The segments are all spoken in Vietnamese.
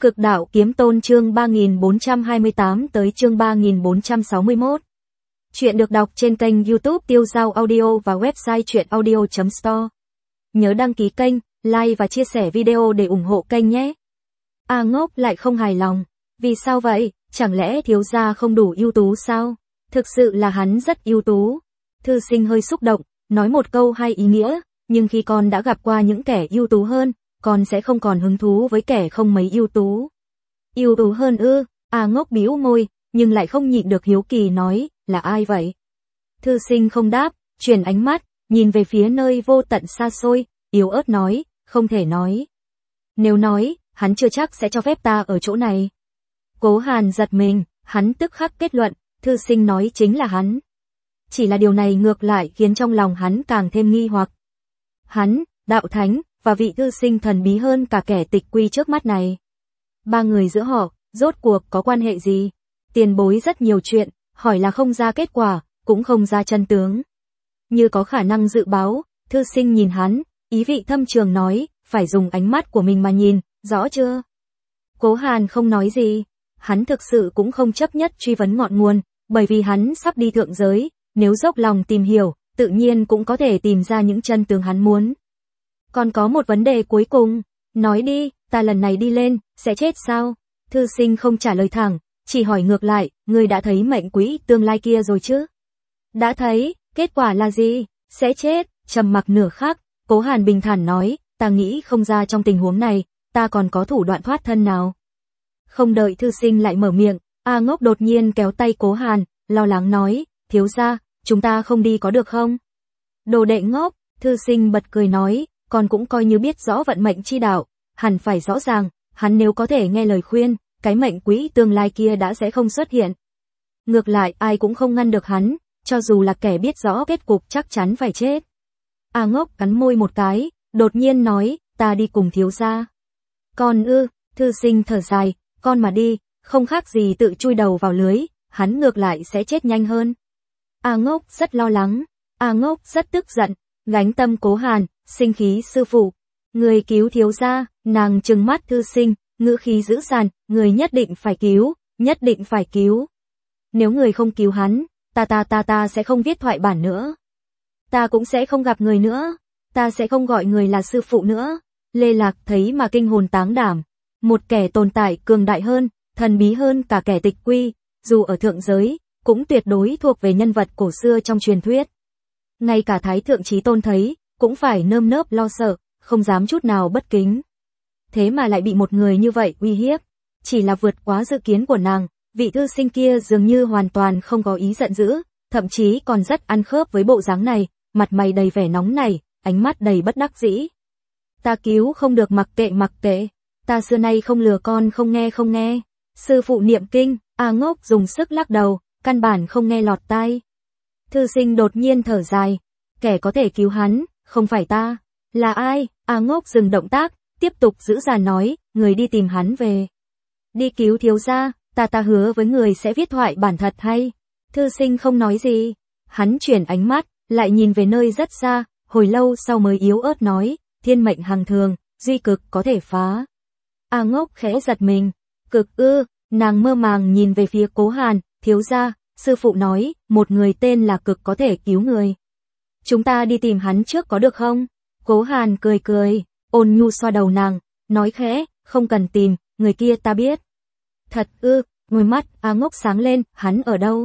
Cực đạo kiếm tôn chương 3428 tới chương 3461. Chuyện được đọc trên kênh YouTube Tiêu Dao Audio và website chuyenaudio.store. Nhớ đăng ký kênh, like và chia sẻ video để ủng hộ kênh nhé. A Ngốc lại không hài lòng. Vì sao vậy? Chẳng lẽ thiếu gia không đủ ưu tú sao? Thực sự là hắn rất ưu tú. Thư sinh hơi xúc động, nói một câu hay ý nghĩa, nhưng khi con đã gặp qua những kẻ ưu tú hơn, con sẽ không còn hứng thú với kẻ không mấy ưu tú. Ưu tú hơn ư? A Ngốc bĩu môi, nhưng lại không nhịn được hiếu kỳ nói, là ai vậy? Thư sinh không đáp, chuyển ánh mắt, nhìn về phía nơi vô tận xa xôi, yếu ớt nói, không thể nói. Nếu nói, hắn chưa chắc sẽ cho phép ta ở chỗ này. Cố Hàn giật mình, hắn tức khắc kết luận, thư sinh nói chính là hắn. Chỉ là điều này ngược lại khiến trong lòng hắn càng thêm nghi hoặc. Hắn, đạo thánh, và vị thư sinh thần bí hơn cả kẻ tịch quy trước mắt này. Ba người giữa họ, rốt cuộc có quan hệ gì? Tiền bối rất nhiều chuyện, hỏi là không ra kết quả, cũng không ra chân tướng. Như có khả năng dự báo, thư sinh nhìn hắn, ý vị thâm trường nói, phải dùng ánh mắt của mình mà nhìn, rõ chưa? Cố Hàn không nói gì, hắn thực sự cũng không chấp nhất truy vấn ngọn nguồn, bởi vì hắn sắp đi thượng giới, nếu dốc lòng tìm hiểu, tự nhiên cũng có thể tìm ra những chân tướng hắn muốn. Còn có một vấn đề cuối cùng, nói đi, ta lần này đi lên, sẽ chết sao? Thư sinh không trả lời thẳng, chỉ hỏi ngược lại, ngươi đã thấy mệnh quỹ tương lai kia rồi chứ? Đã thấy, kết quả là gì? Sẽ chết. Trầm mặc nửa khắc, Cố Hàn bình thản nói, ta nghĩ không ra trong tình huống này, ta còn có thủ đoạn thoát thân nào. Không đợi thư sinh lại mở miệng, A Ngốc đột nhiên kéo tay Cố Hàn, lo lắng nói, thiếu gia, chúng ta không đi có được không? Đồ đệ ngốc, thư sinh bật cười nói, con cũng coi như biết rõ vận mệnh chi đạo, hẳn phải rõ ràng, hắn nếu có thể nghe lời khuyên, cái mệnh quỹ tương lai kia đã sẽ không xuất hiện. Ngược lại ai cũng không ngăn được hắn, cho dù là kẻ biết rõ kết cục chắc chắn phải chết. A Ngốc cắn môi một cái, đột nhiên nói, ta đi cùng thiếu gia. Con ư? Thư sinh thở dài, con mà đi, không khác gì tự chui đầu vào lưới, hắn ngược lại sẽ chết nhanh hơn. A Ngốc rất lo lắng, A Ngốc rất tức giận, gánh tâm Cố Hàn, sinh khí sư phụ. Người cứu thiếu gia, nàng trừng mắt thư sinh, ngữ khí dữ dằn, người nhất định phải cứu, nhất định phải cứu. Nếu người không cứu hắn, ta sẽ không viết thoại bản nữa. Ta cũng sẽ không gặp người nữa, ta sẽ không gọi người là sư phụ nữa. Lê Lạc thấy mà kinh hồn táng đảm, một kẻ tồn tại cường đại hơn, thần bí hơn cả kẻ tịch quy, dù ở thượng giới, cũng tuyệt đối thuộc về nhân vật cổ xưa trong truyền thuyết. Ngay cả Thái Thượng Chí Tôn thấy, cũng phải nơm nớp lo sợ, không dám chút nào bất kính. Thế mà lại bị một người như vậy uy hiếp, chỉ là vượt quá dự kiến của nàng, vị thư sinh kia dường như hoàn toàn không có ý giận dữ, thậm chí còn rất ăn khớp với bộ dáng này, mặt mày đầy vẻ nóng nảy, ánh mắt đầy bất đắc dĩ. Ta cứu không được mặc kệ, ta xưa nay không lừa con không nghe. Sư phụ niệm kinh, A Ngốc dùng sức lắc đầu, căn bản không nghe lọt tai. Thư sinh đột nhiên thở dài, kẻ có thể cứu hắn, không phải ta, là ai? A Ngốc dừng động tác, tiếp tục giữ dàn nói, người đi tìm hắn về. Đi cứu thiếu gia, ta hứa với người sẽ viết thoại bản thật hay. Thư sinh không nói gì, hắn chuyển ánh mắt, lại nhìn về nơi rất xa, hồi lâu sau mới yếu ớt nói, thiên mệnh hằng thường, duy cực có thể phá. A Ngốc khẽ giật mình, cực ư? Nàng mơ màng nhìn về phía Cố Hàn, thiếu gia, sư phụ nói, một người tên là Cực có thể cứu người. Chúng ta đi tìm hắn trước có được không? Cố Hàn cười, ôn nhu xoa đầu nàng, nói khẽ, không cần tìm, người kia ta biết. Thật ư? Đôi mắt A Ngốc sáng lên, hắn ở đâu?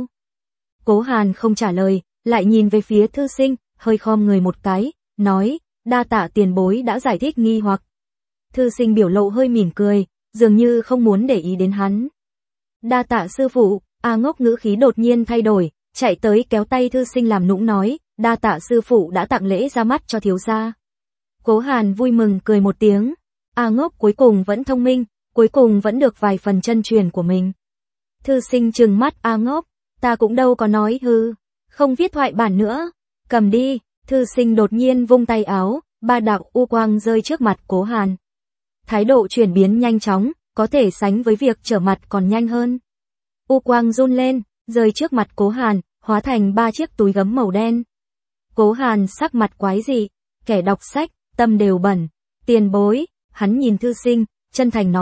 Cố Hàn không trả lời, lại nhìn về phía thư sinh, hơi khom người một cái, nói, đa tạ tiền bối đã giải thích nghi hoặc. Thư sinh biểu lộ hơi mỉm cười, dường như không muốn để ý đến hắn. Đa tạ sư phụ. A Ngốc ngữ khí đột nhiên thay đổi, chạy tới kéo tay thư sinh làm nũng nói, đa tạ sư phụ đã tặng lễ ra mắt cho thiếu gia. Cố Hàn vui mừng cười một tiếng, A Ngốc cuối cùng vẫn thông minh, cuối cùng vẫn được vài phần chân truyền của mình. Thư sinh trừng mắt A Ngốc, ta cũng đâu có nói hư, không viết thoại bản nữa, cầm đi. Thư sinh đột nhiên vung tay áo, ba đạo u quang rơi trước mặt Cố Hàn. Thái độ chuyển biến nhanh chóng, có thể sánh với việc trở mặt còn nhanh hơn. U quang run lên, rơi trước mặt Cố Hàn, hóa thành 3 chiếc túi gấm màu đen. Cố Hàn sắc mặt quái dị, kẻ đọc sách, tâm đều bẩn. Tiền bối, hắn nhìn thư sinh, chân thành nói,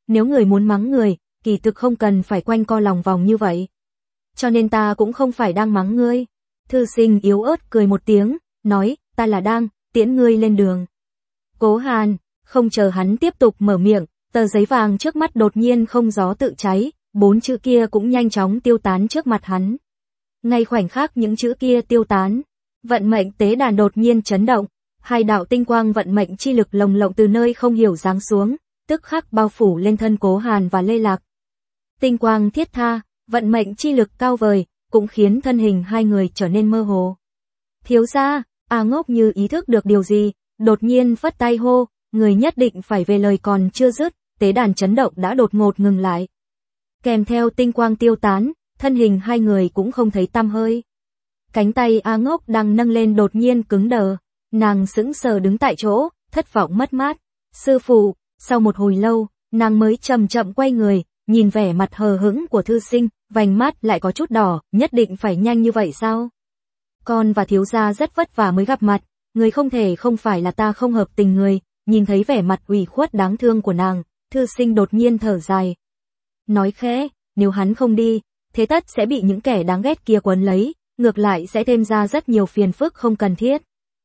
nếu người muốn mắng người, kỳ thực không cần phải quanh co lòng vòng như vậy. Cho nên ta cũng không phải đang mắng ngươi. Thư Sinh yếu ớt cười một tiếng, nói, ta là đang tiễn ngươi lên đường. Cố Hàn, không chờ hắn tiếp tục mở miệng, tờ giấy vàng trước mắt đột nhiên không gió tự cháy, 4 chữ kia cũng nhanh chóng tiêu tán trước mặt hắn. Ngay khoảnh khắc những chữ kia tiêu tán, vận mệnh tế đàn đột nhiên chấn động, hai đạo tinh quang vận mệnh chi lực lồng lộng từ nơi không hiểu giáng xuống, tức khắc bao phủ lên thân Cố Hàn và Lê Lạc. Tinh quang thiết tha, vận mệnh chi lực cao vời, cũng khiến thân hình hai người trở nên mơ hồ. Thiếu gia, A Ngốc như ý thức được điều gì, đột nhiên phất tay hô, người nhất định phải về, lời còn chưa dứt, tế đàn chấn động đã đột ngột ngừng lại. Kèm theo tinh quang tiêu tán, thân hình hai người cũng không thấy tăm hơi. Cánh tay A Ngốc đang nâng lên đột nhiên cứng đờ, nàng sững sờ đứng tại chỗ, thất vọng mất mát. Sư phụ, sau một hồi lâu, nàng mới chậm chậm quay người, nhìn vẻ mặt hờ hững của Thư Sinh, vành mắt lại có chút đỏ, nhất định phải nhanh như vậy sao? Con và thiếu gia rất vất vả mới gặp mặt, người không thể không phải là ta không hợp tình người. Nhìn thấy vẻ mặt ủy khuất đáng thương của nàng, Thư Sinh đột nhiên thở dài. Nói khẽ, nếu hắn không đi, thế tất sẽ bị những kẻ đáng ghét kia quấn lấy, ngược lại sẽ thêm ra rất nhiều phiền phức không cần thiết.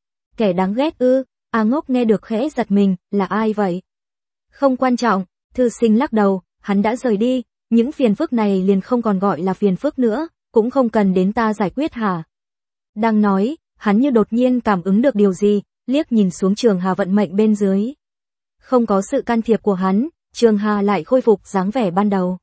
Kẻ đáng ghét ư? A Ngốc nghe được khẽ giật mình, là ai vậy? Không quan trọng, Thư Sinh lắc đầu, hắn đã rời đi, những phiền phức này liền không còn gọi là phiền phức nữa, cũng không cần đến ta giải quyết hả? Đang nói, hắn như đột nhiên cảm ứng được điều gì, liếc nhìn xuống Trường Hà vận mệnh bên dưới. Không có sự can thiệp của hắn, Trường Hà lại khôi phục dáng vẻ ban đầu.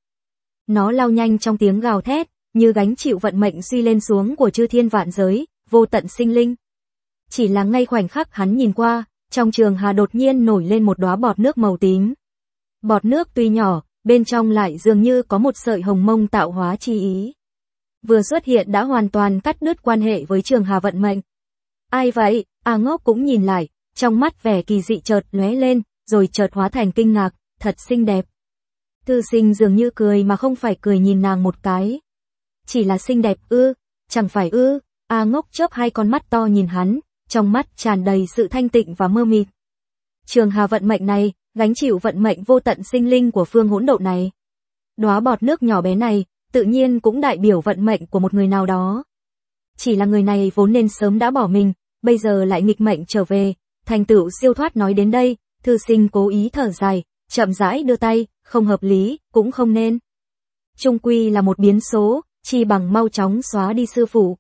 Nó lao nhanh trong tiếng gào thét, như gánh chịu vận mệnh suy lên xuống của chư thiên vạn giới, vô tận sinh linh. Chỉ là ngay khoảnh khắc hắn nhìn qua, trong Trường Hà đột nhiên nổi lên một đóa bọt nước màu tím. Bọt nước tuy nhỏ, bên trong lại dường như có một sợi hồng mông tạo hóa chi ý. Vừa xuất hiện đã hoàn toàn cắt đứt quan hệ với Trường Hà vận mệnh. Ai vậy? A Ngốc cũng nhìn lại, trong mắt vẻ kỳ dị chợt lóe lên, rồi chợt hóa thành kinh ngạc, thật xinh đẹp. Thư Sinh dường như cười mà không phải cười nhìn nàng một cái. Chỉ là xinh đẹp ư? Chẳng phải ư? A Ngốc chớp hai con mắt to nhìn hắn, trong mắt tràn đầy sự thanh tịnh và mơ mịt. Trường Hà vận mệnh này, gánh chịu vận mệnh vô tận sinh linh của phương hỗn độn này. Đóa bọt nước nhỏ bé này, tự nhiên cũng đại biểu vận mệnh của một người nào đó. Chỉ là người này vốn nên sớm đã bỏ mình, bây giờ lại nghịch mệnh trở về, thành tựu siêu thoát. Nói đến đây, Thư Sinh cố ý thở dài, chậm rãi đưa tay, không hợp lý, cũng không nên. Chung quy là một biến số, chi bằng mau chóng xóa đi sư phụ.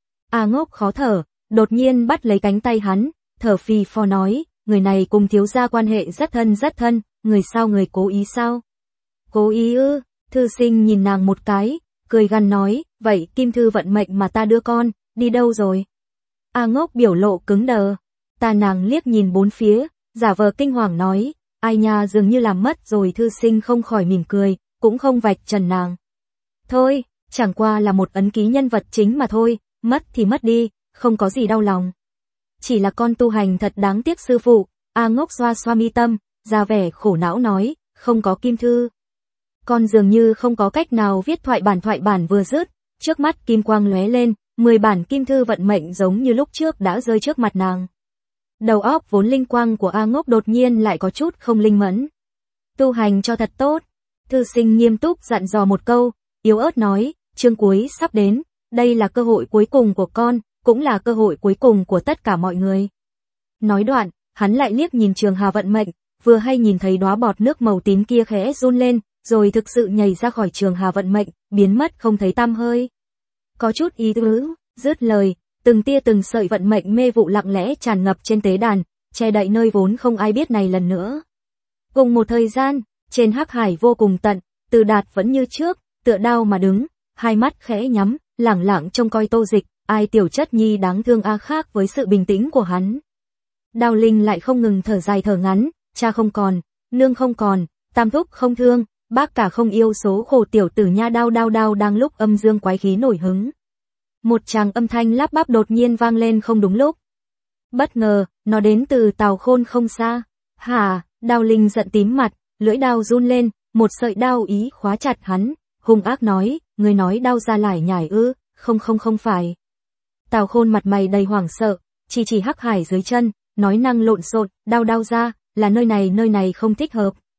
A Ngốc khó thở, đột nhiên bắt lấy cánh tay hắn, thở phì phò nói, người này cùng thiếu gia quan hệ rất thân, người sao, người cố ý sao? Cố ý ư? Thư Sinh nhìn nàng một cái, cười gằn nói, vậy kim thư vận mệnh mà ta đưa con, đi đâu rồi? A Ngốc biểu lộ cứng đờ, nàng liếc nhìn bốn phía, giả vờ kinh hoàng nói, ai nha, dường như làm mất rồi. Thư Sinh không khỏi mỉm cười, cũng không vạch trần nàng. Thôi, chẳng qua là một ấn ký nhân vật chính mà thôi, mất thì mất đi, không có gì đau lòng. Chỉ là con tu hành thật đáng tiếc sư phụ. A Ngốc xoa xoa mi tâm, ra vẻ khổ não nói, không có kim thư. Con dường như không có cách nào viết thoại bản vừa dứt, trước mắt kim quang lóe lên, 10 bản kim thư vận mệnh giống như lúc trước đã rơi trước mặt nàng. Đầu óc vốn linh quang của A Ngốc đột nhiên lại có chút không linh mẫn. Tu hành cho thật tốt. Thư Sinh nghiêm túc dặn dò một câu, yếu ớt nói, chương cuối sắp đến, đây là cơ hội cuối cùng của con, cũng là cơ hội cuối cùng của tất cả mọi người. Nói đoạn, hắn lại liếc nhìn Trường Hà vận mệnh, vừa hay nhìn thấy đóa bọt nước màu tím kia khẽ run lên, rồi thực sự nhảy ra khỏi Trường Hà vận mệnh, biến mất không thấy tăm hơi. Có chút ý tứ, dứt lời, từng tia từng sợi vận mệnh mê vụ lặng lẽ tràn ngập trên tế đàn, che đậy nơi vốn không ai biết này lần nữa. Cùng một thời gian, trên hắc hải vô cùng tận, Từ Đạt vẫn như trước, tựa đao mà đứng, hai mắt khẽ nhắm, lẳng lặng trông coi Tô Dịch, ai tiểu chất nhi đáng thương a. Khác với sự bình tĩnh của hắn, Đao Linh lại không ngừng thở dài thở ngắn, cha không còn, nương không còn, tam thúc không thương, bác cả không yêu, số khổ tiểu tử nha. Đao đang lúc âm dương quái khí nổi hứng, một tràng âm thanh lắp bắp đột nhiên vang lên không đúng lúc. Bất ngờ, nó đến từ Tào Khôn không xa. Hả? Đao Linh giận tím mặt, lưỡi đao run lên, một sợi đao ý khóa chặt hắn, hung ác nói, người nói đao ra lải nhải ư? Không phải. Tào Khôn mặt mày đầy hoảng sợ, chỉ hắc hải dưới chân, nói năng lộn xộn, đao ra, là nơi này không thích hợp.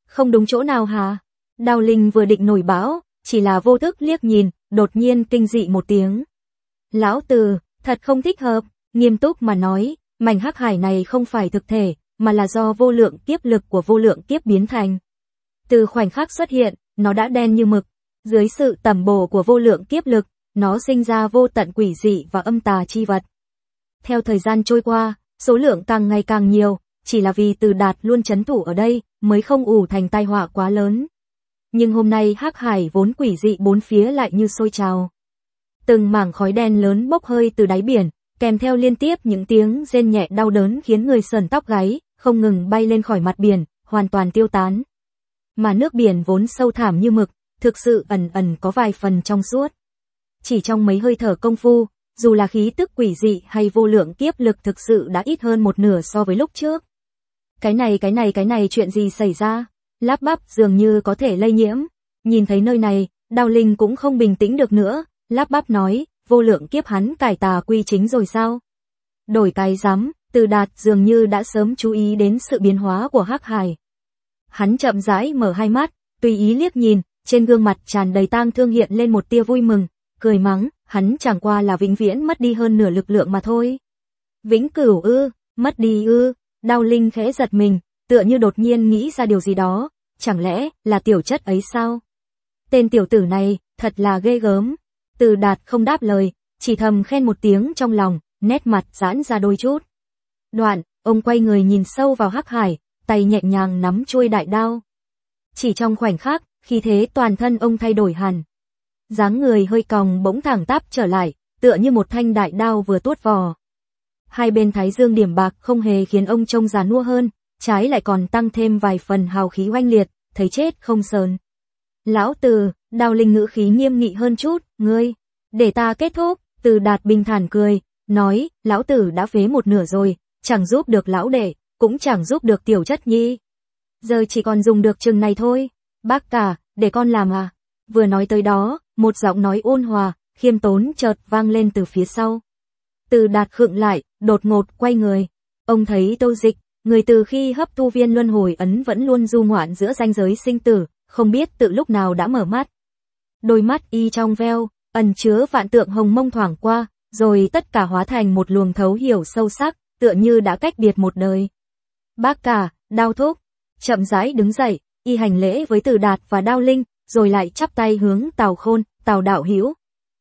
Không đúng chỗ nào hả? Đào Linh vừa định nổi báo, chỉ là vô thức liếc nhìn, đột nhiên kinh dị một tiếng. Lão Từ, thật không thích hợp, nghiêm túc mà nói, mảnh hắc hải này không phải thực thể, mà là do vô lượng kiếp lực của vô lượng kiếp biến thành. Từ khoảnh khắc xuất hiện, nó đã đen như mực, dưới sự tẩm bổ của vô lượng kiếp lực, nó sinh ra vô tận quỷ dị và âm tà chi vật. Theo thời gian trôi qua, số lượng càng ngày càng nhiều, chỉ là vì Từ Đạt luôn trấn thủ ở đây, mới không ủ thành tai họa quá lớn. Nhưng hôm nay hắc hải vốn quỷ dị bốn phía lại như sôi trào. Từng mảng khói đen lớn bốc hơi từ đáy biển, kèm theo liên tiếp những tiếng rên nhẹ đau đớn khiến người sởn tóc gáy, không ngừng bay lên khỏi mặt biển, hoàn toàn tiêu tán. Mà nước biển vốn sâu thẳm như mực, thực sự ẩn ẩn có vài phần trong suốt. Chỉ trong mấy hơi thở công phu, dù là khí tức quỷ dị hay vô lượng kiếp lực thực sự đã ít hơn một nửa so với lúc trước. Cái này chuyện gì xảy ra? Lắp bắp dường như có thể lây nhiễm. Nhìn thấy nơi này, Đào Linh cũng không bình tĩnh được nữa, lắp bắp nói, vô lượng kiếp hắn cải tà quy chính rồi sao? Đổi cái rắm, Từ Đạt dường như đã sớm chú ý đến sự biến hóa của hắc hải. Hắn chậm rãi mở hai mắt, tùy ý liếc nhìn, trên gương mặt tràn đầy tang thương hiện lên một tia vui mừng, cười mắng, hắn chẳng qua là vĩnh viễn mất đi hơn nửa lực lượng mà thôi. Vĩnh cửu ư, mất đi ư, Đào Linh khẽ giật mình, tựa như đột nhiên nghĩ ra điều gì đó, chẳng lẽ là tiểu chất ấy sao? Tên tiểu tử này, thật là ghê gớm. Từ Đạt không đáp lời, chỉ thầm khen một tiếng trong lòng, nét mặt giãn ra đôi chút. Đoạn, ông quay người nhìn sâu vào hắc hải, tay nhẹ nhàng nắm chuôi đại đao. Chỉ trong khoảnh khắc, khí thế toàn thân ông thay đổi hẳn. Dáng người hơi còng bỗng thẳng tắp trở lại, tựa như một thanh đại đao vừa tuốt vò. Hai bên thái dương điểm bạc không hề khiến ông trông già nua hơn, trái lại còn tăng thêm vài phần hào khí oanh liệt, thấy chết không sờn. Lão Từ, Đào Linh ngữ khí nghiêm nghị hơn chút, ngươi, để ta kết thúc. Từ Đạt bình thản cười, nói, lão tử đã phế một nửa rồi, chẳng giúp được lão đệ, cũng chẳng giúp được tiểu chất nhi. Giờ chỉ còn dùng được chừng này thôi, bác cả, để con làm à? Vừa nói tới đó, một giọng nói ôn hòa, khiêm tốn chợt vang lên từ phía sau. Từ Đạt khựng lại, đột ngột quay người, ông thấy Tô Dịch, người từ khi hấp thu viên luân hồi ấn vẫn luôn du ngoạn giữa ranh giới sinh tử, không biết tự lúc nào đã mở mắt. Đôi mắt y trong veo, ẩn chứa vạn tượng hồng mông thoảng qua, rồi tất cả hóa thành một luồng thấu hiểu sâu sắc, tựa như đã cách biệt một đời. Bác cả, Đao thúc, chậm rãi đứng dậy, y hành lễ với Từ Đạt và Đao Linh, rồi lại chắp tay hướng Tào Khôn, Tào đạo hữu.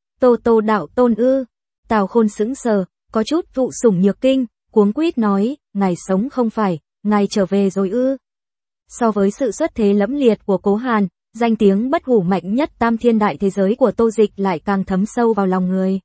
Tô đạo tôn ư? Tào Khôn sững sờ, có chút thụ sủng nhược kinh, cuống quýt nói, ngài sống không phải, ngài trở về rồi ư? So với sự xuất thế lẫm liệt của Cố Hàn, danh tiếng bất hủ mạnh nhất tam thiên đại thế giới của Tô Dịch lại càng thấm sâu vào lòng người.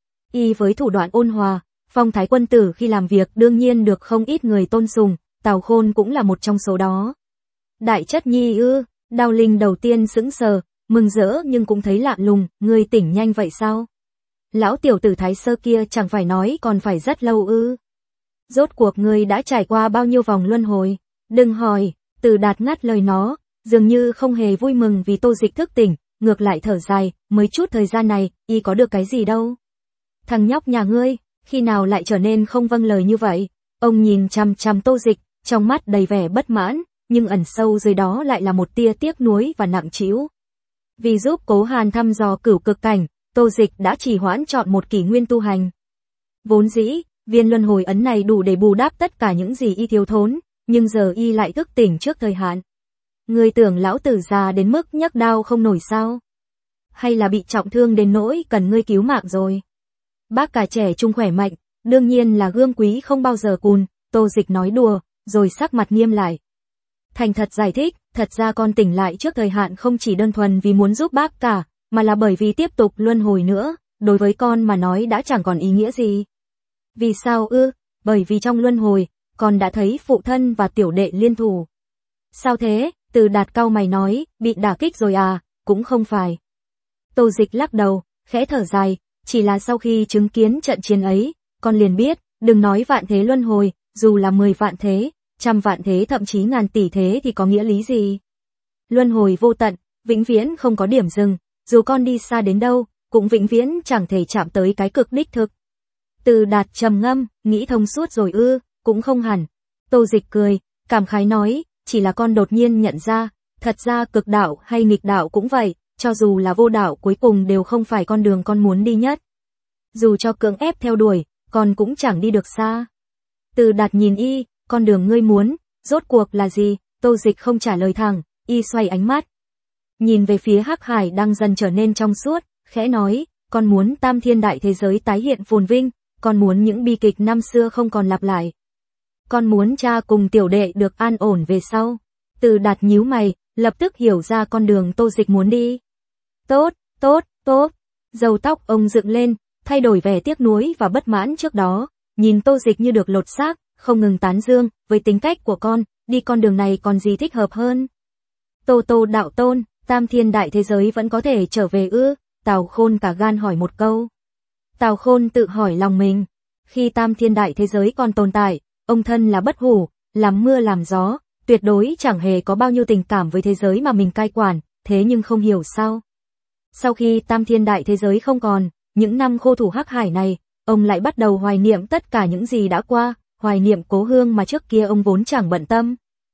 Y với thủ đoạn ôn hòa, phong thái quân tử khi làm việc đương nhiên được không ít người tôn sùng, Tào Khôn cũng là một trong số đó. Đại chất nhi ư? Đào Linh đầu tiên sững sờ, mừng rỡ nhưng cũng thấy lạ lùng, ngươi tỉnh nhanh vậy sao? Lão tiểu tử thái sơ kia chẳng phải nói còn phải rất lâu ư? Rốt cuộc ngươi đã trải qua bao nhiêu vòng luân hồi? Đừng hỏi, Từ Đạt ngắt lời nó, dường như không hề vui mừng vì Tô Dịch thức tỉnh, ngược lại thở dài, mới chút thời gian này, y có được cái gì đâu. Thằng nhóc nhà ngươi, khi nào lại trở nên không vâng lời như vậy? Ông nhìn chằm chằm Tô Dịch, trong mắt đầy vẻ bất mãn, nhưng ẩn sâu dưới đó lại là một tia tiếc nuối và nặng trĩu. Vì giúp Cố Hàn thăm dò cửu cực cảnh, Tô Dịch đã trì hoãn chọn một kỷ nguyên tu hành. Vốn dĩ, viên luân hồi ấn này đủ để bù đắp tất cả những gì y thiếu thốn, nhưng giờ y lại thức tỉnh trước thời hạn. Ngươi tưởng lão tử già đến mức nhấc đao không nổi sao? Hay là bị trọng thương đến nỗi cần ngươi cứu mạng rồi? Bác cả trẻ trung khỏe mạnh, đương nhiên là gương quý không bao giờ cùn, Tô Dịch nói đùa, rồi sắc mặt nghiêm lại. Thành thật giải thích, thật ra con tỉnh lại trước thời hạn không chỉ đơn thuần vì muốn giúp bác cả, mà là bởi vì tiếp tục luân hồi nữa, đối với con mà nói đã chẳng còn ý nghĩa gì. Vì sao ư? Bởi vì trong luân hồi, con đã thấy phụ thân và tiểu đệ liên thủ. Sao thế? Từ Đạt cau mày nói, bị đả kích rồi à? Cũng không phải. Tô Dịch lắc đầu, khẽ thở dài, chỉ là sau khi chứng kiến trận chiến ấy, con liền biết, đừng nói vạn thế luân hồi, dù là 10 vạn thế, trăm vạn thế thậm chí ngàn tỷ thế thì có nghĩa lý gì? Luân hồi vô tận, vĩnh viễn không có điểm dừng, dù con đi xa đến đâu, cũng vĩnh viễn chẳng thể chạm tới cái cực đích thực. Từ Đạt trầm ngâm, nghĩ thông suốt rồi ư? Cũng không hẳn. Tô Dịch cười, cảm khái nói, chỉ là con đột nhiên nhận ra, Thật ra cực đạo hay nghịch đạo cũng vậy, cho dù là vô đạo cuối cùng đều không phải con đường con muốn đi nhất. Dù cho cưỡng ép theo đuổi, con cũng chẳng đi được xa. Từ Đạt nhìn y, con đường ngươi muốn, rốt cuộc là gì? Tô Dịch không trả lời thẳng, y xoay ánh mắt. Nhìn về phía Hắc Hải đang dần trở nên trong suốt, khẽ nói, con muốn tam thiên đại thế giới tái hiện phồn vinh, con muốn những bi kịch năm xưa không còn lặp lại. Con muốn cha cùng tiểu đệ được an ổn về sau. Từ Đạt nhíu mày, lập tức hiểu ra con đường Tô Dịch muốn đi. Tốt, tốt, tốt. Râu tóc ông dựng lên, thay đổi vẻ tiếc nuối và bất mãn trước đó, nhìn Tô Dịch như được lột xác, không ngừng tán dương, với tính cách của con, đi con đường này còn gì thích hợp hơn. Tô đạo tôn, tam thiên đại thế giới vẫn có thể trở về ư? Tào Khôn cả gan hỏi một câu. Tào Khôn tự hỏi lòng mình, khi tam thiên đại thế giới còn tồn tại, ông thân là bất hủ, làm mưa làm gió, tuyệt đối chẳng hề có bao nhiêu tình cảm với thế giới mà mình cai quản, thế nhưng không hiểu sao. Sau khi tam thiên đại thế giới không còn, những năm khô thủ Hắc Hải này, ông lại bắt đầu hoài niệm tất cả những gì đã qua, hoài niệm cố hương mà trước kia ông vốn chẳng bận tâm.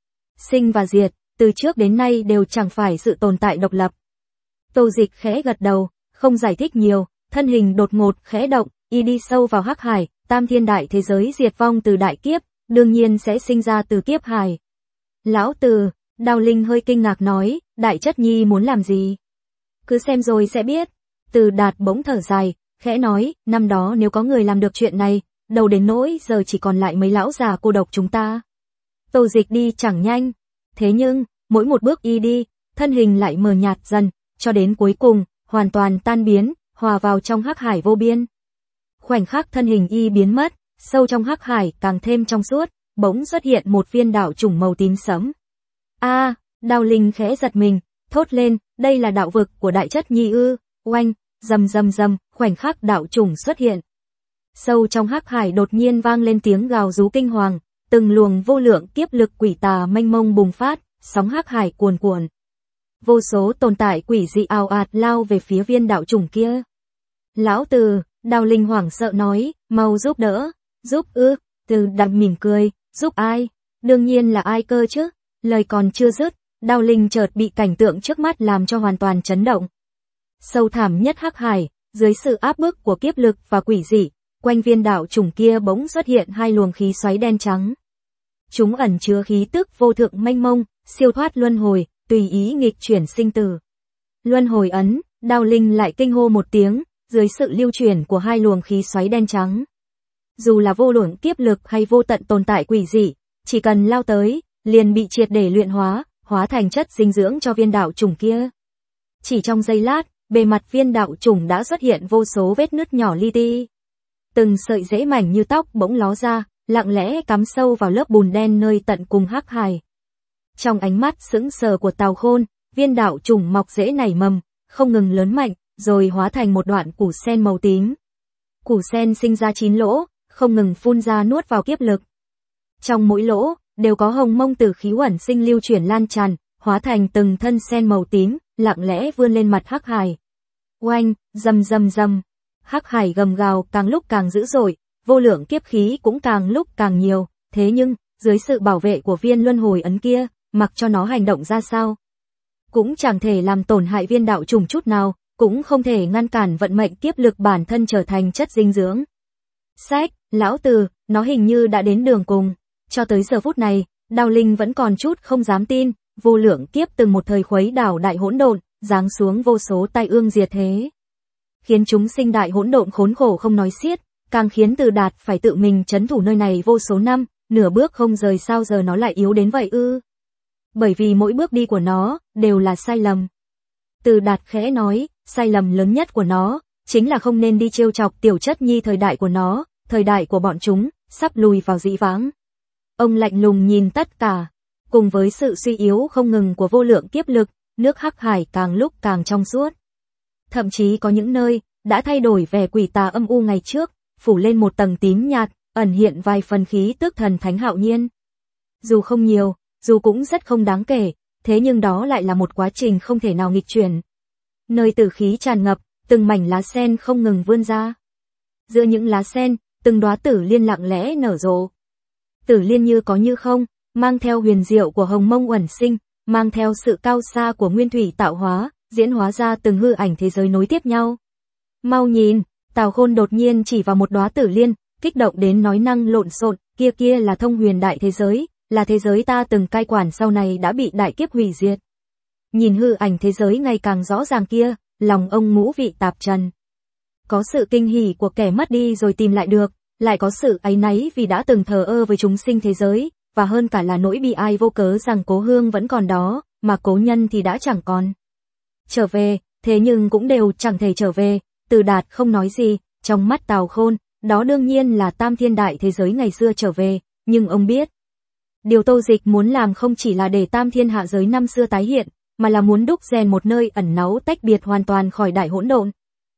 Sinh và diệt, từ trước đến nay đều chẳng phải sự tồn tại độc lập. Tô Dịch khẽ gật đầu, không giải thích nhiều, thân hình đột ngột khẽ động, y đi sâu vào Hắc Hải, tam thiên đại thế giới diệt vong từ đại kiếp, đương nhiên sẽ sinh ra từ kiếp hải. Lão Từ, Đào Linh hơi kinh ngạc nói, Đại Chất Nhi muốn làm gì? Cứ xem rồi sẽ biết. Từ Đạt bỗng thở dài, khẽ nói, năm đó nếu có người làm được chuyện này, đầu đến nỗi giờ chỉ còn lại mấy lão già cô độc chúng ta. Tô Dịch đi chẳng nhanh, thế nhưng, mỗi một bước y đi, thân hình lại mờ nhạt dần, cho đến cuối cùng, hoàn toàn tan biến, hòa vào trong Hắc Hải vô biên. Khoảnh khắc thân hình y biến mất, sâu trong Hắc Hải càng thêm trong suốt, bỗng xuất hiện một viên đạo chủng màu tím sẫm. A, Đào Linh khẽ giật mình, thốt lên, đây là đạo vực của Đại Chất Nhi ư? Oanh, rầm rầm rầm, khoảnh khắc đạo chủng xuất hiện. Sâu trong Hắc Hải đột nhiên vang lên tiếng gào rú kinh hoàng, từng luồng vô lượng kiếp lực quỷ tà mênh mông bùng phát, sóng Hắc Hải cuồn cuộn. Vô số tồn tại quỷ dị ào ạt lao về phía viên đạo chủng kia. Lão Từ, Đào Linh hoảng sợ nói, mau giúp đỡ, giúp ư? Từ Đạt mỉm cười, giúp ai? Đương nhiên là ai cơ chứ? Lời còn chưa dứt, Đào Linh chợt bị cảnh tượng trước mắt làm cho hoàn toàn chấn động. Sâu thẳm nhất Hắc Hải, dưới sự áp bức của kiếp lực và quỷ dị, quanh viên đạo chủng kia bỗng xuất hiện hai luồng khí xoáy đen trắng. Chúng ẩn chứa khí tức vô thượng mênh mông, siêu thoát luân hồi, tùy ý nghịch chuyển sinh tử. Luân hồi ấn, Đào Linh lại kinh hô một tiếng, dưới sự lưu chuyển của hai luồng khí xoáy đen trắng. Dù là vô lượng kiếp lực hay vô tận tồn tại quỷ dị, chỉ cần lao tới, liền bị triệt để luyện hóa, hóa thành chất dinh dưỡng cho viên đạo chủng kia. Chỉ trong giây lát, bề mặt viên đạo chủng đã xuất hiện vô số vết nứt nhỏ li ti. Từng sợi rễ mảnh như tóc bỗng ló ra, lặng lẽ cắm sâu vào lớp bùn đen nơi tận cùng Hắc Hải. Trong ánh mắt sững sờ của Tào Khôn, viên đạo chủng mọc rễ nảy mầm, không ngừng lớn mạnh, rồi hóa thành một đoạn củ sen màu tím. Củ sen sinh ra 9 lỗ, không ngừng phun ra nuốt vào kiếp lực. Trong mỗi lỗ, đều có hồng mông tử khí uẩn sinh lưu chuyển lan tràn, hóa thành từng thân sen màu tím, lặng lẽ vươn lên mặt Hắc Hải. Oanh, rầm rầm rầm. Hắc Hải gầm gào càng lúc càng dữ dội, vô lượng kiếp khí cũng càng lúc càng nhiều, thế nhưng, dưới sự bảo vệ của viên luân hồi ấn kia, mặc cho nó hành động ra sao, cũng chẳng thể làm tổn hại viên đạo chủng chút nào, cũng không thể ngăn cản vận mệnh kiếp lực bản thân trở thành chất dinh dưỡng. Sách, lão Từ, nó hình như đã đến đường cùng. Cho tới giờ phút này, Đào Linh vẫn còn chút không dám tin, vô lượng kiếp từng một thời khuấy đảo đại hỗn độn, giáng xuống vô số tai ương diệt thế, khiến chúng sinh đại hỗn độn khốn khổ không nói xiết, càng khiến Từ Đạt phải tự mình trấn thủ nơi này vô số năm, nửa bước không rời, sao giờ nó lại yếu đến vậy ư? Bởi vì mỗi bước đi của nó đều là sai lầm. Từ Đạt khẽ nói, sai lầm lớn nhất của nó chính là không nên đi trêu chọc Tiểu Chất Nhi. Thời đại của nó, thời đại của bọn chúng sắp lùi vào dĩ vãng. Ông lạnh lùng nhìn tất cả, cùng với sự suy yếu không ngừng của vô lượng kiếp lực, nước Hắc Hải càng lúc càng trong suốt. Thậm chí có những nơi đã thay đổi vẻ quỷ tà âm u ngày trước, phủ lên một tầng tím nhạt, ẩn hiện vài phần khí tức thần thánh hạo nhiên. Dù không nhiều, dù cũng rất không đáng kể, thế nhưng đó lại là một quá trình không thể nào nghịch chuyển. Nơi tử khí tràn ngập, từng mảnh lá sen không ngừng vươn ra. Giữa những lá sen, từng đóa tử liên lặng lẽ nở rộ. Tử liên như có như không, mang theo huyền diệu của hồng mông uẩn sinh, mang theo sự cao xa của nguyên thủy tạo hóa, diễn hóa ra từng hư ảnh thế giới nối tiếp nhau. Mau nhìn, Tào Khôn đột nhiên chỉ vào một đóa tử liên, kích động đến nói năng lộn xộn, kia là thông huyền đại thế giới, là thế giới ta từng cai quản sau này đã bị đại kiếp hủy diệt. Nhìn hư ảnh thế giới ngày càng rõ ràng kia, lòng ông ngũ vị tạp trần. Có sự kinh hỉ của kẻ mất đi rồi tìm lại được, lại có sự áy náy vì đã từng thờ ơ với chúng sinh thế giới, và hơn cả là nỗi bi ai vô cớ rằng cố hương vẫn còn đó, mà cố nhân thì đã chẳng còn. Trở về, thế nhưng cũng đều chẳng thể trở về, Từ Đạt không nói gì, trong mắt Tào Khôn, đó đương nhiên là tam thiên đại thế giới ngày xưa trở về, nhưng ông biết. Điều Tô Dịch muốn làm không chỉ là để tam thiên hạ giới năm xưa tái hiện, mà là muốn đúc rèn một nơi ẩn náu tách biệt hoàn toàn khỏi đại hỗn độn.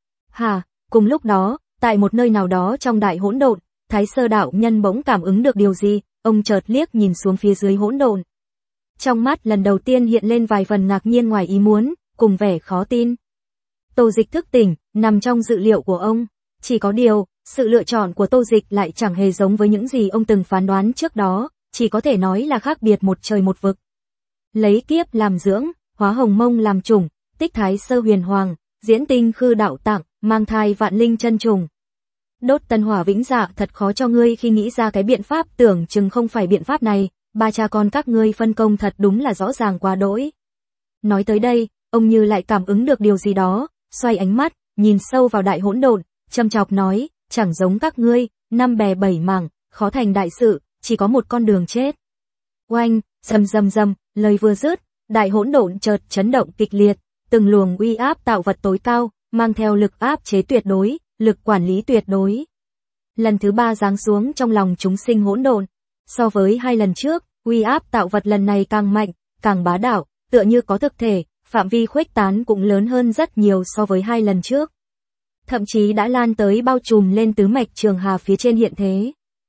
Cùng lúc đó, tại một nơi nào đó trong đại hỗn độn, Thái Sơ đạo nhân bỗng cảm ứng được điều gì, ông chợt liếc nhìn xuống phía dưới hỗn độn. Trong mắt lần đầu tiên hiện lên vài phần ngạc nhiên ngoài ý muốn, cùng vẻ khó tin. Tô Dịch thức tỉnh, nằm trong dự liệu của ông, chỉ có điều, sự lựa chọn của Tô Dịch lại chẳng hề giống với những gì ông từng phán đoán trước đó, chỉ có thể nói là khác biệt một trời một vực. Lấy kiếp làm dưỡng, hóa hồng mông làm chủng, tích Thái Sơ huyền hoàng, diễn tinh khư đạo tạng, mang thai vạn linh chân trùng. Đốt tân hỏa vĩnh dạ, thật khó cho ngươi khi nghĩ ra cái biện pháp tưởng chừng không phải biện pháp này, ba cha con các ngươi phân công thật đúng là rõ ràng quá đỗi. Nói tới đây, ông như lại cảm ứng được điều gì đó, xoay ánh mắt, nhìn sâu vào đại hỗn độn, châm chọc nói, chẳng giống các ngươi, năm bè bảy mảng, khó thành đại sự, chỉ có một con đường chết. Oanh, rầm, lời vừa dứt, đại hỗn độn chợt chấn động kịch liệt, từng luồng uy áp tạo vật tối cao, mang theo lực áp chế tuyệt đối, lực quản lý tuyệt đối. Lần thứ 3 giáng xuống trong lòng chúng sinh hỗn độn. So với 2 lần trước, uy áp tạo vật lần này càng mạnh, càng bá đạo, tựa như có thực thể, phạm vi khuếch tán cũng lớn hơn rất nhiều so với 2 lần trước. Thậm chí đã lan tới bao trùm lên tứ mạch Trường Hà phía trên hiện thế.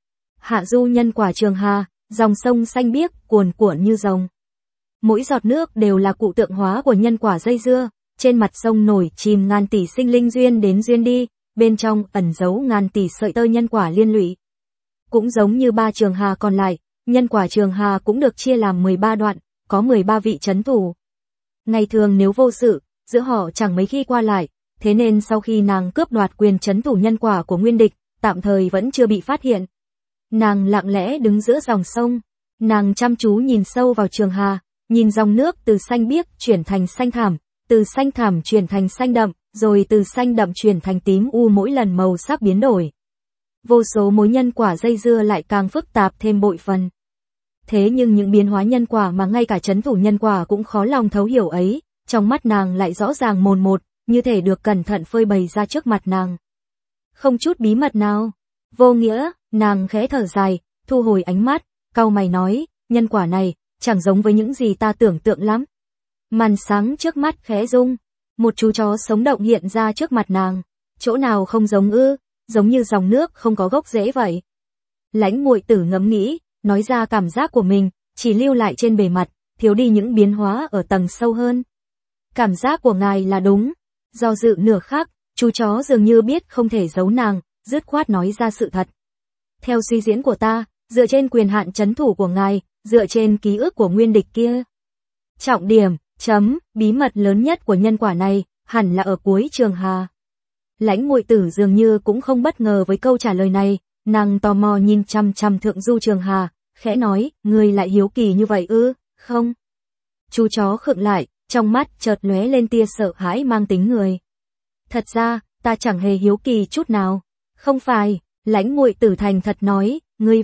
Hạ du nhân quả Trường Hà, dòng sông xanh biếc, cuồn cuộn như rồng. Mỗi giọt nước đều là cụ tượng hóa của nhân quả dây dưa, trên mặt sông nổi chìm ngàn tỷ sinh linh duyên đến duyên đi, bên trong ẩn giấu ngàn tỷ sợi tơ nhân quả liên lụy. Cũng giống như 3 Trường Hà còn lại, nhân quả Trường Hà cũng được chia làm 13 đoạn, có 13 vị trấn thủ. Ngày thường nếu vô sự, giữa họ chẳng mấy khi qua lại, thế nên sau khi nàng cướp đoạt quyền trấn thủ nhân quả của nguyên địch, tạm thời vẫn chưa bị phát hiện. Nàng lặng lẽ đứng giữa dòng sông, nàng chăm chú nhìn sâu vào Trường Hà, nhìn dòng nước từ xanh biếc chuyển thành xanh thảm, từ xanh thảm chuyển thành xanh đậm, rồi từ xanh đậm chuyển thành tím u, mỗi lần màu sắc biến đổi. Vô số mối nhân quả dây dưa lại càng phức tạp thêm bội phần. Thế nhưng những biến hóa nhân quả mà ngay cả trấn thủ nhân quả cũng khó lòng thấu hiểu ấy, trong mắt nàng lại rõ ràng mồn một, như thể được cẩn thận phơi bày ra trước mặt nàng. Không chút bí mật nào. Vô nghĩa, nàng khẽ thở dài, thu hồi ánh mắt, cau mày nói, nhân quả này, chẳng giống với những gì ta tưởng tượng lắm. Màn sáng trước mắt khẽ rung, một chú chó sống động hiện ra trước mặt nàng. Chỗ nào không giống ư, giống như dòng nước không có gốc rễ vậy. Lãnh Muội Tử ngẫm nghĩ, nói ra cảm giác của mình, chỉ lưu lại trên bề mặt, thiếu đi những biến hóa ở tầng sâu hơn. Cảm giác của ngài là đúng. Do dự nửa khắc, chú chó dường như biết không thể giấu nàng, dứt khoát nói ra sự thật. Theo suy diễn của ta, dựa trên quyền hạn trấn thủ của ngài, dựa trên ký ức của nguyên địch kia. Trọng điểm, bí mật lớn nhất của nhân quả này, hẳn là ở cuối Trường Hà. Lãnh Muội Tử dường như cũng không bất ngờ với câu trả lời này, nàng tò mò nhìn chằm chằm thượng du Trường Hà, khẽ nói, ngươi lại hiếu kỳ như vậy ư, không? Chú chó khựng lại, trong mắt chợt lóe lên tia sợ hãi mang tính người. Thật ra, ta chẳng hề hiếu kỳ chút nào. Không phải, Lãnh Muội Tử thành thật nói, ngươi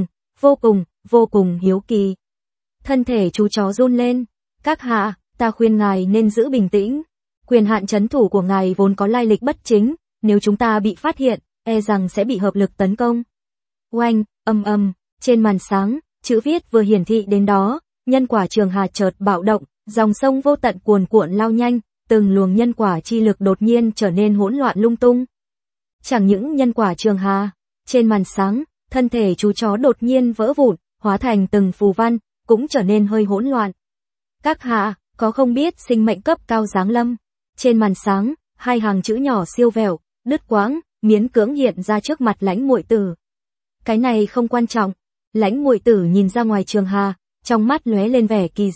vô cùng hiếu kỳ. Thân thể chú chó run lên. Các hạ, ta khuyên ngài nên giữ bình tĩnh. Quyền hạn trấn thủ của ngài vốn có lai lịch bất chính, nếu chúng ta bị phát hiện, e rằng sẽ bị hợp lực tấn công. Oanh, trên màn sáng, chữ viết vừa hiển thị đến đó, nhân quả Trường Hà chợt bạo động, dòng sông vô tận cuồn cuộn lao nhanh, từng luồng nhân quả chi lực đột nhiên trở nên hỗn loạn lung tung. Chẳng những nhân quả Trường Hà, trên màn sáng, thân thể chú chó đột nhiên vỡ vụn, hóa thành từng phù văn, cũng trở nên hơi hỗn loạn. Các hạ, có không biết sinh mệnh cấp cao giáng lâm? Trên màn sáng, 2 hàng chữ nhỏ siêu vẹo, đứt quãng, miễn cưỡng hiện ra trước mặt Lãnh Muội Tử. Cái này không quan trọng. Lãnh Muội Tử nhìn ra ngoài Trường Hà, trong mắt lóe lên vẻ kỳ dị,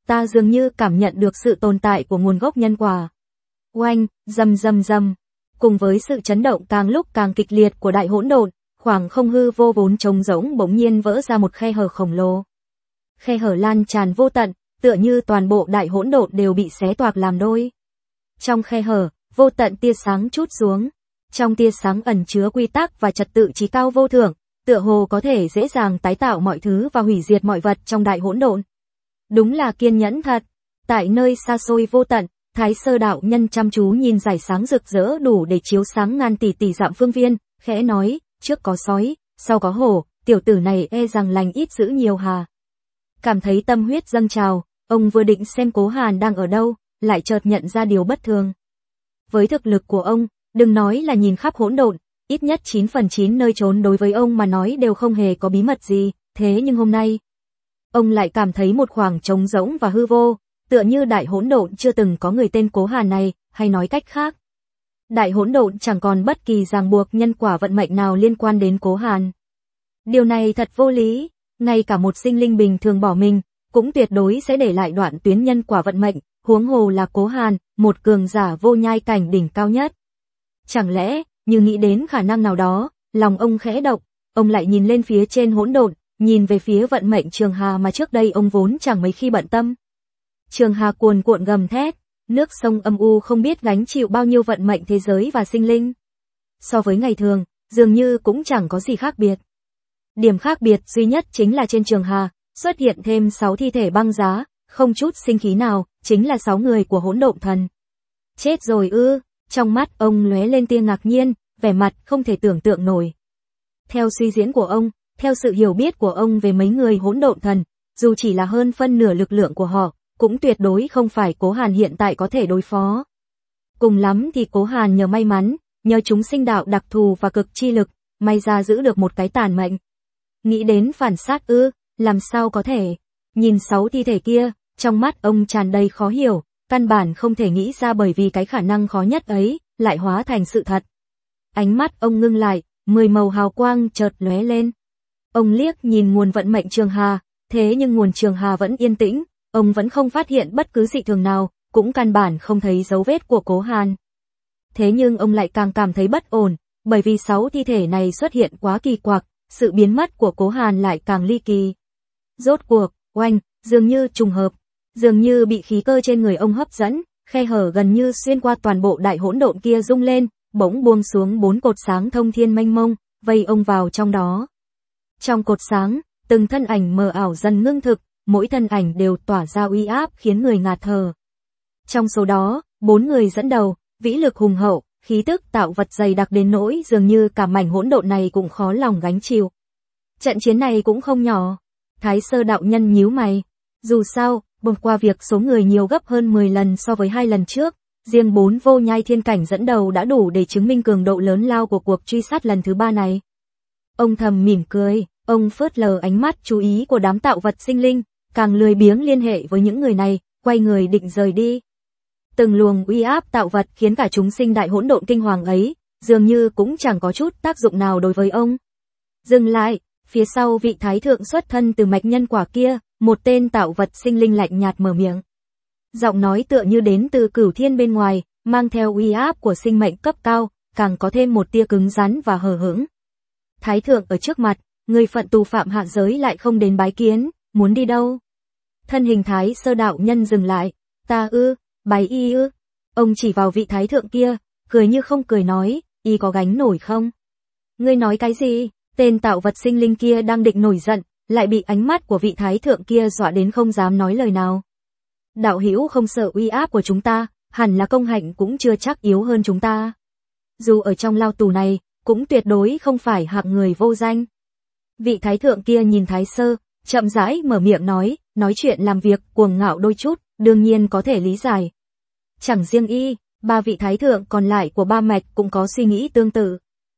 ta dường như cảm nhận được sự tồn tại của nguồn gốc nhân quả. Oanh, rầm rầm rầm. Cùng với sự chấn động càng lúc càng kịch liệt của đại hỗn độn, khoảng không hư vô vốn trống rỗng bỗng nhiên vỡ ra một khe hở khổng lồ. Khe hở lan tràn vô tận, tựa như toàn bộ đại hỗn độn đều bị xé toạc làm đôi. Trong khe hở, vô tận tia sáng trút xuống. Trong tia sáng ẩn chứa quy tắc và trật tự chí cao vô thượng, tựa hồ có thể dễ dàng tái tạo mọi thứ và hủy diệt mọi vật trong đại hỗn độn. Đúng là kiên nhẫn thật. Tại nơi xa xôi vô tận, Thái Sơ đạo nhân chăm chú nhìn dải sáng rực rỡ đủ để chiếu sáng ngàn tỷ tỷ dặm phương viên, khẽ nói, trước có sói, sau có hổ, tiểu tử này e rằng lành ít dữ nhiều hà. Cảm thấy tâm huyết dâng trào, ông vừa định xem Cố Hàn đang ở đâu, lại chợt nhận ra điều bất thường. Với thực lực của ông, đừng nói là nhìn khắp hỗn độn, ít nhất 9 phần 9 nơi trốn đối với ông mà nói đều không hề có bí mật gì, thế nhưng hôm nay, ông lại cảm thấy một khoảng trống rỗng và hư vô, tựa như đại hỗn độn chưa từng có người tên Cố Hàn này, hay nói cách khác, đại hỗn độn chẳng còn bất kỳ ràng buộc nhân quả vận mệnh nào liên quan đến Cố Hàn. Điều này thật vô lý, ngay cả một sinh linh bình thường bỏ mình, cũng tuyệt đối sẽ để lại đoạn tuyến nhân quả vận mệnh, huống hồ là Cố Hàn, một cường giả vô nhai cảnh đỉnh cao nhất. Chẳng lẽ, như nghĩ đến khả năng nào đó, lòng ông khẽ động, ông lại nhìn lên phía trên hỗn độn, nhìn về phía vận mệnh Trường Hà mà trước đây ông vốn chẳng mấy khi bận tâm. Trường Hà cuồn cuộn gầm thét, nước sông âm u không biết gánh chịu bao nhiêu vận mệnh thế giới và sinh linh. So với ngày thường, dường như cũng chẳng có gì khác biệt. Điểm khác biệt duy nhất chính là trên Trường Hà, xuất hiện thêm 6 thi thể băng giá, không chút sinh khí nào, chính là 6 người của hỗn độn thần. Chết rồi ư, trong mắt ông lóe lên tia ngạc nhiên, vẻ mặt không thể tưởng tượng nổi. Theo suy diễn của ông, theo sự hiểu biết của ông về mấy người hỗn độn thần, dù chỉ là hơn phân nửa lực lượng của họ, cũng tuyệt đối không phải Cố Hàn hiện tại có thể đối phó. Cùng lắm thì Cố Hàn nhờ may mắn, nhờ chúng sinh đạo đặc thù và cực chi lực, may ra giữ được một cái tàn mệnh. Nghĩ đến phản sát ư, làm sao có thể? Nhìn 6 thi thể kia, trong mắt ông tràn đầy khó hiểu, căn bản không thể nghĩ ra bởi vì cái khả năng khó nhất ấy, lại hóa thành sự thật. Ánh mắt ông ngưng lại, 10 màu hào quang chợt lóe lên. Ông liếc nhìn nguồn vận mệnh Trường Hà, thế nhưng nguồn Trường Hà vẫn yên tĩnh, ông vẫn không phát hiện bất cứ dị thường nào, cũng căn bản không thấy dấu vết của Cố Hàn. Thế nhưng ông lại càng cảm thấy bất ổn, bởi vì 6 thi thể này xuất hiện quá kỳ quặc, sự biến mất của Cố Hàn lại càng ly kỳ. Rốt cuộc, oanh, dường như trùng hợp, dường như bị khí cơ trên người ông hấp dẫn, khe hở gần như xuyên qua toàn bộ đại hỗn độn kia rung lên, bỗng buông xuống 4 cột sáng thông thiên mênh mông, vây ông vào trong đó. Trong cột sáng, từng thân ảnh mờ ảo dần ngưng thực, mỗi thân ảnh đều tỏa ra uy áp khiến người ngạt thở. Trong số đó, 4 người dẫn đầu, vĩ lực hùng hậu, khí tức tạo vật dày đặc đến nỗi dường như cả mảnh hỗn độn này cũng khó lòng gánh chịu. Trận chiến này cũng không nhỏ. Thái Sơ đạo nhân nhíu mày. Dù sao, qua việc số người nhiều gấp hơn 10 lần so với 2 lần trước, riêng 4 vô nhai thiên cảnh dẫn đầu đã đủ để chứng minh cường độ lớn lao của cuộc truy sát lần thứ 3 này. Ông thầm mỉm cười, ông phớt lờ ánh mắt chú ý của đám tạo vật sinh linh, càng lười biếng liên hệ với những người này, quay người định rời đi. Từng luồng uy áp tạo vật khiến cả chúng sinh đại hỗn độn kinh hoàng ấy, dường như cũng chẳng có chút tác dụng nào đối với ông. Dừng lại, phía sau vị thái thượng xuất thân từ mạch nhân quả kia, một tên tạo vật sinh linh lạnh nhạt mở miệng. Giọng nói tựa như đến từ cửu thiên bên ngoài, mang theo uy áp của sinh mệnh cấp cao, càng có thêm một tia cứng rắn và hờ hững. Thái thượng ở trước mặt, người phận tù phạm hạ giới lại không đến bái kiến, muốn đi đâu? Thân hình Thái Sơ đạo nhân dừng lại, ta ư, bái y ư? Ông chỉ vào vị thái thượng kia, cười như không cười nói, y có gánh nổi không? Ngươi nói cái gì? Tên tạo vật sinh linh kia đang định nổi giận, lại bị ánh mắt của vị thái thượng kia dọa đến không dám nói lời nào. Đạo hữu không sợ uy áp của chúng ta, hẳn là công hạnh cũng chưa chắc yếu hơn chúng ta. Dù ở trong lao tù này, cũng tuyệt đối không phải hạng người vô danh. Vị thái thượng kia nhìn Thái Sơ, chậm rãi mở miệng nói chuyện làm việc cuồng ngạo đôi chút, đương nhiên có thể lý giải. Chẳng riêng y, 3 vị thái thượng còn lại của ba mạch cũng có suy nghĩ tương tự.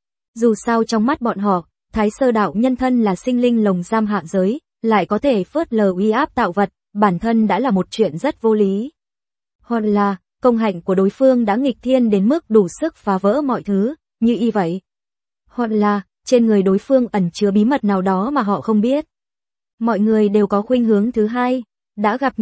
Dù sao trong mắt bọn họ, Thái Sơ đạo nhân thân là sinh linh lồng giam hạ giới, lại có thể phớt lờ uy áp tạo vật, bản thân đã là một chuyện rất vô lý. Hoặc là, công hạnh của đối phương đã nghịch thiên đến mức đủ sức phá vỡ mọi thứ, như y vậy. Hoặc là, trên người đối phương ẩn chứa bí mật nào đó mà họ không biết. Mọi người đều có khuynh hướng thứ hai, đã gặp nhau,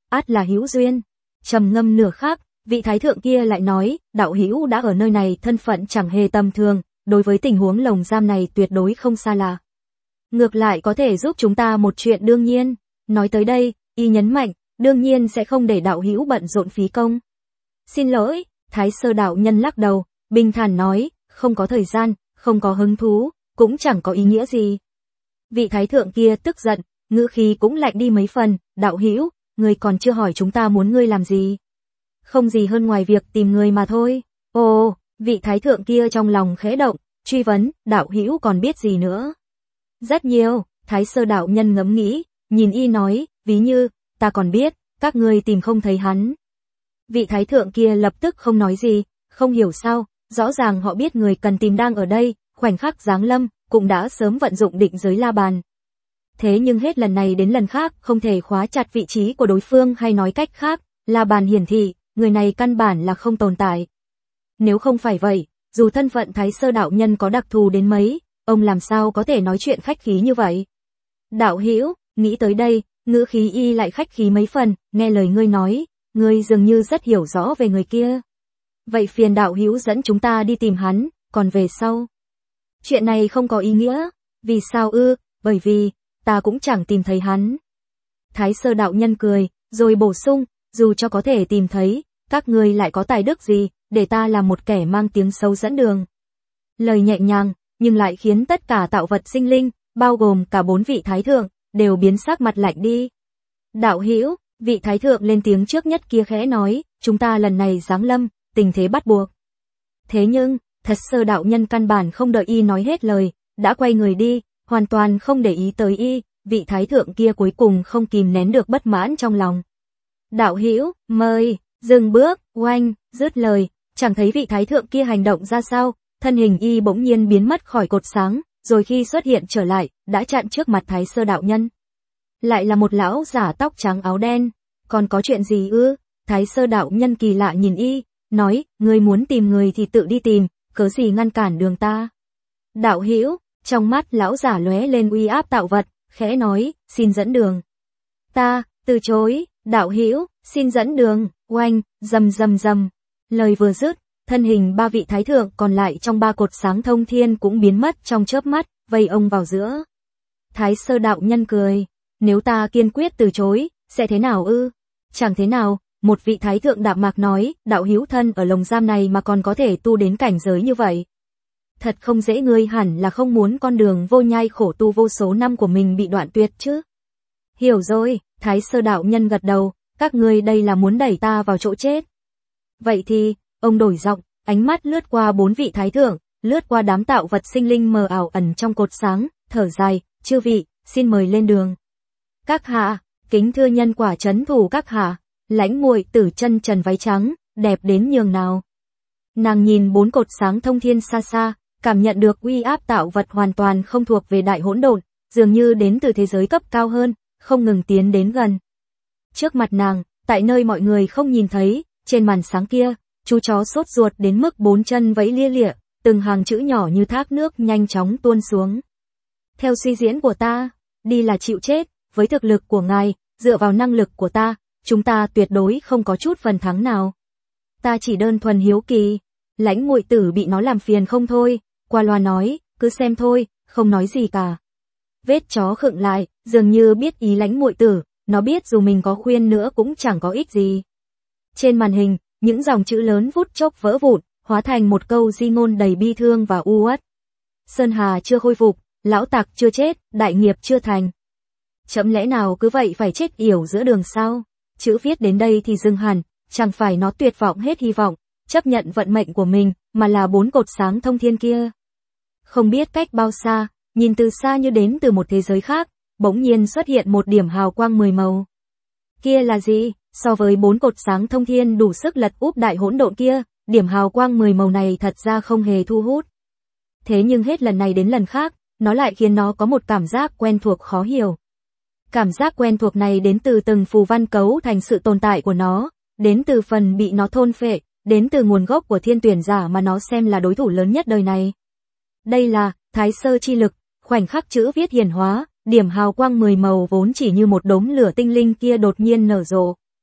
ắt là hữu duyên. Trầm ngâm nửa khắc, vị thái thượng kia lại nói, đạo hữu đã ở nơi này thân phận chẳng hề tầm thường, đối với tình huống lồng giam này tuyệt đối không xa lạ. Ngược lại có thể giúp chúng ta một chuyện đương nhiên. Nói tới đây, y nhấn mạnh, đương nhiên sẽ không để đạo hữu bận rộn phí công. Xin lỗi, Thái Sơ đạo nhân lắc đầu, bình thản nói, không có thời gian, không có hứng thú, cũng chẳng có ý nghĩa gì. Vị thái thượng kia tức giận, ngữ khí cũng lạnh đi mấy phần, đạo hữu, ngươi còn chưa hỏi chúng ta muốn ngươi làm gì. Không gì hơn ngoài việc tìm ngươi mà thôi. Ồ, vị thái thượng kia trong lòng khẽ động, truy vấn, đạo hữu còn biết gì nữa? Rất nhiều, Thái Sơ đạo nhân ngẫm nghĩ, nhìn y nói, ví như, ta còn biết, các ngươi tìm không thấy hắn. Vị thái thượng kia lập tức không nói gì, không hiểu sao, rõ ràng họ biết người cần tìm đang ở đây, khoảnh khắc giáng lâm, cũng đã sớm vận dụng định giới la bàn. Thế nhưng hết lần này đến lần khác không thể khóa chặt vị trí của đối phương hay nói cách khác, la bàn hiển thị, người này căn bản là không tồn tại. Nếu không phải vậy, dù thân phận Thái Sơ đạo nhân có đặc thù đến mấy, ông làm sao có thể nói chuyện khách khí như vậy? Đạo hữu, nghĩ tới đây, ngữ khí y lại khách khí mấy phần, nghe lời ngươi nói, ngươi dường như rất hiểu rõ về người kia. Vậy phiền đạo hữu dẫn chúng ta đi tìm hắn, còn về sau. Chuyện này không có ý nghĩa, vì sao ư, bởi vì, ta cũng chẳng tìm thấy hắn. Thái Sơ đạo nhân cười, rồi bổ sung, dù cho có thể tìm thấy, các ngươi lại có tài đức gì, để ta làm một kẻ mang tiếng xấu dẫn đường. Lời nhẹ nhàng, nhưng lại khiến tất cả tạo vật sinh linh, bao gồm cả 4 vị thái thượng, đều biến sắc mặt lạnh đi. Đạo hữu, vị thái thượng lên tiếng trước nhất kia khẽ nói, chúng ta lần này giáng lâm, tình thế bắt buộc. Thế nhưng, Thái Sơ đạo nhân căn bản không đợi y nói hết lời, đã quay người đi, hoàn toàn không để ý tới y, vị thái thượng kia cuối cùng không kìm nén được bất mãn trong lòng. Đạo hữu, mời, dừng bước, oanh, dứt lời, chẳng thấy vị thái thượng kia hành động ra sao, thân hình y bỗng nhiên biến mất khỏi cột sáng, rồi khi xuất hiện trở lại, đã chặn trước mặt Thái Sơ đạo nhân. Lại là một lão giả tóc trắng áo đen, còn có chuyện gì ư? Thái Sơ đạo nhân kỳ lạ nhìn y, nói, ngươi muốn tìm người thì tự đi tìm, cớ gì ngăn cản đường ta. Đạo hữu, trong mắt lão giả lóe lên uy áp tạo vật, khẽ nói, xin dẫn đường. Ta, từ chối, đạo hữu, xin dẫn đường, oanh, rầm rầm rầm. Lời vừa dứt, thân hình 3 vị thái thượng còn lại trong 3 cột sáng thông thiên cũng biến mất trong chớp mắt, vây ông vào giữa. Thái Sơ đạo nhân cười, nếu ta kiên quyết từ chối, sẽ thế nào ư? Chẳng thế nào, một vị thái thượng đạm mạc nói, đạo hữu thân ở lồng giam này mà còn có thể tu đến cảnh giới như vậy. Thật không dễ, ngươi hẳn là không muốn con đường vô nhai khổ tu vô số năm của mình bị đoạn tuyệt chứ. Hiểu rồi, Thái Sơ đạo nhân gật đầu, các ngươi đây là muốn đẩy ta vào chỗ chết. Vậy thì, ông đổi giọng, ánh mắt lướt qua 4 vị thái thượng, lướt qua đám tạo vật sinh linh mờ ảo ẩn trong cột sáng, thở dài, chư vị, xin mời lên đường. Các hạ, kính thưa nhân quả trấn thủ các hạ, Lãnh Muội Tử chân trần váy trắng, đẹp đến nhường nào. Nàng nhìn 4 cột sáng thông thiên xa xa, cảm nhận được uy áp tạo vật hoàn toàn không thuộc về đại hỗn độn, dường như đến từ thế giới cấp cao hơn, không ngừng tiến đến gần. Trước mặt nàng, tại nơi mọi người không nhìn thấy, trên màn sáng kia, chú chó sốt ruột đến mức 4 chân vẫy lia lịa, từng hàng chữ nhỏ như thác nước nhanh chóng tuôn xuống. Theo suy diễn của ta, đi là chịu chết, với thực lực của ngài, dựa vào năng lực của ta, chúng ta tuyệt đối không có chút phần thắng nào. Ta chỉ đơn thuần hiếu kỳ. Lãnh Muội Tử bị nó làm phiền không thôi, qua loa nói, cứ xem thôi, không nói gì cả. Vết chó khựng lại, dường như biết ý Lãnh Muội Tử, nó biết dù mình có khuyên nữa cũng chẳng có ích gì. Trên màn hình, những dòng chữ lớn vút chốc vỡ vụn, hóa thành một câu di ngôn đầy bi thương và u uất. Sơn Hà chưa khôi phục, lão tặc chưa chết, đại nghiệp chưa thành. Chấm lẽ nào cứ vậy phải chết yểu giữa đường sao? Chữ viết đến đây thì dừng hẳn, chẳng phải nó tuyệt vọng hết hy vọng, chấp nhận vận mệnh của mình, mà là 4 cột sáng thông thiên kia. Không biết cách bao xa, nhìn từ xa như đến từ một thế giới khác, bỗng nhiên xuất hiện một điểm hào quang 10 màu. Kia là gì? So với 4 cột sáng thông thiên đủ sức lật úp đại hỗn độn kia, điểm hào quang 10 màu này thật ra không hề thu hút. Thế nhưng hết lần này đến lần khác, nó lại khiến nó có một cảm giác quen thuộc khó hiểu. Cảm giác quen thuộc này đến từ từng phù văn cấu thành sự tồn tại của nó, đến từ phần bị nó thôn phệ, đến từ nguồn gốc của thiên tuyển giả mà nó xem là đối thủ lớn nhất đời này. Đây là Thái Sơ chi lực, khoảnh khắc chữ viết hiển hóa, điểm hào quang 10 màu vốn chỉ như một đốm lửa tinh linh kia đột nhiên nở rộ.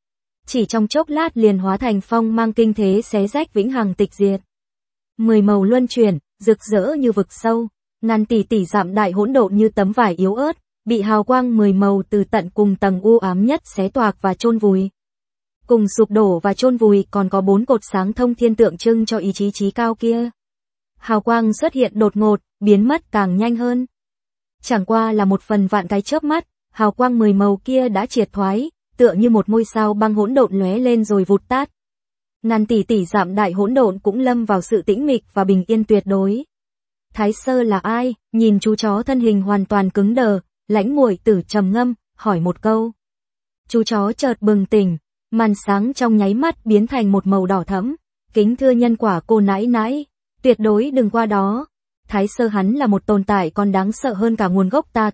chỉ trong chốc lát liền hóa thành phong mang kinh thế xé rách vĩnh hằng tịch diệt. 10 màu luân chuyển, rực rỡ như vực sâu, ngàn tỷ tỷ dặm đại hỗn độn như tấm vải yếu ớt, bị hào quang 10 màu từ tận cùng tầng u ám nhất xé toạc và chôn vùi. Cùng sụp đổ và chôn vùi còn có 4 cột sáng thông thiên tượng trưng cho ý chí chí cao kia. Hào quang xuất hiện đột ngột, biến mất càng nhanh hơn. Chẳng qua là một phần vạn cái chớp mắt, hào quang 10 màu kia đã triệt thoái, tựa như một ngôi sao băng hỗn độn lóe lên rồi vụt tắt. Ngàn tỷ tỷ dặm đại hỗn độn cũng lâm vào sự tĩnh mịch và bình yên tuyệt đối. Thái Sơ là ai? Nhìn chú chó thân hình hoàn toàn cứng đờ, Lãnh Muội Tử trầm ngâm, hỏi một câu. Chú chó chợt bừng tỉnh, màn sáng trong nháy mắt biến thành một màu đỏ thẫm. Kính thưa nhân quả cô nãi nãi, tuyệt đối đừng qua đó. Thái Sơ hắn là một tồn tại còn đáng sợ hơn cả nguồn gốc ta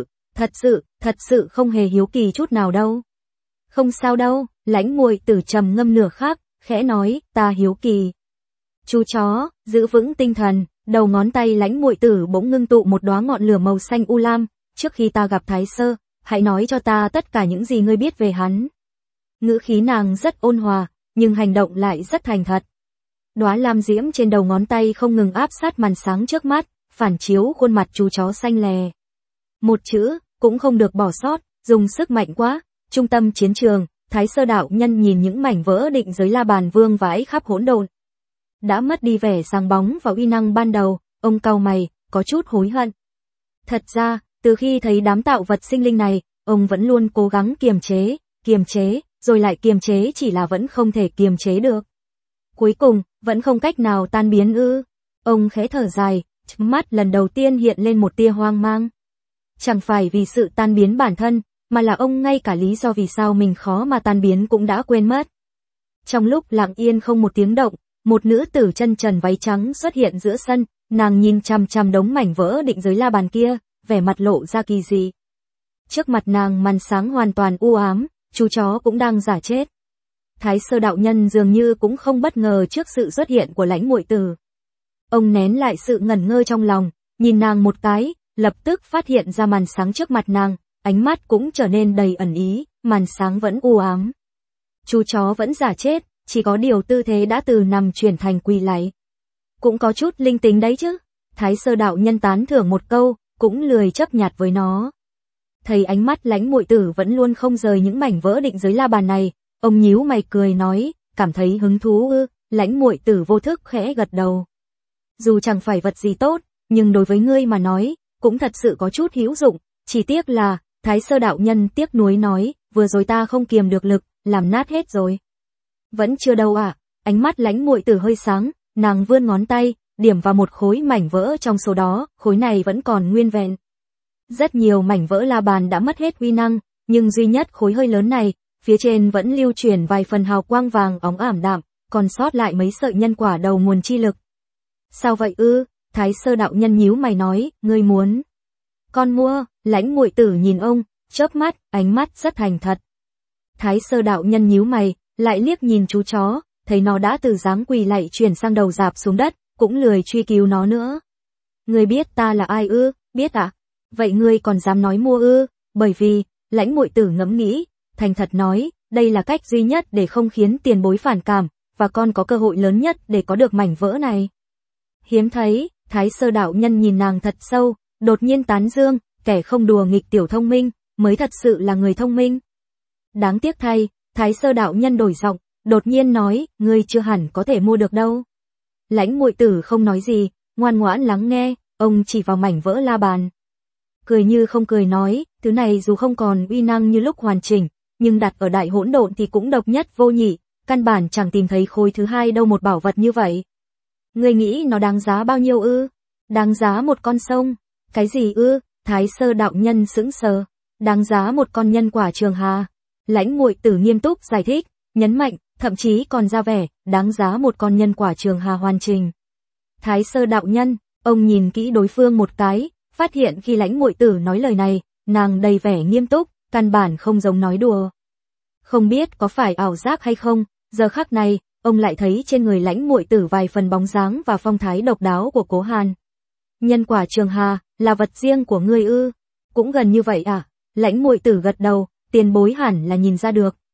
thật sự không hề hiếu kỳ chút nào đâu. Không sao đâu, Lãnh Muội Tử trầm ngâm nửa khắc, khẽ nói, ta hiếu kỳ. Chú chó, giữ vững tinh thần, đầu ngón tay Lãnh Muội Tử bỗng ngưng tụ một đóa ngọn lửa màu xanh u lam, trước khi ta gặp Thái Sơ, hãy nói cho ta tất cả những gì ngươi biết về hắn. Ngữ khí nàng rất ôn hòa, nhưng hành động lại rất thành thật. Đóa lam diễm trên đầu ngón tay không ngừng áp sát màn sáng trước mắt, phản chiếu khuôn mặt chú chó xanh lè. Một chữ, cũng không được bỏ sót, dùng sức mạnh quá. Trung tâm chiến trường, Thái Sơ đạo nhân nhìn những mảnh vỡ định giới La Bàn vương vãi khắp hỗn độn. Đã mất đi vẻ sáng bóng và uy năng ban đầu, ông cau mày, có chút hối hận. Thật ra, từ khi thấy đám tạo vật sinh linh này, ông vẫn luôn cố gắng kiềm chế, rồi lại kiềm chế chỉ là vẫn không thể kiềm chế được. Cuối cùng, vẫn không cách nào tan biến ư. Ông khẽ thở dài, mắt lần đầu tiên hiện lên một tia hoang mang. Chẳng phải vì sự tan biến bản thân, mà là ông ngay cả lý do vì sao mình khó mà tan biến cũng đã quên mất. Trong lúc lặng yên không một tiếng động, một nữ tử chân trần váy trắng xuất hiện giữa sân, nàng nhìn chằm chằm đống mảnh vỡ định giới La Bàn kia, vẻ mặt lộ ra kỳ dị. Trước mặt nàng màn sáng hoàn toàn u ám, chú chó cũng đang giả chết. Thái Sơ đạo nhân dường như cũng không bất ngờ trước sự xuất hiện của Lãnh Muội Tử. Ông nén lại sự ngẩn ngơ trong lòng, nhìn nàng một cái, lập tức phát hiện ra màn sáng trước mặt nàng, ánh mắt cũng trở nên đầy ẩn ý, màn sáng vẫn u ám. Chú chó vẫn giả chết, chỉ có điều tư thế đã từ nằm chuyển thành quỳ lạy. Cũng có chút linh tính đấy chứ. Thái Sơ đạo nhân tán thưởng một câu, cũng lười chấp nhặt với nó. Thấy ánh mắt Lãnh Muội Tử vẫn luôn không rời những mảnh vỡ định giới La Bàn này, ông nhíu mày cười nói, cảm thấy hứng thú ư? Lãnh Muội Tử vô thức khẽ gật đầu. Dù chẳng phải vật gì tốt, nhưng đối với ngươi mà nói, cũng thật sự có chút hữu dụng, chỉ tiếc là, Thái Sơ đạo nhân tiếc nuối nói, vừa rồi ta không kiềm được lực, làm nát hết rồi. Vẫn chưa đâu ạ. Ánh mắt Lãnh Muội Tử hơi sáng, nàng vươn ngón tay, điểm vào một khối mảnh vỡ trong số đó, khối này vẫn còn nguyên vẹn. Rất nhiều mảnh vỡ La Bàn đã mất hết uy năng, nhưng duy nhất khối hơi lớn này, phía trên vẫn lưu chuyển vài phần hào quang vàng óng ảm đạm, còn sót lại mấy sợi nhân quả đầu nguồn chi lực. Sao vậy ư? Thái Sơ đạo nhân nhíu mày nói, ngươi muốn. Con mua. Lãnh Muội Tử nhìn ông, chớp mắt, ánh mắt rất thành thật. Thái Sơ đạo nhân nhíu mày, lại liếc nhìn chú chó, thấy nó đã từ dáng quỳ lạy chuyển sang đầu rạp xuống đất, cũng lười truy cứu nó nữa. Ngươi biết ta là ai ư? Biết ạ. Vậy ngươi còn dám nói mua ư? Bởi vì, Lãnh Muội Tử ngẫm nghĩ, thành thật nói, đây là cách duy nhất để không khiến tiền bối phản cảm, và con có cơ hội lớn nhất để có được mảnh vỡ này. Hiếm thấy. Thái Sơ đạo nhân nhìn nàng thật sâu, đột nhiên tán dương, kẻ không đùa nghịch tiểu thông minh, mới thật sự là người thông minh. Đáng tiếc thay, Thái Sơ đạo nhân đổi giọng, đột nhiên nói, ngươi chưa hẳn có thể mua được đâu. Lãnh Muội Tử không nói gì, ngoan ngoãn lắng nghe, ông chỉ vào mảnh vỡ La Bàn. Cười như không cười nói, thứ này dù không còn uy năng như lúc hoàn chỉnh, nhưng đặt ở đại hỗn độn thì cũng độc nhất vô nhị, căn bản chẳng tìm thấy khối thứ hai đâu một bảo vật như vậy. Ngươi nghĩ nó đáng giá bao nhiêu ư? Đáng giá một con sông. Cái gì ư? Thái Sơ đạo nhân sững sờ. Đáng giá một con nhân quả trường hà. Lãnh Muội Tử nghiêm túc giải thích, nhấn mạnh, thậm chí còn ra vẻ, đáng giá một con nhân quả trường hà hoàn chỉnh. Thái Sơ đạo nhân, ông nhìn kỹ đối phương một cái, phát hiện khi Lãnh Muội Tử nói lời này, nàng đầy vẻ nghiêm túc, căn bản không giống nói đùa. Không biết có phải ảo giác hay không, giờ khắc này, ông lại thấy trên người Lãnh Muội Tử vài phần bóng dáng và phong thái độc đáo của Cố Hàn. Nhân quả trường hà, là vật riêng của ngươi ư? Cũng gần như vậy à? Lãnh Muội Tử gật đầu, tiền bối hẳn là nhìn ra được,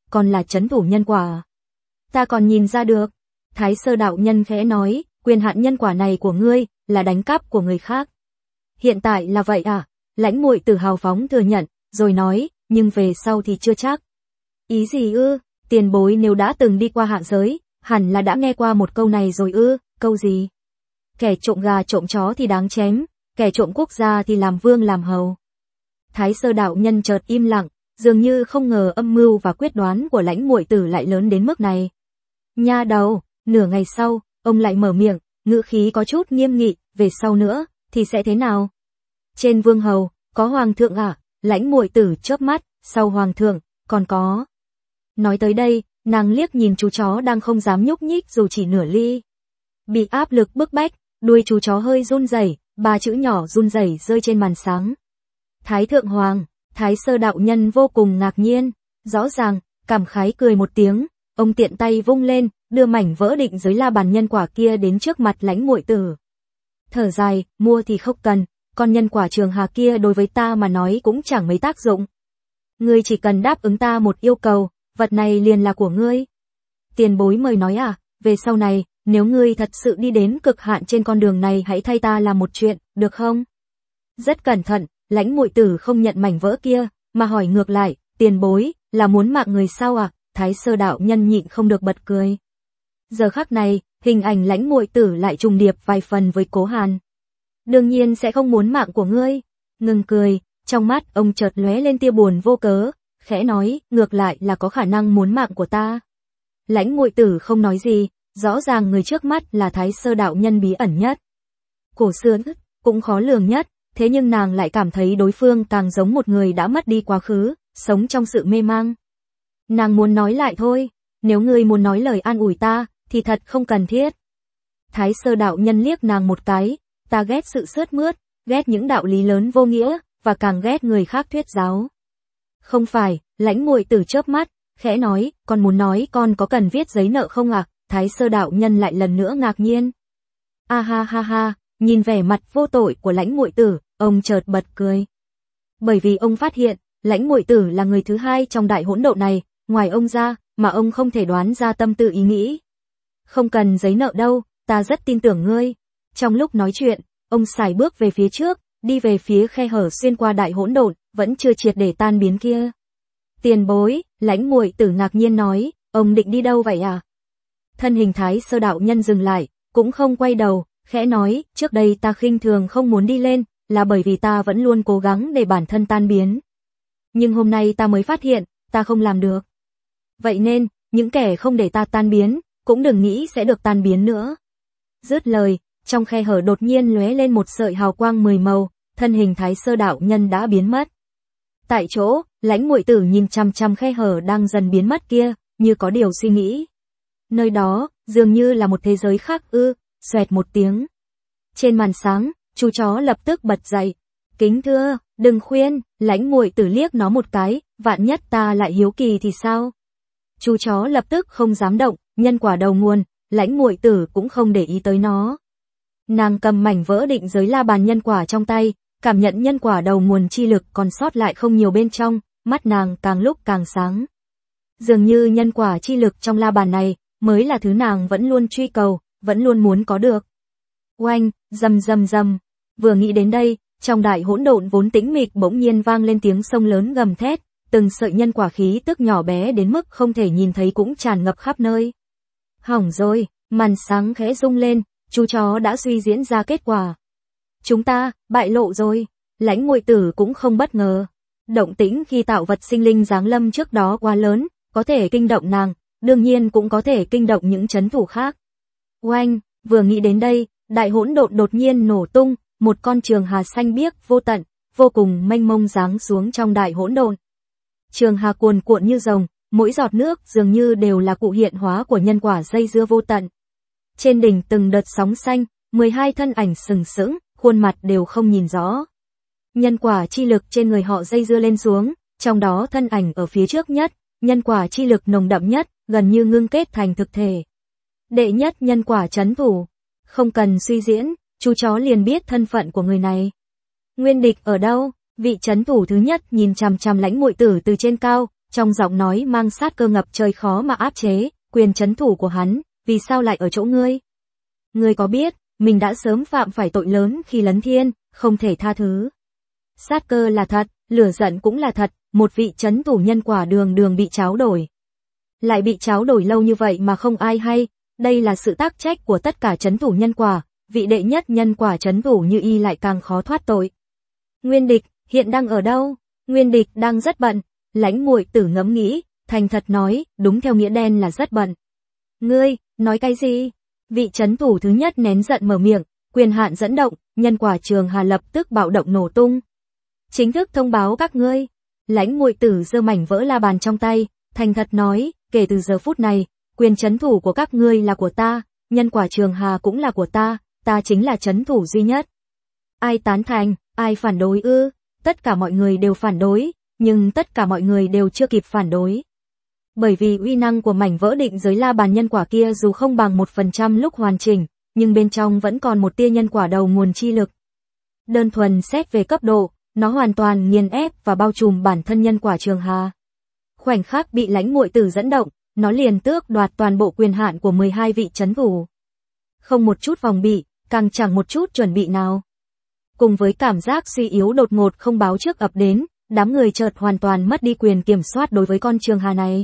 còn là trấn thủ nhân quả. Ta còn nhìn ra được. Thái Sơ đạo nhân khẽ nói, quyền hạn nhân quả này của ngươi, là đánh cắp của người khác. Hiện tại là vậy à? Lãnh Muội Tử hào phóng thừa nhận, rồi nói, nhưng về sau thì chưa chắc. Ý gì ư? Tiền bối nếu đã từng đi qua hạ giới, hẳn là đã nghe qua một câu này rồi ư? Câu gì? Kẻ trộm gà trộm chó thì đáng chém, kẻ trộm quốc gia thì làm vương làm hầu. Thái Sơ đạo nhân chợt im lặng, dường như không ngờ âm mưu và quyết đoán của Lãnh Muội Tử lại lớn đến mức này. Nha đầu, nửa ngày sau, ông lại mở miệng, ngữ khí có chút nghiêm nghị, về sau nữa, thì sẽ thế nào? Trên vương hầu, có hoàng thượng à? Lãnh Muội Tử chớp mắt, sau hoàng thượng, còn có. Nói tới đây, nàng liếc nhìn chú chó đang không dám nhúc nhích dù chỉ nửa ly. Bị áp lực bức bách, đuôi chú chó hơi run rẩy, 3 chữ nhỏ run rẩy rơi trên màn sáng. Thái thượng hoàng, Thái Sơ đạo nhân vô cùng ngạc nhiên, rõ ràng, cảm khái cười một tiếng, ông tiện tay vung lên, đưa mảnh vỡ định giới la bàn nhân quả kia đến trước mặt Lãnh Muội Tử. Thở dài, mua thì không cần, con nhân quả Trường Hà kia đối với ta mà nói cũng chẳng mấy tác dụng. Ngươi chỉ cần đáp ứng ta một yêu cầu, vật này liền là của ngươi. Tiền bối mời nói à, về sau này, nếu ngươi thật sự đi đến cực hạn trên con đường này hãy thay ta làm một chuyện, được không? Rất cẩn thận, Lãnh Muội Tử không nhận mảnh vỡ kia, mà hỏi ngược lại, tiền bối, là muốn mạng người sao à? Thái Sơ đạo nhân nhịn không được bật cười. Giờ khắc này, hình ảnh Lãnh Muội Tử lại trùng điệp vài phần với Cố Hàn. Đương nhiên sẽ không muốn mạng của ngươi. Ngừng cười, trong mắt ông chợt lóe lên tia buồn vô cớ, khẽ nói, ngược lại là có khả năng muốn mạng của ta. Lãnh Muội Tử không nói gì, rõ ràng người trước mắt là Thái Sơ đạo nhân bí ẩn nhất. Cổ xưa nhất, cũng khó lường nhất, thế nhưng nàng lại cảm thấy đối phương càng giống một người đã mất đi quá khứ, sống trong sự mê mang. Nàng muốn nói lại thôi, nếu ngươi muốn nói lời an ủi ta, thì thật không cần thiết. Thái Sơ đạo nhân liếc nàng một cái, ta ghét sự sướt mướt, ghét những đạo lý lớn vô nghĩa, và càng ghét người khác thuyết giáo. Không phải, Lãnh Muội Tử chớp mắt, khẽ nói, con muốn nói con có cần viết giấy nợ không à? Thái Sơ đạo nhân lại lần nữa ngạc nhiên. A ha ha ha, nhìn vẻ mặt vô tội của Lãnh Muội Tử, ông chợt bật cười. Bởi vì ông phát hiện, Lãnh Muội Tử là người thứ hai trong đại hỗn độn này, ngoài ông ra, mà ông không thể đoán ra tâm tư ý nghĩ. Không cần giấy nợ đâu, ta rất tin tưởng ngươi. Trong lúc nói chuyện, ông sải bước về phía trước, đi về phía khe hở xuyên qua đại hỗn độn, vẫn chưa triệt để tan biến kia. Tiền bối, Lãnh Muội Tử ngạc nhiên nói, ông định đi đâu vậy à? Thân hình Thái Sơ đạo nhân dừng lại, cũng không quay đầu, khẽ nói, trước đây ta khinh thường không muốn đi lên, là bởi vì ta vẫn luôn cố gắng để bản thân tan biến. Nhưng hôm nay ta mới phát hiện, ta không làm được. Vậy nên, những kẻ không để ta tan biến, cũng đừng nghĩ sẽ được tan biến nữa. Dứt lời, trong khe hở đột nhiên lóe lên một sợi hào quang 10 màu, thân hình Thái Sơ đạo nhân đã biến mất. Tại chỗ, Lãnh Muội Tử nhìn chằm chằm khe hở đang dần biến mất kia, như có điều suy nghĩ. Nơi đó, dường như là một thế giới khác ư, xoẹt một tiếng. Trên màn sáng, chú chó lập tức bật dậy. Kính thưa, đừng khuyên, Lãnh Muội Tử liếc nó một cái, vạn nhất ta lại hiếu kỳ thì sao? Chú chó lập tức không dám động, nhân quả đầu nguồn, Lãnh Muội Tử cũng không để ý tới nó. Nàng cầm mảnh vỡ định giới la bàn nhân quả trong tay, cảm nhận nhân quả đầu nguồn chi lực còn sót lại không nhiều bên trong, mắt nàng càng lúc càng sáng. Dường như nhân quả chi lực trong la bàn này, mới là thứ nàng vẫn luôn truy cầu, vẫn luôn muốn có được. Oanh, rầm rầm rầm, vừa nghĩ đến đây, trong đại hỗn độn vốn tĩnh mịch bỗng nhiên vang lên tiếng sông lớn gầm thét, từng sợi nhân quả khí tức nhỏ bé đến mức không thể nhìn thấy cũng tràn ngập khắp nơi. Hỏng rồi, màn sáng khẽ rung lên, chú chó đã suy diễn ra kết quả. Chúng ta, bại lộ rồi, Lãnh Muội Tử cũng không bất ngờ. Động tĩnh khi tạo vật sinh linh giáng lâm trước đó quá lớn, có thể kinh động nàng, đương nhiên cũng có thể kinh động những trấn thủ khác. Oanh, vừa nghĩ đến đây, đại hỗn độn đột nhiên nổ tung, một con trường hà xanh biếc vô tận, vô cùng mênh mông giáng xuống trong đại hỗn độn. Trường hà cuồn cuộn như rồng, mỗi giọt nước dường như đều là cụ hiện hóa của nhân quả dây dưa vô tận. Trên đỉnh từng đợt sóng xanh, 12 thân ảnh sừng sững, khuôn mặt đều không nhìn rõ. Nhân quả chi lực trên người họ dây dưa lên xuống, trong đó thân ảnh ở phía trước nhất, nhân quả chi lực nồng đậm nhất, gần như ngưng kết thành thực thể. Đệ nhất nhân quả trấn thủ. Không cần suy diễn, chú chó liền biết thân phận của người này. Nguyên địch ở đâu? Vị trấn thủ thứ nhất nhìn chằm chằm Lãnh Muội Tử từ trên cao, trong giọng nói mang sát cơ ngập trời khó mà áp chế, quyền trấn thủ của hắn, vì sao lại ở chỗ ngươi? Ngươi có biết, mình đã sớm phạm phải tội lớn khi lấn thiên, không thể tha thứ. Sát cơ là thật, lửa giận cũng là thật, một vị trấn thủ nhân quả đường đường bị tráo đổi. Lại bị tráo đổi lâu như vậy mà không ai hay, đây là sự tác trách của tất cả trấn thủ nhân quả, vị đệ nhất nhân quả trấn thủ như y lại càng khó thoát tội. Nguyên Địch, hiện đang ở đâu? Nguyên Địch đang rất bận, Lãnh Muội Tử ngẫm nghĩ, thành thật nói, đúng theo nghĩa đen là rất bận. Ngươi, nói cái gì? Vị trấn thủ thứ nhất nén giận mở miệng, quyền hạn dẫn động, nhân quả Trường Hà lập tức bạo động nổ tung. Chính thức thông báo các ngươi. Lãnh Muội Tử giơ mảnh vỡ la bàn trong tay, thành thật nói, kể từ giờ phút này, quyền trấn thủ của các ngươi là của ta, nhân quả Trường Hà cũng là của ta chính là trấn thủ duy nhất. Ai tán thành, ai phản đối ư? Tất cả mọi người đều phản đối, nhưng tất cả mọi người đều chưa kịp phản đối. Bởi vì uy năng của mảnh vỡ định giới la bàn nhân quả kia dù không bằng 1% lúc hoàn chỉnh, nhưng bên trong vẫn còn một tia nhân quả đầu nguồn chi lực. Đơn thuần xét về cấp độ, nó hoàn toàn nghiền ép và bao trùm bản thân nhân quả Trường Hà. Khoảnh khắc bị Lãnh Muội Tử dẫn động, nó liền tước đoạt toàn bộ quyền hạn của 12 vị trấn thủ. Không một chút phòng bị, càng chẳng một chút chuẩn bị nào. Cùng với cảm giác suy yếu đột ngột không báo trước ập đến, đám người chợt hoàn toàn mất đi quyền kiểm soát đối với con Trường Hà này.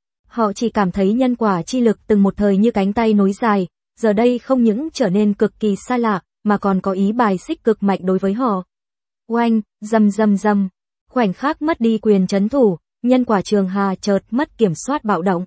Họ chỉ cảm thấy nhân quả chi lực từng một thời như cánh tay nối dài, giờ đây không những trở nên cực kỳ xa lạ, mà còn có ý bài xích cực mạnh đối với họ. Oanh, rầm rầm rầm, khoảnh khắc mất đi quyền trấn thủ, nhân quả Trường Hà chợt mất kiểm soát bạo động.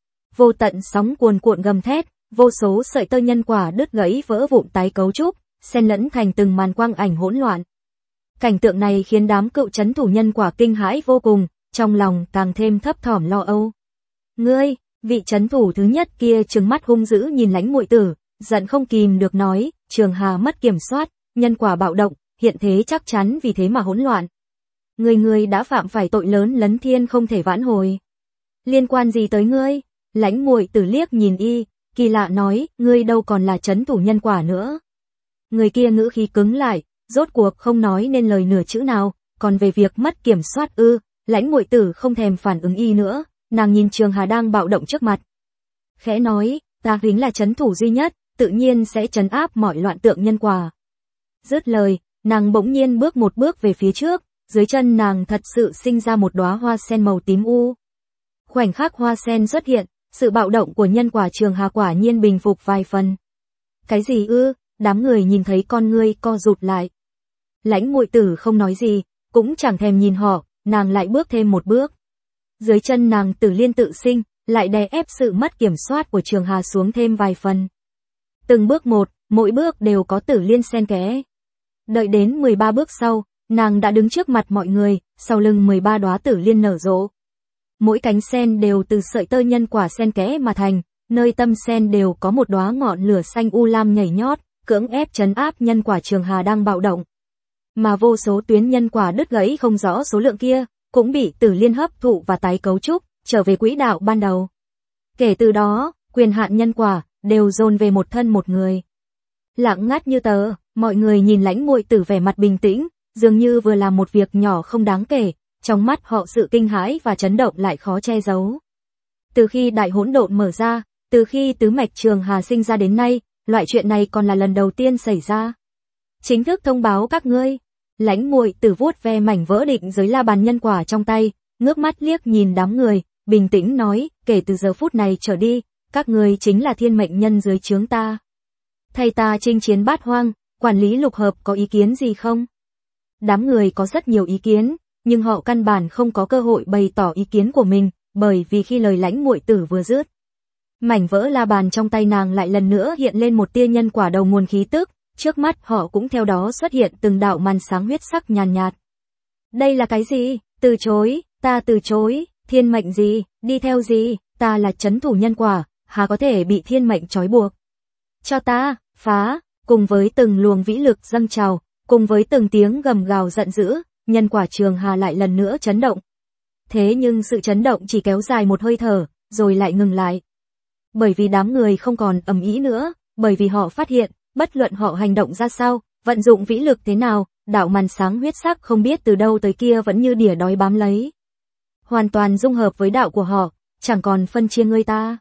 Vô tận sóng cuồn cuộn gầm thét, vô số sợi tơ nhân quả đứt gãy vỡ vụn tái cấu trúc, xen lẫn thành từng màn quang ảnh hỗn loạn. Cảnh tượng này khiến đám cựu trấn thủ nhân quả kinh hãi vô cùng, trong lòng càng thêm thấp thỏm lo âu. Ngươi, vị trấn thủ thứ nhất kia trừng mắt hung dữ nhìn Lãnh Muội Tử, giận không kìm được nói, Trường Hà mất kiểm soát, nhân quả bạo động, hiện thế chắc chắn vì thế mà hỗn loạn. Ngươi đã phạm phải tội lớn lấn thiên không thể vãn hồi. Liên quan gì tới ngươi? Lãnh Muội Tử liếc nhìn y, kỳ lạ nói, ngươi đâu còn là trấn thủ nhân quả nữa. Người kia ngữ khí cứng lại, rốt cuộc không nói nên lời nửa chữ nào, còn về việc mất kiểm soát ư, Lãnh Muội Tử không thèm phản ứng y nữa, nàng nhìn Trường Hà đang bạo động trước mặt. Khẽ nói, ta chính là trấn thủ duy nhất, tự nhiên sẽ trấn áp mọi loạn tượng nhân quả. Dứt lời, nàng bỗng nhiên bước một bước về phía trước, dưới chân nàng thật sự sinh ra một đóa hoa sen màu tím u. Khoảnh khắc hoa sen xuất hiện, sự bạo động của nhân quả Trường Hà quả nhiên bình phục vài phần. Cái gì ư? Đám người nhìn thấy con ngươi co rụt lại. Lãnh Muội Tử không nói gì, cũng chẳng thèm nhìn họ, nàng lại bước thêm một bước. Dưới chân nàng Tử Liên tự sinh, lại đè ép sự mất kiểm soát của Trường Hà xuống thêm vài phần. Từng bước một, mỗi bước đều có Tử Liên xen kẽ. Đợi đến 13 bước sau, nàng đã đứng trước mặt mọi người, sau lưng 13 đóa Tử Liên nở rộ. Mỗi cánh sen đều từ sợi tơ nhân quả xen kẽ mà thành, nơi tâm sen đều có một đóa ngọn lửa xanh u lam nhảy nhót, cưỡng ép trấn áp nhân quả Trường Hà đang bạo động. Mà vô số tuyến nhân quả đứt gãy không rõ số lượng kia, cũng bị Tử Liên hấp thụ và tái cấu trúc, trở về quỹ đạo ban đầu. Kể từ đó, quyền hạn nhân quả đều dồn về một thân một người. Lặng ngắt như tờ, mọi người nhìn Lãnh Muội Tử vẻ mặt bình tĩnh, dường như vừa làm một việc nhỏ không đáng kể, trong mắt họ sự kinh hãi và chấn động lại khó che giấu. Từ khi đại hỗn độn mở ra, từ khi tứ mạch Trường Hà sinh ra đến nay, loại chuyện này còn là lần đầu tiên xảy ra. Chính thức thông báo các ngươi. Lãnh Muội Tử vuốt ve mảnh vỡ định giới la bàn nhân quả trong tay, ngước mắt liếc nhìn đám người, bình tĩnh nói, kể từ giờ phút này trở đi, các ngươi chính là thiên mệnh nhân dưới trướng ta. Thay ta chinh chiến bát hoang, quản lý lục hợp có ý kiến gì không? Đám người có rất nhiều ý kiến, nhưng họ căn bản không có cơ hội bày tỏ ý kiến của mình, bởi vì khi lời Lãnh Muội Tử vừa dứt, mảnh vỡ la bàn trong tay nàng lại lần nữa hiện lên một tia nhân quả đầu nguồn khí tức, trước mắt họ cũng theo đó xuất hiện từng đạo màn sáng huyết sắc nhàn nhạt. Đây là cái gì? Từ chối, ta từ chối, thiên mệnh gì, đi theo gì, ta là trấn thủ nhân quả, há có thể bị thiên mệnh trói buộc. Cho ta, phá, cùng với từng luồng vĩ lực dâng trào, cùng với từng tiếng gầm gào giận dữ, nhân quả Trường Hà lại lần nữa chấn động. Thế nhưng sự chấn động chỉ kéo dài một hơi thở, rồi lại ngừng lại. Bởi vì đám người không còn ầm ĩ nữa, bởi vì họ phát hiện, bất luận họ hành động ra sao, vận dụng vĩ lực thế nào, đạo màn sáng huyết sắc không biết từ đâu tới kia vẫn như đỉa đói bám lấy. hoàn toàn dung hợp với đạo của họ, chẳng còn phân chia ngươi ta.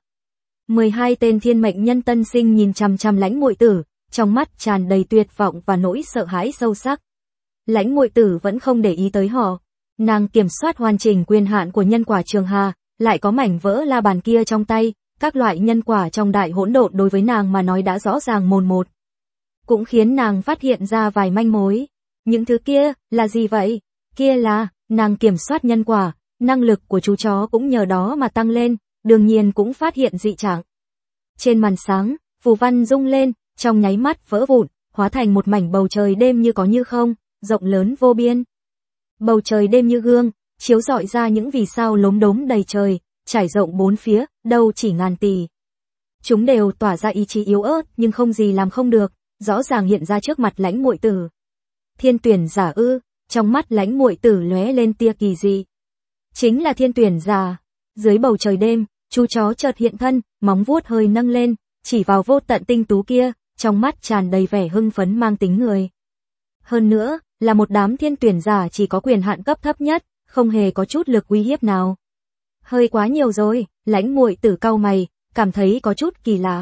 12 tên thiên mệnh nhân tân sinh nhìn chằm chằm Lãnh Muội Tử, trong mắt tràn đầy tuyệt vọng và nỗi sợ hãi sâu sắc. Lãnh Muội Tử vẫn không để ý tới họ. Nàng kiểm soát hoàn chỉnh quyền hạn của nhân quả Trường Hà, lại có mảnh vỡ la bàn kia trong tay, các loại nhân quả trong đại hỗn độn đối với nàng mà nói đã rõ ràng mồn một. Cũng khiến nàng phát hiện ra vài manh mối. Những thứ kia, là gì vậy? Kia là, nàng kiểm soát nhân quả, năng lực của chú chó cũng nhờ đó mà tăng lên, đương nhiên cũng phát hiện dị trạng. Trên màn sáng, phù văn rung lên, trong nháy mắt vỡ vụn, hóa thành một mảnh bầu trời đêm như có như không, rộng lớn vô biên. Bầu trời đêm như gương, chiếu rọi ra những vì sao lốm đốm đầy trời, trải rộng bốn phía, đâu chỉ ngàn tỷ. Chúng đều tỏa ra ý chí yếu ớt nhưng không gì làm không được, rõ ràng hiện ra trước mặt Lãnh Muội Tử. Thiên tuyển giả ư? Trong mắt Lãnh Muội Tử lóe lên tia kỳ dị. Chính là thiên tuyển giả. Dưới bầu trời đêm, chú chó chợt hiện thân, móng vuốt hơi nâng lên, chỉ vào vô tận tinh tú kia, trong mắt tràn đầy vẻ hưng phấn mang tính người. Hơn nữa, là một đám thiên tuyển giả chỉ có quyền hạn cấp thấp nhất, không hề có chút lực uy hiếp nào. Hơi quá nhiều rồi, Lãnh Muội Tử cau mày, cảm thấy có chút kỳ lạ.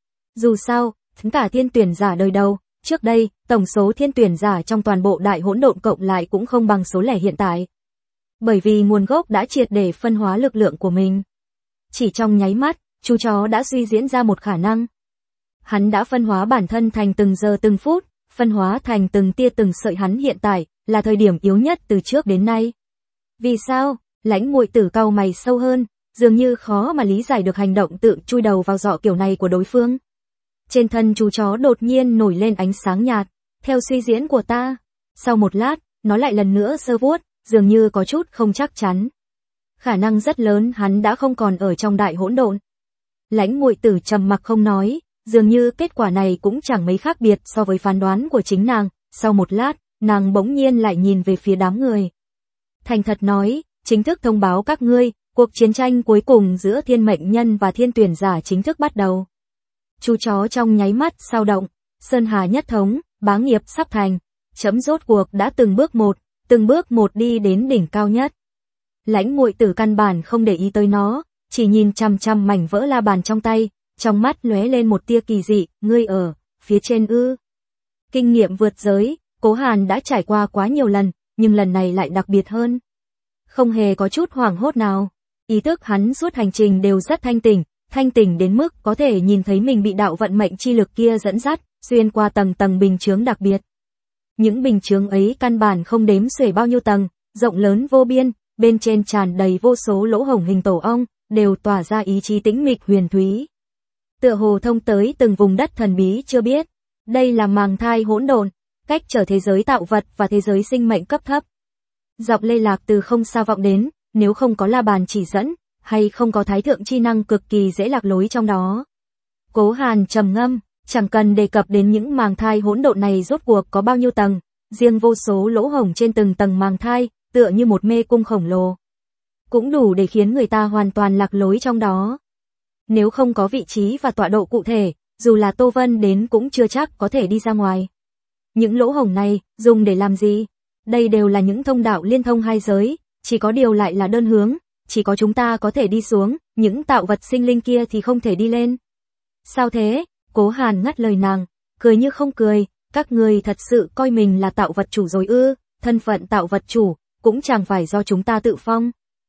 Dù sao, cả thiên tuyển giả đời đầu, trước đây, tổng số thiên tuyển giả trong toàn bộ đại hỗn độn cộng lại cũng không bằng số lẻ hiện tại. Bởi vì nguồn gốc đã triệt để phân hóa lực lượng của mình. Chỉ trong nháy mắt, chú chó đã suy diễn ra một khả năng. Hắn đã phân hóa bản thân thành từng giờ từng phút, phân hóa thành từng tia từng sợi hắn hiện tại, là thời điểm yếu nhất từ trước đến nay. Vì sao? Lãnh Muội Tử cau mày sâu hơn, dường như khó mà lý giải được hành động tự chui đầu vào giỏ kiểu này của đối phương. Trên thân chú chó đột nhiên nổi lên ánh sáng nhạt, theo suy diễn của ta. Sau một lát, nó lại lần nữa giơ vuốt, dường như có chút không chắc chắn. Khả năng rất lớn hắn đã không còn ở trong đại hỗn độn. Lãnh Muội Tử trầm mặc không nói, dường như kết quả này cũng chẳng mấy khác biệt so với phán đoán của chính nàng. Sau một lát, nàng bỗng nhiên lại nhìn về phía đám người. Thành thật nói, chính thức thông báo các ngươi, cuộc chiến tranh cuối cùng giữa thiên mệnh nhân và thiên tuyển giả chính thức bắt đầu. Chú chó trong nháy mắt sao động, Sơn Hà nhất thống, bá nghiệp sắp thành, chấm rốt cuộc đã từng bước một đi đến đỉnh cao nhất. Lãnh Muội Tử căn bản không để ý tới nó, chỉ nhìn chằm chằm mảnh vỡ la bàn trong tay, trong mắt lóe lên một tia kỳ dị, ngươi ở phía trên ư? Kinh nghiệm vượt giới, Cố Hàn đã trải qua quá nhiều lần, nhưng lần này lại đặc biệt hơn. Không hề có chút hoảng hốt nào, ý thức hắn suốt hành trình đều rất thanh tỉnh đến mức có thể nhìn thấy mình bị đạo vận mệnh chi lực kia dẫn dắt, xuyên qua tầng tầng bình chướng đặc biệt. Những bình chướng ấy căn bản không đếm xuể bao nhiêu tầng, rộng lớn vô biên, bên trên tràn đầy vô số lỗ hổng hình tổ ong, đều tỏa ra ý chí tĩnh mịch huyền thúy. Tựa hồ thông tới từng vùng đất thần bí chưa biết. Đây là màng thai hỗn độn, cách trở thế giới tạo vật và thế giới sinh mệnh cấp thấp. Giọng Lê Lạc từ không xa vọng đến, nếu không có la bàn chỉ dẫn, hay không có thái thượng chi năng cực kỳ dễ lạc lối trong đó. Cố Hàn trầm ngâm, chẳng cần đề cập đến những màng thai hỗn độn này rốt cuộc có bao nhiêu tầng, riêng vô số lỗ hổng trên từng tầng màng thai, tựa như một mê cung khổng lồ. Cũng đủ để khiến người ta hoàn toàn lạc lối trong đó. Nếu không có vị trí và tọa độ cụ thể, dù là Tô Vân đến cũng chưa chắc có thể đi ra ngoài. Những lỗ hổng này, dùng để làm gì? Đây đều là những thông đạo liên thông hai giới, chỉ có điều lại là đơn hướng, chỉ có chúng ta có thể đi xuống, những tạo vật sinh linh kia thì không thể đi lên. Sao thế? Cố Hàn ngắt lời nàng, cười như không cười, các người thật sự coi mình là tạo vật chủ rồi ư? Thân phận tạo vật chủ, cũng chẳng phải do chúng ta tự phong.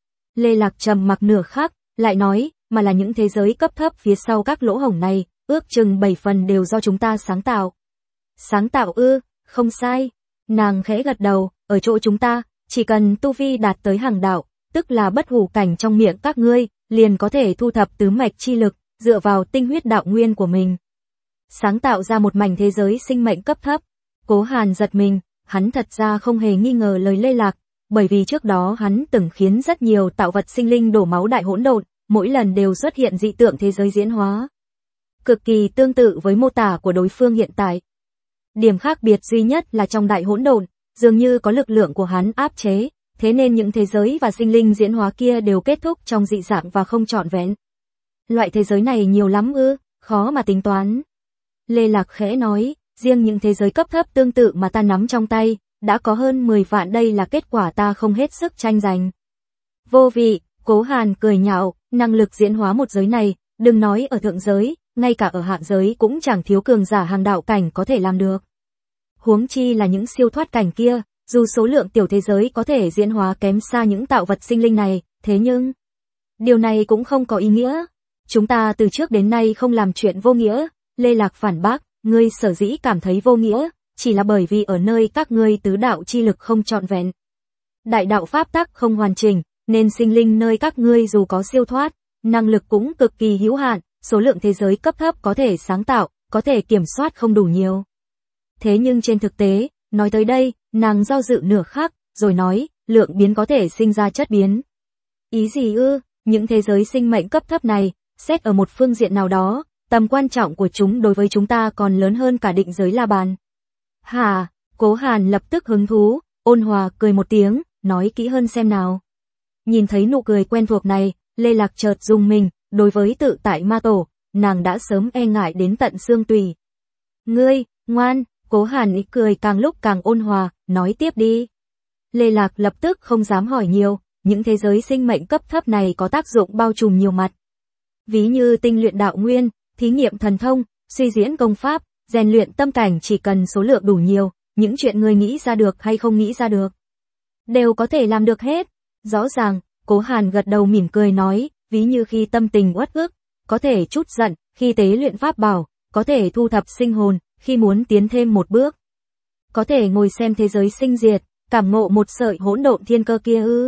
Lê Lạc trầm mặc nửa khắc, lại nói, mà là những thế giới cấp thấp phía sau các lỗ hổng này, ước chừng 7 phần đều do chúng ta sáng tạo. Sáng tạo ư? Không sai. Nàng khẽ gật đầu, ở chỗ chúng ta, chỉ cần tu vi đạt tới hàng đạo, tức là bất hủ cảnh trong miệng các ngươi, liền có thể thu thập tứ mạch chi lực, dựa vào tinh huyết đạo nguyên của mình. Sáng tạo ra một mảnh thế giới sinh mệnh cấp thấp. Cố Hàn giật mình, hắn thật ra không hề nghi ngờ lời Lê Lạc, bởi vì trước đó hắn từng khiến rất nhiều tạo vật sinh linh đổ máu đại hỗn độn, mỗi lần đều xuất hiện dị tượng thế giới diễn hóa. Cực kỳ tương tự với mô tả của đối phương hiện tại. Điểm khác biệt duy nhất là trong đại hỗn độn, dường như có lực lượng của hắn áp chế, thế nên những thế giới và sinh linh diễn hóa kia đều kết thúc trong dị dạng và không trọn vẹn. Loại thế giới này nhiều lắm ư, khó mà tính toán. Lê Lạc khẽ nói, riêng những thế giới cấp thấp tương tự mà ta nắm trong tay, đã có hơn 10 vạn, đây là kết quả ta không hết sức tranh giành. Vô vị, Cố Hàn cười nhạo, năng lực diễn hóa một giới này, đừng nói ở thượng giới, ngay cả ở hạ giới cũng chẳng thiếu cường giả hàng đạo cảnh có thể làm được. Huống chi là những siêu thoát cảnh kia, dù số lượng tiểu thế giới có thể diễn hóa kém xa những tạo vật sinh linh này, thế nhưng điều này cũng không có ý nghĩa. Chúng ta từ trước đến nay không làm chuyện vô nghĩa. Lê Lạc phản bác, ngươi sở dĩ cảm thấy vô nghĩa, chỉ là bởi vì ở nơi các ngươi tứ đạo chi lực không trọn vẹn. Đại đạo pháp tắc không hoàn chỉnh, nên sinh linh nơi các ngươi dù có siêu thoát, năng lực cũng cực kỳ hữu hạn, số lượng thế giới cấp thấp có thể sáng tạo, có thể kiểm soát không đủ nhiều. Thế nhưng trên thực tế, nói tới đây, nàng do dự nửa khắc, rồi nói, lượng biến có thể sinh ra chất biến. Ý gì ư? Những thế giới sinh mệnh cấp thấp này, xét ở một phương diện nào đó, tầm quan trọng của chúng đối với chúng ta còn lớn hơn cả định giới La Bàn. Hả? Cố Hàn lập tức hứng thú, ôn hòa cười một tiếng, nói kỹ hơn xem nào. Nhìn thấy nụ cười quen thuộc này, Lê Lạc chợt rùng mình, đối với tự tại ma tổ, nàng đã sớm e ngại đến tận xương tùy. Ngươi, ngoan, Cố Hàn ý cười càng lúc càng ôn hòa, nói tiếp đi. Lê Lạc lập tức không dám hỏi nhiều, những thế giới sinh mệnh cấp thấp này có tác dụng bao trùm nhiều mặt. Ví như tinh luyện đạo nguyên, thí nghiệm thần thông, suy diễn công pháp, rèn luyện tâm cảnh, chỉ cần số lượng đủ nhiều, những chuyện người nghĩ ra được hay không nghĩ ra được, đều có thể làm được hết. Rõ ràng, Cố Hàn gật đầu mỉm cười nói, ví như khi tâm tình uất ức, có thể trút giận, khi tế luyện pháp bảo, có thể thu thập sinh hồn, khi muốn tiến thêm một bước, có thể ngồi xem thế giới sinh diệt, cảm ngộ một sợi hỗn độn thiên cơ kia ư.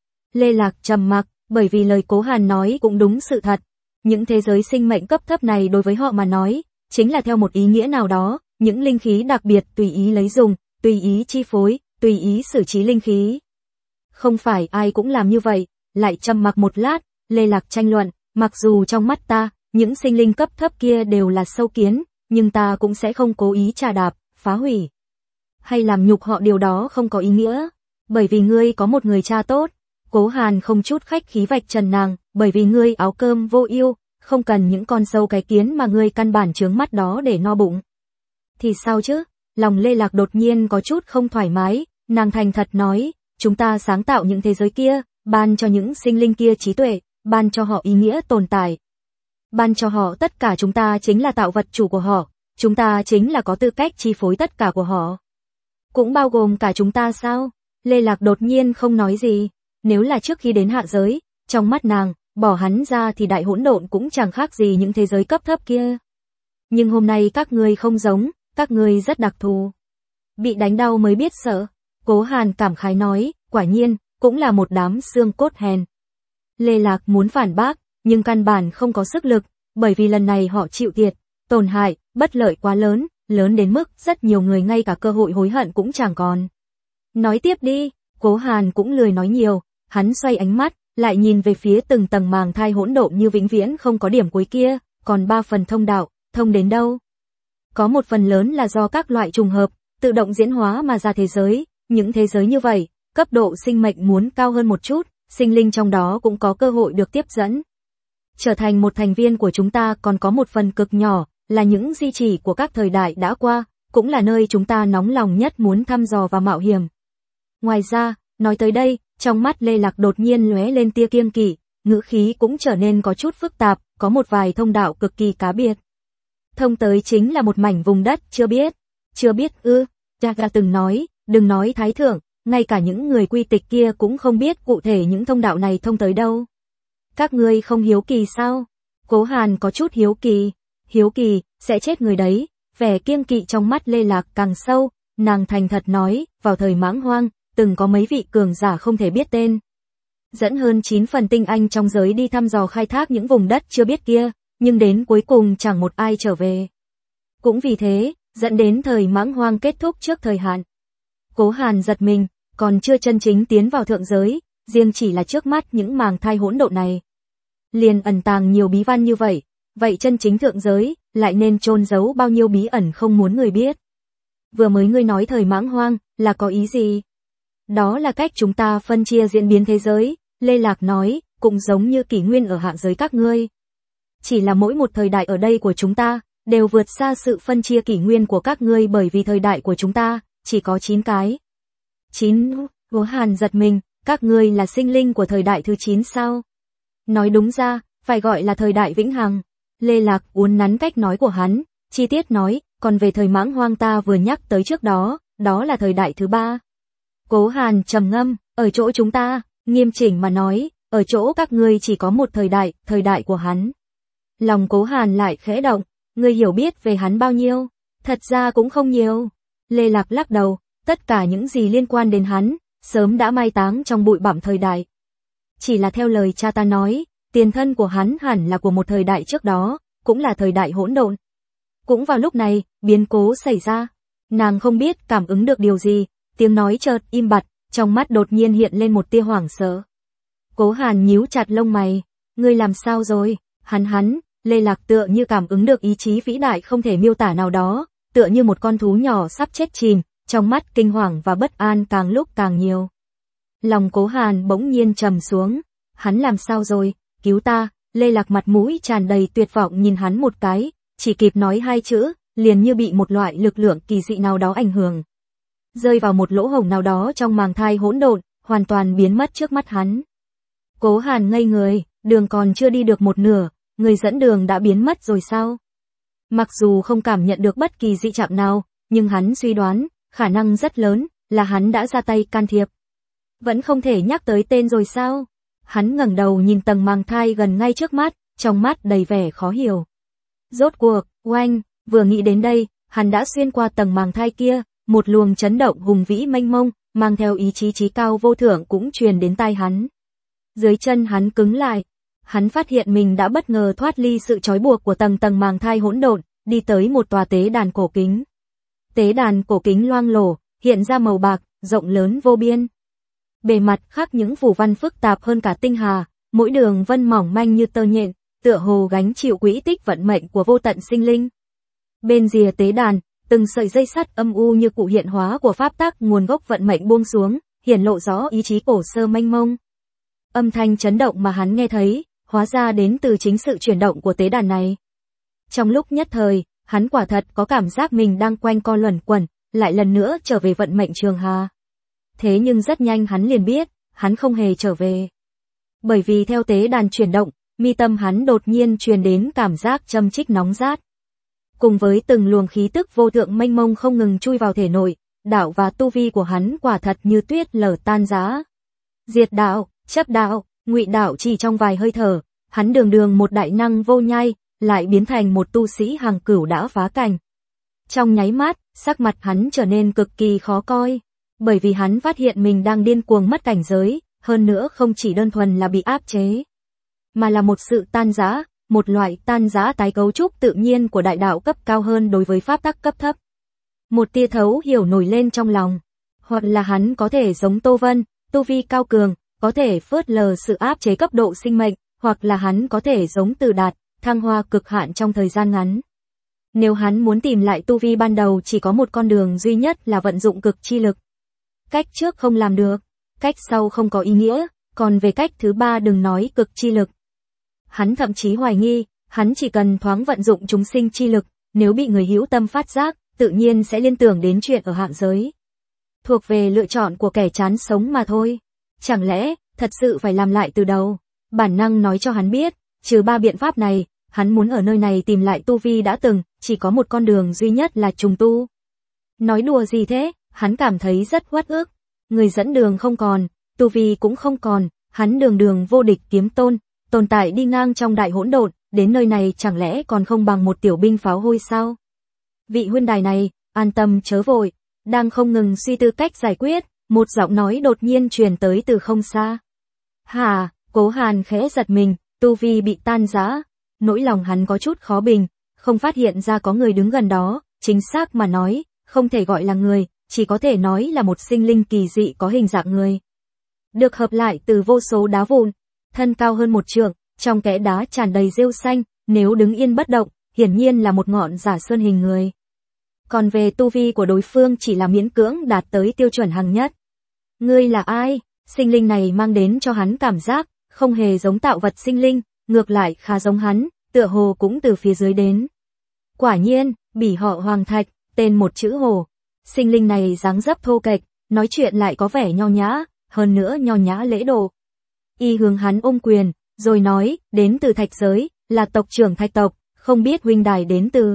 Lê Lạc trầm mặc, bởi vì lời Cố Hàn nói cũng đúng sự thật. Những thế giới sinh mệnh cấp thấp này đối với họ mà nói, chính là theo một ý nghĩa nào đó, những linh khí đặc biệt tùy ý lấy dùng, tùy ý chi phối, tùy ý xử trí linh khí. Không phải ai cũng làm như vậy. Lại trầm mặc một lát, Lê Lạc tranh luận, mặc dù trong mắt ta, những sinh linh cấp thấp kia đều là sâu kiến, nhưng ta cũng sẽ không cố ý trà đạp, phá hủy, hay làm nhục họ, điều đó không có ý nghĩa. Bởi vì ngươi có một người cha tốt. Cố Hàn không chút khách khí vạch trần nàng, bởi vì ngươi áo cơm vô ưu, không cần những con sâu cái kiến mà ngươi căn bản chướng mắt đó để no bụng. Thì sao chứ? Lòng Lê Lạc đột nhiên có chút không thoải mái, nàng thành thật nói, chúng ta sáng tạo những thế giới kia, ban cho những sinh linh kia trí tuệ, ban cho họ ý nghĩa tồn tại. Ban cho họ tất cả, chúng ta chính là tạo vật chủ của họ, chúng ta chính là có tư cách chi phối tất cả của họ. Cũng bao gồm cả chúng ta sao? Lê Lạc đột nhiên không nói gì. Nếu là trước khi đến hạ giới, trong mắt nàng, bỏ hắn ra thì đại hỗn độn cũng chẳng khác gì những thế giới cấp thấp kia. Nhưng hôm nay các ngươi không giống, các ngươi rất đặc thù. Bị đánh đau mới biết sợ. Cố Hàn cảm khái nói, quả nhiên, cũng là một đám xương cốt hèn. Lê Lạc muốn phản bác, nhưng căn bản không có sức lực, bởi vì lần này họ chịu thiệt, tổn hại, bất lợi quá lớn, lớn đến mức rất nhiều người ngay cả cơ hội hối hận cũng chẳng còn. Nói tiếp đi. Cố Hàn cũng lười nói nhiều, hắn xoay ánh mắt, lại nhìn về phía từng tầng màng thai hỗn độn như vĩnh viễn không có điểm cuối kia, còn 3 phần thông đạo, thông đến đâu? Có một phần lớn là do các loại trùng hợp, tự động diễn hóa mà ra thế giới, những thế giới như vậy, cấp độ sinh mệnh muốn cao hơn một chút, sinh linh trong đó cũng có cơ hội được tiếp dẫn. Trở thành một thành viên của chúng ta. Còn có một phần cực nhỏ, là những di chỉ của các thời đại đã qua, cũng là nơi chúng ta nóng lòng nhất muốn thăm dò và mạo hiểm. Ngoài ra, nói tới đây, trong mắt Lê Lạc đột nhiên lóe lên tia kiêng kỵ, ngữ khí cũng trở nên có chút phức tạp, có một vài thông đạo cực kỳ cá biệt. Thông tới chính là một mảnh vùng đất chưa biết. Chưa biết ư? Cha từng nói, đừng nói Thái Thượng, ngay cả những người quy tịch kia cũng không biết cụ thể những thông đạo này thông tới đâu. Các ngươi không hiếu kỳ sao? Cố Hàn có chút hiếu kỳ. Hiếu kỳ, sẽ chết người đấy. Vẻ kiêng kỵ trong mắt Lê Lạc càng sâu, nàng thành thật nói, vào thời Mãng Hoang, từng có mấy vị cường giả không thể biết tên, dẫn hơn 9 phần tinh anh trong giới đi thăm dò khai thác những vùng đất chưa biết kia, nhưng đến cuối cùng chẳng một ai trở về. Cũng vì thế, dẫn đến thời Mãng Hoang kết thúc trước thời hạn. Cố Hàn giật mình, còn chưa chân chính tiến vào thượng giới, riêng chỉ là trước mắt những màng thai hỗn độn này, liền ẩn tàng nhiều bí văn như vậy, vậy chân chính thượng giới lại nên chôn giấu bao nhiêu bí ẩn không muốn người biết. Vừa mới ngươi nói thời Mãng Hoang là có ý gì? Đó là cách chúng ta phân chia diễn biến thế giới, Lê Lạc nói, cũng giống như kỷ nguyên ở hạ giới các ngươi. Chỉ là mỗi một thời đại ở đây của chúng ta, đều vượt xa sự phân chia kỷ nguyên của các ngươi, bởi vì thời đại của chúng ta, chỉ có 9 cái. 9, Cố Hàn giật mình, các ngươi là sinh linh của thời đại thứ 9 sao? Nói đúng ra, phải gọi là thời đại vĩnh hằng. Lê Lạc uốn nắn cách nói của hắn, chi tiết nói, còn về thời mãng hoang ta vừa nhắc tới trước đó, đó là thời đại thứ 3. Cố Hàn trầm ngâm, ở chỗ chúng ta, nghiêm chỉnh mà nói, ở chỗ các ngươi chỉ có một thời đại của hắn. Lòng Cố Hàn lại khẽ động, ngươi hiểu biết về hắn bao nhiêu? Thật ra cũng không nhiều. Lê Lạc lắc đầu, tất cả những gì liên quan đến hắn, sớm đã mai táng trong bụi bặm thời đại. Chỉ là theo lời cha ta nói, tiền thân của hắn hẳn là của một thời đại trước đó, cũng là thời đại hỗn độn. Cũng vào lúc này, biến cố xảy ra. Nàng không biết cảm ứng được điều gì, tiếng nói chợt im bặt, trong mắt đột nhiên hiện lên một tia hoảng sợ. Cố Hàn nhíu chặt lông mày, ngươi làm sao rồi? Hắn, Lê Lạc tựa như cảm ứng được ý chí vĩ đại không thể miêu tả nào đó, tựa như một con thú nhỏ sắp chết chìm, trong mắt kinh hoàng và bất an càng lúc càng nhiều. Lòng Cố Hàn bỗng nhiên trầm xuống, hắn làm sao rồi? Cứu ta! Lê Lạc mặt mũi tràn đầy tuyệt vọng nhìn hắn một cái, chỉ kịp nói 2 chữ, liền như bị một loại lực lượng kỳ dị nào đó ảnh hưởng. Rơi vào một lỗ hổng nào đó trong màng thai hỗn độn, hoàn toàn biến mất trước mắt hắn. Cố Hàn ngây người, đường còn chưa đi được một nửa, người dẫn đường đã biến mất rồi sao? Mặc dù không cảm nhận được bất kỳ dị trạng nào, nhưng hắn suy đoán, khả năng rất lớn, là hắn đã ra tay can thiệp. Vẫn không thể nhắc tới tên rồi sao? Hắn ngẩng đầu nhìn tầng màng thai gần ngay trước mắt, trong mắt đầy vẻ khó hiểu. Rốt cuộc, oanh, vừa nghĩ đến đây, hắn đã xuyên qua tầng màng thai kia, một luồng chấn động hùng vĩ mênh mông, mang theo ý chí trí cao vô thượng cũng truyền đến tai hắn. Dưới chân hắn cứng lại, hắn phát hiện mình đã bất ngờ thoát ly sự trói buộc của tầng màng thai hỗn độn, đi tới một tòa tế đàn cổ kính. Tế đàn cổ kính loang lổ, hiện ra màu bạc, rộng lớn vô biên. Bề mặt khắc những phù văn phức tạp hơn cả tinh hà, mỗi đường vân mỏng manh như tơ nhện, tựa hồ gánh chịu quỹ tích vận mệnh của vô tận sinh linh. Bên rìa tế đàn, từng sợi dây sắt âm u như cụ hiện hóa của pháp tắc nguồn gốc vận mệnh buông xuống, hiển lộ rõ ý chí cổ sơ mênh mông. Âm thanh chấn động mà hắn nghe thấy, hóa ra đến từ chính sự chuyển động của tế đàn này. Trong lúc nhất thời, hắn quả thật có cảm giác mình đang quanh co luẩn quẩn, lại lần nữa trở về vận mệnh trường hà. Thế nhưng rất nhanh hắn liền biết, hắn không hề trở về. Bởi vì theo tế đàn chuyển động, mi tâm hắn đột nhiên truyền đến cảm giác châm chích nóng rát. Cùng với từng luồng khí tức vô thượng mênh mông không ngừng chui vào thể nội, đạo và tu vi của hắn quả thật như tuyết lở tan rã. Diệt đạo, chấp đạo, ngụy đạo chỉ trong vài hơi thở, hắn đường một đại năng vô nhai, lại biến thành một tu sĩ hàng cửu đã phá cảnh. Trong nháy mắt, sắc mặt hắn trở nên cực kỳ khó coi, bởi vì hắn phát hiện mình đang điên cuồng mất cảnh giới, hơn nữa không chỉ đơn thuần là bị áp chế, mà là một sự tan rã, một loại tan rã tái cấu trúc tự nhiên của đại đạo cấp cao hơn đối với pháp tắc cấp thấp. Một tia thấu hiểu nổi lên trong lòng, hoặc là hắn có thể giống Tô Vân, tu vi cao cường, có thể phớt lờ sự áp chế cấp độ sinh mệnh, hoặc là hắn có thể giống Từ Đạt, thăng hoa cực hạn trong thời gian ngắn. Nếu hắn muốn tìm lại tu vi ban đầu chỉ có một con đường duy nhất là vận dụng cực chi lực. Cách trước không làm được, cách sau không có ý nghĩa, còn về cách thứ 3 đừng nói cực chi lực. Hắn thậm chí hoài nghi, hắn chỉ cần thoáng vận dụng chúng sinh chi lực, nếu bị người hữu tâm phát giác, tự nhiên sẽ liên tưởng đến chuyện ở hạng giới. Thuộc về lựa chọn của kẻ chán sống mà thôi. Chẳng lẽ, thật sự phải làm lại từ đầu? Bản năng nói cho hắn biết, trừ 3 biện pháp này, hắn muốn ở nơi này tìm lại tu vi đã từng, chỉ có một con đường duy nhất là trùng tu. Nói đùa gì thế, hắn cảm thấy rất uất ức. Người dẫn đường không còn, tu vi cũng không còn, hắn đường vô địch kiếm tôn, tồn tại đi ngang trong đại hỗn độn, đến nơi này chẳng lẽ còn không bằng một tiểu binh pháo hôi sao? Vị huynh đài này, an tâm chớ vội, đang không ngừng suy tư cách giải quyết, một giọng nói đột nhiên truyền tới từ không xa. Hả, Cố Hàn khẽ giật mình, tu vi bị tan rã, nỗi lòng hắn có chút khó bình, không phát hiện ra có người đứng gần đó, chính xác mà nói, không thể gọi là người, chỉ có thể nói là một sinh linh kỳ dị có hình dạng người. Được hợp lại từ vô số đá vụn, thân cao hơn 1 trượng, trong kẽ đá tràn đầy rêu xanh, nếu đứng yên bất động, hiển nhiên là một ngọn giả sơn hình người. Còn về tu vi của đối phương chỉ là miễn cưỡng đạt tới tiêu chuẩn hàng nhất. Ngươi là ai? Sinh linh này mang đến cho hắn cảm giác, không hề giống tạo vật sinh linh, ngược lại khá giống hắn, tựa hồ cũng từ phía dưới đến. Quả nhiên, bỉ họ Hoàng Thạch, tên một chữ Hồ. Sinh linh này dáng dấp thô kệch, nói chuyện lại có vẻ nho nhã, hơn nữa nho nhã lễ độ. Y hướng hắn ôm quyền, rồi nói, đến từ Thạch giới, là tộc trưởng Thạch tộc, không biết huynh đài đến từ.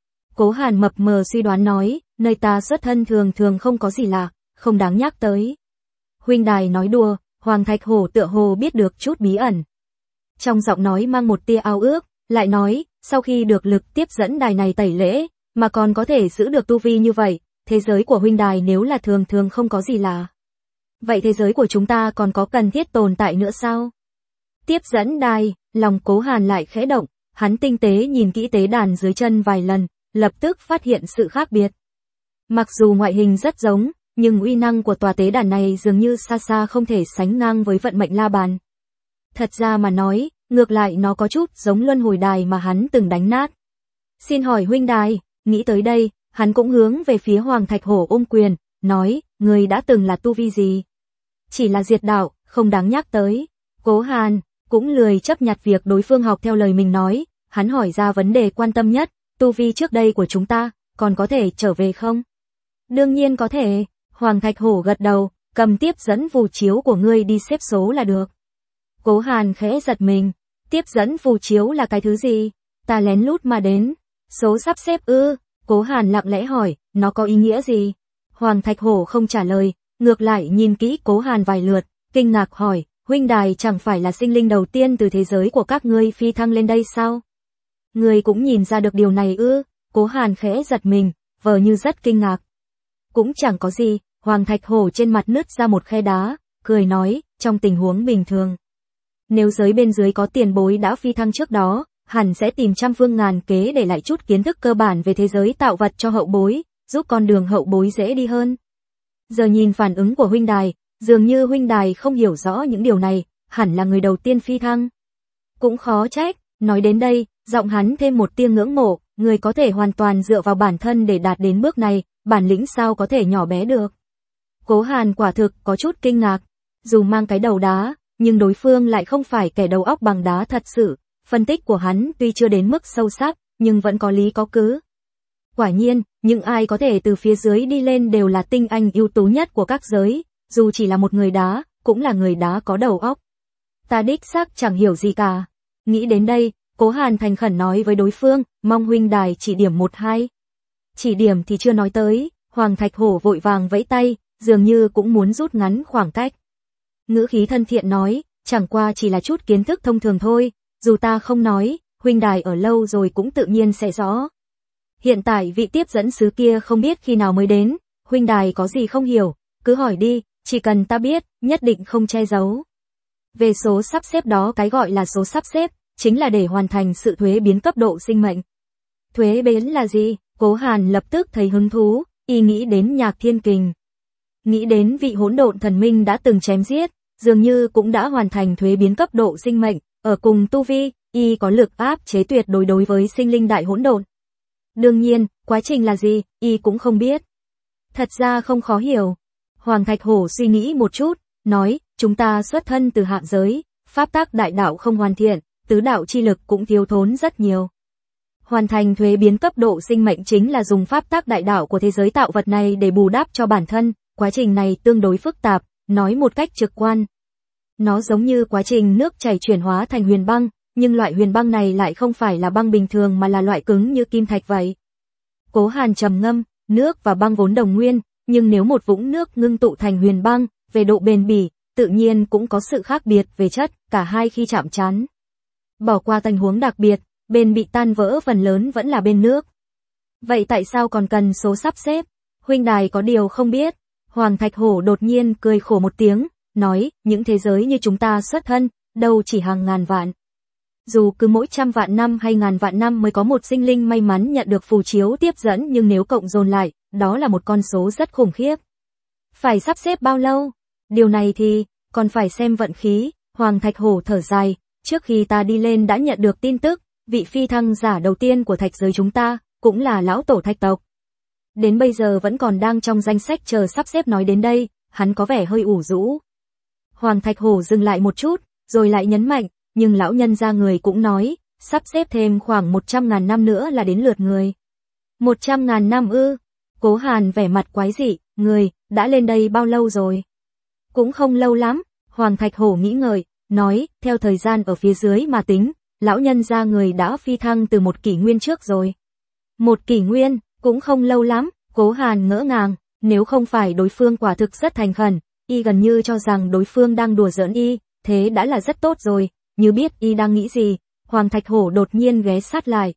Cố Hàn mập mờ suy đoán nói, nơi ta xuất thân thường thường không có gì lạ, không đáng nhắc tới. Huynh đài nói đùa, Hoàng Thạch Hổ tựa hồ biết được chút bí ẩn. Trong giọng nói mang một tia ao ước, lại nói, sau khi được lực tiếp dẫn đài này tẩy lễ, mà còn có thể giữ được tu vi như vậy, thế giới của huynh đài nếu là thường thường không có gì lạ. Vậy thế giới của chúng ta còn có cần thiết tồn tại nữa sao? Tiếp dẫn đài, lòng Cố Hàn lại khẽ động, hắn tinh tế nhìn kỹ tế đàn dưới chân vài lần, lập tức phát hiện sự khác biệt. Mặc dù ngoại hình rất giống, nhưng uy năng của tòa tế đàn này dường như xa xa không thể sánh ngang với vận mệnh la bàn. Thật ra mà nói, ngược lại nó có chút giống luân hồi đài mà hắn từng đánh nát. Xin hỏi huynh đài, nghĩ tới đây, hắn cũng hướng về phía Hoàng Thạch Hổ ôm quyền, nói, người đã từng là tu vi gì? Chỉ là diệt đạo, không đáng nhắc tới. Cố Hàn cũng lười chấp nhặt việc đối phương học theo lời mình nói, hắn hỏi ra vấn đề quan tâm nhất, tu vi trước đây của chúng ta, còn có thể trở về không? Đương nhiên có thể, Hoàng Thạch Hổ gật đầu, cầm tiếp dẫn phù chiếu của ngươi đi xếp số là được. Cố Hàn khẽ giật mình, tiếp dẫn phù chiếu là cái thứ gì? Ta lén lút mà đến. Số sắp xếp ư? Cố Hàn lặng lẽ hỏi, nó có ý nghĩa gì? Hoàng Thạch Hổ không trả lời, ngược lại nhìn kỹ Cố Hàn vài lượt, kinh ngạc hỏi, huynh đài chẳng phải là sinh linh đầu tiên từ thế giới của các ngươi phi thăng lên đây sao? Ngươi cũng nhìn ra được điều này ư? Cố Hàn khẽ giật mình, vờ như rất kinh ngạc. Cũng chẳng có gì, Hoàng Thạch Hổ trên mặt nứt ra một khe đá, cười nói, trong tình huống bình thường. Nếu giới bên dưới có tiền bối đã phi thăng trước đó, hẳn sẽ tìm trăm phương ngàn kế để lại chút kiến thức cơ bản về thế giới tạo vật cho hậu bối, giúp con đường hậu bối dễ đi hơn. Giờ nhìn phản ứng của huynh đài, dường như huynh đài không hiểu rõ những điều này, hẳn là người đầu tiên phi thăng. Cũng khó trách, nói đến đây, giọng hắn thêm một tia ngưỡng mộ, người có thể hoàn toàn dựa vào bản thân để đạt đến bước này, bản lĩnh sao có thể nhỏ bé được. Cố Hàn quả thực có chút kinh ngạc, dù mang cái đầu đá, nhưng đối phương lại không phải kẻ đầu óc bằng đá thật sự, phân tích của hắn tuy chưa đến mức sâu sắc, nhưng vẫn có lý có cứ. Quả nhiên, những ai có thể từ phía dưới đi lên đều là tinh anh ưu tú nhất của các giới, dù chỉ là một người đá, cũng là người đá có đầu óc. Ta đích xác chẳng hiểu gì cả. Nghĩ đến đây, Cố Hàn thành khẩn nói với đối phương, mong huynh đài chỉ điểm 1-2. Chỉ điểm thì chưa nói tới, Hoàng Thạch Hổ vội vàng vẫy tay, dường như cũng muốn rút ngắn khoảng cách. Ngữ khí thân thiện nói, chẳng qua chỉ là chút kiến thức thông thường thôi, dù ta không nói, huynh đài ở lâu rồi cũng tự nhiên sẽ rõ. Hiện tại vị tiếp dẫn sứ kia không biết khi nào mới đến, huynh đài có gì không hiểu, cứ hỏi đi, chỉ cần ta biết, nhất định không che giấu. Về số sắp xếp đó, cái gọi là số sắp xếp, chính là để hoàn thành sự thuế biến cấp độ sinh mệnh. Thuế biến là gì? Cố Hàn lập tức thấy hứng thú, y nghĩ đến Nhạc Thiên Kình. Nghĩ đến vị hỗn độn thần minh đã từng chém giết, dường như cũng đã hoàn thành thuế biến cấp độ sinh mệnh, ở cùng tu vi, y có lực áp chế tuyệt đối đối với sinh linh đại hỗn độn. Đương nhiên, quá trình là gì, y cũng không biết. Thật ra không khó hiểu. Hoàng Thạch Hổ suy nghĩ một chút, nói, chúng ta xuất thân từ hạ giới, pháp tắc đại đạo không hoàn thiện, tứ đạo chi lực cũng thiếu thốn rất nhiều. Hoàn thành thuế biến cấp độ sinh mệnh chính là dùng pháp tắc đại đạo của thế giới tạo vật này để bù đắp cho bản thân, quá trình này tương đối phức tạp, nói một cách trực quan. Nó giống như quá trình nước chảy chuyển hóa thành huyền băng, nhưng loại huyền băng này lại không phải là băng bình thường mà là loại cứng như kim thạch vậy. Cố Hàn trầm ngâm, nước và băng vốn đồng nguyên, nhưng nếu một vũng nước ngưng tụ thành huyền băng, về độ bền bỉ, tự nhiên cũng có sự khác biệt về chất, cả hai khi chạm trán. Bỏ qua tình huống đặc biệt, bên bị tan vỡ phần lớn vẫn là bên nước. Vậy tại sao còn cần số sắp xếp? Huynh đài có điều không biết. Hoàng Thạch Hổ đột nhiên cười khổ một tiếng, nói, những thế giới như chúng ta xuất thân, đâu chỉ hàng ngàn vạn. Dù cứ mỗi 100 vạn năm hay ngàn vạn năm mới có một sinh linh may mắn nhận được phù chiếu tiếp dẫn, nhưng nếu cộng dồn lại, đó là một con số rất khủng khiếp. Phải sắp xếp bao lâu? Điều này thì, còn phải xem vận khí. Hoàng Thạch Hổ thở dài, trước khi ta đi lên đã nhận được tin tức, vị phi thăng giả đầu tiên của thạch giới chúng ta, cũng là lão tổ thạch tộc. Đến bây giờ vẫn còn đang trong danh sách chờ sắp xếp. Nói đến đây, hắn có vẻ hơi ủ rũ. Hoàng Thạch Hổ dừng lại một chút, rồi lại nhấn mạnh, nhưng lão nhân gia người cũng nói, sắp xếp thêm khoảng 100.000 năm nữa là đến lượt người. 100.000 năm ư? Cố Hàn vẻ mặt quái dị, người, đã lên đây bao lâu rồi? Cũng không lâu lắm, Hoàng Thạch Hổ nghĩ ngợi, nói, theo thời gian ở phía dưới mà tính, lão nhân gia người đã phi thăng từ một kỷ nguyên trước rồi. Một kỷ nguyên, cũng không lâu lắm, Cố Hàn ngỡ ngàng, nếu không phải đối phương quả thực rất thành khẩn, y gần như cho rằng đối phương đang đùa giỡn y, thế đã là rất tốt rồi, như biết y đang nghĩ gì, Hoàng Thạch Hổ đột nhiên ghé sát lại.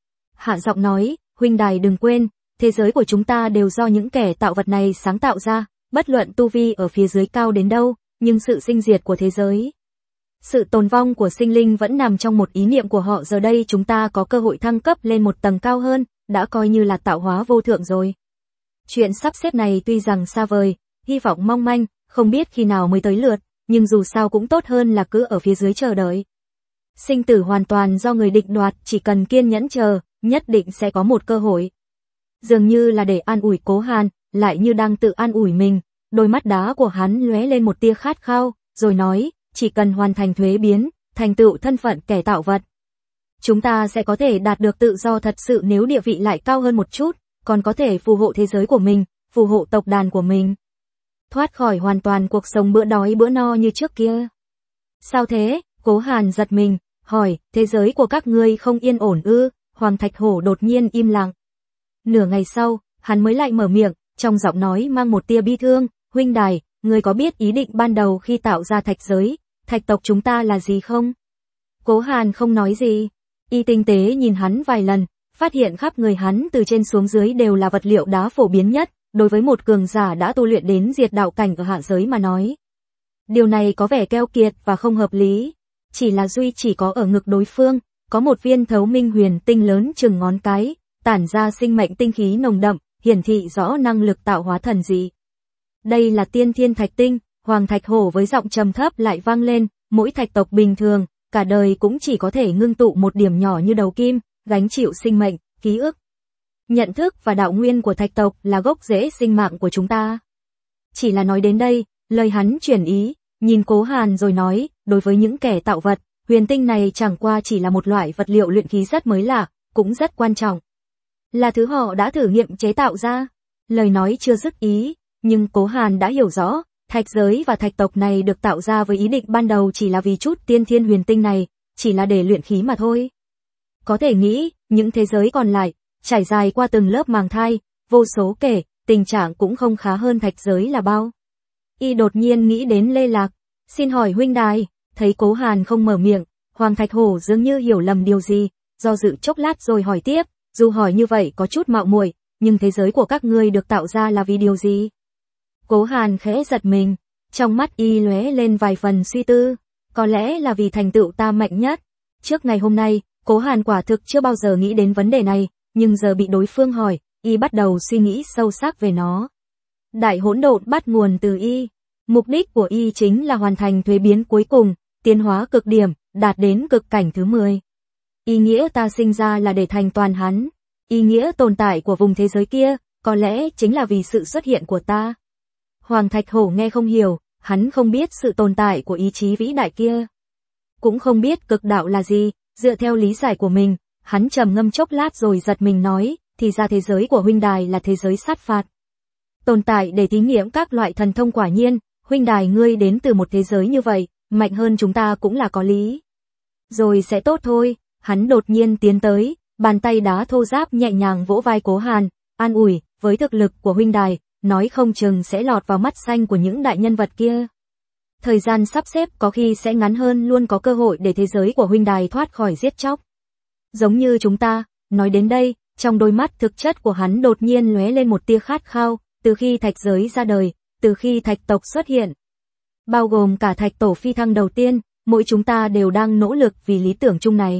Hạ giọng nói, huynh đài đừng quên, thế giới của chúng ta đều do những kẻ tạo vật này sáng tạo ra, bất luận tu vi ở phía dưới cao đến đâu, nhưng sự sinh diệt của thế giới, sự tồn vong của sinh linh vẫn nằm trong một ý niệm của họ. Giờ đây chúng ta có cơ hội thăng cấp lên một tầng cao hơn, đã coi như là tạo hóa vô thượng rồi. Chuyện sắp xếp này tuy rằng xa vời, hy vọng mong manh, không biết khi nào mới tới lượt, nhưng dù sao cũng tốt hơn là cứ ở phía dưới chờ đợi. Sinh tử hoàn toàn do người định đoạt, chỉ cần kiên nhẫn chờ, nhất định sẽ có một cơ hội. Dường như là để an ủi Cố Hàn, lại như đang tự an ủi mình, đôi mắt đá của hắn lóe lên một tia khát khao, rồi nói, chỉ cần hoàn thành thuế biến, thành tựu thân phận kẻ tạo vật, chúng ta sẽ có thể đạt được tự do thật sự. Nếu địa vị lại cao hơn một chút, còn có thể phù hộ thế giới của mình, phù hộ tộc đàn của mình, thoát khỏi hoàn toàn cuộc sống bữa đói bữa no như trước kia. Sao thế? Cố Hàn giật mình, hỏi, thế giới của các ngươi không yên ổn ư? Hoàng Thạch Hổ đột nhiên im lặng. Nửa ngày sau, hắn mới lại mở miệng, trong giọng nói mang một tia bi thương, huynh đài, ngươi có biết ý định ban đầu khi tạo ra thạch giới, thạch tộc chúng ta là gì không? Cố Hàn không nói gì, y tinh tế nhìn hắn vài lần, phát hiện khắp người hắn từ trên xuống dưới đều là vật liệu đá phổ biến nhất, đối với một cường giả đã tu luyện đến diệt đạo cảnh ở hạ giới mà nói. Điều này có vẻ keo kiệt và không hợp lý, chỉ là duy chỉ có ở ngực đối phương, có một viên thấu minh huyền tinh lớn chừng ngón cái, tản ra sinh mệnh tinh khí nồng đậm, hiển thị rõ năng lực tạo hóa thần dị. Đây là tiên thiên thạch tinh, Hoàng Thạch Hổ với giọng trầm thấp lại vang lên, mỗi thạch tộc bình thường, cả đời cũng chỉ có thể ngưng tụ một điểm nhỏ như đầu kim, gánh chịu sinh mệnh, ký ức, nhận thức và đạo nguyên của thạch tộc là gốc rễ sinh mạng của chúng ta. Chỉ là nói đến đây, lời hắn chuyển ý, nhìn Cố Hàn rồi nói, đối với những kẻ tạo vật, huyền tinh này chẳng qua chỉ là một loại vật liệu luyện khí rất mới lạ, cũng rất quan trọng. Là thứ họ đã thử nghiệm chế tạo ra. Lời nói chưa dứt ý, nhưng Cố Hàn đã hiểu rõ, thạch giới và thạch tộc này được tạo ra với ý định ban đầu chỉ là vì chút tiên thiên huyền tinh này, chỉ là để luyện khí mà thôi. Có thể nghĩ, những thế giới còn lại, trải dài qua từng lớp màng thai, vô số kể, tình trạng cũng không khá hơn thạch giới là bao. Y đột nhiên nghĩ đến Lê Lạc, xin hỏi huynh đài, thấy Cố Hàn không mở miệng, Hoàng Thạch Hổ dường như hiểu lầm điều gì, do dự chốc lát rồi hỏi tiếp, dù hỏi như vậy có chút mạo muội, nhưng thế giới của các ngươi được tạo ra là vì điều gì? Cố Hàn khẽ giật mình, trong mắt y lóe lên vài phần suy tư, có lẽ là vì thành tựu ta mạnh nhất. Trước ngày hôm nay, Cố Hàn quả thực chưa bao giờ nghĩ đến vấn đề này, nhưng giờ bị đối phương hỏi, y bắt đầu suy nghĩ sâu sắc về nó. Đại hỗn độn bắt nguồn từ y, mục đích của y chính là hoàn thành thuế biến cuối cùng, tiến hóa cực điểm, đạt đến cực cảnh thứ 10. Ý nghĩa ta sinh ra là để thành toàn hắn, ý nghĩa tồn tại của vùng thế giới kia, có lẽ chính là vì sự xuất hiện của ta. Hoàng Thạch Hổ nghe không hiểu, hắn không biết sự tồn tại của ý chí vĩ đại kia, cũng không biết cực đạo là gì. Dựa theo lý giải của mình, hắn trầm ngâm chốc lát rồi giật mình nói, thì ra thế giới của huynh đài là thế giới sát phạt, tồn tại để thí nghiệm các loại thần thông. Quả nhiên, huynh đài ngươi đến từ một thế giới như vậy, mạnh hơn chúng ta cũng là có lý. Rồi sẽ tốt thôi. Hắn đột nhiên tiến tới, bàn tay đá thô ráp nhẹ nhàng vỗ vai Cố Hàn, an ủi, với thực lực của huynh đài, nói không chừng sẽ lọt vào mắt xanh của những đại nhân vật kia. Thời gian sắp xếp có khi sẽ ngắn hơn, luôn có cơ hội để thế giới của huynh đài thoát khỏi giết chóc. Giống như chúng ta. Nói đến đây, trong đôi mắt thực chất của hắn đột nhiên lóe lên một tia khát khao, từ khi thạch giới ra đời, từ khi thạch tộc xuất hiện, bao gồm cả thạch tổ phi thăng đầu tiên, mỗi chúng ta đều đang nỗ lực vì lý tưởng chung này.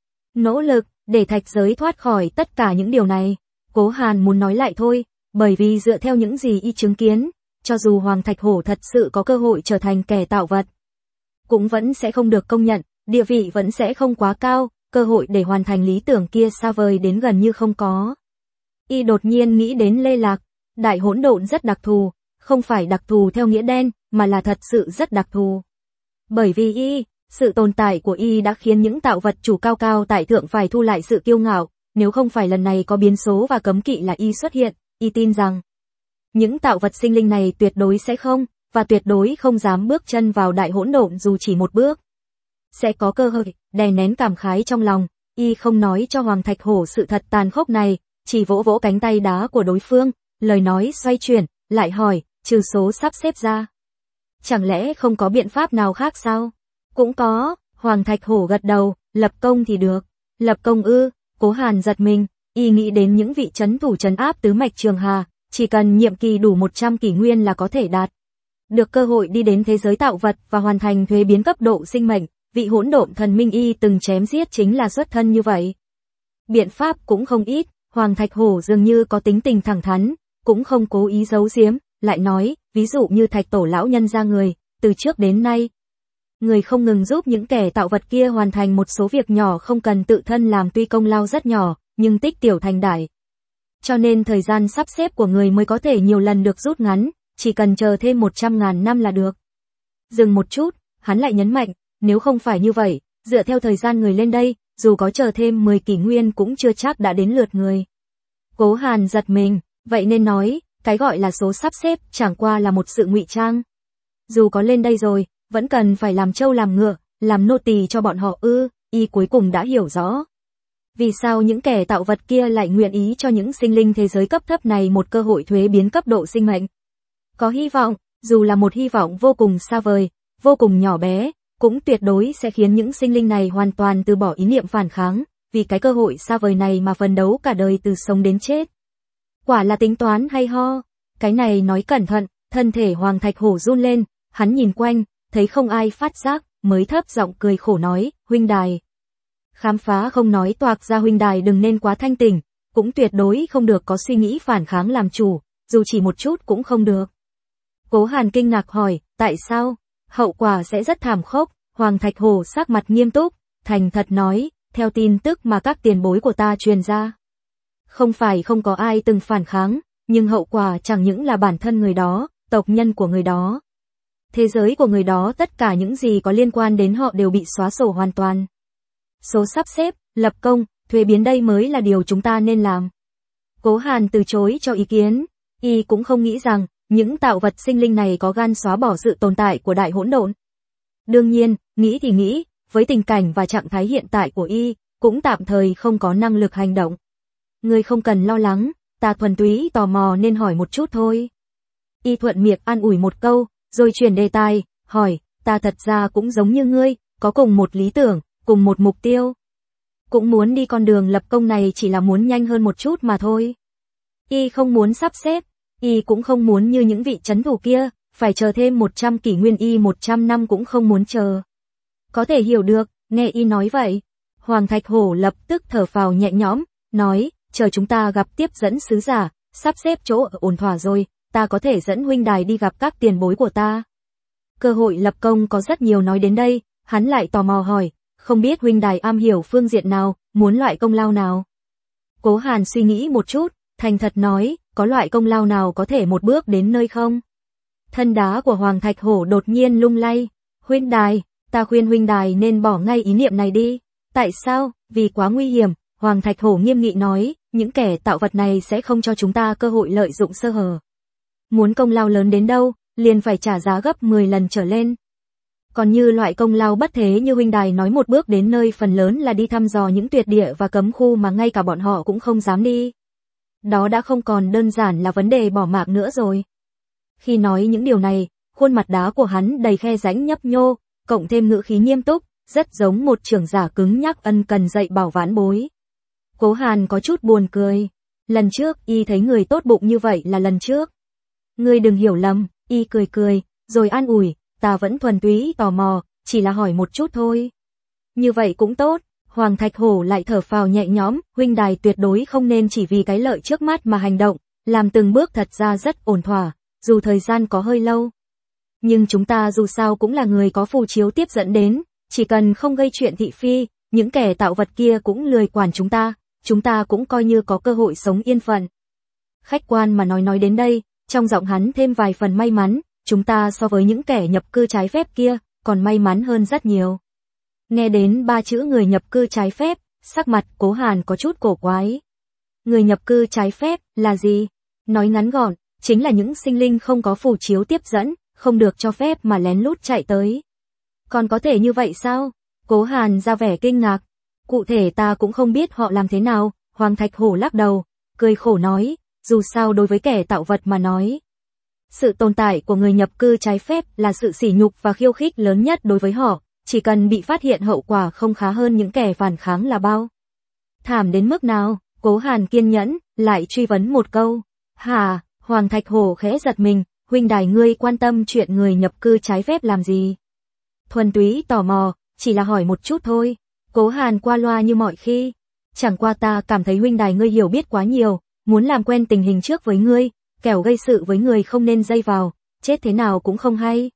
Nỗ lực, để thạch giới thoát khỏi tất cả những điều này. Cố Hàn muốn nói lại thôi, bởi vì dựa theo những gì y chứng kiến, cho dù Hoàng Thạch Hổ thật sự có cơ hội trở thành kẻ tạo vật, cũng vẫn sẽ không được công nhận, địa vị vẫn sẽ không quá cao, cơ hội để hoàn thành lý tưởng kia xa vời đến gần như không có. Y đột nhiên nghĩ đến Lê Lạc, đại hỗn độn rất đặc thù, không phải đặc thù theo nghĩa đen, mà là thật sự rất đặc thù. Bởi vì y, sự tồn tại của y đã khiến những tạo vật chủ cao cao tại thượng phải thu lại sự kiêu ngạo, nếu không phải lần này có biến số và cấm kỵ là y xuất hiện, y tin rằng những tạo vật sinh linh này tuyệt đối sẽ không và tuyệt đối không dám bước chân vào đại hỗn độn dù chỉ một bước. Sẽ có cơ hội, đè nén cảm khái trong lòng, y không nói cho Hoàng Thạch Hổ sự thật tàn khốc này, chỉ vỗ vỗ cánh tay đá của đối phương, lời nói xoay chuyển, lại hỏi, trừ số sắp xếp ra. Chẳng lẽ không có biện pháp nào khác sao? Cũng có, Hoàng Thạch Hổ gật đầu, lập công thì được. Lập công ư? Cố Hàn giật mình, y nghĩ đến những vị trấn thủ trấn áp tứ mạch Trường Hà, chỉ cần nhiệm kỳ đủ 100 kỷ nguyên là có thể đạt được cơ hội đi đến thế giới tạo vật và hoàn thành thuế biến cấp độ sinh mệnh, vị hỗn độn thần minh y từng chém giết chính là xuất thân như vậy. Biện pháp cũng không ít, Hoàng Thạch Hổ dường như có tính tình thẳng thắn, cũng không cố ý giấu giếm, lại nói, ví dụ như Thạch Tổ lão nhân ra người, từ trước đến nay. Người không ngừng giúp những kẻ tạo vật kia hoàn thành một số việc nhỏ không cần tự thân làm, tuy công lao rất nhỏ, nhưng tích tiểu thành đại. Cho nên thời gian sắp xếp của người mới có thể nhiều lần được rút ngắn, chỉ cần chờ thêm 100.000 năm là được. Dừng một chút, hắn lại nhấn mạnh, nếu không phải như vậy, dựa theo thời gian người lên đây, dù có chờ thêm 10 kỷ nguyên cũng chưa chắc đã đến lượt người. Cố Hàn giật mình, vậy nên nói, cái gọi là số sắp xếp chẳng qua là một sự ngụy trang. Dù có lên đây rồi, vẫn cần phải làm trâu làm ngựa, làm nô tỳ cho bọn họ ư, y cuối cùng đã hiểu rõ. Vì sao những kẻ tạo vật kia lại nguyện ý cho những sinh linh thế giới cấp thấp này một cơ hội thuế biến cấp độ sinh mệnh? Có hy vọng, dù là một hy vọng vô cùng xa vời, vô cùng nhỏ bé, cũng tuyệt đối sẽ khiến những sinh linh này hoàn toàn từ bỏ ý niệm phản kháng, vì cái cơ hội xa vời này mà phấn đấu cả đời từ sống đến chết. Quả là tính toán hay ho, cái này nói cẩn thận, thân thể Hoàng Thạch Hổ run lên, hắn nhìn quanh, thấy không ai phát giác, mới thấp giọng cười khổ nói, huynh đài. Khám phá không nói toạc ra huynh đài đừng nên quá thanh tỉnh, cũng tuyệt đối không được có suy nghĩ phản kháng làm chủ, dù chỉ một chút cũng không được. Cố Hàn kinh ngạc hỏi, tại sao? Hậu quả sẽ rất thảm khốc. Hoàng Thạch Hổ sắc mặt nghiêm túc, thành thật nói, theo tin tức mà các tiền bối của ta truyền ra. Không phải không có ai từng phản kháng, nhưng hậu quả chẳng những là bản thân người đó, tộc nhân của người đó. Thế giới của người đó, tất cả những gì có liên quan đến họ đều bị xóa sổ hoàn toàn. Số sắp xếp, lập công, thuế biến đây mới là điều chúng ta nên làm. Cố Hàn từ chối cho ý kiến, y cũng không nghĩ rằng những tạo vật sinh linh này có gan xóa bỏ sự tồn tại của đại hỗn độn. Đương nhiên, nghĩ thì nghĩ, với tình cảnh và trạng thái hiện tại của y, cũng tạm thời không có năng lực hành động. Ngươi không cần lo lắng, ta thuần túy tò mò nên hỏi một chút thôi. Y thuận miệng an ủi một câu, rồi chuyển đề tài, hỏi, ta thật ra cũng giống như ngươi, có cùng một lý tưởng, cùng một mục tiêu. Cũng muốn đi con đường lập công này, chỉ là muốn nhanh hơn một chút mà thôi. Y không muốn sắp xếp, y cũng không muốn như những vị trấn thủ kia, phải chờ thêm 100 kỷ nguyên, y 100 năm cũng không muốn chờ. Có thể hiểu được, nghe y nói vậy. Hoàng Thạch Hổ lập tức thở phào nhẹ nhõm, nói, chờ chúng ta gặp tiếp dẫn sứ giả, sắp xếp chỗ ở ổn thỏa rồi, ta có thể dẫn huynh đài đi gặp các tiền bối của ta. Cơ hội lập công có rất nhiều, nói đến đây, hắn lại tò mò hỏi, không biết huynh đài am hiểu phương diện nào, muốn loại công lao nào? Cố Hàn suy nghĩ một chút, thành thật nói, có loại công lao nào có thể một bước đến nơi không? Thân đá của Hoàng Thạch Hổ đột nhiên lung lay, huynh đài, ta khuyên huynh đài nên bỏ ngay ý niệm này đi. Tại sao? Vì quá nguy hiểm, Hoàng Thạch Hổ nghiêm nghị nói, những kẻ tạo vật này sẽ không cho chúng ta cơ hội lợi dụng sơ hở. Muốn công lao lớn đến đâu, liền phải trả giá gấp 10 lần trở lên. Còn như loại công lao bất thế như huynh đài nói, một bước đến nơi phần lớn là đi thăm dò những tuyệt địa và cấm khu mà ngay cả bọn họ cũng không dám đi. Đó đã không còn đơn giản là vấn đề bỏ mạng nữa rồi. Khi nói những điều này, khuôn mặt đá của hắn đầy khe rãnh nhấp nhô, cộng thêm ngữ khí nghiêm túc, rất giống một trưởng giả cứng nhắc ân cần dạy bảo vãn bối. Cố Hàn có chút buồn cười. Lần trước y thấy người tốt bụng như vậy là lần trước. Ngươi đừng hiểu lầm, y cười cười, rồi an ủi, ta vẫn thuần túy tò mò, chỉ là hỏi một chút thôi. Như vậy cũng tốt. Hoàng Thạch Hổ lại thở phào nhẹ nhõm, huynh đài tuyệt đối không nên chỉ vì cái lợi trước mắt mà hành động, làm từng bước thật ra rất ổn thỏa, dù thời gian có hơi lâu. Nhưng chúng ta dù sao cũng là người có phù chiếu tiếp dẫn đến, chỉ cần không gây chuyện thị phi, những kẻ tạo vật kia cũng lười quản chúng ta cũng coi như có cơ hội sống yên phận. Khách quan mà nói đến đây, trong giọng hắn thêm vài phần may mắn, chúng ta so với những kẻ nhập cư trái phép kia, còn may mắn hơn rất nhiều. Nghe đến 3 chữ người nhập cư trái phép, sắc mặt Cố Hàn có chút cổ quái. Người nhập cư trái phép là gì? Nói ngắn gọn, chính là những sinh linh không có phù chiếu tiếp dẫn, không được cho phép mà lén lút chạy tới. Còn có thể như vậy sao? Cố Hàn ra vẻ kinh ngạc. Cụ thể ta cũng không biết họ làm thế nào, Hoàng Thạch Hổ lắc đầu, cười khổ nói, dù sao đối với kẻ tạo vật mà nói. Sự tồn tại của người nhập cư trái phép là sự sỉ nhục và khiêu khích lớn nhất đối với họ, chỉ cần bị phát hiện hậu quả không khá hơn những kẻ phản kháng là bao. Thảm đến mức nào? Cố Hàn kiên nhẫn, lại truy vấn một câu. Hả? Hoàng Thạch Hổ khẽ giật mình, huynh đài ngươi quan tâm chuyện người nhập cư trái phép làm gì? Thuần túy tò mò, chỉ là hỏi một chút thôi. Cố Hàn qua loa như mọi khi. Chẳng qua ta cảm thấy huynh đài ngươi hiểu biết quá nhiều, muốn làm quen tình hình trước với ngươi, kẻo gây sự với người không nên dây vào, chết thế nào cũng không hay.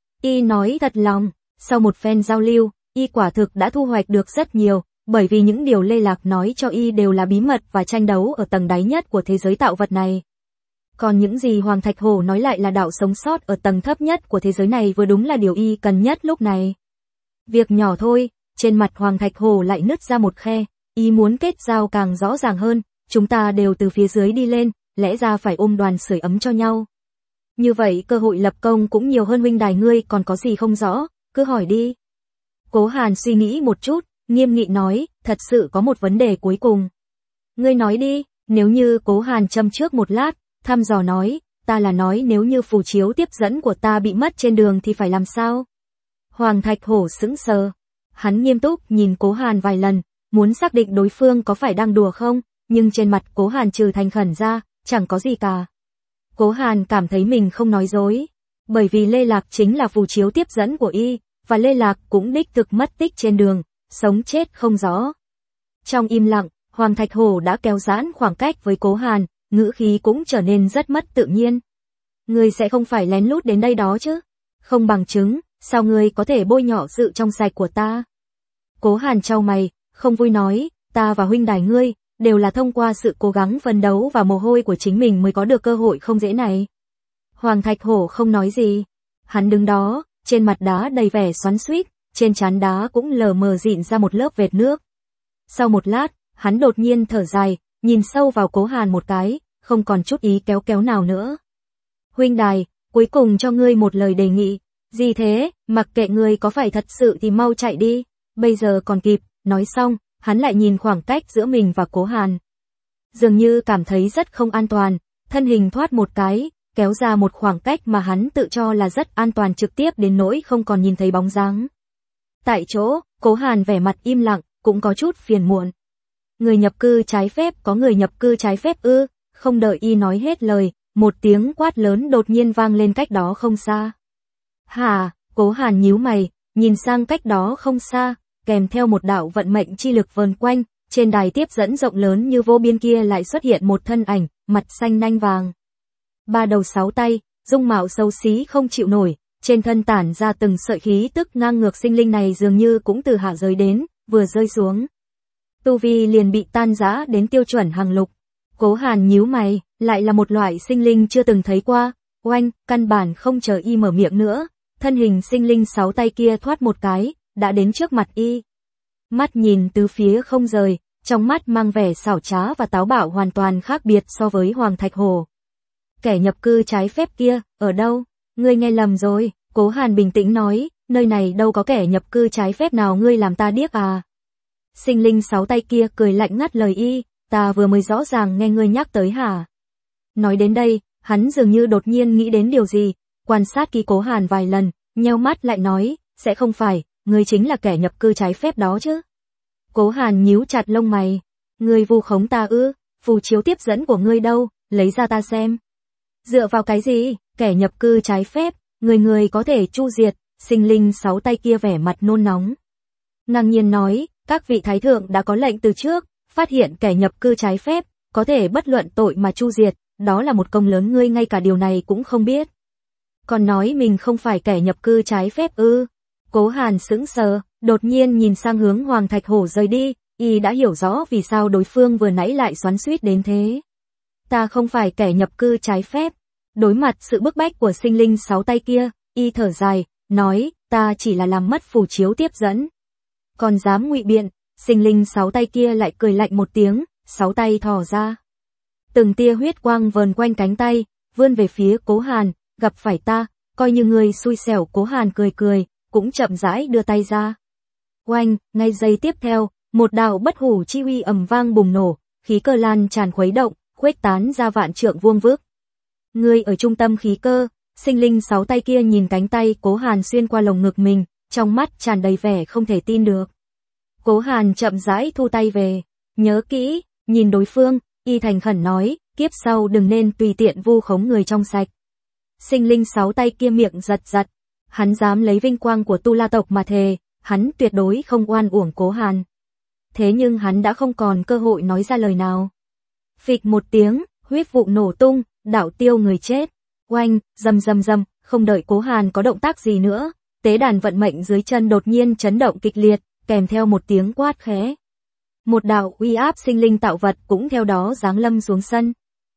Y nói thật lòng, sau một phen giao lưu, Y quả thực đã thu hoạch được rất nhiều, bởi vì những điều Lê Lạc nói cho Y đều là bí mật và tranh đấu ở tầng đáy nhất của thế giới tạo vật này. Còn những gì Hoàng Thạch Hổ nói lại là đạo sống sót ở tầng thấp nhất của thế giới này vừa đúng là điều Y cần nhất lúc này. Việc nhỏ thôi, trên mặt Hoàng Thạch Hổ lại nứt ra một khe, Y muốn kết giao càng rõ ràng hơn, chúng ta đều từ phía dưới đi lên, lẽ ra phải ôm đoàn sưởi ấm cho nhau. Như vậy cơ hội lập công cũng nhiều hơn huynh đài ngươi còn có gì không rõ, cứ hỏi đi. Cố Hàn suy nghĩ một chút, nghiêm nghị nói, thật sự có một vấn đề cuối cùng. Ngươi nói đi, nếu như Cố Hàn châm trước một lát, thăm dò nói, ta là nói nếu như phù chiếu tiếp dẫn của ta bị mất trên đường thì phải làm sao? Hoàng Thạch Hổ sững sờ. Hắn nghiêm túc nhìn Cố Hàn vài lần, muốn xác định đối phương có phải đang đùa không, nhưng trên mặt Cố Hàn trừ thành khẩn ra, chẳng có gì cả. Cố Hàn cảm thấy mình không nói dối, bởi vì Lê Lạc chính là phù chiếu tiếp dẫn của Y, và Lê Lạc cũng đích thực mất tích trên đường, sống chết không rõ. Trong im lặng, Hoàng Thạch Hổ đã kéo giãn khoảng cách với Cố Hàn, ngữ khí cũng trở nên rất mất tự nhiên. Ngươi sẽ không phải lén lút đến đây đó chứ? Không bằng chứng, sao ngươi có thể bôi nhọ sự trong sạch của ta? Cố Hàn chau mày, không vui nói, ta và huynh đài ngươi đều là thông qua sự cố gắng phấn đấu và mồ hôi của chính mình mới có được cơ hội không dễ này. Hoàng Thạch Hổ không nói gì. Hắn đứng đó, trên mặt đá đầy vẻ xoắn xuýt, trên trán đá cũng lờ mờ rịn ra một lớp vệt nước. Sau một lát, hắn đột nhiên thở dài, nhìn sâu vào Cố Hàn một cái, không còn chút ý kéo kéo nào nữa. Huynh đài, cuối cùng cho ngươi một lời đề nghị. Gì thế, mặc kệ ngươi có phải thật sự thì mau chạy đi, bây giờ còn kịp. Nói xong, hắn lại nhìn khoảng cách giữa mình và Cố Hàn. Dường như cảm thấy rất không an toàn, thân hình thoát một cái, kéo ra một khoảng cách mà hắn tự cho là rất an toàn trực tiếp đến nỗi không còn nhìn thấy bóng dáng. Tại chỗ, Cố Hàn vẻ mặt im lặng, cũng có chút phiền muộn. Người nhập cư trái phép có người nhập cư trái phép ư? Không đợi Y nói hết lời, một tiếng quát lớn đột nhiên vang lên cách đó không xa. Hả? Cố Hàn nhíu mày, nhìn sang cách đó không xa, kèm theo một đạo vận mệnh chi lực vờn quanh, trên đài tiếp dẫn rộng lớn như vô biên kia lại xuất hiện một thân ảnh, mặt xanh nanh vàng. 3 đầu 6 tay, dung mạo xấu xí không chịu nổi, trên thân tản ra từng sợi khí tức ngang ngược sinh linh này dường như cũng từ hạ giới đến, vừa rơi xuống. Tu vi liền bị tan rã đến tiêu chuẩn hàng lục. Cố Hàn nhíu mày, lại là một loại sinh linh chưa từng thấy qua, oanh, căn bản không chờ Y mở miệng nữa, thân hình sinh linh 6 tay kia thoát một cái, đã đến trước mặt Y. Mắt nhìn tứ phía không rời, trong mắt mang vẻ xảo trá và táo bạo hoàn toàn khác biệt so với Hoàng Thạch Hổ. Kẻ nhập cư trái phép kia, ở đâu? Ngươi nghe lầm rồi, Cố Hàn bình tĩnh nói, nơi này đâu có kẻ nhập cư trái phép nào ngươi làm ta điếc à? Sinh linh 6 tay kia cười lạnh ngắt lời Y, ta vừa mới rõ ràng nghe ngươi nhắc tới hả? Nói đến đây, hắn dường như đột nhiên nghĩ đến điều gì, quan sát kỹ Cố Hàn vài lần, nheo mắt lại nói, sẽ không phải, ngươi chính là kẻ nhập cư trái phép đó chứ? Cố Hàn nhíu chặt lông mày, ngươi vu khống ta ư? Phù chiếu tiếp dẫn của ngươi đâu, lấy ra ta xem. Dựa vào cái gì, kẻ nhập cư trái phép, người có thể chu diệt, sinh linh 6 tay kia vẻ mặt nôn nóng. Ngang nhiên nói, các vị thái thượng đã có lệnh từ trước, phát hiện kẻ nhập cư trái phép, có thể bất luận tội mà chu diệt, đó là một công lớn ngươi ngay cả điều này cũng không biết. Còn nói mình không phải kẻ nhập cư trái phép ư? Cố Hàn sững sờ, đột nhiên nhìn sang hướng Hoàng Thạch Hổ rời đi, Y đã hiểu rõ vì sao đối phương vừa nãy lại xoắn xuýt đến thế. Ta không phải kẻ nhập cư trái phép. Đối mặt sự bức bách của sinh linh 6 tay kia, Y thở dài, nói, ta chỉ là làm mất phù chiếu tiếp dẫn. Còn dám ngụy biện, sinh linh 6 tay kia lại cười lạnh một tiếng, 6 tay thò ra. Từng tia huyết quang vờn quanh cánh tay, vươn về phía Cố Hàn, gặp phải ta, coi như người xui xẻo. Cố Hàn cười cười, cũng chậm rãi đưa tay ra. Oanh, ngay giây tiếp theo, một đạo bất hủ chi uy ầm vang bùng nổ, khí cơ lan tràn khuấy động, khuếch tán ra vạn trượng vuông vức. Ngươi ở trung tâm khí cơ, sinh linh 6 tay kia nhìn cánh tay Cố Hàn xuyên qua lồng ngực mình, trong mắt tràn đầy vẻ không thể tin được. Cố Hàn chậm rãi thu tay về, nhớ kỹ, nhìn đối phương, y thành khẩn nói, kiếp sau đừng nên tùy tiện vu khống người trong sạch. Sinh linh 6 tay kia miệng giật giật, hắn dám lấy vinh quang của Tu La tộc mà thề, hắn tuyệt đối không oan uổng Cố Hàn. Thế nhưng hắn đã không còn cơ hội nói ra lời nào. Phịch một tiếng, huyết vụ nổ tung, đạo tiêu người chết. Oanh, rầm rầm rầm, không đợi Cố Hàn có động tác gì nữa, tế đàn vận mệnh dưới chân đột nhiên chấn động kịch liệt, kèm theo một tiếng quát khẽ. Một đạo uy áp sinh linh tạo vật cũng theo đó giáng lâm xuống sân.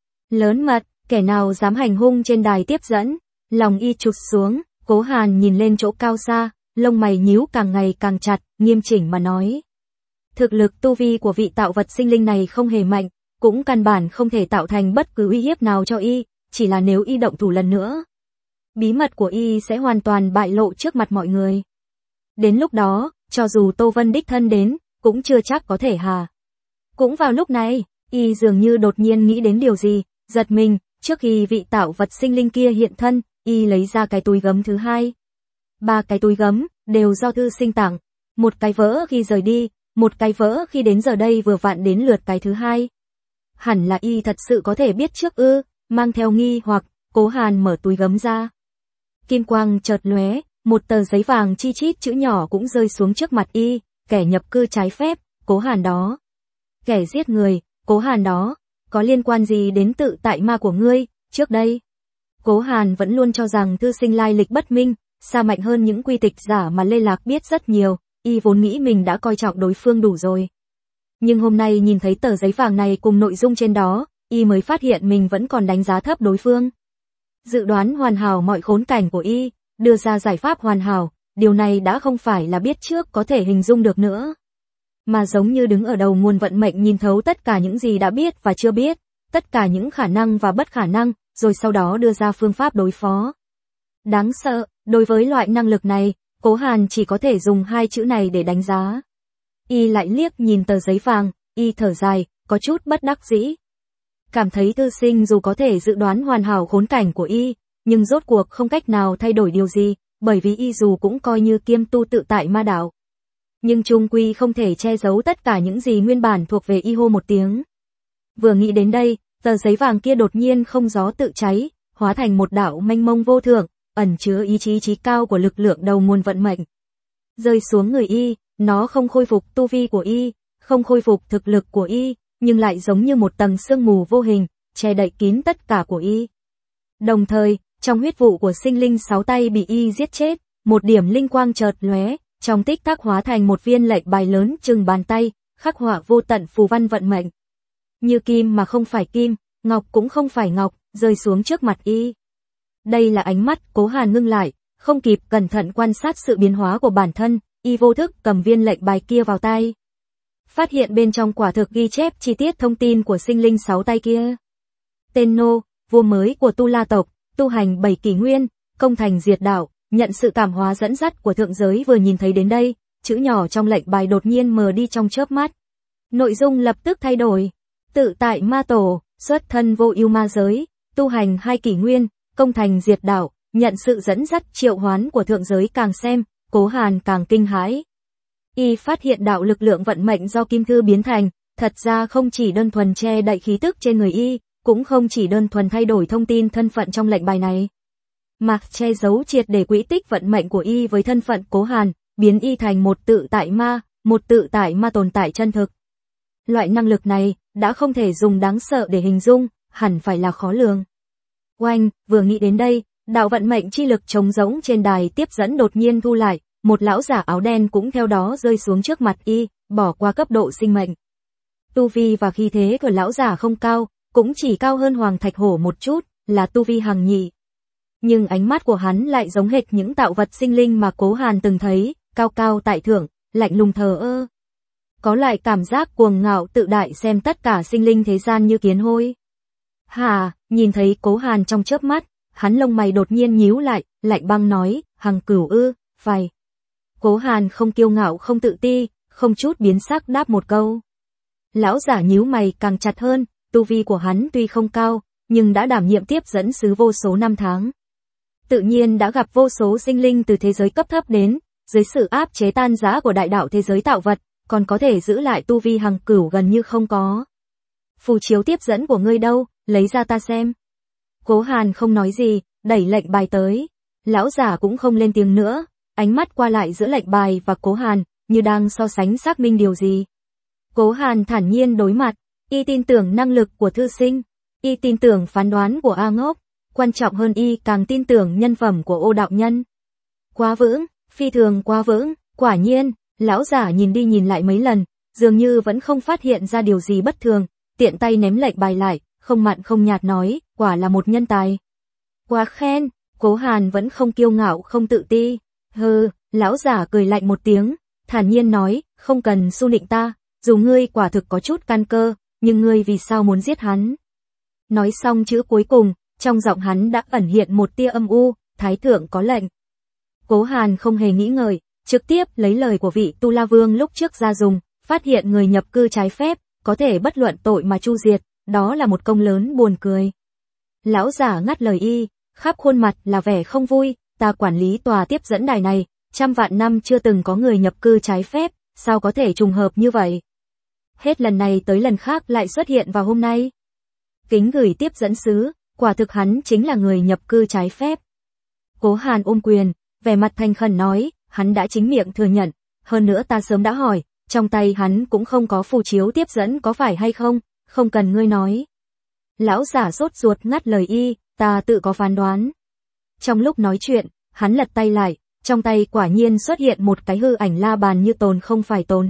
Lớn mật, kẻ nào dám hành hung trên đài tiếp dẫn, lòng y trụt xuống, Cố Hàn nhìn lên chỗ cao xa, lông mày nhíu càng ngày càng chặt, nghiêm chỉnh mà nói. Thực lực tu vi của vị tạo vật sinh linh này không hề mạnh, cũng căn bản không thể tạo thành bất cứ uy hiếp nào cho y, chỉ là nếu y động thủ lần nữa, bí mật của y sẽ hoàn toàn bại lộ trước mặt mọi người. Đến lúc đó, cho dù Tô Vân đích thân đến, cũng chưa chắc có thể hà. Cũng vào lúc này, y dường như đột nhiên nghĩ đến điều gì, giật mình, trước khi vị tạo vật sinh linh kia hiện thân, y lấy ra cái túi gấm thứ hai. 3 cái túi gấm, đều do thư sinh tặng, một cái vỡ khi rời đi, một cái vỡ khi đến giờ đây vừa vặn đến lượt cái thứ hai. Hẳn là y thật sự có thể biết trước ư, mang theo nghi hoặc, Cố Hàn mở túi gấm ra. Kim quang chợt lóe, một tờ giấy vàng chi chít chữ nhỏ cũng rơi xuống trước mặt y, kẻ nhập cư trái phép, Cố Hàn đó. Kẻ giết người, Cố Hàn đó, có liên quan gì đến tự tại ma của ngươi, trước đây? Cố Hàn vẫn luôn cho rằng thư sinh lai lịch bất minh, xa mạnh hơn những quy tịch giả mà Lê Lạc biết rất nhiều, y vốn nghĩ mình đã coi trọng đối phương đủ rồi. Nhưng hôm nay nhìn thấy tờ giấy vàng này cùng nội dung trên đó, y mới phát hiện mình vẫn còn đánh giá thấp đối phương. Dự đoán hoàn hảo mọi khốn cảnh của y, đưa ra giải pháp hoàn hảo, điều này đã không phải là biết trước có thể hình dung được nữa. Mà giống như đứng ở đầu nguồn vận mệnh nhìn thấu tất cả những gì đã biết và chưa biết, tất cả những khả năng và bất khả năng, rồi sau đó đưa ra phương pháp đối phó. Đáng sợ, đối với loại năng lực này, Cố Hàn chỉ có thể dùng 2 chữ này để đánh giá. Y lại liếc nhìn tờ giấy vàng, y thở dài, có chút bất đắc dĩ. Cảm thấy thư sinh dù có thể dự đoán hoàn hảo khốn cảnh của y, nhưng rốt cuộc không cách nào thay đổi điều gì, bởi vì y dù cũng coi như kiêm tu tự tại ma đạo. Nhưng chung quy không thể che giấu tất cả những gì nguyên bản thuộc về y hô một tiếng. Vừa nghĩ đến đây, tờ giấy vàng kia đột nhiên không gió tự cháy, hóa thành một đạo mênh mông vô thượng, ẩn chứa ý chí trí cao của lực lượng đầu nguồn vận mệnh. Rơi xuống người y, nó không khôi phục tu vi của y, không khôi phục thực lực của y, nhưng lại giống như một tầng sương mù vô hình, che đậy kín tất cả của y. Đồng thời, trong huyết vụ của sinh linh 6 tay bị y giết chết, một điểm linh quang chợt lóe, trong tích tắc hóa thành một viên lệnh bài lớn chừng bàn tay, khắc họa vô tận phù văn vận mệnh. Như kim mà không phải kim, ngọc cũng không phải ngọc, rơi xuống trước mặt y. Đây là ánh mắt Cố Hàn ngưng lại, không kịp cẩn thận quan sát sự biến hóa của bản thân, y vô thức cầm viên lệnh bài kia vào tay. Phát hiện bên trong quả thực ghi chép chi tiết thông tin của sinh linh 6 tay kia. Tên Nô, vua mới của Tu La tộc, tu hành 7 kỷ nguyên, công thành diệt đạo, nhận sự cảm hóa dẫn dắt của thượng giới. Vừa nhìn thấy đến đây, chữ nhỏ trong lệnh bài đột nhiên mờ đi trong chớp mắt. Nội dung lập tức thay đổi. Tự tại ma tổ, xuất thân vô ưu ma giới, tu hành 2 kỷ nguyên, công thành diệt đạo, nhận sự dẫn dắt triệu hoán của thượng giới. Càng xem, Cố Hàn càng kinh hãi. Y phát hiện đạo lực lượng vận mệnh do kim thư biến thành, thật ra không chỉ đơn thuần che đậy khí tức trên người y, cũng không chỉ đơn thuần thay đổi thông tin thân phận trong lệnh bài này, mà che giấu triệt để quỹ tích vận mệnh của y với thân phận Cố Hàn, biến y thành một tự tại ma tồn tại chân thực. Loại năng lực này đã không thể dùng đáng sợ để hình dung, hẳn phải là khó lường. Oanh, vừa nghĩ đến đây, đạo vận mệnh chi lực trống rỗng trên đài tiếp dẫn đột nhiên thu lại, một lão giả áo đen cũng theo đó rơi xuống trước mặt y, bỏ qua cấp độ sinh mệnh. Tu vi và khí thế của lão giả không cao, cũng chỉ cao hơn Hoàng Thạch Hổ một chút, là tu vi hàng nhị. Nhưng ánh mắt của hắn lại giống hệt những tạo vật sinh linh mà Cố Hàn từng thấy, cao cao tại thượng, lạnh lùng thờ ơ. Có lại cảm giác cuồng ngạo tự đại xem tất cả sinh linh thế gian như kiến hôi. Nhìn thấy Cố Hàn trong chớp mắt, hắn lông mày đột nhiên nhíu lại, lạnh băng nói, Hằng Cửu ư, phải. Cố Hàn không kiêu ngạo không tự ti, không chút biến sắc đáp một câu. Lão giả nhíu mày càng chặt hơn, tu vi của hắn tuy không cao, nhưng đã đảm nhiệm tiếp dẫn sứ vô số năm tháng. Tự nhiên đã gặp vô số sinh linh từ thế giới cấp thấp đến, dưới sự áp chế tan rã của đại đạo thế giới tạo vật, còn có thể giữ lại tu vi Hằng Cửu gần như không có. Phù chiếu tiếp dẫn của ngươi đâu, lấy ra ta xem. Cố Hàn không nói gì, đẩy lệnh bài tới. Lão giả cũng không lên tiếng nữa, ánh mắt qua lại giữa lệnh bài và Cố Hàn, như đang so sánh xác minh điều gì. Cố Hàn thản nhiên đối mặt, y tin tưởng năng lực của thư sinh, y tin tưởng phán đoán của A Ngốc, quan trọng hơn y càng tin tưởng nhân phẩm của Ô đạo nhân. Quá vững, phi thường quá vững, quả nhiên, lão giả nhìn đi nhìn lại mấy lần, dường như vẫn không phát hiện ra điều gì bất thường, tiện tay ném lệnh bài lại, không mặn không nhạt nói, quả là một nhân tài. Quá khen, Cố Hàn vẫn không kiêu ngạo không tự ti. Hừ, lão giả cười lạnh một tiếng, thản nhiên nói, không cần su nịnh ta, dù ngươi quả thực có chút căn cơ, nhưng ngươi vì sao muốn giết hắn? Nói xong chữ cuối cùng, trong giọng hắn đã ẩn hiện một tia âm u, thái thượng có lệnh. Cố Hàn không hề nghĩ ngợi, trực tiếp lấy lời của vị Tu La Vương lúc trước ra dùng, phát hiện người nhập cư trái phép, có thể bất luận tội mà chu diệt, đó là một công lớn buồn cười. Lão giả ngắt lời y, khắp khuôn mặt là vẻ không vui, ta quản lý tòa tiếp dẫn đài này, trăm vạn năm chưa từng có người nhập cư trái phép, sao có thể trùng hợp như vậy? Hết lần này tới lần khác lại xuất hiện vào hôm nay. Kính gửi tiếp dẫn sứ, quả thực hắn chính là người nhập cư trái phép. Cố Hàn ôm quyền, vẻ mặt thành khẩn nói, hắn đã chính miệng thừa nhận, hơn nữa ta sớm đã hỏi, trong tay hắn cũng không có phù chiếu tiếp dẫn có phải hay không, không cần ngươi nói. Lão giả sốt ruột ngắt lời y, ta tự có phán đoán. Trong lúc nói chuyện, hắn lật tay lại, trong tay quả nhiên xuất hiện một cái hư ảnh la bàn như tồn không phải tồn.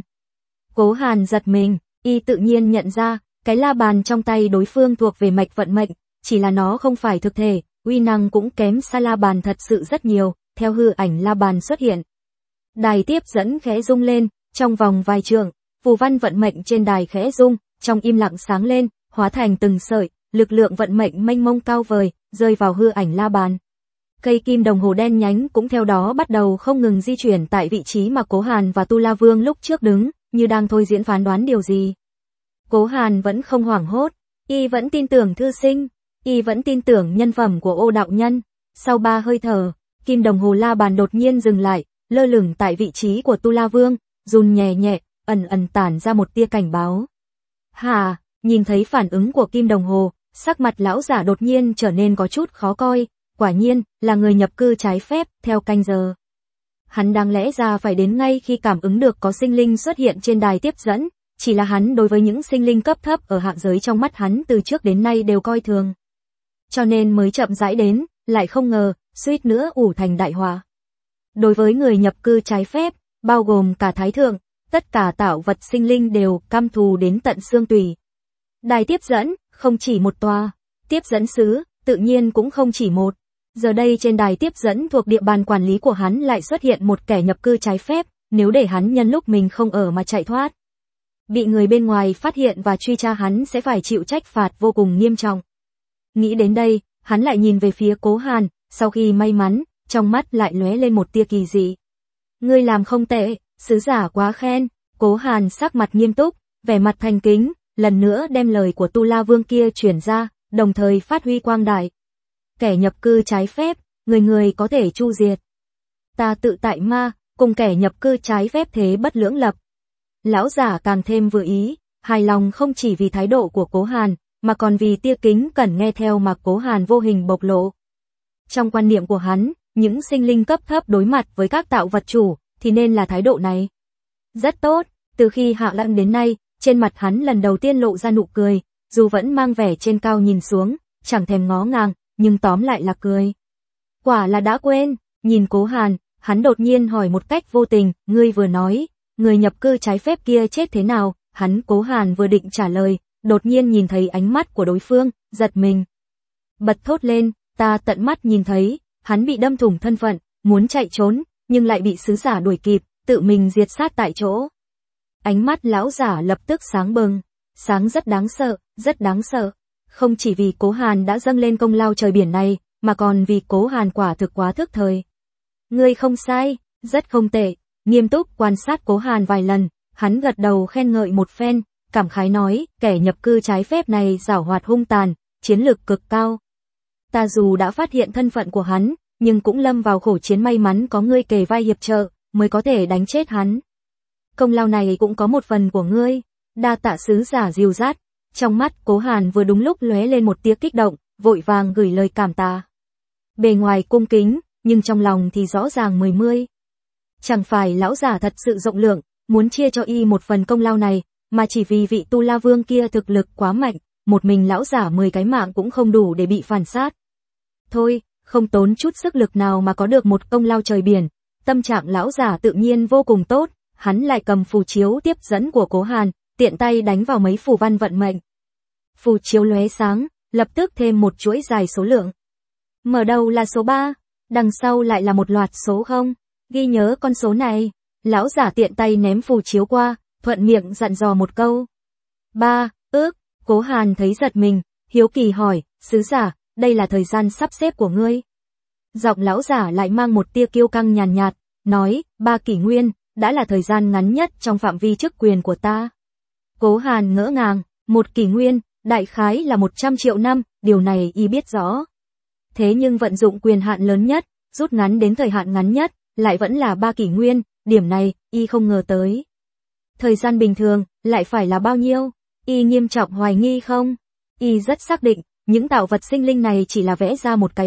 Cố Hàn giật mình, y tự nhiên nhận ra, cái la bàn trong tay đối phương thuộc về mạch vận mệnh, chỉ là nó không phải thực thể, uy năng cũng kém xa la bàn thật sự rất nhiều, theo hư ảnh la bàn xuất hiện. Đài tiếp dẫn khẽ rung lên, trong vòng vài trượng, phù văn vận mệnh trên đài khẽ rung, trong im lặng sáng lên, hóa thành từng sợi, lực lượng vận mệnh mênh mông cao vời, rơi vào hư ảnh la bàn. Cây kim đồng hồ đen nhánh cũng theo đó bắt đầu không ngừng di chuyển tại vị trí mà Cố Hàn và Tu La Vương lúc trước đứng, như đang thôi diễn phán đoán điều gì. Cố Hàn vẫn không hoảng hốt, y vẫn tin tưởng thư sinh, y vẫn tin tưởng nhân phẩm của Ô đạo nhân. Sau 3 hơi thở, kim đồng hồ la bàn đột nhiên dừng lại, lơ lửng tại vị trí của Tu La Vương, run nhẹ nhẹ, ẩn ẩn tản ra một tia cảnh báo. Hà, nhìn thấy phản ứng của kim đồng hồ, sắc mặt lão giả đột nhiên trở nên có chút khó coi, quả nhiên, là người nhập cư trái phép, theo canh giờ. Hắn đáng lẽ ra phải đến ngay khi cảm ứng được có sinh linh xuất hiện trên đài tiếp dẫn, chỉ là hắn đối với những sinh linh cấp thấp ở hạng giới trong mắt hắn từ trước đến nay đều coi thường. Cho nên mới chậm rãi đến, lại không ngờ, suýt nữa ủ thành đại họa. Đối với người nhập cư trái phép, bao gồm cả thái thượng, tất cả tạo vật sinh linh đều căm thù đến tận xương tủy. Đài tiếp dẫn, không chỉ một tòa, tiếp dẫn sứ, tự nhiên cũng không chỉ một. Giờ đây trên đài tiếp dẫn thuộc địa bàn quản lý của hắn lại xuất hiện một kẻ nhập cư trái phép, nếu để hắn nhân lúc mình không ở mà chạy thoát. Bị người bên ngoài phát hiện và truy tra hắn sẽ phải chịu trách phạt vô cùng nghiêm trọng. Nghĩ đến đây, hắn lại nhìn về phía Cố Hàn, sau khi may mắn, trong mắt lại lóe lên một tia kỳ dị. Ngươi làm không tệ, sứ giả quá khen. Cố Hàn sắc mặt nghiêm túc, vẻ mặt thành kính, lần nữa đem lời của Tu La Vương kia chuyển ra, đồng thời phát huy quang đại. Kẻ nhập cư trái phép, người người có thể chu diệt. Ta tự tại ma, cùng kẻ nhập cư trái phép thế bất lưỡng lập. Lão giả càng thêm vừa ý, hài lòng không chỉ vì thái độ của Cố Hàn, mà còn vì tia kính cẩn nghe theo mà Cố Hàn vô hình bộc lộ. Trong quan niệm của hắn, những sinh linh cấp thấp đối mặt với các tạo vật chủ, thì nên là thái độ này. Rất tốt, từ khi hạ lăng đến nay, trên mặt hắn lần đầu tiên lộ ra nụ cười, dù vẫn mang vẻ trên cao nhìn xuống, chẳng thèm ngó ngàng, nhưng tóm lại là cười. Quả là đã quên, nhìn Cố Hàn, hắn đột nhiên hỏi một cách vô tình, ngươi vừa nói, người nhập cư trái phép kia chết thế nào? Hắn Cố Hàn vừa định trả lời, đột nhiên nhìn thấy ánh mắt của đối phương, giật mình. Bật thốt lên, ta tận mắt nhìn thấy, hắn bị đâm thủng thân phận, muốn chạy trốn, nhưng lại bị sứ giả đuổi kịp, tự mình diệt sát tại chỗ. Ánh mắt lão giả lập tức sáng bừng, sáng rất đáng sợ, rất đáng sợ. Không chỉ vì Cố Hàn đã dâng lên công lao trời biển này, mà còn vì Cố Hàn quả thực quá thức thời. Ngươi không sai, rất không tệ. Nghiêm túc quan sát Cố Hàn vài lần, hắn gật đầu khen ngợi một phen, cảm khái nói, kẻ nhập cư trái phép này giảo hoạt hung tàn, chiến lực cực cao. Ta dù đã phát hiện thân phận của hắn, nhưng cũng lâm vào khổ chiến, may mắn có ngươi kề vai hiệp trợ, mới có thể đánh chết hắn. Công lao này cũng có một phần của ngươi. Đa tạ sứ giả dìu dắt. Trong mắt Cố Hàn vừa đúng lúc lóe lên một tia kích động, vội vàng gửi lời cảm tạ. Bề ngoài cung kính, nhưng trong lòng thì rõ ràng mười mươi. Chẳng phải lão giả thật sự rộng lượng, muốn chia cho y một phần công lao này, mà chỉ vì vị Tu La Vương kia thực lực quá mạnh, một mình lão giả 10 cái mạng cũng không đủ để bị phản sát. Thôi, không tốn chút sức lực nào mà có được một công lao trời biển, tâm trạng lão giả tự nhiên vô cùng tốt, hắn lại cầm phù chiếu tiếp dẫn của Cố Hàn, tiện tay đánh vào mấy phù văn vận mệnh. Phù chiếu lóe sáng, lập tức thêm một chuỗi dài số lượng. Mở đầu là số 3, đằng sau lại là một loạt số 0, ghi nhớ con số này. Lão giả tiện tay ném phù chiếu qua, thuận miệng dặn dò một câu. 3, Cố Hàn thấy giật mình, hiếu kỳ hỏi, sứ giả, đây là thời gian sắp xếp của ngươi. Giọng lão giả lại mang một tia kiêu căng nhàn nhạt, nói, 3 kỷ nguyên, đã là thời gian ngắn nhất trong phạm vi chức quyền của ta. Cố Hàn ngỡ ngàng, 1 kỷ nguyên, đại khái là 100 triệu năm, điều này y biết rõ. Thế nhưng vận dụng quyền hạn lớn nhất, rút ngắn đến thời hạn ngắn nhất, lại vẫn là 3 kỷ nguyên, điểm này, y không ngờ tới. Thời gian bình thường, lại phải là bao nhiêu? Y nghiêm trọng hoài nghi không? Y rất xác định, những tạo vật sinh linh này chỉ là vẽ ra một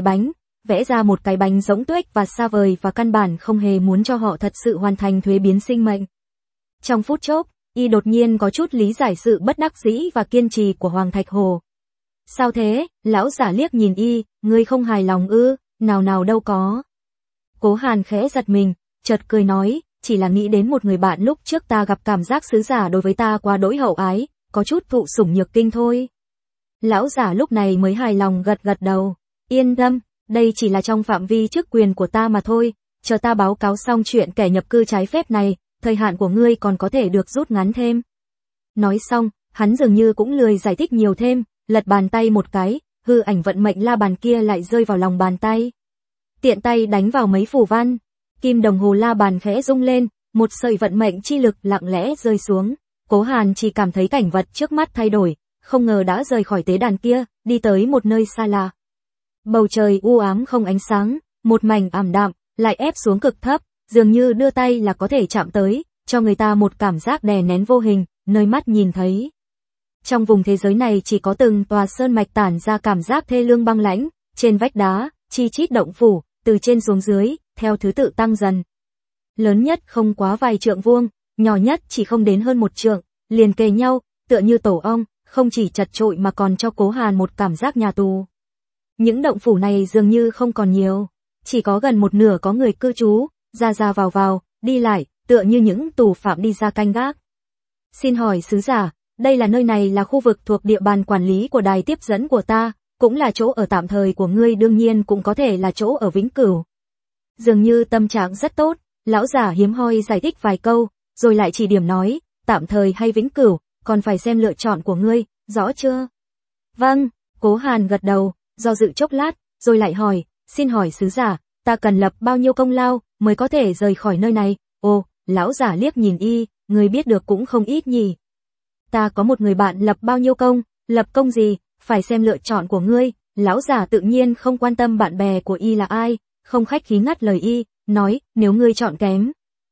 cái bánh rỗng tuếch và xa vời và căn bản không hề muốn cho họ thật sự hoàn thành thuế biến sinh mệnh. Trong phút chốc, y đột nhiên có chút lý giải sự bất đắc dĩ và kiên trì của Hoàng Thạch Hồ. Sao thế? Lão giả liếc nhìn y, ngươi không hài lòng ư? Nào đâu có. Cố Hàn khẽ giật mình, chợt cười nói, chỉ là nghĩ đến một người bạn lúc trước ta gặp, cảm giác sứ giả đối với ta quá đỗi hậu ái, có chút thụ sủng nhược kinh thôi. Lão giả lúc này mới hài lòng gật đầu, yên tâm, đây chỉ là trong phạm vi chức quyền của ta mà thôi, chờ ta báo cáo xong chuyện kẻ nhập cư trái phép này, thời hạn của ngươi còn có thể được rút ngắn thêm. Nói xong, hắn dường như cũng lười giải thích nhiều thêm, lật bàn tay một cái, hư ảnh vận mệnh la bàn kia lại rơi vào lòng bàn tay. Tiện tay đánh vào mấy phù văn, kim đồng hồ la bàn khẽ rung lên, một sợi vận mệnh chi lực lặng lẽ rơi xuống. Cố Hàn chỉ cảm thấy cảnh vật trước mắt thay đổi, không ngờ đã rời khỏi tế đàn kia, đi tới một nơi xa lạ. Bầu trời u ám không ánh sáng, một mảnh ảm đạm, lại ép xuống cực thấp, dường như đưa tay là có thể chạm tới, cho người ta một cảm giác đè nén vô hình, nơi mắt nhìn thấy. Trong vùng thế giới này chỉ có từng tòa sơn mạch tản ra cảm giác thê lương băng lãnh, trên vách đá, chi chít động phủ, từ trên xuống dưới, theo thứ tự tăng dần. Lớn nhất không quá vài trượng vuông, nhỏ nhất chỉ không đến hơn 1 trượng, liền kề nhau, tựa như tổ ong, không chỉ chật chội mà còn cho Cố Hàn một cảm giác nhà tù. Những động phủ này dường như không còn nhiều, chỉ có gần một nửa có người cư trú, ra vào, đi lại, tựa như những tù phạm đi ra canh gác. Xin hỏi sứ giả, đây là nơi này là khu vực thuộc địa bàn quản lý của đài tiếp dẫn của ta, cũng là chỗ ở tạm thời của ngươi, đương nhiên cũng có thể là chỗ ở vĩnh cửu. Dường như tâm trạng rất tốt, lão giả hiếm hoi giải thích vài câu, rồi lại chỉ điểm nói, tạm thời hay vĩnh cửu, còn phải xem lựa chọn của ngươi, rõ chưa? Vâng, Cố Hàn gật đầu, do dự chốc lát, rồi lại hỏi, xin hỏi sứ giả, ta cần lập bao nhiêu công lao mới có thể rời khỏi nơi này? Ồ, lão giả liếc nhìn y, ngươi biết được cũng không ít nhỉ. Ta có một người bạn lập bao nhiêu công, lập công gì, phải xem lựa chọn của ngươi. Lão giả tự nhiên không quan tâm bạn bè của y là ai, không khách khí ngắt lời y, nói, nếu ngươi chọn kém,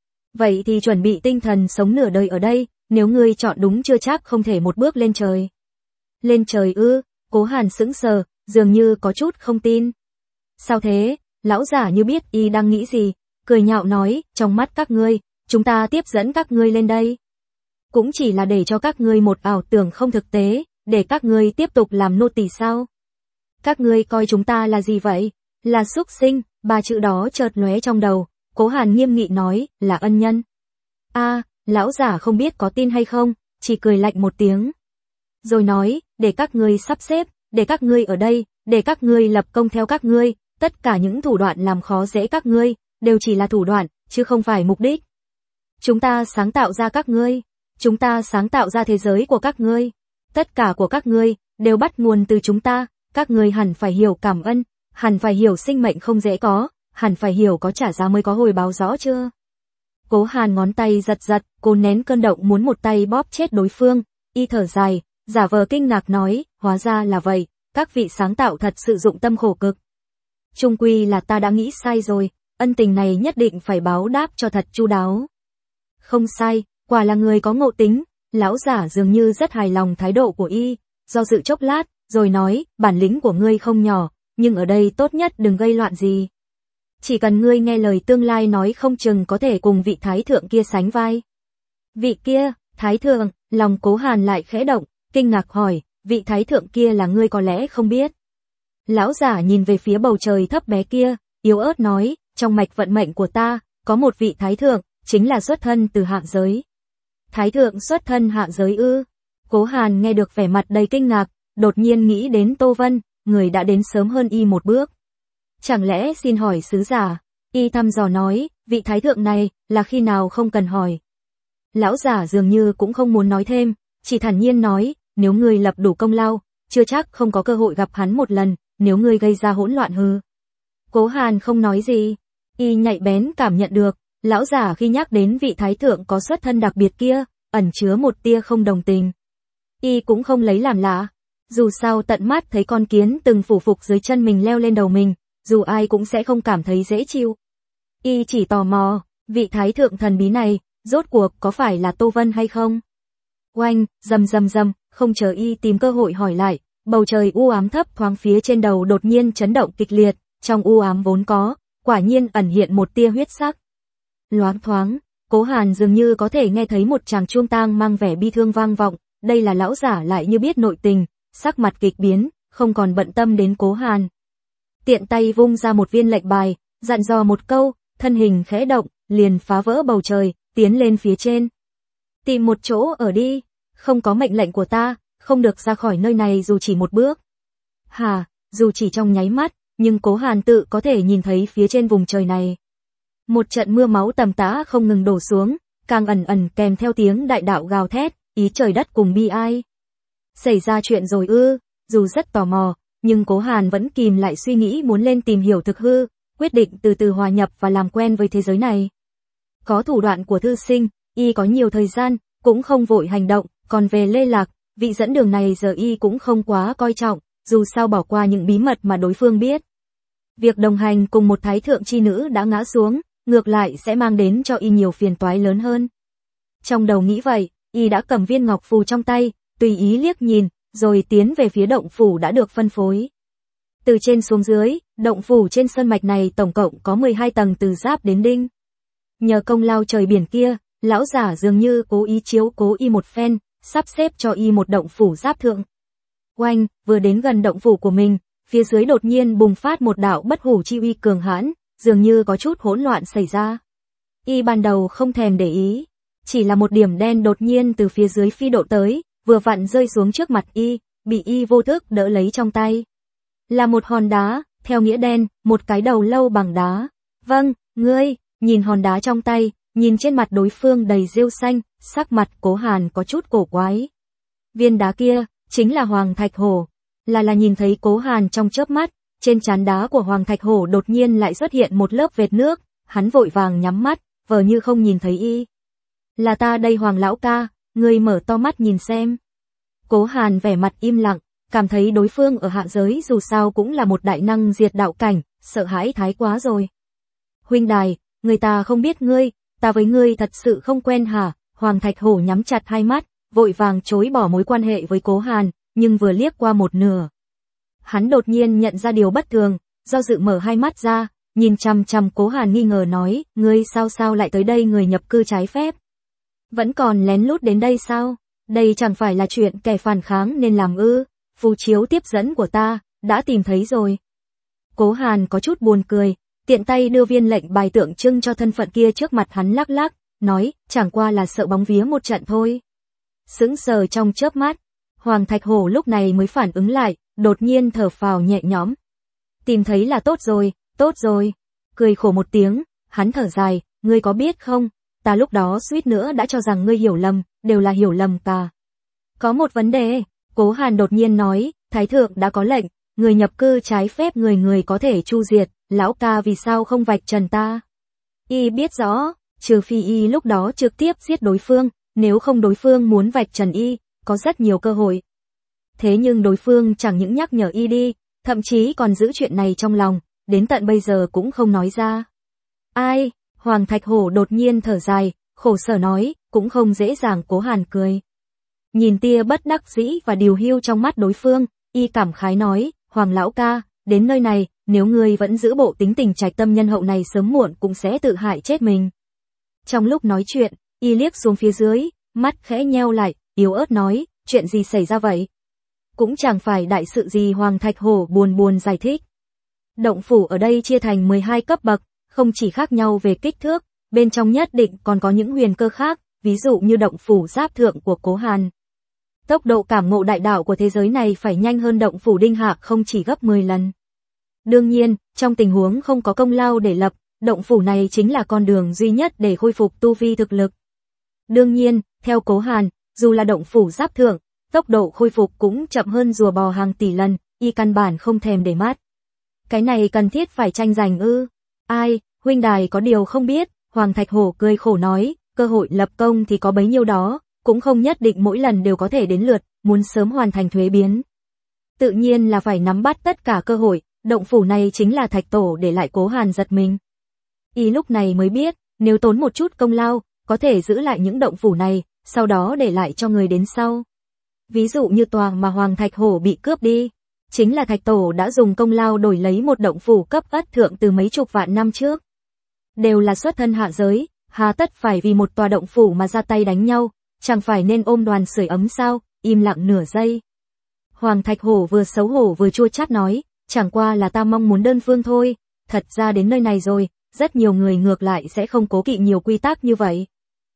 vậy thì chuẩn bị tinh thần sống nửa đời ở đây, nếu ngươi chọn đúng chưa chắc không thể một bước lên trời. Lên trời ư? Cố Hàn sững sờ, dường như có chút không tin. Sao thế? Lão giả như biết y đang nghĩ gì, cười nhạo nói, trong mắt các ngươi, chúng ta tiếp dẫn các ngươi lên đây cũng chỉ là để cho các ngươi một ảo tưởng không thực tế, để các ngươi tiếp tục làm nô tỳ sao? Các ngươi coi chúng ta là gì vậy? Là súc sinh, 3 chữ đó chợt lóe trong đầu, Cố Hàn nghiêm nghị nói, là ân nhân. Lão giả không biết có tin hay không, chỉ cười lạnh một tiếng. Rồi nói, để các ngươi sắp xếp, để các ngươi ở đây, để các ngươi lập công theo các ngươi, tất cả những thủ đoạn làm khó dễ các ngươi, đều chỉ là thủ đoạn, chứ không phải mục đích. Chúng ta sáng tạo ra các ngươi, chúng ta sáng tạo ra thế giới của các ngươi, tất cả của các ngươi, đều bắt nguồn từ chúng ta, các ngươi hẳn phải hiểu cảm ơn, hẳn phải hiểu sinh mệnh không dễ có, hẳn phải hiểu có trả giá mới có hồi báo rõ chưa? Cố Hàn ngón tay giật giật, cố nén cơn động muốn một tay bóp chết đối phương, y thở dài, giả vờ kinh ngạc nói, hóa ra là vậy, các vị sáng tạo thật sự dụng tâm khổ cực. Chung quy là ta đã nghĩ sai rồi, ân tình này nhất định phải báo đáp cho thật chu đáo. Không sai, quả là người có ngộ tính, lão giả dường như rất hài lòng thái độ của y, do dự chốc lát, rồi nói, bản lĩnh của ngươi không nhỏ, nhưng ở đây tốt nhất đừng gây loạn gì. Chỉ cần ngươi nghe lời tương lai nói không chừng có thể cùng vị thái thượng kia sánh vai. Vị kia, thái thượng, lòng Cố Hàn lại khẽ động, kinh ngạc hỏi, vị thái thượng kia là ngươi có lẽ không biết. Lão giả nhìn về phía bầu trời thấp bé kia, yếu ớt nói, trong mạch vận mệnh của ta, có một vị thái thượng, chính là xuất thân từ hạ giới. Thái thượng xuất thân hạ giới ư? Cố Hàn nghe được vẻ mặt đầy kinh ngạc, đột nhiên nghĩ đến Tô Vân, người đã đến sớm hơn y một bước. Chẳng lẽ xin hỏi sứ giả? Y thăm dò nói, vị thái thượng này, là khi nào không cần hỏi. Lão giả dường như cũng không muốn nói thêm, chỉ thản nhiên nói, nếu ngươi lập đủ công lao, chưa chắc không có cơ hội gặp hắn một lần, nếu ngươi gây ra hỗn loạn hư. Cố Hàn không nói gì, y nhạy bén cảm nhận được, lão giả khi nhắc đến vị thái thượng có xuất thân đặc biệt kia, ẩn chứa một tia không đồng tình. Y cũng không lấy làm lạ, dù sao tận mắt thấy con kiến từng phủ phục dưới chân mình leo lên đầu mình, dù ai cũng sẽ không cảm thấy dễ chịu. Y chỉ tò mò, vị thái thượng thần bí này, rốt cuộc có phải là Tô Vân hay không? Oanh, rầm rầm rầm, không chờ y tìm cơ hội hỏi lại, bầu trời u ám thấp thoáng phía trên đầu đột nhiên chấn động kịch liệt, trong u ám vốn có, quả nhiên ẩn hiện một tia huyết sắc. Loáng thoáng, Cố Hàn dường như có thể nghe thấy một tràng chuông tang mang vẻ bi thương vang vọng, đây là lão giả lại như biết nội tình, sắc mặt kịch biến, không còn bận tâm đến Cố Hàn. Tiện tay vung ra một viên lệnh bài, dặn dò một câu, thân hình khẽ động, liền phá vỡ bầu trời, tiến lên phía trên. Tìm một chỗ ở đi, không có mệnh lệnh của ta, không được ra khỏi nơi này dù chỉ một bước. Hà, dù chỉ trong nháy mắt, nhưng Cố Hàn tự có thể nhìn thấy phía trên vùng trời này. Một trận mưa máu tầm tã không ngừng đổ xuống, càng ẩn ẩn kèm theo tiếng đại đạo gào thét, ý trời đất cùng bi ai. Xảy ra chuyện rồi ư? Dù rất tò mò, nhưng Cố Hàn vẫn kìm lại suy nghĩ muốn lên tìm hiểu thực hư, quyết định từ từ hòa nhập và làm quen với thế giới này. Có thủ đoạn của thư sinh, y có nhiều thời gian, cũng không vội hành động, còn về Lê Lạc, vị dẫn đường này giờ y cũng không quá coi trọng, dù sao bỏ qua những bí mật mà đối phương biết. Việc đồng hành cùng một thái thượng chi nữ đã ngã xuống, ngược lại sẽ mang đến cho y nhiều phiền toái lớn hơn. Trong đầu nghĩ vậy, y đã cầm viên ngọc phù trong tay, tùy ý liếc nhìn, rồi tiến về phía động phủ đã được phân phối. Từ trên xuống dưới, động phủ trên sơn mạch này tổng cộng có 12 tầng từ giáp đến đinh. Nhờ công lao trời biển kia, lão giả dường như cố ý chiếu cố y một phen, sắp xếp cho y một động phủ giáp thượng. Oanh, vừa đến gần động phủ của mình, phía dưới đột nhiên bùng phát một đạo bất hủ chi uy cường hãn, dường như có chút hỗn loạn xảy ra. Y ban đầu không thèm để ý, chỉ là một điểm đen đột nhiên từ phía dưới phi độ tới, vừa vặn rơi xuống trước mặt y, bị y vô thức đỡ lấy trong tay. Là một hòn đá, theo nghĩa đen, một cái đầu lâu bằng đá. Vâng, ngươi, nhìn hòn đá trong tay, nhìn trên mặt đối phương đầy rêu xanh, sắc mặt Cố Hàn có chút cổ quái. Viên đá kia, chính là Hoàng Thạch Hổ. Là nhìn thấy Cố Hàn trong chớp mắt, trên trán đá của Hoàng Thạch Hổ đột nhiên lại xuất hiện một lớp vệt nước, hắn vội vàng nhắm mắt, vờ như không nhìn thấy y. Là ta đây Hoàng lão ca, ngươi mở to mắt nhìn xem. Cố Hàn vẻ mặt im lặng, cảm thấy đối phương ở hạ giới dù sao cũng là một đại năng diệt đạo cảnh, sợ hãi thái quá rồi. Huynh đài, người ta không biết ngươi, ta với ngươi thật sự không quen hả? Hoàng Thạch Hổ nhắm chặt hai mắt, vội vàng chối bỏ mối quan hệ với Cố Hàn, nhưng vừa liếc qua một nửa. Hắn đột nhiên nhận ra điều bất thường, do dự mở hai mắt ra, nhìn chằm chằm Cố Hàn nghi ngờ nói, ngươi sao lại tới đây người nhập cư trái phép? Vẫn còn lén lút đến đây sao? Đây chẳng phải là chuyện kẻ phản kháng nên làm ư? Phù chiếu tiếp dẫn của ta, đã tìm thấy rồi. Cố Hàn có chút buồn cười, tiện tay đưa viên lệnh bài tượng trưng cho thân phận kia trước mặt hắn lắc lắc, nói, chẳng qua là sợ bóng vía một trận thôi. Sững sờ trong chớp mắt, Hoàng Thạch Hổ lúc này mới phản ứng lại, đột nhiên thở phào nhẹ nhõm. Tìm thấy là tốt rồi. Cười khổ một tiếng, hắn thở dài, ngươi có biết không, ta lúc đó suýt nữa đã cho rằng ngươi hiểu lầm, đều là hiểu lầm cả. Có một vấn đề, Cố Hàn đột nhiên nói, Thái thượng đã có lệnh, người nhập cư trái phép người người có thể tru diệt, lão ca vì sao không vạch trần ta? Y biết rõ, trừ phi Y lúc đó trực tiếp giết đối phương, nếu không đối phương muốn vạch trần Y, có rất nhiều cơ hội. Thế nhưng đối phương chẳng những nhắc nhở Y đi, thậm chí còn giữ chuyện này trong lòng, đến tận bây giờ cũng không nói ra. Ai? Hoàng Thạch Hổ đột nhiên thở dài, khổ sở nói, cũng không dễ dàng. Cố Hàn cười. Nhìn tia bất đắc dĩ và điều hưu trong mắt đối phương, Y cảm khái nói, Hoàng lão ca, đến nơi này, nếu ngươi vẫn giữ bộ tính tình trạch tâm nhân hậu này sớm muộn cũng sẽ tự hại chết mình. Trong lúc nói chuyện, Y liếc xuống phía dưới, mắt khẽ nheo lại, yếu ớt nói, chuyện gì xảy ra vậy? Cũng chẳng phải đại sự gì. Hoàng Thạch Hổ buồn buồn giải thích. Động phủ ở đây chia thành 12 cấp bậc, không chỉ khác nhau về kích thước, bên trong nhất định còn có những huyền cơ khác, ví dụ như động phủ giáp thượng của Cố Hàn. Tốc độ cảm ngộ đại đạo của thế giới này phải nhanh hơn động phủ Đinh Hạc không chỉ gấp 10 lần. Đương nhiên, trong tình huống không có công lao để lập, động phủ này chính là con đường duy nhất để khôi phục tu vi thực lực. Đương nhiên, theo Cố Hàn, dù là động phủ giáp thượng, tốc độ khôi phục cũng chậm hơn rùa bò hàng tỷ lần, Y căn bản không thèm để mắt. Cái này cần thiết phải tranh giành ư? Ai, huynh đài có điều không biết, Hoàng Thạch Hổ cười khổ nói, cơ hội lập công thì có bấy nhiêu đó, cũng không nhất định mỗi lần đều có thể đến lượt, muốn sớm hoàn thành thuế biến. Tự nhiên là phải nắm bắt tất cả cơ hội, động phủ này chính là Thạch Tổ để lại. Cố Hàn giật mình. Y lúc này mới biết, nếu tốn một chút công lao, có thể giữ lại những động phủ này, sau đó để lại cho người đến sau. Ví dụ như tòa mà Hoàng Thạch Hổ bị cướp đi, chính là Thạch Tổ đã dùng công lao đổi lấy một động phủ cấp ất thượng từ mấy chục vạn năm trước. Đều là xuất thân hạ giới, hà tất phải vì một tòa động phủ mà ra tay đánh nhau, chẳng phải nên ôm đoàn sưởi ấm sao? Im lặng nửa giây. Hoàng Thạch Hổ vừa xấu hổ vừa chua chát nói, chẳng qua là ta mong muốn đơn phương thôi, thật ra đến nơi này rồi, rất nhiều người ngược lại sẽ không cố kỵ nhiều quy tắc như vậy.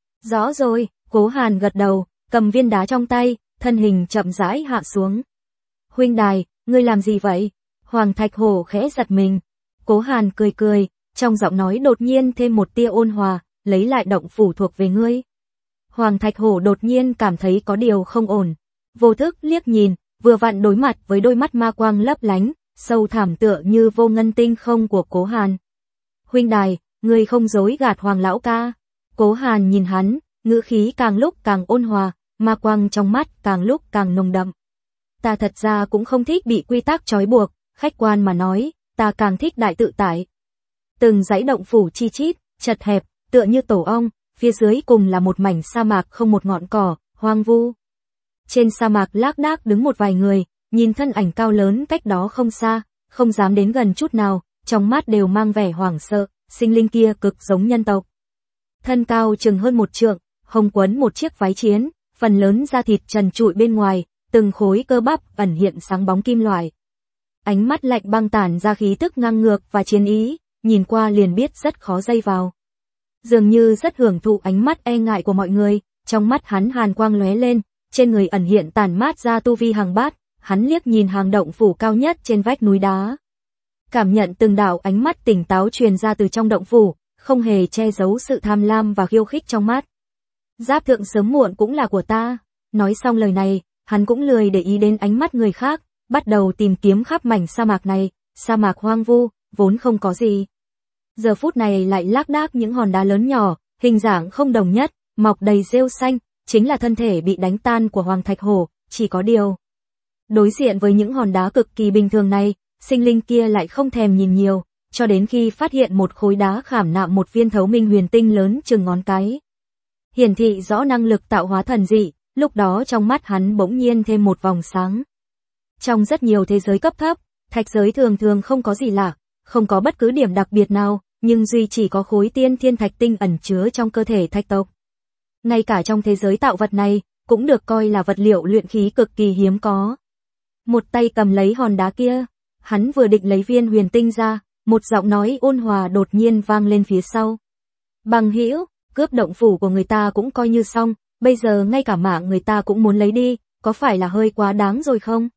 Rõ rồi, Cố Hàn gật đầu, cầm viên đá trong tay, thân hình chậm rãi hạ xuống. Huynh đài, ngươi làm gì vậy? Hoàng Thạch Hổ khẽ giật mình. Cố Hàn cười cười, trong giọng nói đột nhiên thêm một tia ôn hòa, lấy lại động phủ thuộc về ngươi. Hoàng Thạch Hổ đột nhiên cảm thấy có điều không ổn, vô thức liếc nhìn, vừa vặn đối mặt với đôi mắt ma quang lấp lánh, sâu thẳm tựa như vô ngân tinh không của Cố Hàn. Huynh đài, ngươi không dối gạt Hoàng lão ca. Cố Hàn nhìn hắn, ngữ khí càng lúc càng ôn hòa, ma quang trong mắt càng lúc càng nồng đậm. Ta thật ra cũng không thích bị quy tắc trói buộc, khách quan mà nói, ta càng thích đại tự tại. Từng dãy động phủ chi chít, chật hẹp, tựa như tổ ong, phía dưới cùng là một mảnh sa mạc không một ngọn cỏ, hoang vu. Trên sa mạc lác đác đứng một vài người, nhìn thân ảnh cao lớn cách đó không xa, không dám đến gần chút nào, trong mắt đều mang vẻ hoảng sợ, sinh linh kia cực giống nhân tộc. Thân cao chừng hơn 1 trượng, hồng quấn một chiếc váy chiến, phần lớn da thịt trần trụi bên ngoài, từng khối cơ bắp ẩn hiện sáng bóng kim loại. Ánh mắt lạnh băng tản ra khí tức ngang ngược và chiến ý, nhìn qua liền biết rất khó dây vào. Dường như rất hưởng thụ ánh mắt e ngại của mọi người, trong mắt hắn hàn quang lóe lên, trên người ẩn hiện tản mát ra tu vi hàng bát, hắn liếc nhìn hàng động phủ cao nhất trên vách núi đá. Cảm nhận từng đạo ánh mắt tỉnh táo truyền ra từ trong động phủ, không hề che giấu sự tham lam và khiêu khích trong mắt. Giáp thượng sớm muộn cũng là của ta. Nói xong lời này, hắn cũng lười để ý đến ánh mắt người khác, bắt đầu tìm kiếm khắp mảnh sa mạc này, sa mạc hoang vu, vốn không có gì. Giờ phút này lại lác đác những hòn đá lớn nhỏ, hình dạng không đồng nhất, mọc đầy rêu xanh, chính là thân thể bị đánh tan của Hoàng Thạch Hổ, chỉ có điều. Đối diện với những hòn đá cực kỳ bình thường này, sinh linh kia lại không thèm nhìn nhiều, cho đến khi phát hiện một khối đá khảm nạm một viên thấu minh huyền tinh lớn chừng ngón cái. Hiển thị rõ năng lực tạo hóa thần dị, lúc đó trong mắt hắn bỗng nhiên thêm một vòng sáng. Trong rất nhiều thế giới cấp thấp, thạch giới thường thường không có gì lạ, không có bất cứ điểm đặc biệt nào, nhưng duy chỉ có khối tiên thiên thạch tinh ẩn chứa trong cơ thể thạch tộc. Ngay cả trong thế giới tạo vật này, cũng được coi là vật liệu luyện khí cực kỳ hiếm có. Một tay cầm lấy hòn đá kia, hắn vừa định lấy viên huyền tinh ra, một giọng nói ôn hòa đột nhiên vang lên phía sau. Bằng hữu, cướp động phủ của người ta cũng coi như xong, bây giờ ngay cả mạng người ta cũng muốn lấy đi, có phải là hơi quá đáng rồi không?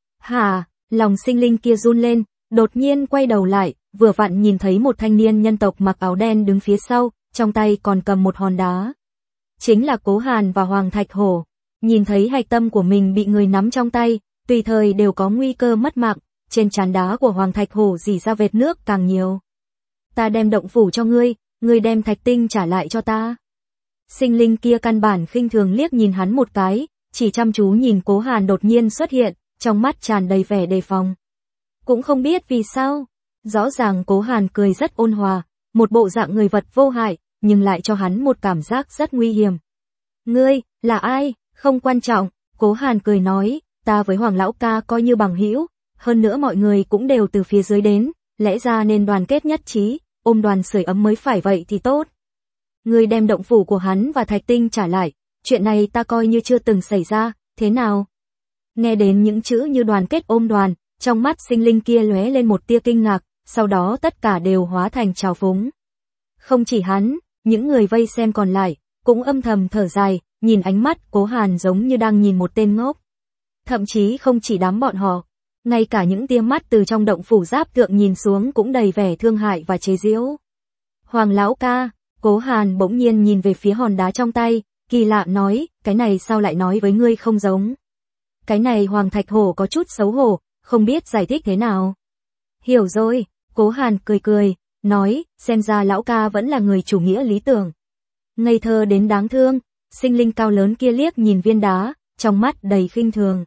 Hả, lòng sinh linh kia run lên, đột nhiên quay đầu lại, vừa vặn nhìn thấy một thanh niên nhân tộc mặc áo đen đứng phía sau, trong tay còn cầm một hòn đá. Chính là Cố Hàn và Hoàng Thạch Hổ. Nhìn thấy hạch tâm của mình bị người nắm trong tay, tùy thời đều có nguy cơ mất mạng, trên trán đá của Hoàng Thạch Hổ rỉ ra vệt nước càng nhiều. Ta đem động phủ cho ngươi, ngươi đem thạch tinh trả lại cho ta. Sinh linh kia căn bản khinh thường liếc nhìn hắn một cái, chỉ chăm chú nhìn Cố Hàn đột nhiên xuất hiện, trong mắt tràn đầy vẻ đề phòng. Cũng không biết vì sao, rõ ràng Cố Hàn cười rất ôn hòa, một bộ dạng người vật vô hại, nhưng lại cho hắn một cảm giác rất nguy hiểm. Ngươi, là ai? Không quan trọng, Cố Hàn cười nói, ta với Hoàng lão ca coi như bằng hữu, hơn nữa mọi người cũng đều từ phía dưới đến, lẽ ra nên đoàn kết nhất trí, ôm đoàn sưởi ấm mới phải vậy thì tốt. Ngươi đem động phủ của hắn và thạch tinh trả lại, chuyện này ta coi như chưa từng xảy ra, thế nào? Nghe đến những chữ như đoàn kết ôm đoàn, trong mắt sinh linh kia lóe lên một tia kinh ngạc, sau đó tất cả đều hóa thành trào phúng. Không chỉ hắn, những người vây xem còn lại, cũng âm thầm thở dài, nhìn ánh mắt Cố Hàn giống như đang nhìn một tên ngốc. Thậm chí không chỉ đám bọn họ, ngay cả những tia mắt từ trong động phủ giáp tượng nhìn xuống cũng đầy vẻ thương hại và chế giễu. Hoàng lão ca, Cố Hàn bỗng nhiên nhìn về phía hòn đá trong tay, kỳ lạ nói, cái này sao lại nói với ngươi không giống. Cái này Hoàng Thạch Hổ có chút xấu hổ, không biết giải thích thế nào. Hiểu rồi, Cố Hàn cười cười, nói, xem ra lão ca vẫn là người chủ nghĩa lý tưởng. Ngây thơ đến đáng thương, sinh linh cao lớn kia liếc nhìn viên đá, trong mắt đầy khinh thường.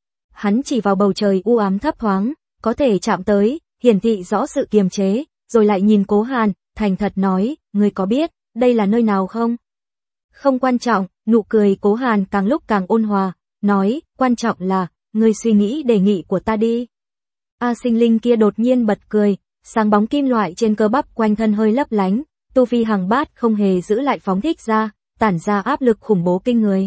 Hắn chỉ vào bầu trời u ám thấp thoáng, có thể chạm tới, hiển thị rõ sự kiềm chế, rồi lại nhìn Cố Hàn, thành thật nói, ngươi có biết, đây là nơi nào không? Không quan trọng, nụ cười Cố Hàn càng lúc càng ôn hòa, nói, quan trọng là, ngươi suy nghĩ đề nghị của ta đi. Sinh linh kia đột nhiên bật cười, sáng bóng kim loại trên cơ bắp quanh thân hơi lấp lánh, tu vi hàng bát không hề giữ lại phóng thích ra, tản ra áp lực khủng bố kinh người.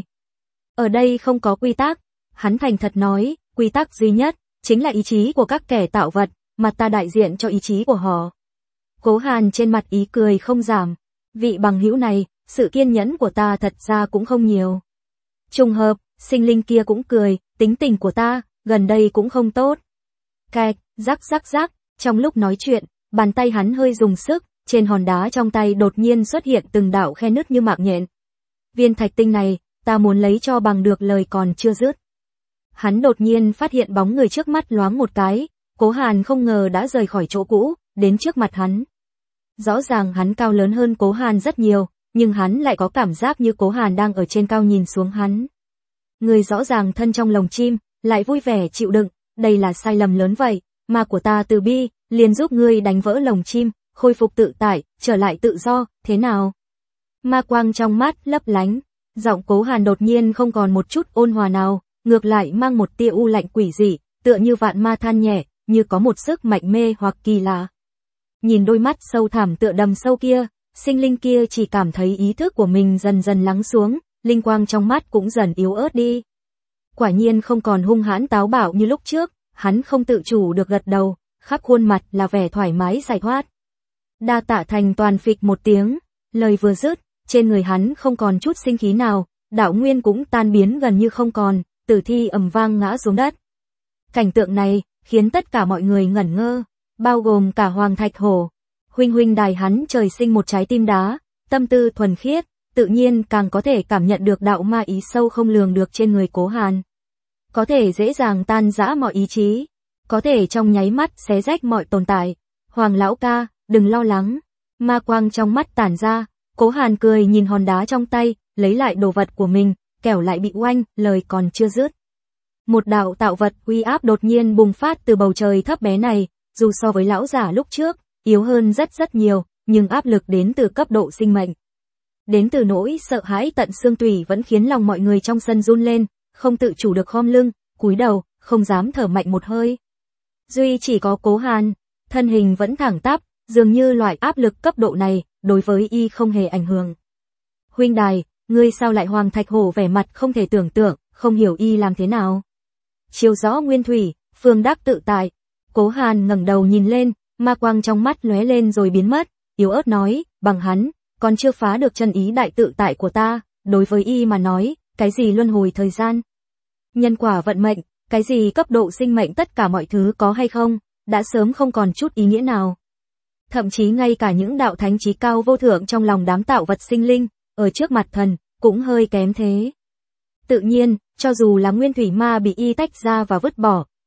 Ở đây không có quy tắc, hắn thành thật nói, quy tắc duy nhất, chính là ý chí của các kẻ tạo vật, mà ta đại diện cho ý chí của họ. Cố Hàn trên mặt ý cười không giảm, vị bằng hữu này, sự kiên nhẫn của ta thật ra cũng không nhiều. Trùng hợp, sinh linh kia cũng cười, tính tình của ta, gần đây cũng không tốt. Kẹt, rắc, trong lúc nói chuyện, bàn tay hắn hơi dùng sức, trên hòn đá trong tay đột nhiên xuất hiện từng đạo khe nứt như mạng nhện. Viên thạch tinh này, ta muốn lấy cho bằng được lời còn chưa dứt. Hắn đột nhiên phát hiện bóng người trước mắt loáng một cái, Cố Hàn không ngờ đã rời khỏi chỗ cũ, đến trước mặt hắn. Rõ ràng hắn cao lớn hơn Cố Hàn rất nhiều, nhưng hắn lại có cảm giác như Cố Hàn đang ở trên cao nhìn xuống hắn. Người rõ ràng thân trong lồng chim, lại vui vẻ chịu đựng, đây là sai lầm lớn vậy, ma của ta từ bi, liền giúp ngươi đánh vỡ lồng chim, khôi phục tự tại, trở lại tự do, thế nào? Ma quang trong mắt lấp lánh, giọng Cố Hàn đột nhiên không còn một chút ôn hòa nào, ngược lại mang một tia u lạnh quỷ dị, tựa như vạn ma than nhẹ, như có một sức mạnh mê hoặc kỳ lạ. Nhìn đôi mắt sâu thẳm tựa đầm sâu kia, sinh linh kia chỉ cảm thấy ý thức của mình dần dần lắng xuống, linh quang trong mắt cũng dần yếu ớt đi. Quả nhiên không còn hung hãn táo bạo như lúc trước, hắn không tự chủ được gật đầu, khắp khuôn mặt là vẻ thoải mái giải thoát. Đa tạ thành toàn phịch một tiếng, lời vừa dứt, trên người hắn không còn chút sinh khí nào, đạo nguyên cũng tan biến gần như không còn, tử thi ầm vang ngã xuống đất. Cảnh tượng này khiến tất cả mọi người ngẩn ngơ, bao gồm cả Hoàng Thạch Hổ. Huynh đài hắn trời sinh một trái tim đá, tâm tư thuần khiết, tự nhiên càng có thể cảm nhận được đạo ma ý sâu không lường được trên người Cố Hàn. Có thể dễ dàng tan rã mọi ý chí, có thể trong nháy mắt xé rách mọi tồn tại. Hoàng lão ca, đừng lo lắng. Ma quang trong mắt tản ra, Cố Hàn cười nhìn hòn đá trong tay, lấy lại đồ vật của mình, kẻo lại bị oanh, lời còn chưa dứt. Một đạo tạo vật uy áp đột nhiên bùng phát từ bầu trời thấp bé này, dù so với lão giả lúc trước, yếu hơn rất nhiều, nhưng áp lực đến từ cấp độ sinh mệnh. Đến từ nỗi sợ hãi tận xương tủy vẫn khiến lòng mọi người trong sân run lên, không tự chủ được khom lưng, cúi đầu, không dám thở mạnh một hơi. Duy chỉ có Cố Hàn, thân hình vẫn thẳng tắp, dường như loại áp lực cấp độ này, đối với y không hề ảnh hưởng. Huynh đài, ngươi sao lại? Hoàng Thạch Hổ vẻ mặt không thể tưởng tượng, không hiểu y làm thế nào. Chiều rõ nguyên thủy, phương đắc tự tại. Cố Hàn ngẩng đầu nhìn lên, ma quang trong mắt lóe lên rồi biến mất, yếu ớt nói, bằng hắn, còn chưa phá được chân ý đại tự tại của ta, đối với y mà nói, cái gì luân hồi thời gian, nhân quả vận mệnh, cái gì cấp độ sinh mệnh, tất cả mọi thứ có hay không, đã sớm không còn chút ý nghĩa nào. Thậm chí ngay cả những đạo thánh trí cao vô thượng trong lòng đám tạo vật sinh linh, ở trước mặt thần, cũng hơi kém thế. Tự nhiên, cho dù là nguyên thủy ma bị y tách ra và vứt bỏ,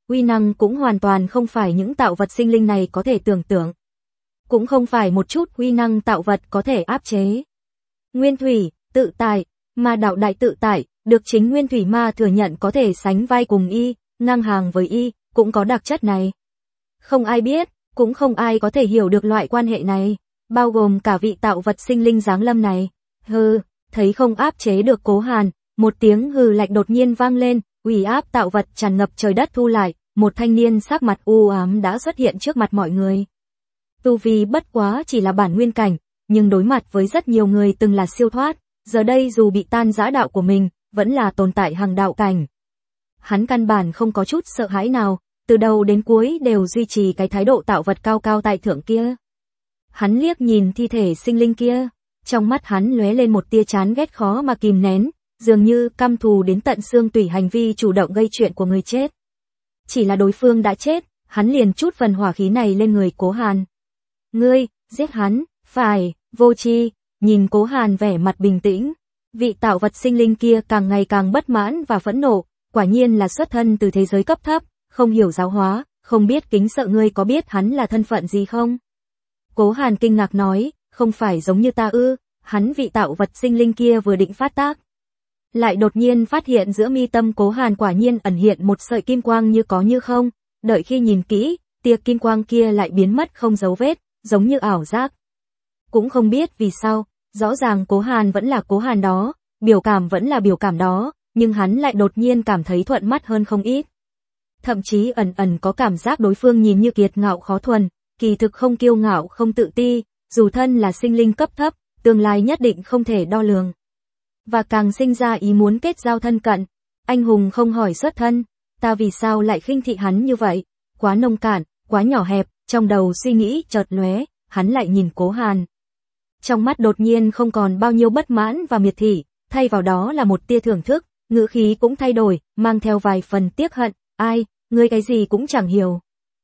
uy năng cũng hoàn toàn không phải những tạo vật sinh linh này có thể tưởng tượng. Cũng không phải một chút uy năng tạo vật có thể áp chế. Nguyên thủy, tự tại, ma đạo đại tự tại, được chính nguyên thủy ma thừa nhận có thể sánh vai cùng y, ngang hàng với y, cũng có đặc chất này. Không ai biết, cũng không ai có thể hiểu được loại quan hệ này, bao gồm cả vị tạo vật sinh linh giáng lâm này. Hừ, thấy không áp chế được Cố Hàn, một tiếng hừ lạnh đột nhiên vang lên, uy áp tạo vật tràn ngập trời đất thu lại, một thanh niên sắc mặt u ám đã xuất hiện trước mặt mọi người. Tu vi bất quá chỉ là bản nguyên cảnh, nhưng đối mặt với rất nhiều người từng là siêu thoát, giờ đây dù bị tan rã đạo của mình, vẫn là tồn tại hàng đạo cảnh. Hắn căn bản không có chút sợ hãi nào, từ đầu đến cuối đều duy trì cái thái độ tạo vật cao cao tại thượng kia. Hắn liếc nhìn thi thể sinh linh kia, trong mắt hắn lóe lên một tia chán ghét khó mà kìm nén, dường như căm thù đến tận xương tủy hành vi chủ động gây chuyện của người chết. Chỉ là đối phương đã chết, hắn liền chút phần hỏa khí này lên người Cố Hàn. Ngươi, giết hắn, phải, vô tri, nhìn Cố Hàn vẻ mặt bình tĩnh. Vị tạo vật sinh linh kia càng ngày càng bất mãn và phẫn nộ, quả nhiên là xuất thân từ thế giới cấp thấp, không hiểu giáo hóa, không biết kính sợ, ngươi có biết hắn là thân phận gì không? Cố Hàn kinh ngạc nói, không phải giống như ta ư? Hắn vị tạo vật sinh linh kia vừa định phát tác, lại đột nhiên phát hiện giữa mi tâm Cố Hàn quả nhiên ẩn hiện một sợi kim quang như có như không, đợi khi nhìn kỹ, tia kim quang kia lại biến mất không dấu vết, giống như ảo giác. Cũng không biết vì sao, rõ ràng Cố Hàn vẫn là Cố Hàn đó, biểu cảm vẫn là biểu cảm đó, nhưng hắn lại đột nhiên cảm thấy thuận mắt hơn không ít. Thậm chí ẩn ẩn có cảm giác đối phương nhìn như kiệt ngạo khó thuần, kỳ thực không kiêu ngạo không tự ti, dù thân là sinh linh cấp thấp, tương lai nhất định không thể đo lường. Và càng sinh ra ý muốn kết giao thân cận, anh hùng không hỏi xuất thân, ta vì sao lại khinh thị hắn như vậy, quá nông cạn, quá nhỏ hẹp, trong đầu suy nghĩ chợt lóe, hắn lại nhìn Cố Hàn. Trong mắt đột nhiên không còn bao nhiêu bất mãn và miệt thị, thay vào đó là một tia thưởng thức, ngữ khí cũng thay đổi, mang theo vài phần tiếc hận, ai, ngươi cái gì cũng chẳng hiểu.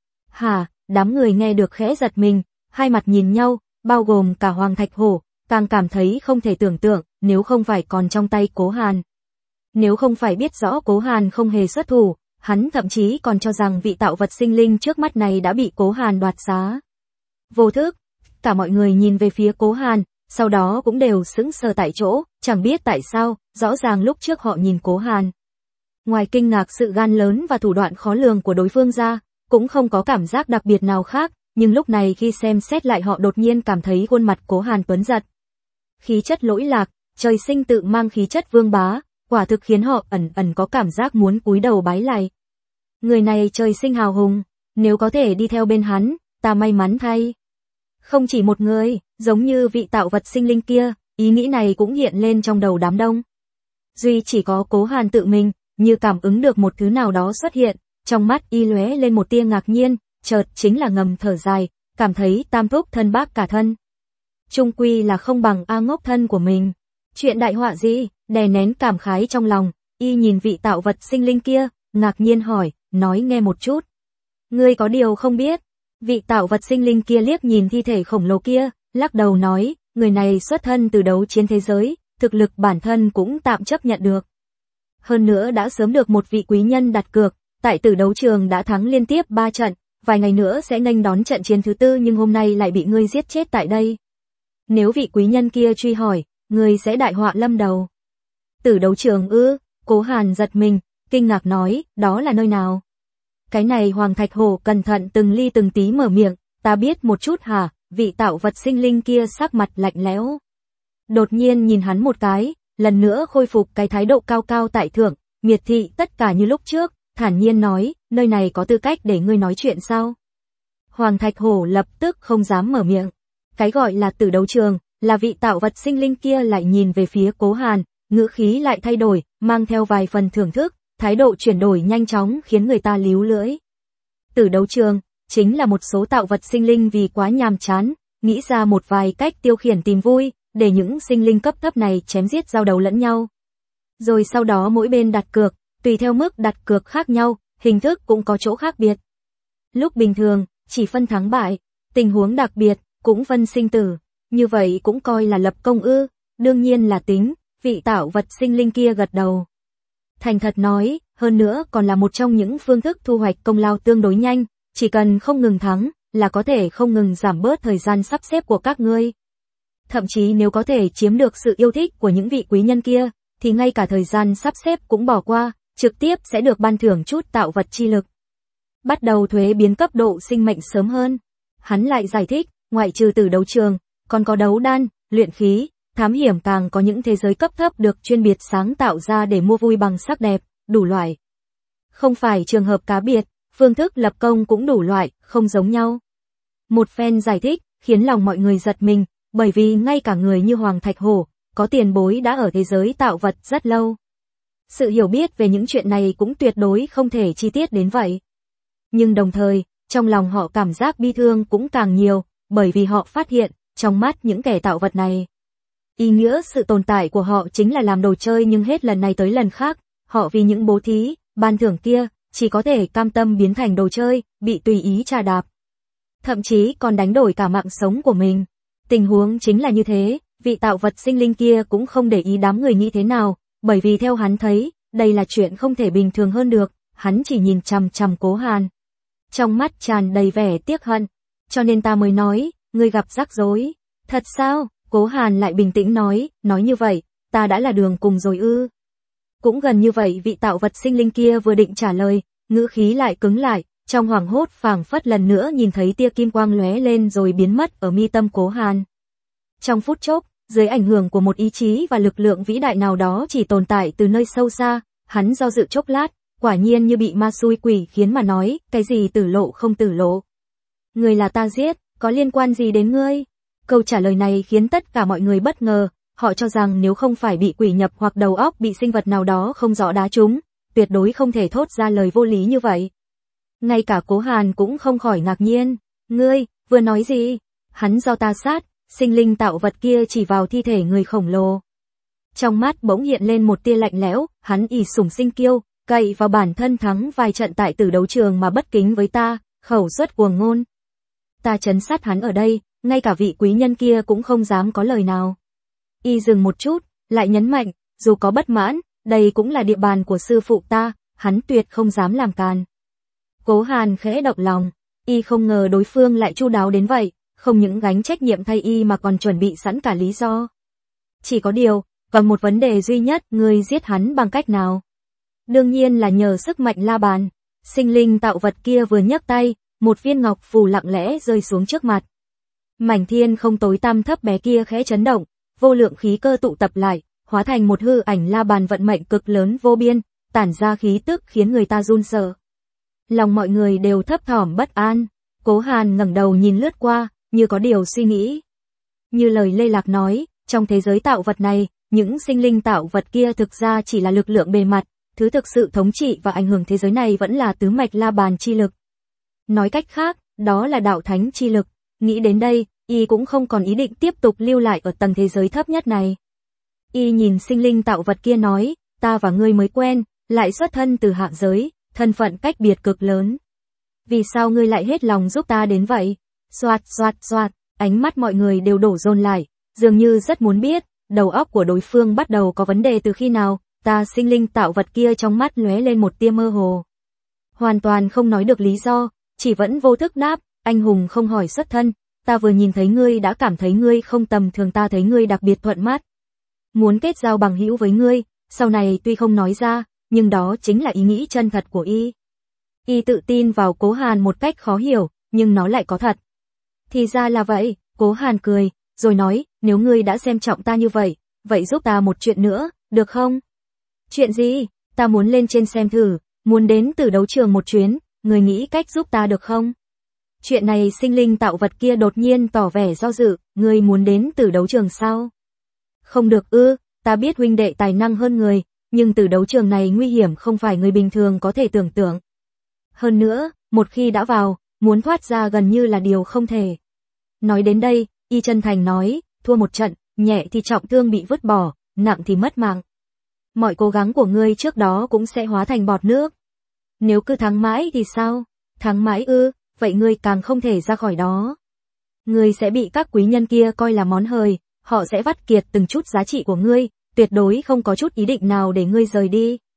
Hả, đám người nghe được khẽ giật mình, hai mặt nhìn nhau, bao gồm cả Hoàng Thạch Hổ, càng cảm thấy không thể tưởng tượng, nếu không phải còn trong tay Cố Hàn. Nếu không phải biết rõ Cố Hàn không hề xuất thủ, hắn thậm chí còn cho rằng vị tạo vật sinh linh trước mắt này đã bị Cố Hàn đoạt xá. Vô thức, cả mọi người nhìn về phía Cố Hàn, sau đó cũng đều sững sờ tại chỗ, chẳng biết tại sao, rõ ràng lúc trước họ nhìn Cố Hàn. Ngoài kinh ngạc sự gan lớn và thủ đoạn khó lường của đối phương ra, cũng không có cảm giác đặc biệt nào khác, nhưng lúc này khi xem xét lại họ đột nhiên cảm thấy khuôn mặt Cố Hàn tuấn giật. Khí chất lỗi lạc, trời sinh tự mang khí chất vương bá, quả thực khiến họ ẩn ẩn có cảm giác muốn cúi đầu bái lạy. Người này trời sinh hào hùng, nếu có thể đi theo bên hắn, ta may mắn thay. Không chỉ một người, giống như vị tạo vật sinh linh kia, ý nghĩ này cũng hiện lên trong đầu đám đông. Duy chỉ có Cố Hàn tự mình, như cảm ứng được một thứ nào đó xuất hiện, trong mắt y lóe lên một tia ngạc nhiên, chợt chính là ngầm thở dài, cảm thấy tam thúc thân bác cả thân. Chung quy là không bằng A Ngốc thân của mình. Chuyện đại họa gì, đè nén cảm khái trong lòng, y nhìn vị tạo vật sinh linh kia, ngạc nhiên hỏi, nói nghe một chút. Ngươi có điều không biết. Vị tạo vật sinh linh kia liếc nhìn thi thể khổng lồ kia, lắc đầu nói, người này xuất thân từ đấu chiến thế giới, thực lực bản thân cũng tạm chấp nhận được. Hơn nữa đã sớm được một vị quý nhân đặt cược, tại tử đấu trường đã thắng liên tiếp 3 trận, vài ngày nữa sẽ nghênh đón trận chiến thứ 4 nhưng hôm nay lại bị ngươi giết chết tại đây. Nếu vị quý nhân kia truy hỏi, ngươi sẽ đại họa lâm đầu. Tử đấu trường ư? Cố Hàn giật mình, kinh ngạc nói, đó là nơi nào? Cái này Hoàng Thạch Hổ cẩn thận từng ly từng tí mở miệng, ta biết một chút hả? Vị tạo vật sinh linh kia sắc mặt lạnh lẽo. Đột nhiên nhìn hắn một cái, lần nữa khôi phục cái thái độ cao cao tại thượng, miệt thị tất cả như lúc trước, thản nhiên nói, nơi này có tư cách để ngươi nói chuyện sao? Hoàng Thạch Hổ lập tức không dám mở miệng. Cái gọi là tử đấu trường, là vị tạo vật sinh linh kia lại nhìn về phía Cố Hàn, ngữ khí lại thay đổi, mang theo vài phần thưởng thức, thái độ chuyển đổi nhanh chóng khiến người ta líu lưỡi. Tử đấu trường, chính là một số tạo vật sinh linh vì quá nhàm chán, nghĩ ra một vài cách tiêu khiển tìm vui, để những sinh linh cấp thấp này chém giết giao đấu lẫn nhau. Rồi sau đó mỗi bên đặt cược, tùy theo mức đặt cược khác nhau, hình thức cũng có chỗ khác biệt. Lúc bình thường, chỉ phân thắng bại, tình huống đặc biệt, cũng phân sinh tử, như vậy cũng coi là lập công ư, đương nhiên là tính, vị tạo vật sinh linh kia gật đầu. Thành thật nói, hơn nữa còn là một trong những phương thức thu hoạch công lao tương đối nhanh, chỉ cần không ngừng thắng, là có thể không ngừng giảm bớt thời gian sắp xếp của các ngươi. Thậm chí nếu có thể chiếm được sự yêu thích của những vị quý nhân kia, thì ngay cả thời gian sắp xếp cũng bỏ qua, trực tiếp sẽ được ban thưởng chút tạo vật chi lực. Bắt đầu thuế biến cấp độ sinh mệnh sớm hơn. Hắn lại giải thích, ngoại trừ từ đấu trường, còn có đấu đan, luyện khí, thám hiểm, càng có những thế giới cấp thấp được chuyên biệt sáng tạo ra để mua vui bằng sắc đẹp, đủ loại. Không phải trường hợp cá biệt, phương thức lập công cũng đủ loại, không giống nhau. Một phen giải thích, khiến lòng mọi người giật mình, bởi vì ngay cả người như Hoàng Thạch Hổ, có tiền bối đã ở thế giới tạo vật rất lâu. Sự hiểu biết về những chuyện này cũng tuyệt đối không thể chi tiết đến vậy. Nhưng đồng thời, trong lòng họ cảm giác bi thương cũng càng nhiều, bởi vì họ phát hiện, trong mắt những kẻ tạo vật này, ý nghĩa sự tồn tại của họ chính là làm đồ chơi, nhưng hết lần này tới lần khác, họ vì những bố thí, ban thưởng kia, chỉ có thể cam tâm biến thành đồ chơi, bị tùy ý trà đạp. Thậm chí còn đánh đổi cả mạng sống của mình. Tình huống chính là như thế, vị tạo vật sinh linh kia cũng không để ý đám người nghĩ thế nào, bởi vì theo hắn thấy, đây là chuyện không thể bình thường hơn được, hắn chỉ nhìn chằm chằm Cố Hàn. Trong mắt tràn đầy vẻ tiếc hận, cho nên ta mới nói, ngươi gặp rắc rối. Thật sao? Cố Hàn lại bình tĩnh nói như vậy, ta đã là đường cùng rồi ư? Cũng gần như vậy, vị tạo vật sinh linh kia vừa định trả lời, ngữ khí lại cứng lại, trong hoảng hốt phảng phất lần nữa nhìn thấy tia kim quang lóe lên rồi biến mất ở mi tâm Cố Hàn. Trong phút chốc, dưới ảnh hưởng của một ý chí và lực lượng vĩ đại nào đó chỉ tồn tại từ nơi sâu xa, hắn do dự chốc lát, quả nhiên như bị ma xui quỷ khiến mà nói, cái gì tử lộ không tử lộ. Người là ta giết, có liên quan gì đến ngươi? Câu trả lời này khiến tất cả mọi người bất ngờ, họ cho rằng nếu không phải bị quỷ nhập hoặc đầu óc bị sinh vật nào đó không rõ đá trúng, tuyệt đối không thể thốt ra lời vô lý như vậy. Ngay cả Cố Hàn cũng không khỏi ngạc nhiên, ngươi, vừa nói gì? Hắn do ta sát, sinh linh tạo vật kia chỉ vào thi thể người khổng lồ. Trong mắt bỗng hiện lên một tia lạnh lẽo, hắn ỷ sủng sinh kiêu, cậy vào bản thân thắng vài trận tại tử đấu trường mà bất kính với ta, khẩu xuất cuồng ngôn. Ta trấn sát hắn ở đây, ngay cả vị quý nhân kia cũng không dám có lời nào. Y dừng một chút, lại nhấn mạnh, dù có bất mãn, đây cũng là địa bàn của sư phụ ta, hắn tuyệt không dám làm càn. Cố Hàn khẽ động lòng, y không ngờ đối phương lại chu đáo đến vậy, không những gánh trách nhiệm thay y mà còn chuẩn bị sẵn cả lý do. Chỉ có điều, còn một vấn đề duy nhất, ngươi giết hắn bằng cách nào? Đương nhiên là nhờ sức mạnh la bàn. Sinh linh tạo vật kia vừa nhấc tay, một viên ngọc phù lặng lẽ rơi xuống trước mặt. Mảnh thiên không tối tăm thấp bé kia khẽ chấn động, vô lượng khí cơ tụ tập lại, hóa thành một hư ảnh la bàn vận mệnh cực lớn vô biên, tản ra khí tức khiến người ta run sợ. Lòng mọi người đều thấp thỏm bất an. Cố Hàn ngẩng đầu nhìn lướt qua, như có điều suy nghĩ. Như lời Lê Lạc nói, trong thế giới tạo vật này, những sinh linh tạo vật kia thực ra chỉ là lực lượng bề mặt, thứ thực sự thống trị và ảnh hưởng thế giới này vẫn là tứ mạch la bàn chi lực. Nói cách khác, đó là đạo thánh chi lực. Nghĩ đến đây, y cũng không còn ý định tiếp tục lưu lại ở tầng thế giới thấp nhất này. Y nhìn sinh linh tạo vật kia nói, ta và ngươi mới quen, lại xuất thân từ hạ giới, thân phận cách biệt cực lớn. Vì sao ngươi lại hết lòng giúp ta đến vậy? Xoạt xoạt xoạt, ánh mắt mọi người đều đổ dồn lại, dường như rất muốn biết, đầu óc của đối phương bắt đầu có vấn đề từ khi nào. Ta sinh linh tạo vật kia trong mắt lóe lên một tia mơ hồ. Hoàn toàn không nói được lý do, chỉ vẫn vô thức đáp, anh hùng không hỏi xuất thân, ta vừa nhìn thấy ngươi đã cảm thấy ngươi không tầm thường, ta thấy ngươi đặc biệt thuận mắt. Muốn kết giao bằng hữu với ngươi, sau này tuy không nói ra, nhưng đó chính là ý nghĩ chân thật của y. Y tự tin vào Cố Hàn một cách khó hiểu, nhưng nó lại có thật. Thì ra là vậy, Cố Hàn cười, rồi nói, nếu ngươi đã xem trọng ta như vậy, vậy giúp ta một chuyện nữa, được không? Chuyện gì? Ta muốn lên trên xem thử, muốn đến tử đấu trường một chuyến, người nghĩ cách giúp ta được không? Chuyện này sinh linh tạo vật kia đột nhiên tỏ vẻ do dự, ngươi muốn đến tử đấu trường sao? Không được ư, ta biết huynh đệ tài năng hơn người, nhưng tử đấu trường này nguy hiểm không phải người bình thường có thể tưởng tượng. Hơn nữa, một khi đã vào, muốn thoát ra gần như là điều không thể. Nói đến đây, y chân thành nói, thua một trận, nhẹ thì trọng thương bị vứt bỏ, nặng thì mất mạng. Mọi cố gắng của ngươi trước đó cũng sẽ hóa thành bọt nước. Nếu cứ thắng mãi thì sao? Thắng mãi ư, vậy ngươi càng không thể ra khỏi đó. Ngươi sẽ bị các quý nhân kia coi là món hời, họ sẽ vắt kiệt từng chút giá trị của ngươi, tuyệt đối không có chút ý định nào để ngươi rời đi.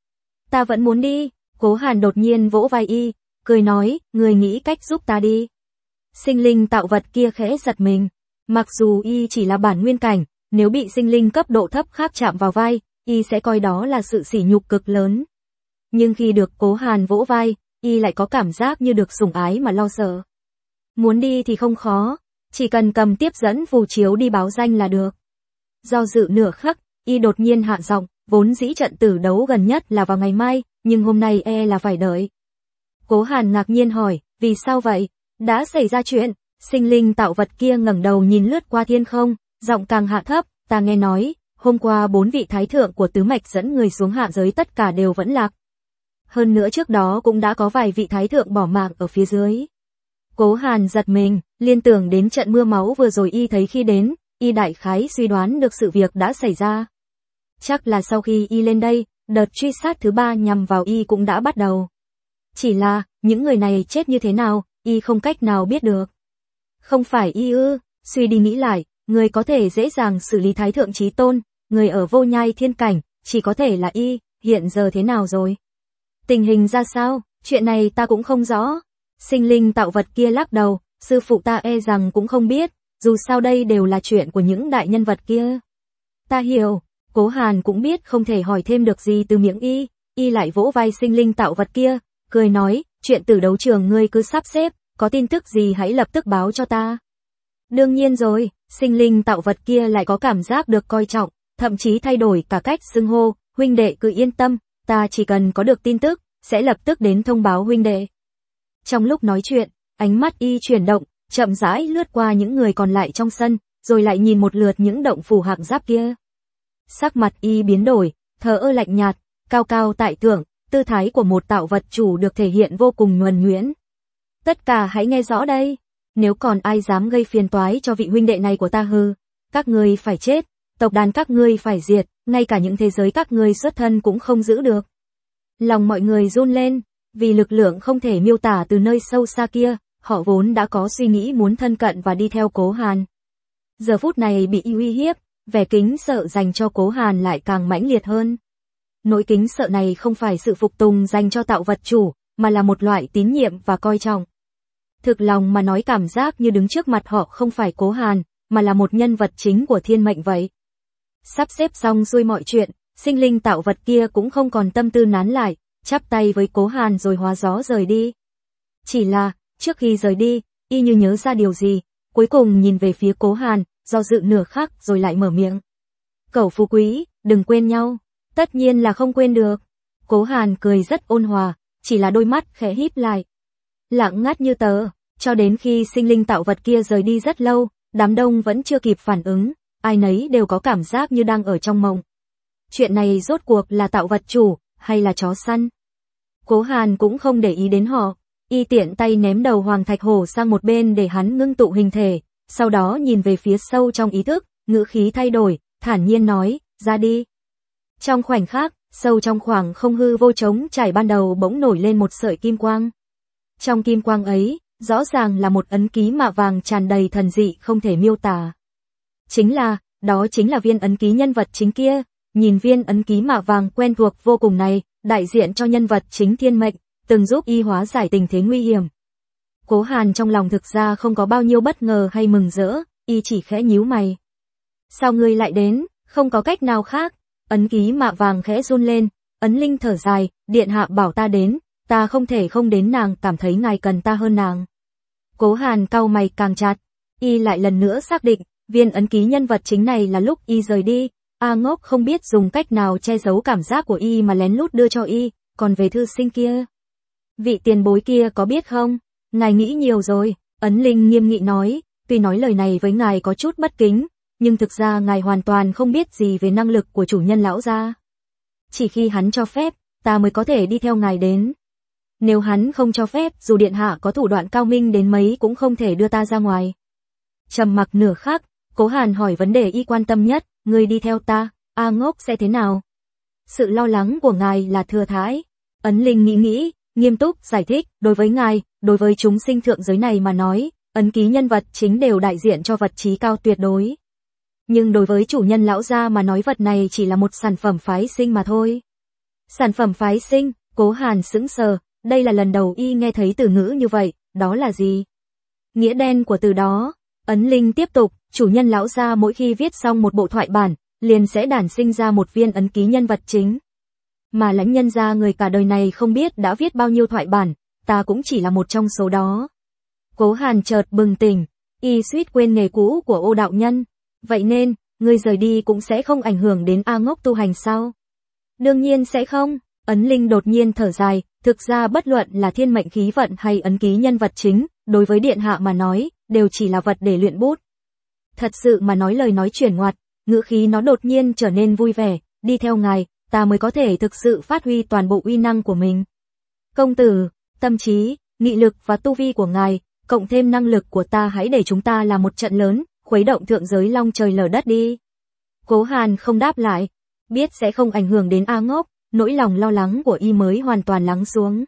Ta vẫn muốn đi. Cố Hàn đột nhiên vỗ vai y, cười nói, người nghĩ cách giúp ta đi. Sinh linh tạo vật kia khẽ giật mình. Mặc dù y chỉ là bản nguyên cảnh, nếu bị sinh linh cấp độ thấp khác chạm vào vai, y sẽ coi đó là sự sỉ nhục cực lớn. Nhưng khi được Cố Hàn vỗ vai, y lại có cảm giác như được sủng ái mà lo sợ. Muốn đi thì không khó, chỉ cần cầm tiếp dẫn phù chiếu đi báo danh là được. Do dự nửa khắc, y đột nhiên hạ giọng, vốn dĩ trận tử đấu gần nhất là vào ngày mai, nhưng hôm nay là phải đợi. Cố Hàn ngạc nhiên hỏi, vì sao vậy? Đã xảy ra chuyện? Sinh linh tạo vật kia ngẩng đầu nhìn lướt qua thiên không, giọng càng hạ thấp, ta nghe nói, hôm qua 4 vị thái thượng của tứ mạch dẫn người xuống hạ giới tất cả đều vẫn lạc. Hơn nữa trước đó cũng đã có vài vị thái thượng bỏ mạng ở phía dưới. Cố Hàn giật mình, liên tưởng đến trận mưa máu vừa rồi y thấy khi đến, y đại khái suy đoán được sự việc đã xảy ra. Chắc là sau khi y lên đây, đợt truy sát thứ 3 nhằm vào y cũng đã bắt đầu. Chỉ là, những người này chết như thế nào, y không cách nào biết được. Không phải y ư, suy đi nghĩ lại, người có thể dễ dàng xử lý thái thượng chí tôn, người ở vô nhai thiên cảnh, chỉ có thể là y, hiện giờ thế nào rồi? Tình hình ra sao, chuyện này ta cũng không rõ. Sinh linh tạo vật kia lắc đầu, sư phụ ta rằng cũng không biết, dù sao đây đều là chuyện của những đại nhân vật kia. Ta hiểu, Cố Hàn cũng biết không thể hỏi thêm được gì từ miệng y lại vỗ vai sinh linh tạo vật kia, cười nói, chuyện tử đấu trường ngươi cứ sắp xếp, có tin tức gì hãy lập tức báo cho ta. Đương nhiên rồi, sinh linh tạo vật kia lại có cảm giác được coi trọng, thậm chí thay đổi cả cách xưng hô, huynh đệ cứ yên tâm, ta chỉ cần có được tin tức, sẽ lập tức đến thông báo huynh đệ. Trong lúc nói chuyện, ánh mắt y chuyển động, chậm rãi lướt qua những người còn lại trong sân, rồi lại nhìn một lượt những động phủ hạng giáp kia. Sắc mặt y biến đổi, thờ ơ lạnh nhạt, cao cao tại thượng, tư thái của một tạo vật chủ được thể hiện vô cùng nhuần nhuyễn. Tất cả hãy nghe rõ đây, nếu còn ai dám gây phiền toái cho vị huynh đệ này của ta hư, các ngươi phải chết, tộc đàn các ngươi phải diệt, ngay cả những thế giới các ngươi xuất thân cũng không giữ được. Lòng mọi người run lên, vì lực lượng không thể miêu tả từ nơi sâu xa kia, họ vốn đã có suy nghĩ muốn thân cận và đi theo Cố Hàn. Giờ phút này bị uy hiếp, vẻ kính sợ dành cho Cố Hàn lại càng mãnh liệt hơn. Nỗi kính sợ này không phải sự phục tùng dành cho tạo vật chủ, mà là một loại tín nhiệm và coi trọng. Thực lòng mà nói cảm giác như đứng trước mặt họ không phải Cố Hàn, mà là một nhân vật chính của thiên mệnh vậy. Sắp xếp xong xuôi mọi chuyện, sinh linh tạo vật kia cũng không còn tâm tư nán lại, chắp tay với Cố Hàn rồi hóa gió rời đi. Chỉ là, trước khi rời đi, y như nhớ ra điều gì, cuối cùng nhìn về phía Cố Hàn, do dự nửa khắc rồi lại mở miệng. Cẩu phú quý, đừng quên nhau. Tất nhiên là không quên được. Cố Hàn cười rất ôn hòa, chỉ là đôi mắt khẽ híp lại. Lặng ngắt như tờ, cho đến khi sinh linh tạo vật kia rời đi rất lâu, đám đông vẫn chưa kịp phản ứng, ai nấy đều có cảm giác như đang ở trong mộng. Chuyện này rốt cuộc là tạo vật chủ, hay là chó săn? Cố Hàn cũng không để ý đến họ, y tiện tay ném đầu Hoàng Thạch Hổ sang một bên để hắn ngưng tụ hình thể, sau đó nhìn về phía sâu trong ý thức, ngữ khí thay đổi, thản nhiên nói, ra đi. Trong khoảnh khắc, sâu trong khoảng không hư vô trống trải ban đầu bỗng nổi lên một sợi kim quang. Trong kim quang ấy, rõ ràng là một ấn ký mạ vàng tràn đầy thần dị không thể miêu tả. Đó chính là viên ấn ký nhân vật chính kia, nhìn viên ấn ký mạ vàng quen thuộc vô cùng này, đại diện cho nhân vật chính thiên mệnh, từng giúp y hóa giải tình thế nguy hiểm. Cố Hàn trong lòng thực ra không có bao nhiêu bất ngờ hay mừng rỡ, y chỉ khẽ nhíu mày. Sao ngươi lại đến, không có cách nào khác. Ấn ký mạ vàng khẽ run lên, ấn linh thở dài, điện hạ bảo ta đến, ta không thể không đến, nàng cảm thấy ngài cần ta hơn nàng. Cố Hàn cau mày càng chặt, y lại lần nữa xác định, viên ấn ký nhân vật chính này là lúc y rời đi, A Ngốc không biết dùng cách nào che giấu cảm giác của y mà lén lút đưa cho y, còn về thư sinh kia. Vị tiền bối kia có biết không? Ngài nghĩ nhiều rồi, ấn linh nghiêm nghị nói, tuy nói lời này với ngài có chút bất kính, nhưng thực ra ngài hoàn toàn không biết gì về năng lực của chủ nhân lão gia. Chỉ khi hắn cho phép, ta mới có thể đi theo ngài đến. Nếu hắn không cho phép, dù điện hạ có thủ đoạn cao minh đến mấy cũng không thể đưa ta ra ngoài. Trầm mặc nửa khắc, Cố Hàn hỏi vấn đề y quan tâm nhất, ngươi đi theo ta, A Ngốc sẽ thế nào? Sự lo lắng của ngài là thừa thãi. Ấn linh nghĩ, nghiêm túc giải thích, đối với ngài, đối với chúng sinh thượng giới này mà nói, ấn ký nhân vật chính đều đại diện cho vật trí cao tuyệt đối. Nhưng đối với chủ nhân lão gia mà nói vật này chỉ là một sản phẩm phái sinh mà thôi. Sản phẩm phái sinh, Cố Hàn sững sờ, đây là lần đầu y nghe thấy từ ngữ như vậy, đó là gì? Nghĩa đen của từ đó. Ấn Linh tiếp tục, chủ nhân lão gia mỗi khi viết xong một bộ thoại bản, liền sẽ đản sinh ra một viên ấn ký nhân vật chính. Mà lãnh nhân gia người cả đời này không biết đã viết bao nhiêu thoại bản, ta cũng chỉ là một trong số đó. Cố Hàn chợt bừng tỉnh, y suýt quên nghề cũ của Ô đạo nhân. Vậy nên, ngươi rời đi cũng sẽ không ảnh hưởng đến A Ngốc tu hành sao? Đương nhiên sẽ không. Ấn Linh đột nhiên thở dài, thực ra bất luận là thiên mệnh khí vận hay ấn ký nhân vật chính, đối với điện hạ mà nói, đều chỉ là vật để luyện bút. Thật sự mà nói, lời nói chuyển ngoặt, ngữ khí nó đột nhiên trở nên vui vẻ, đi theo ngài, ta mới có thể thực sự phát huy toàn bộ uy năng của mình. Công tử, tâm trí, nghị lực và tu vi của ngài, cộng thêm năng lực của ta, hãy để chúng ta làm một trận lớn, khuấy động thượng giới long trời lở đất đi. Cố Hàn không đáp lại, biết sẽ không ảnh hưởng đến A Ngốc, nỗi lòng lo lắng của y mới hoàn toàn lắng xuống.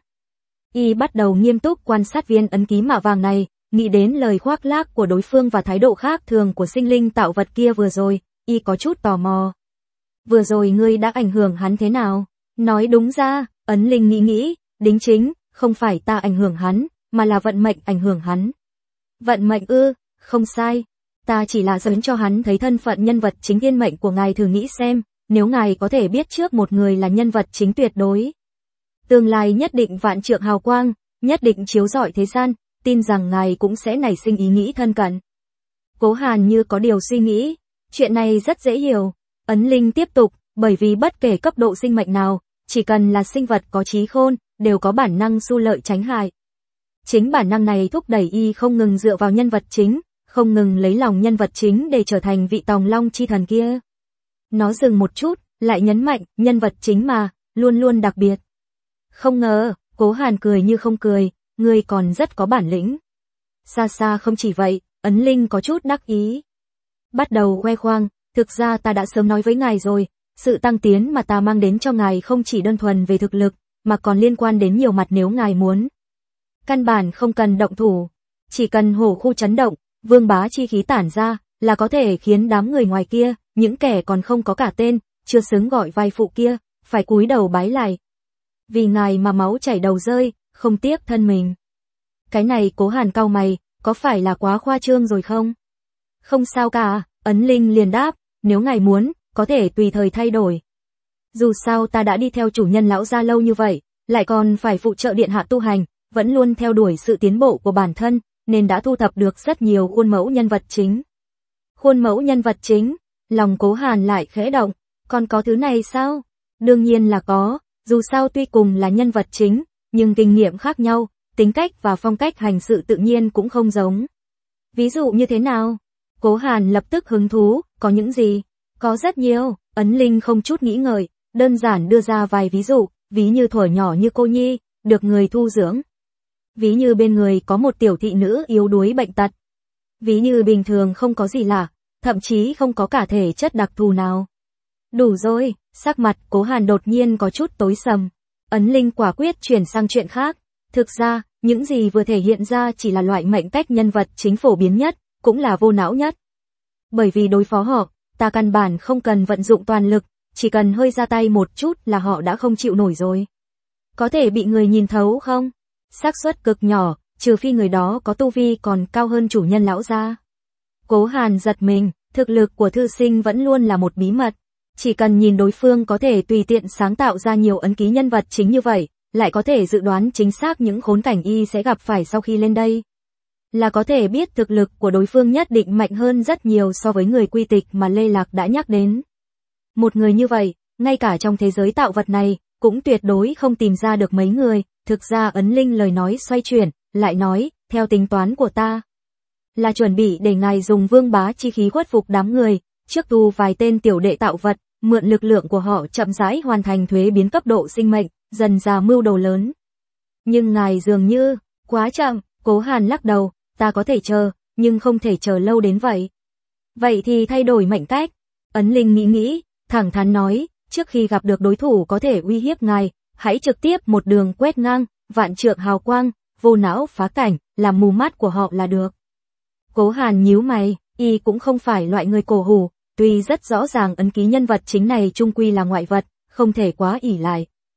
Y bắt đầu nghiêm túc quan sát viên ấn ký mạ vàng này, nghĩ đến lời khoác lác của đối phương và thái độ khác thường của sinh linh tạo vật kia vừa rồi, y có chút tò mò. Vừa rồi ngươi đã ảnh hưởng hắn thế nào? Nói đúng ra, Ấn Linh nghĩ, đính chính, không phải ta ảnh hưởng hắn, mà là vận mệnh ảnh hưởng hắn. Vận mệnh ư? Không sai. Ta chỉ là dẫn cho hắn thấy thân phận nhân vật chính thiên mệnh của ngài, thử nghĩ xem, nếu ngài có thể biết trước một người là nhân vật chính tuyệt đối. Tương lai nhất định vạn trượng hào quang, nhất định chiếu rọi thế gian, tin rằng ngài cũng sẽ nảy sinh ý nghĩ thân cận. Cố Hàn như có điều suy nghĩ, chuyện này rất dễ hiểu. Ấn Linh tiếp tục, bởi vì bất kể cấp độ sinh mệnh nào, chỉ cần là sinh vật có trí khôn, đều có bản năng xu lợi tránh hại. Chính bản năng này thúc đẩy y không ngừng dựa vào nhân vật chính, không ngừng lấy lòng nhân vật chính để trở thành vị tòng long chi thần kia. Nó dừng một chút, lại nhấn mạnh, nhân vật chính mà, luôn luôn đặc biệt. Không ngờ, Cố Hàn cười như không cười, ngươi còn rất có bản lĩnh. Xa xa không chỉ vậy, Ấn Linh có chút đắc ý. Bắt đầu khoe khoang, thực ra ta đã sớm nói với ngài rồi, sự tăng tiến mà ta mang đến cho ngài không chỉ đơn thuần về thực lực, mà còn liên quan đến nhiều mặt nếu ngài muốn. Căn bản không cần động thủ, chỉ cần hổ khu chấn động, vương bá chi khí tản ra, là có thể khiến đám người ngoài kia, những kẻ còn không có cả tên, chưa xứng gọi vai phụ kia, phải cúi đầu bái lại. Vì ngài mà máu chảy đầu rơi, không tiếc thân mình. Cái này Cố Hàn cau mày, có phải là quá khoa trương rồi không? Không sao cả, Ấn Linh liền đáp, nếu ngài muốn, có thể tùy thời thay đổi. Dù sao ta đã đi theo chủ nhân lão gia lâu như vậy, lại còn phải phụ trợ điện hạ tu hành, vẫn luôn theo đuổi sự tiến bộ của bản thân, nên đã thu thập được rất nhiều khuôn mẫu nhân vật chính. Khuôn mẫu nhân vật chính, lòng Cố Hàn lại khẽ động, còn có thứ này sao? Đương nhiên là có, dù sao tuy cùng là nhân vật chính, nhưng kinh nghiệm khác nhau, tính cách và phong cách hành sự tự nhiên cũng không giống. Ví dụ như thế nào? Cố Hàn lập tức hứng thú, có những gì? Có rất nhiều, Ấn Linh không chút nghĩ ngợi, đơn giản đưa ra vài ví dụ, ví như thuở nhỏ như cô nhi, được người thu dưỡng. Ví như bên người có một tiểu thị nữ yếu đuối bệnh tật. Ví như bình thường không có gì lạ, thậm chí không có cả thể chất đặc thù nào. Đủ rồi, sắc mặt Cố Hàn đột nhiên có chút tối sầm. Ấn Linh quả quyết chuyển sang chuyện khác. Thực ra, những gì vừa thể hiện ra chỉ là loại mệnh cách nhân vật chính phổ biến nhất, cũng là vô não nhất. Bởi vì đối phó họ, ta căn bản không cần vận dụng toàn lực, chỉ cần hơi ra tay một chút là họ đã không chịu nổi rồi. Có thể bị người nhìn thấu không? Xác suất cực nhỏ, trừ phi người đó có tu vi còn cao hơn chủ nhân lão gia. Cố Hàn giật mình, thực lực của thư sinh vẫn luôn là một bí mật. Chỉ cần nhìn đối phương có thể tùy tiện sáng tạo ra nhiều ấn ký nhân vật chính như vậy, lại có thể dự đoán chính xác những khốn cảnh y sẽ gặp phải sau khi lên đây. Là có thể biết thực lực của đối phương nhất định mạnh hơn rất nhiều so với người quy tịch mà Lê Lạc đã nhắc đến. Một người như vậy, ngay cả trong thế giới tạo vật này, cũng tuyệt đối không tìm ra được mấy người. Thực ra Ấn Linh lời nói xoay chuyển, lại nói, theo tính toán của ta, là chuẩn bị để ngài dùng vương bá chi khí khuất phục đám người, trước tu vài tên tiểu đệ tạo vật, mượn lực lượng của họ chậm rãi hoàn thành thuế biến cấp độ sinh mệnh, dần ra mưu đồ lớn. Nhưng ngài dường như, quá chậm, Cố Hàn lắc đầu, ta có thể chờ, nhưng không thể chờ lâu đến vậy. Vậy thì thay đổi mệnh cách. Ấn Linh nghĩ, thẳng thắn nói, trước khi gặp được đối thủ có thể uy hiếp ngài, hãy trực tiếp một đường quét ngang, vạn trượng hào quang, vô não phá cảnh, làm mù mắt của họ là được. Cố Hàn nhíu mày, y cũng không phải loại người cổ hủ, tuy rất rõ ràng ấn ký nhân vật chính này chung quy là ngoại vật, không thể quá ỷ lại.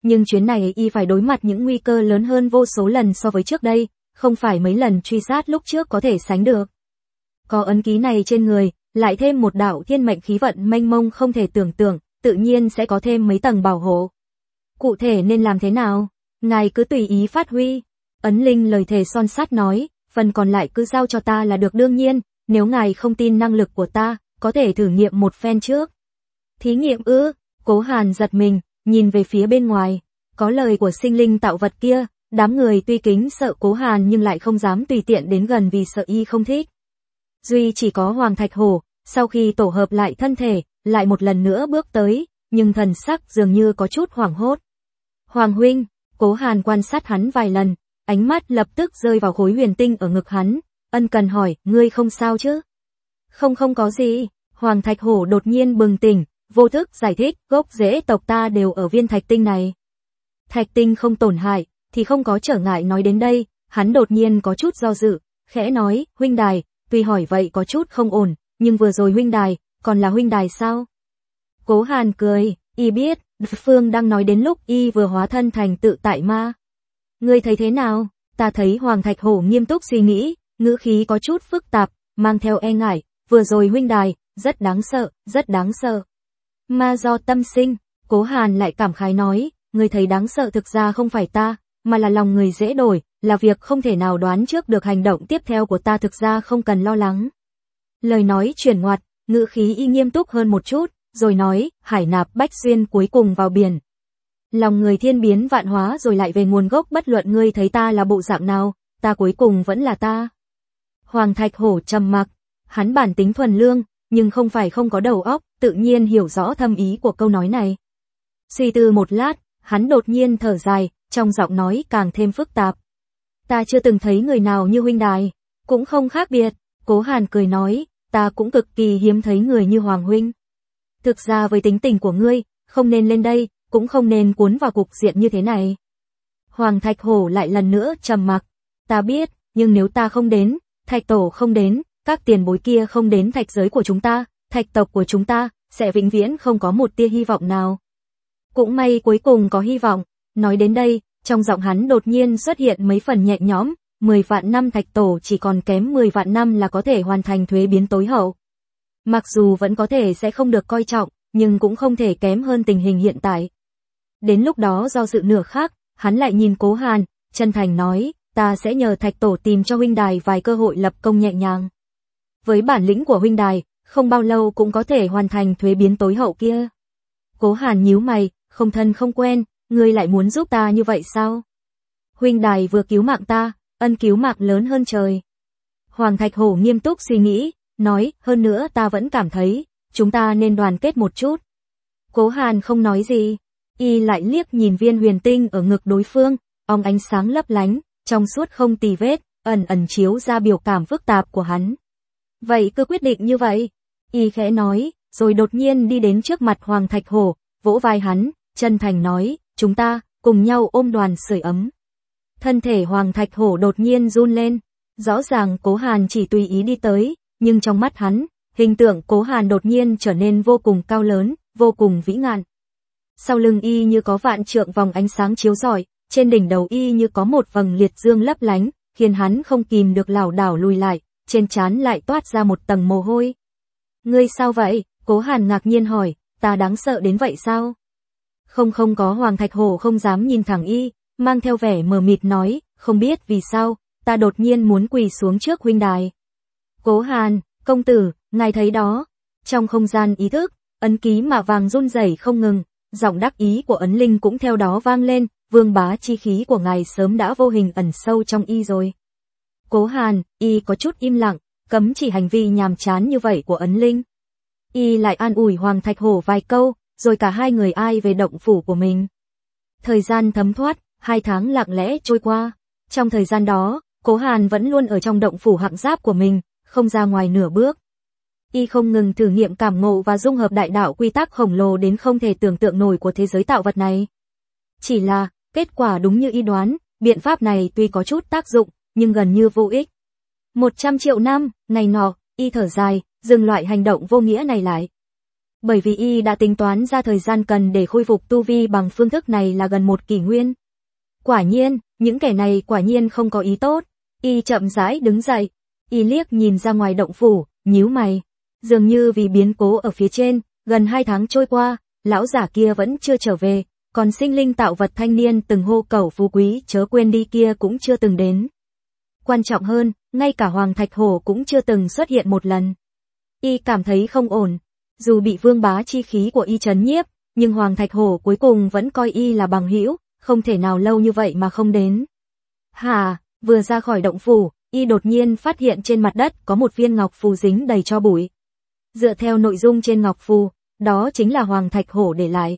Nhưng chuyến này y phải đối mặt những nguy cơ lớn hơn vô số lần so với trước đây, không phải mấy lần truy sát lúc trước có thể sánh được. Có ấn ký này trên người, lại thêm một đạo thiên mệnh khí vận mênh mông không thể tưởng tượng, tự nhiên sẽ có thêm mấy tầng bảo hộ. Cụ thể nên làm thế nào? Ngài cứ tùy ý phát huy. Ấn Linh lời thề son sắt nói, phần còn lại cứ giao cho ta là được đương nhiên, nếu ngài không tin năng lực của ta, có thể thử nghiệm một phen trước. Thí nghiệm ư? Cố Hàn giật mình, nhìn về phía bên ngoài. Có lời của sinh linh tạo vật kia, đám người tuy kính sợ Cố Hàn nhưng lại không dám tùy tiện đến gần vì sợ y không thích. Duy chỉ có Hoàng Thạch Hổ, sau khi tổ hợp lại thân thể, lại một lần nữa bước tới, nhưng thần sắc dường như có chút hoảng hốt. Hoàng huynh, Cố Hàn quan sát hắn vài lần, ánh mắt lập tức rơi vào khối huyền tinh ở ngực hắn, ân cần hỏi, ngươi không sao chứ? Không có gì, Hoàng Thạch Hổ đột nhiên bừng tỉnh, vô thức giải thích, gốc rễ tộc ta đều ở viên thạch tinh này. Thạch tinh không tổn hại, thì không có trở ngại. Nói đến đây, hắn đột nhiên có chút do dự, khẽ nói, huynh đài, tuy hỏi vậy có chút không ổn, nhưng vừa rồi huynh đài, còn là huynh đài sao? Cố Hàn cười, y biết, Phương đang nói đến lúc y vừa hóa thân thành tự tại ma. Ngươi thấy thế nào? Ta thấy Hoàng Thạch Hổ nghiêm túc suy nghĩ, ngữ khí có chút phức tạp, mang theo e ngại, vừa rồi huynh đài, rất đáng sợ, rất đáng sợ. Ma do tâm sinh, Cố Hàn lại cảm khái nói, ngươi thấy đáng sợ thực ra không phải ta, mà là lòng người dễ đổi, là việc không thể nào đoán trước được hành động tiếp theo của ta, thực ra không cần lo lắng. Lời nói chuyển ngoặt, ngữ khí y nghiêm túc hơn một chút, rồi nói, hải nạp bách xuyên cuối cùng vào biển. Lòng người thiên biến vạn hóa rồi lại về nguồn gốc, bất luận ngươi thấy ta là bộ dạng nào, ta cuối cùng vẫn là ta. Hoàng Thạch Hổ trầm mặc, hắn bản tính thuần lương, nhưng không phải không có đầu óc, tự nhiên hiểu rõ thâm ý của câu nói này. Suy tư một lát, hắn đột nhiên thở dài, trong giọng nói càng thêm phức tạp. Ta chưa từng thấy người nào như huynh đài, cũng không khác biệt, Cố Hàn cười nói, ta cũng cực kỳ hiếm thấy người như Hoàng huynh. Thực ra với tính tình của ngươi, không nên lên đây, cũng không nên cuốn vào cục diện như thế này. Hoàng Thạch Hổ lại lần nữa trầm mặc, ta biết, nhưng nếu ta không đến, Thạch Tổ không đến, các tiền bối kia không đến thạch giới của chúng ta, thạch tộc của chúng ta, sẽ vĩnh viễn không có một tia hy vọng nào. Cũng may cuối cùng có hy vọng, nói đến đây, trong giọng hắn đột nhiên xuất hiện mấy phần nhẹ nhõm, 10 vạn năm Thạch Tổ chỉ còn kém 10 vạn năm là có thể hoàn thành thuế biến tối hậu. Mặc dù vẫn có thể sẽ không được coi trọng, nhưng cũng không thể kém hơn tình hình hiện tại. Đến lúc đó do dự nửa khác, hắn lại nhìn Cố Hàn, chân thành nói, ta sẽ nhờ Thạch Tổ tìm cho huynh đài vài cơ hội lập công nhẹ nhàng. Với bản lĩnh của huynh đài, không bao lâu cũng có thể hoàn thành thuế biến tối hậu kia. Cố Hàn nhíu mày, không thân không quen, ngươi lại muốn giúp ta như vậy sao? Huynh đài vừa cứu mạng ta, ân cứu mạng lớn hơn trời. Hoàng Thạch Hổ nghiêm túc suy nghĩ, nói, hơn nữa ta vẫn cảm thấy, chúng ta nên đoàn kết một chút. Cố Hàn không nói gì, y lại liếc nhìn viên huyền tinh ở ngực đối phương, ong ánh sáng lấp lánh, trong suốt không tì vết, ẩn ẩn chiếu ra biểu cảm phức tạp của hắn. Vậy cứ quyết định như vậy, y khẽ nói, rồi đột nhiên đi đến trước mặt Hoàng Thạch Hổ, vỗ vai hắn, chân thành nói, chúng ta, cùng nhau ôm đoàn sưởi ấm. Thân thể Hoàng Thạch Hổ đột nhiên run lên, rõ ràng Cố Hàn chỉ tùy ý đi tới, nhưng trong mắt hắn, hình tượng Cố Hàn đột nhiên trở nên vô cùng cao lớn, vô cùng vĩ ngạn. Sau lưng y như có vạn trượng vòng ánh sáng chiếu rọi, trên đỉnh đầu y như có một vầng liệt dương lấp lánh, khiến hắn không kìm được lảo đảo lùi lại, trên trán lại toát ra một tầng mồ hôi. Ngươi sao vậy? Cố Hàn ngạc nhiên hỏi, ta đáng sợ đến vậy sao? Không có. Hoàng Thạch Hổ không dám nhìn thẳng y, mang theo vẻ mờ mịt nói, không biết vì sao, ta đột nhiên muốn quỳ xuống trước huynh đài. Cố Hàn, công tử, ngài thấy đó. Trong không gian ý thức, ấn ký mạ vàng run rẩy không ngừng, giọng đắc ý của ấn linh cũng theo đó vang lên, vương bá chi khí của ngài sớm đã vô hình ẩn sâu trong y rồi. Cố Hàn, y có chút im lặng, cấm chỉ hành vi nhàm chán như vậy của ấn linh. Y lại an ủi Hoàng Thạch Hổ vài câu, rồi cả hai người ai về động phủ của mình. Thời gian thấm thoát, 2 tháng lặng lẽ trôi qua. Trong thời gian đó, Cố Hàn vẫn luôn ở trong động phủ hạng giáp của mình, không ra ngoài nửa bước. Y không ngừng thử nghiệm cảm ngộ và dung hợp đại đạo quy tắc khổng lồ đến không thể tưởng tượng nổi của thế giới tạo vật này. Chỉ là, kết quả đúng như y đoán, biện pháp này tuy có chút tác dụng, nhưng gần như vô ích. 100 triệu năm, ngày nọ, y thở dài, dừng loại hành động vô nghĩa này lại. Bởi vì y đã tính toán ra thời gian cần để khôi phục tu vi bằng phương thức này là gần 1 kỷ nguyên. Quả nhiên, những kẻ này quả nhiên không có ý tốt. Y chậm rãi đứng dậy, y liếc nhìn ra ngoài động phủ, nhíu mày. Dường như vì biến cố ở phía trên, gần 2 tháng trôi qua, lão giả kia vẫn chưa trở về, còn sinh linh tạo vật thanh niên từng hô cẩu phú quý chớ quên đi kia cũng chưa từng đến. Quan trọng hơn, ngay cả Hoàng Thạch Hổ cũng chưa từng xuất hiện một lần. Y cảm thấy không ổn. Dù bị vương bá chi khí của y trấn nhiếp, nhưng Hoàng Thạch Hổ cuối cùng vẫn coi y là bằng hữu, không thể nào lâu như vậy mà không đến. Vừa ra khỏi động phủ, y đột nhiên phát hiện trên mặt đất có một viên ngọc phù dính đầy tro bụi. Dựa theo nội dung trên ngọc phù, đó chính là Hoàng Thạch Hổ để lại.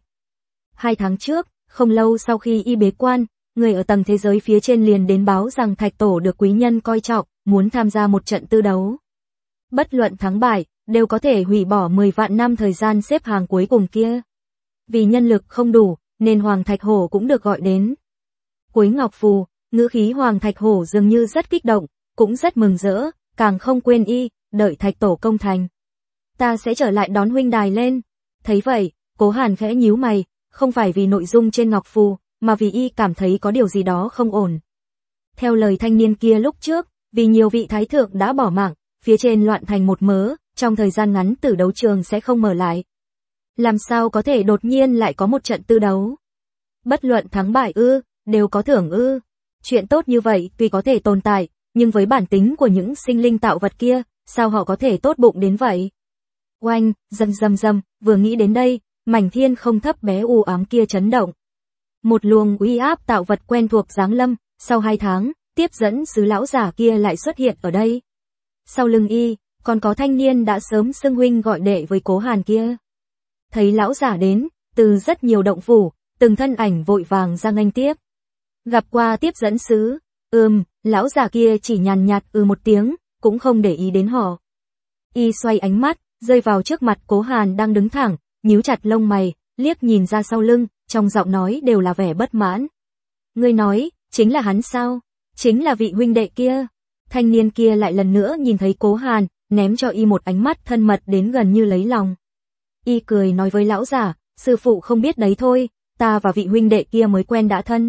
2 tháng trước, không lâu sau khi y bế quan, người ở tầng thế giới phía trên liền đến báo rằng Thạch Tổ được quý nhân coi trọng, muốn tham gia một trận tư đấu. Bất luận thắng bại, đều có thể hủy bỏ 10 vạn năm thời gian xếp hàng cuối cùng kia. Vì nhân lực không đủ, nên Hoàng Thạch Hổ cũng được gọi đến. Cuối ngọc phù, ngữ khí Hoàng Thạch Hổ dường như rất kích động, cũng rất mừng rỡ, càng không quên y, đợi Thạch Tổ công thành. Ta sẽ trở lại đón huynh đài lên. Thấy vậy, Cố Hàn khẽ nhíu mày, không phải vì nội dung trên ngọc phù, mà vì y cảm thấy có điều gì đó không ổn. Theo lời thanh niên kia lúc trước, vì nhiều vị thái thượng đã bỏ mạng, phía trên loạn thành một mớ, trong thời gian ngắn tử đấu trường sẽ không mở lại. Làm sao có thể đột nhiên lại có một trận tư đấu? Bất luận thắng bại đều có thưởng Chuyện tốt như vậy tuy có thể tồn tại, nhưng với bản tính của những sinh linh tạo vật kia, sao họ có thể tốt bụng đến vậy? Oanh, rầm, vừa nghĩ đến đây, mảnh thiên không thấp bé u ám kia chấn động. Một luồng uy áp tạo vật quen thuộc giáng lâm, sau 2 tháng, tiếp dẫn sứ lão giả kia lại xuất hiện ở đây. Sau lưng y, còn có thanh niên đã sớm xưng huynh gọi đệ với Cố Hàn kia. Thấy lão giả đến, từ rất nhiều động phủ, từng thân ảnh vội vàng ra nghênh tiếp. Gặp qua tiếp dẫn sứ, lão giả kia chỉ nhàn nhạt một tiếng, cũng không để ý đến họ. Y xoay ánh mắt, rơi vào trước mặt Cố Hàn đang đứng thẳng, nhíu chặt lông mày, liếc nhìn ra sau lưng, trong giọng nói đều là vẻ bất mãn. Ngươi nói, chính là hắn sao? Chính là vị huynh đệ kia. Thanh niên kia lại lần nữa nhìn thấy Cố Hàn, ném cho y một ánh mắt thân mật đến gần như lấy lòng. Y cười nói với lão giả, sư phụ không biết đấy thôi, ta và vị huynh đệ kia mới quen đã thân.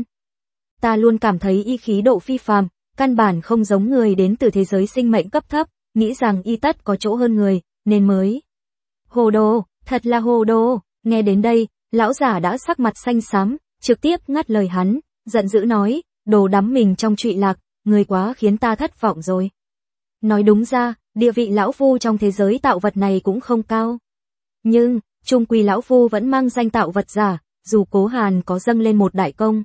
Ta luôn cảm thấy y khí độ phi phàm, căn bản không giống người đến từ thế giới sinh mệnh cấp thấp, nghĩ rằng y tất có chỗ hơn người, nên mới. Hồ đồ, thật là hồ đồ. Nghe đến đây, lão giả đã sắc mặt xanh xám, trực tiếp ngắt lời hắn, giận dữ nói, đồ đắm mình trong trụy lạc, người quá khiến ta thất vọng rồi. Nói đúng ra, địa vị lão phu trong thế giới tạo vật này cũng không cao. Nhưng, chung quy lão phu vẫn mang danh tạo vật giả, dù Cố Hàn có dâng lên một đại công.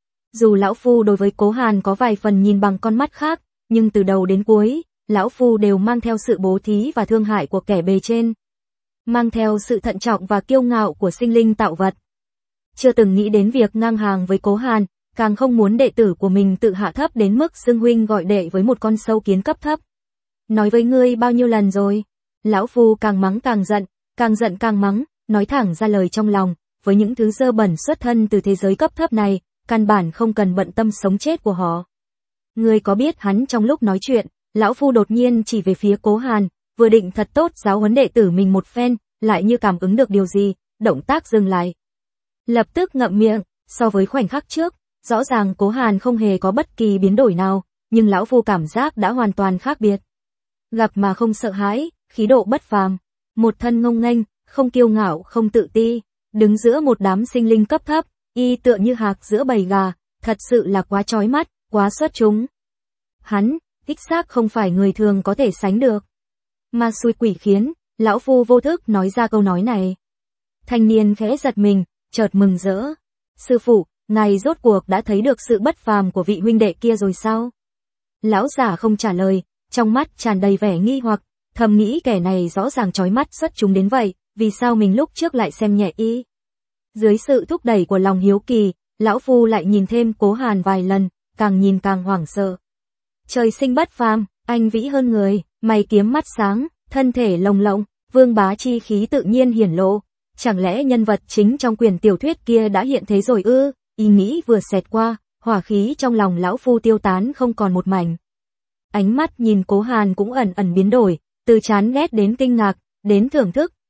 Dù lão phu đối với Cố Hàn có vài phần nhìn bằng con mắt khác, nhưng từ đầu đến cuối, lão phu đều mang theo sự bố thí và thương hại của kẻ bề trên. Mang theo sự thận trọng và kiêu ngạo của sinh linh tạo vật. Chưa từng nghĩ đến việc ngang hàng với Cố Hàn, càng không muốn đệ tử của mình tự hạ thấp đến mức xưng huynh gọi đệ với một con sâu kiến cấp thấp. Nói với ngươi bao nhiêu lần rồi? Lão phu càng mắng càng giận càng mắng, nói thẳng ra lời trong lòng, với những thứ dơ bẩn xuất thân từ thế giới cấp thấp này, căn bản không cần bận tâm sống chết của họ. Ngươi có biết hắn trong lúc nói chuyện, lão phu đột nhiên chỉ về phía Cố Hàn, vừa định thật tốt giáo huấn đệ tử mình một phen, lại như cảm ứng được điều gì, động tác dừng lại. Lập tức ngậm miệng, so với khoảnh khắc trước, rõ ràng Cố Hàn không hề có bất kỳ biến đổi nào, nhưng lão phu cảm giác đã hoàn toàn khác biệt. Gặp mà không sợ hãi, khí độ bất phàm, một thân ngông nghênh, không kiêu ngạo, không tự ti, đứng giữa một đám sinh linh cấp thấp, y tựa như hạc giữa bầy gà, thật sự là quá chói mắt, quá xuất chúng. Hắn, đích xác không phải người thường có thể sánh được. Ma xui quỷ khiến, lão phu vô thức nói ra câu nói này. Thanh niên khẽ giật mình, chợt mừng rỡ. Sư phụ, ngài rốt cuộc đã thấy được sự bất phàm của vị huynh đệ kia rồi sao? Lão giả không trả lời, trong mắt tràn đầy vẻ nghi hoặc, thầm nghĩ kẻ này rõ ràng chói mắt xuất chúng đến vậy, vì sao mình lúc trước lại xem nhẹ y? Dưới sự thúc đẩy của lòng hiếu kỳ, lão phu lại nhìn thêm Cố Hàn vài lần, càng nhìn càng hoảng sợ. Trời sinh bất phàm, anh vĩ hơn người, mày kiếm mắt sáng, thân thể lồng lộng, vương bá chi khí tự nhiên hiển lộ. Chẳng lẽ nhân vật chính trong quyển tiểu thuyết kia đã hiện thế rồi ư? Ý nghĩ vừa xẹt qua, hỏa khí trong lòng lão phu tiêu tán không còn một mảnh. Ánh mắt nhìn Cố Hàn cũng ẩn ẩn biến đổi, từ chán ghét đến kinh ngạc, đến thưởng thức,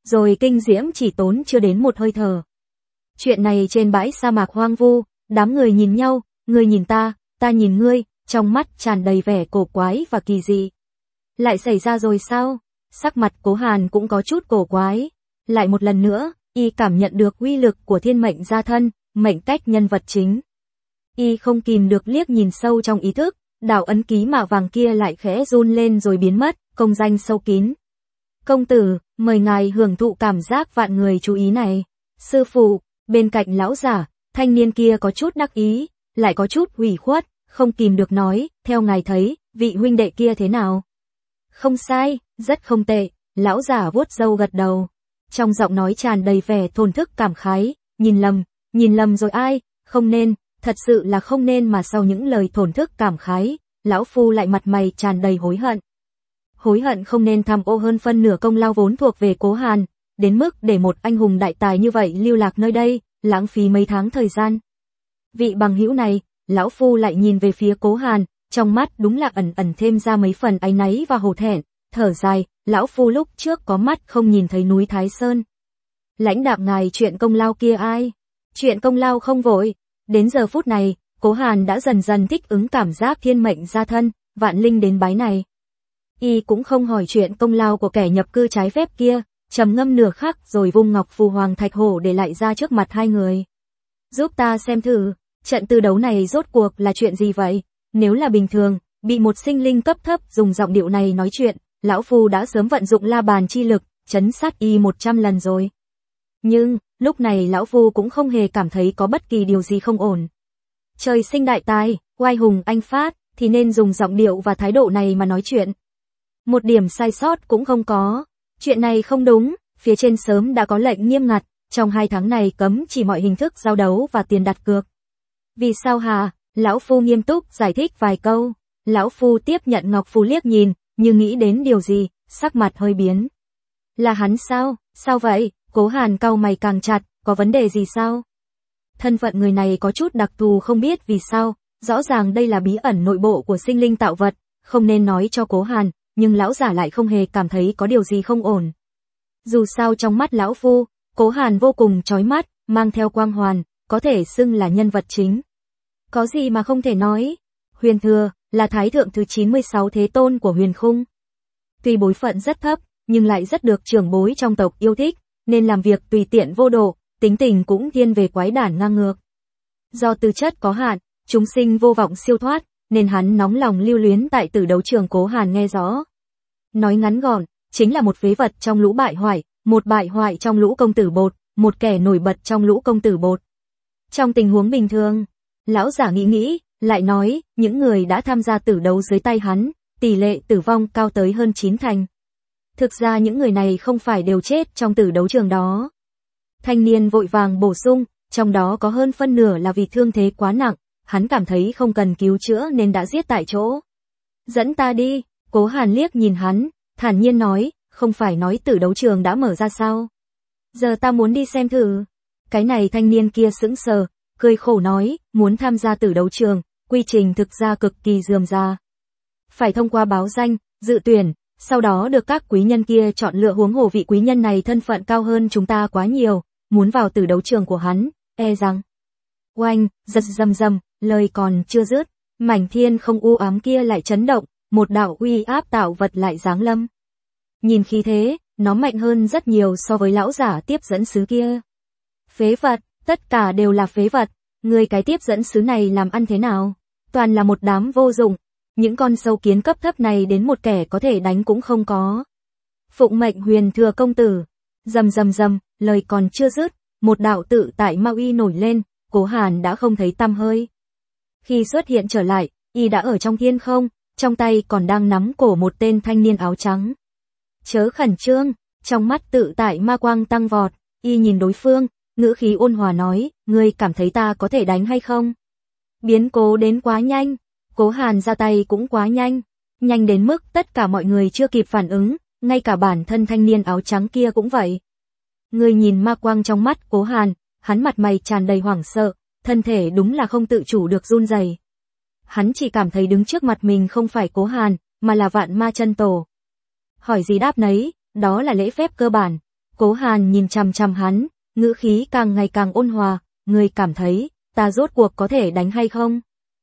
rồi kinh diễm chỉ tốn chưa đến một hơi thở. Chuyện này trên bãi sa mạc hoang vu, đám người nhìn nhau, ngươi nhìn ta nhìn ngươi, trong mắt tràn đầy vẻ cổ quái và kỳ dị. Lại xảy ra rồi sao? Sắc mặt Cố Hàn cũng có chút cổ quái. Lại một lần nữa, y cảm nhận được uy lực của thiên mệnh gia thân, mệnh cách nhân vật chính. Y không kìm được liếc nhìn sâu trong ý thức, đạo ấn ký mạ vàng kia lại khẽ run lên rồi biến mất, công danh sâu kín. Công tử, mời ngài hưởng thụ cảm giác vạn người chú ý này. Sư phụ, bên cạnh lão giả, thanh niên kia có chút đắc ý, lại có chút ủy khuất, không kìm được nói, theo ngài thấy, vị huynh đệ kia thế nào? Không sai, rất không tệ, lão giả vuốt râu gật đầu. Trong giọng nói tràn đầy vẻ thổn thức cảm khái, nhìn lầm rồi ai, không nên, thật sự là không nên mà sau những lời thổn thức cảm khái, lão phu lại mặt mày tràn đầy hối hận. Hối hận không nên tham ô hơn phân nửa công lao vốn thuộc về Cố Hàn, đến mức để một anh hùng đại tài như vậy lưu lạc nơi đây, lãng phí mấy tháng thời gian. Vị bằng hữu này, lão phu lại nhìn về phía Cố Hàn, trong mắt đúng là ẩn thêm ra mấy phần áy náy và hổ thẹn, thở dài, lão phu lúc trước có mắt không nhìn thấy núi Thái Sơn. Lãnh đạo ngài chuyện công lao kia ai? Chuyện công lao không vội, đến giờ phút này, Cố Hàn đã dần dần thích ứng cảm giác thiên mệnh gia thân, vạn linh đến bái này. Y cũng không hỏi chuyện công lao của kẻ nhập cư trái phép kia, trầm ngâm nửa khắc rồi vung ngọc phù hoàng thạch hổ để lại ra trước mặt hai người. Giúp ta xem thử, trận tư đấu này rốt cuộc là chuyện gì vậy? Nếu là bình thường, bị một sinh linh cấp thấp dùng giọng điệu này nói chuyện, lão phu đã sớm vận dụng la bàn chi lực, chấn sát y 100 lần rồi. Nhưng, lúc này lão phu cũng không hề cảm thấy có bất kỳ điều gì không ổn. Trời sinh đại tài, oai hùng anh phát, thì nên dùng giọng điệu và thái độ này mà nói chuyện. Một điểm sai sót cũng không có. Chuyện này không đúng, phía trên sớm đã có lệnh nghiêm ngặt, trong 2 tháng này cấm chỉ mọi hình thức giao đấu và tiền đặt cược. Vì sao hả? Lão phu nghiêm túc giải thích vài câu. Lão phu tiếp nhận ngọc phù liếc nhìn, như nghĩ đến điều gì, sắc mặt hơi biến. Là hắn sao? Sao vậy? Cố Hàn cau mày càng chặt, có vấn đề gì sao? Thân phận người này có chút đặc thù không biết vì sao, rõ ràng đây là bí ẩn nội bộ của sinh linh tạo vật, không nên nói cho Cố Hàn, nhưng lão giả lại không hề cảm thấy có điều gì không ổn. Dù sao trong mắt lão phu, Cố Hàn vô cùng chói mắt, mang theo quang hoàn, có thể xưng là nhân vật chính. Có gì mà không thể nói? Huyền Thừa là thái thượng thứ 96 thế tôn của Huyền Khung. Tuy bối phận rất thấp, nhưng lại rất được trưởng bối trong tộc yêu thích, nên làm việc tùy tiện vô độ, tính tình cũng thiên về quái đản ngang ngược. Do tư chất có hạn, chúng sinh vô vọng siêu thoát, nên hắn nóng lòng lưu luyến tại Tử Đấu Trường. Cố Hàn nghe rõ. Nói ngắn gọn, chính là một phế vật trong lũ bại hoại, một bại hoại trong lũ công tử bột, một kẻ nổi bật trong lũ công tử bột. Trong tình huống bình thường, lão giả nghĩ, lại nói, những người đã tham gia tử đấu dưới tay hắn, tỷ lệ tử vong cao tới hơn 9 thành. Thực ra những người này không phải đều chết trong Tử Đấu Trường đó. Thanh niên vội vàng bổ sung, trong đó có hơn phân nửa là vì thương thế quá nặng, hắn cảm thấy không cần cứu chữa nên đã giết tại chỗ. Dẫn ta đi, Cố Hàn liếc nhìn hắn, thản nhiên nói, không phải nói Tử Đấu Trường đã mở ra sao? Giờ ta muốn đi xem thử. Cái này thanh niên kia sững sờ, cười khổ nói, muốn tham gia Tử Đấu Trường, quy trình thực ra cực kỳ rườm rà. Phải thông qua báo danh, dự tuyển, sau đó được các quý nhân kia chọn lựa, huống hồ vị quý nhân này thân phận cao hơn chúng ta quá nhiều, muốn vào Tử Đấu Trường của hắn, e rằng. Oanh, giật rầm, lời còn chưa dứt, mảnh thiên không u ám kia lại chấn động, một đạo uy áp tạo vật lại giáng lâm. Nhìn khí thế, nó mạnh hơn rất nhiều so với lão giả tiếp dẫn sứ kia. Phế vật, tất cả đều là phế vật, người cái tiếp dẫn sứ này làm ăn thế nào? Toàn là một đám vô dụng, những con sâu kiến cấp thấp này đến một kẻ có thể đánh cũng không có. Phụng mệnh Huyền Thừa công tử, rầm, lời còn chưa dứt, một đạo tự tại ma uy nổi lên, Cố Hàn đã không thấy tăm hơi. Khi xuất hiện trở lại, y đã ở trong thiên không, trong tay còn đang nắm cổ một tên thanh niên áo trắng. Chớ khẩn trương, trong mắt tự tại ma quang tăng vọt, y nhìn đối phương, ngữ khí ôn hòa nói, ngươi cảm thấy ta có thể đánh hay không? Biến cố đến quá nhanh, Cố Hàn ra tay cũng quá nhanh, nhanh đến mức tất cả mọi người chưa kịp phản ứng, ngay cả bản thân thanh niên áo trắng kia cũng vậy. Ngươi nhìn ma quang trong mắt Cố Hàn, hắn mặt mày tràn đầy hoảng sợ, thân thể đúng là không tự chủ được run rẩy. Hắn chỉ cảm thấy đứng trước mặt mình không phải Cố Hàn, mà là Vạn Ma Chân Tổ. Hỏi gì đáp nấy, đó là lễ phép cơ bản. Cố Hàn nhìn chằm chằm hắn, ngữ khí càng ngày càng ôn hòa, ngươi cảm thấy, ta rốt cuộc có thể đánh hay không?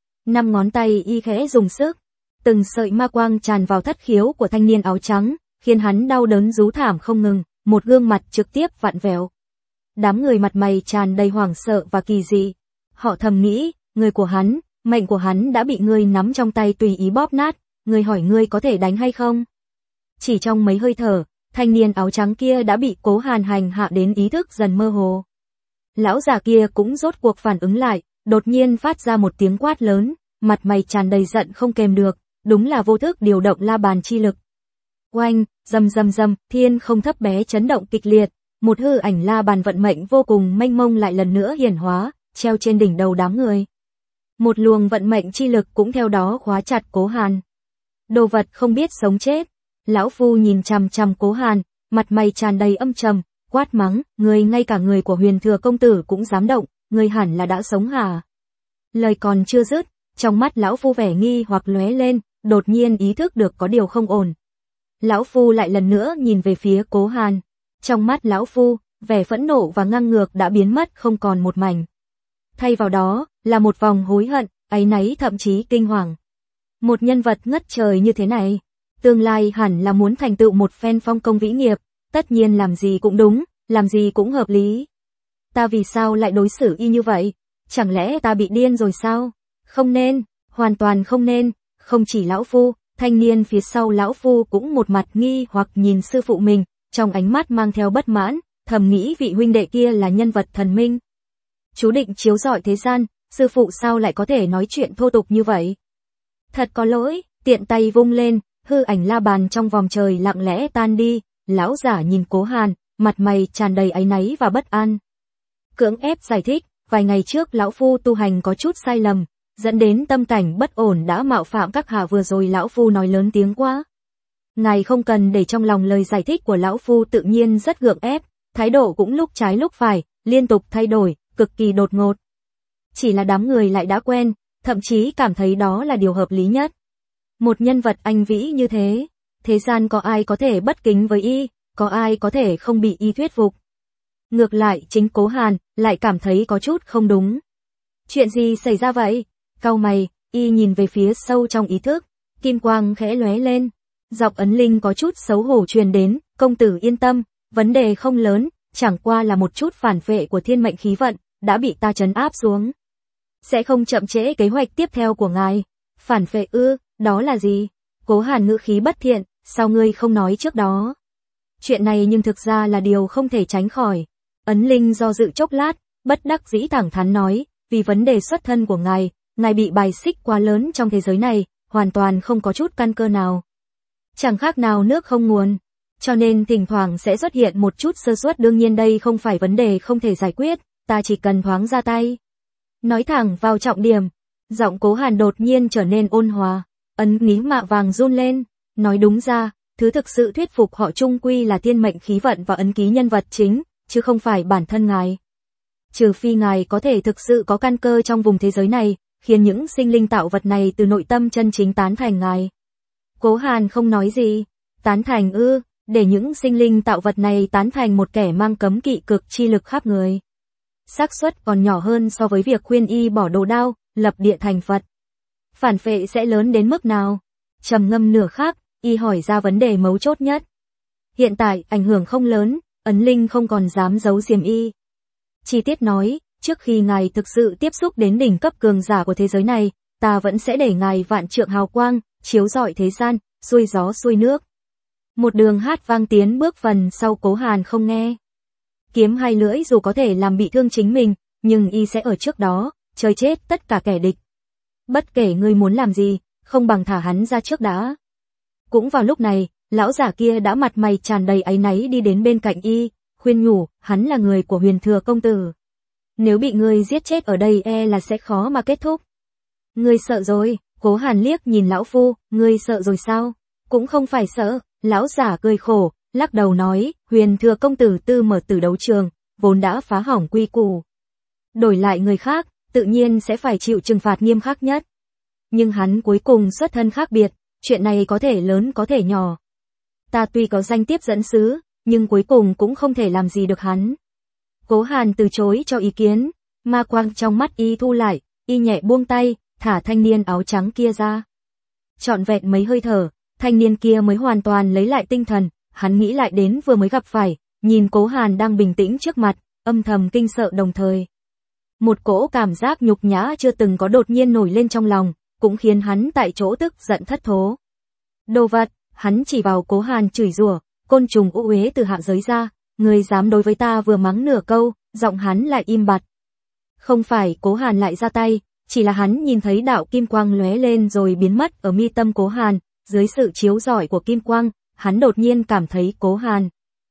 5 ngón tay y khẽ dùng sức, từng sợi ma quang tràn vào thất khiếu của thanh niên áo trắng, khiến hắn đau đớn rú thảm không ngừng, một gương mặt trực tiếp vặn vẹo. Đám người mặt mày tràn đầy hoảng sợ và kỳ dị. Họ thầm nghĩ, người của hắn, mệnh của hắn đã bị ngươi nắm trong tay tùy ý bóp nát, ngươi hỏi ngươi có thể đánh hay không? Chỉ trong mấy hơi thở, thanh niên áo trắng kia đã bị Cố Hàn hành hạ đến ý thức dần mơ hồ. Lão già kia cũng rốt cuộc phản ứng lại, đột nhiên phát ra một tiếng quát lớn, mặt mày tràn đầy giận không kềm được, đúng là vô thức điều động la bàn chi lực. Oanh, rầm rầm rầm, thiên không thấp bé chấn động kịch liệt, một hư ảnh la bàn vận mệnh vô cùng mênh mông lại lần nữa hiển hóa, treo trên đỉnh đầu đám người. Một luồng vận mệnh chi lực cũng theo đó khóa chặt Cố Hàn. Đồ vật không biết sống chết. Lão phu nhìn chằm chằm Cố Hàn, mặt mày tràn đầy âm trầm, quát mắng, ngươi ngay cả người của Huyền Thừa công tử cũng dám động, ngươi hẳn là đã sống hả? Lời còn chưa dứt, trong mắt lão phu vẻ nghi hoặc lóe lên, đột nhiên ý thức được có điều không ổn. Lão phu lại lần nữa nhìn về phía Cố Hàn. Trong mắt lão phu, vẻ phẫn nộ và ngang ngược đã biến mất không còn một mảnh. Thay vào đó, là một vòng hối hận, áy náy thậm chí kinh hoàng. Một nhân vật ngất trời như thế này, tương lai hẳn là muốn thành tựu một phen phong công vĩ nghiệp, tất nhiên làm gì cũng đúng, làm gì cũng hợp lý. Ta vì sao lại đối xử y như vậy? Chẳng lẽ ta bị điên rồi sao? Không nên, hoàn toàn không nên, không chỉ lão phu, thanh niên phía sau lão phu cũng một mặt nghi hoặc nhìn sư phụ mình, trong ánh mắt mang theo bất mãn, thầm nghĩ vị huynh đệ kia là nhân vật thần minh. Chú định chiếu rọi thế gian, sư phụ sao lại có thể nói chuyện thô tục như vậy? Thật có lỗi, tiện tay vung lên, hư ảnh la bàn trong vòng trời lặng lẽ tan đi, lão giả nhìn Cố Hàn, mặt mày tràn đầy áy náy và bất an. Cưỡng ép giải thích, vài ngày trước lão phu tu hành có chút sai lầm, dẫn đến tâm cảnh bất ổn đã mạo phạm các hạ, vừa rồi lão phu nói lớn tiếng quá. Ngài không cần để trong lòng lời giải thích của lão phu, tự nhiên rất gượng ép, thái độ cũng lúc trái lúc phải, liên tục thay đổi, cực kỳ đột ngột. Chỉ là đám người lại đã quen, thậm chí cảm thấy đó là điều hợp lý nhất. Một nhân vật anh vĩ như thế gian có ai có thể bất kính với y, có ai có thể không bị y thuyết phục. Ngược lại chính Cố Hàn lại cảm thấy có chút không đúng. Chuyện gì xảy ra vậy? Cau mày, y nhìn về phía sâu trong ý thức, kim quang khẽ lóe lên. Giọng ấn linh có chút xấu hổ truyền đến, công tử yên tâm, vấn đề không lớn, chẳng qua là một chút phản vệ của thiên mệnh khí vận, đã bị ta trấn áp xuống. Sẽ không chậm trễ kế hoạch tiếp theo của ngài. Phản vệ ư, đó là gì? Cố Hàn ngữ khí bất thiện, sao ngươi không nói trước đó? Chuyện này nhưng thực ra là điều không thể tránh khỏi. Ấn linh do dự chốc lát, bất đắc dĩ thẳng thắn nói, vì vấn đề xuất thân của ngài bị bài xích quá lớn trong thế giới này, hoàn toàn không có chút căn cơ nào. Chẳng khác nào nước không nguồn, cho nên thỉnh thoảng sẽ xuất hiện một chút sơ suất, đương nhiên đây không phải vấn đề không thể giải quyết, ta chỉ cần thoáng ra tay. Nói thẳng vào trọng điểm, giọng Cố Hàn đột nhiên trở nên ôn hòa, ấn ní mạ vàng run lên, nói đúng ra, thứ thực sự thuyết phục họ chung quy là thiên mệnh khí vận và ấn ký nhân vật chính, chứ không phải bản thân ngài. Trừ phi ngài có thể thực sự có căn cơ trong vùng thế giới này, khiến những sinh linh tạo vật này từ nội tâm chân chính tán thành ngài. Cố Hàn không nói gì, tán thành ư, để những sinh linh tạo vật này tán thành một kẻ mang cấm kỵ cực chi lực khắp người. Xác suất còn nhỏ hơn so với việc khuyên y bỏ đồ đao, lập địa thành Phật. Phản phệ sẽ lớn đến mức nào? Trầm ngâm nửa khắc, y hỏi ra vấn đề mấu chốt nhất. Hiện tại ảnh hưởng không lớn, ấn linh không còn dám giấu giếm y. Chi tiết nói, trước khi ngài thực sự tiếp xúc đến đỉnh cấp cường giả của thế giới này, ta vẫn sẽ để ngài vạn trượng hào quang, chiếu rọi thế gian, xuôi gió xuôi nước. Một đường hát vang tiến bước phần sau. Cố Hàn không nghe. Kiếm hai lưỡi dù có thể làm bị thương chính mình, nhưng y sẽ ở trước đó, chơi chết tất cả kẻ địch. Bất kể ngươi muốn làm gì, không bằng thả hắn ra trước đã. Cũng vào lúc này, lão giả kia đã mặt mày tràn đầy áy náy đi đến bên cạnh y, khuyên nhủ, hắn là người của Huyền Thừa công tử. Nếu bị ngươi giết chết ở đây là sẽ khó mà kết thúc. Ngươi sợ rồi? Cố Hàn liếc nhìn lão phu, ngươi sợ rồi sao? Cũng không phải sợ, lão giả cười khổ, lắc đầu nói, Huyền Thừa công tử tư mở tử đấu trường, vốn đã phá hỏng quy củ. Đổi lại người khác, tự nhiên sẽ phải chịu trừng phạt nghiêm khắc nhất. Nhưng hắn cuối cùng xuất thân khác biệt, chuyện này có thể lớn có thể nhỏ. Ta tuy có danh tiếp dẫn sứ, nhưng cuối cùng cũng không thể làm gì được hắn. Cố Hàn từ chối cho ý kiến, ma quang trong mắt y thu lại, y nhẹ buông tay, thả thanh niên áo trắng kia ra. Trọn vẹn mấy hơi thở, thanh niên kia mới hoàn toàn lấy lại tinh thần, hắn nghĩ lại đến vừa mới gặp phải, nhìn Cố Hàn đang bình tĩnh trước mặt, âm thầm kinh sợ đồng thời. Một cỗ cảm giác nhục nhã chưa từng có đột nhiên nổi lên trong lòng, cũng khiến hắn tại chỗ tức giận thất thố. Đồ vật, hắn chỉ vào Cố Hàn chửi rủa, côn trùng u uế từ hạ giới ra, người dám đối với ta vừa mắng nửa câu, giọng hắn lại im bặt. Không phải Cố Hàn lại ra tay, chỉ là hắn nhìn thấy đạo kim quang lóe lên rồi biến mất ở mi tâm Cố Hàn, dưới sự chiếu rọi của kim quang, hắn đột nhiên cảm thấy Cố Hàn.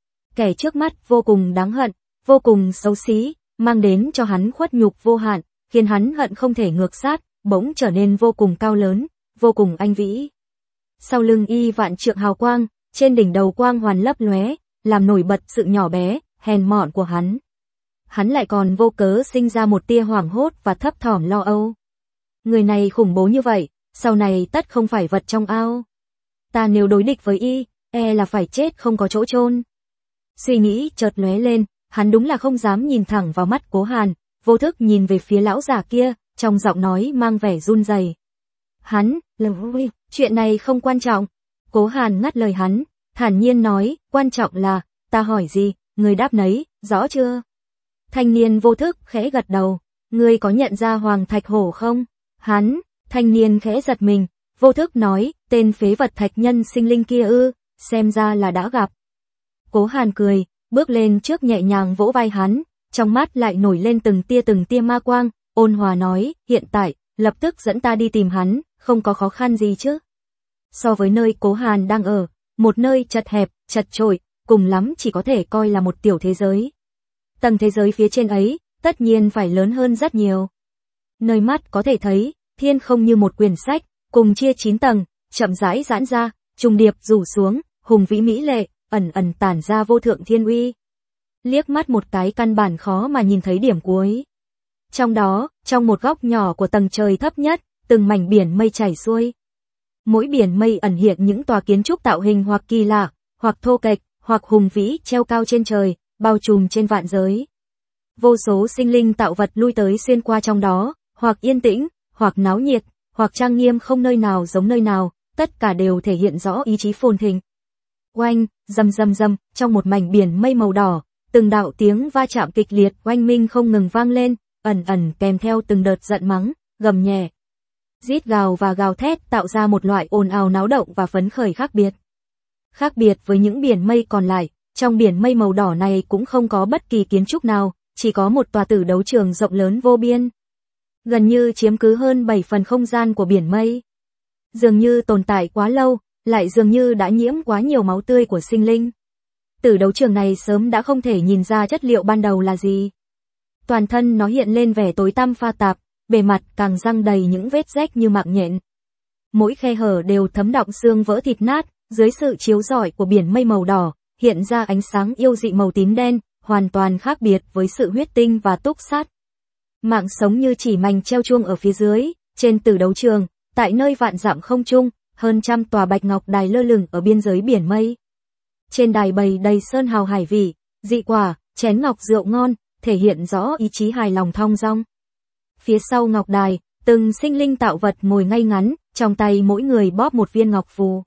Kẻ trước mắt vô cùng đáng hận, vô cùng xấu xí, mang đến cho hắn khuất nhục vô hạn, khiến hắn hận không thể ngược sát, bỗng trở nên vô cùng cao lớn, vô cùng anh vĩ. Sau lưng y vạn trượng hào quang, trên đỉnh đầu quang hoàn lấp lóe, làm nổi bật sự nhỏ bé, hèn mọn của hắn. Hắn lại còn vô cớ sinh ra một tia hoảng hốt và thấp thỏm lo âu. Người này khủng bố như vậy, sau này tất không phải vật trong ao. Ta nếu đối địch với y, là phải chết không có chỗ chôn. Suy nghĩ chợt lóe lên, hắn đúng là không dám nhìn thẳng vào mắt Cố Hàn, vô thức nhìn về phía lão già kia, trong giọng nói mang vẻ run rẩy. Hắn, chuyện này không quan trọng. Cố Hàn ngắt lời hắn, thản nhiên nói, quan trọng là, ta hỏi gì, người đáp nấy, rõ chưa? Thanh niên vô thức khẽ gật đầu, ngươi có nhận ra Hoàng Thạch Hổ không? Hắn, thanh niên khẽ giật mình, vô thức nói, tên phế vật thạch nhân sinh linh kia ư, xem ra là đã gặp. Cố Hàn cười, bước lên trước nhẹ nhàng vỗ vai hắn, trong mắt lại nổi lên từng tia ma quang, ôn hòa nói, hiện tại, lập tức dẫn ta đi tìm hắn, không có khó khăn gì chứ. So với nơi Cố Hàn đang ở, một nơi chật hẹp, chật chội, cùng lắm chỉ có thể coi là một tiểu thế giới. Tầng thế giới phía trên ấy, tất nhiên phải lớn hơn rất nhiều. Nơi mắt có thể thấy, thiên không như một quyển sách, cùng chia 9 tầng, chậm rãi giãn ra, trùng điệp rủ xuống, hùng vĩ mỹ lệ, ẩn ẩn tản ra vô thượng thiên uy. Liếc mắt một cái căn bản khó mà nhìn thấy điểm cuối. Trong đó, trong một góc nhỏ của tầng trời thấp nhất, từng mảnh biển mây chảy xuôi. Mỗi biển mây ẩn hiện những tòa kiến trúc tạo hình hoặc kỳ lạ, hoặc thô kệch, hoặc hùng vĩ treo cao trên trời, bao trùm trên vạn giới. Vô số sinh linh tạo vật lui tới xuyên qua trong đó, hoặc yên tĩnh, hoặc náo nhiệt, hoặc trang nghiêm không nơi nào giống nơi nào, tất cả đều thể hiện rõ ý chí phồn thịnh. Oanh, rầm rầm rầm, trong một mảnh biển mây màu đỏ, từng đạo tiếng va chạm kịch liệt oanh minh không ngừng vang lên, ẩn ẩn kèm theo từng đợt giận mắng, gầm nhẹ. Rít gào và gào thét tạo ra một loại ồn ào náo động và phấn khởi khác biệt. Khác biệt với những biển mây còn lại, trong biển mây màu đỏ này cũng không có bất kỳ kiến trúc nào, chỉ có một tòa tử đấu trường rộng lớn vô biên. Gần như chiếm cứ hơn 7 phần không gian của biển mây. Dường như tồn tại quá lâu, lại dường như đã nhiễm quá nhiều máu tươi của sinh linh. Tử đấu trường này sớm đã không thể nhìn ra chất liệu ban đầu là gì. Toàn thân nó hiện lên vẻ tối tăm pha tạp, bề mặt càng răng đầy những vết rách như mạng nhện. Mỗi khe hở đều thấm đọng xương vỡ thịt nát, dưới sự chiếu rọi của biển mây màu đỏ, hiện ra ánh sáng yêu dị màu tím đen, hoàn toàn khác biệt với sự huyết tinh và túc sát. Mạng sống như chỉ mảnh treo chuông ở phía dưới, trên tử đấu trường, tại nơi vạn dặm không trung, hơn trăm tòa bạch ngọc đài lơ lửng ở biên giới biển mây. Trên đài bày đầy sơn hào hải vị, dị quả, chén ngọc rượu ngon, thể hiện rõ ý chí hài lòng thong dong. Phía sau ngọc đài, từng sinh linh tạo vật ngồi ngay ngắn, trong tay mỗi người bóp một viên ngọc phù.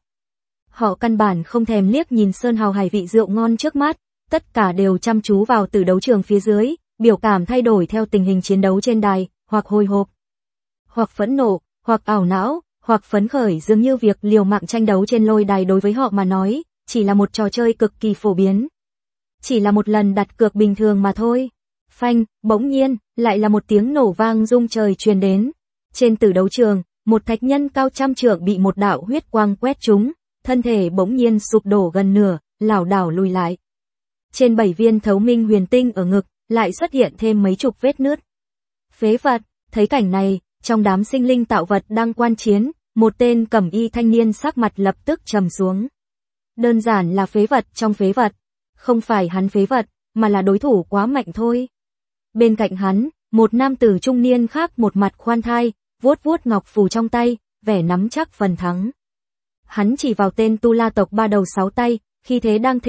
Họ căn bản không thèm liếc nhìn sơn hào hải vị rượu ngon trước mắt, tất cả đều chăm chú vào tử đấu trường phía dưới, biểu cảm thay đổi theo tình hình chiến đấu trên đài, hoặc hồi hộp, hoặc phẫn nộ, hoặc ảo não, hoặc phấn khởi, dường như việc liều mạng tranh đấu trên lôi đài đối với họ mà nói, chỉ là một trò chơi cực kỳ phổ biến. Chỉ là một lần đặt cược bình thường mà thôi. Phanh, bỗng nhiên, lại là một tiếng nổ vang rung trời truyền đến. Trên tử đấu trường, một thạch nhân cao trăm trượng bị một đạo huyết quang quét trúng, thân thể bỗng nhiên sụp đổ gần nửa, lảo đảo lùi lại. Trên 7 viên thấu minh huyền tinh ở ngực, lại xuất hiện thêm mấy chục vết nứt. Phế vật, thấy cảnh này, trong đám sinh linh tạo vật đang quan chiến, một tên cẩm y thanh niên sắc mặt lập tức trầm xuống. Đơn giản là phế vật trong phế vật. Không phải hắn phế vật, mà là đối thủ quá mạnh thôi. Bên cạnh hắn, một nam tử trung niên khác một mặt khoan thai, vuốt vuốt ngọc phù trong tay, vẻ nắm chắc phần thắng. Hắn chỉ vào tên Tu La tộc ba đầu sáu tay, khi thế đang thịnh,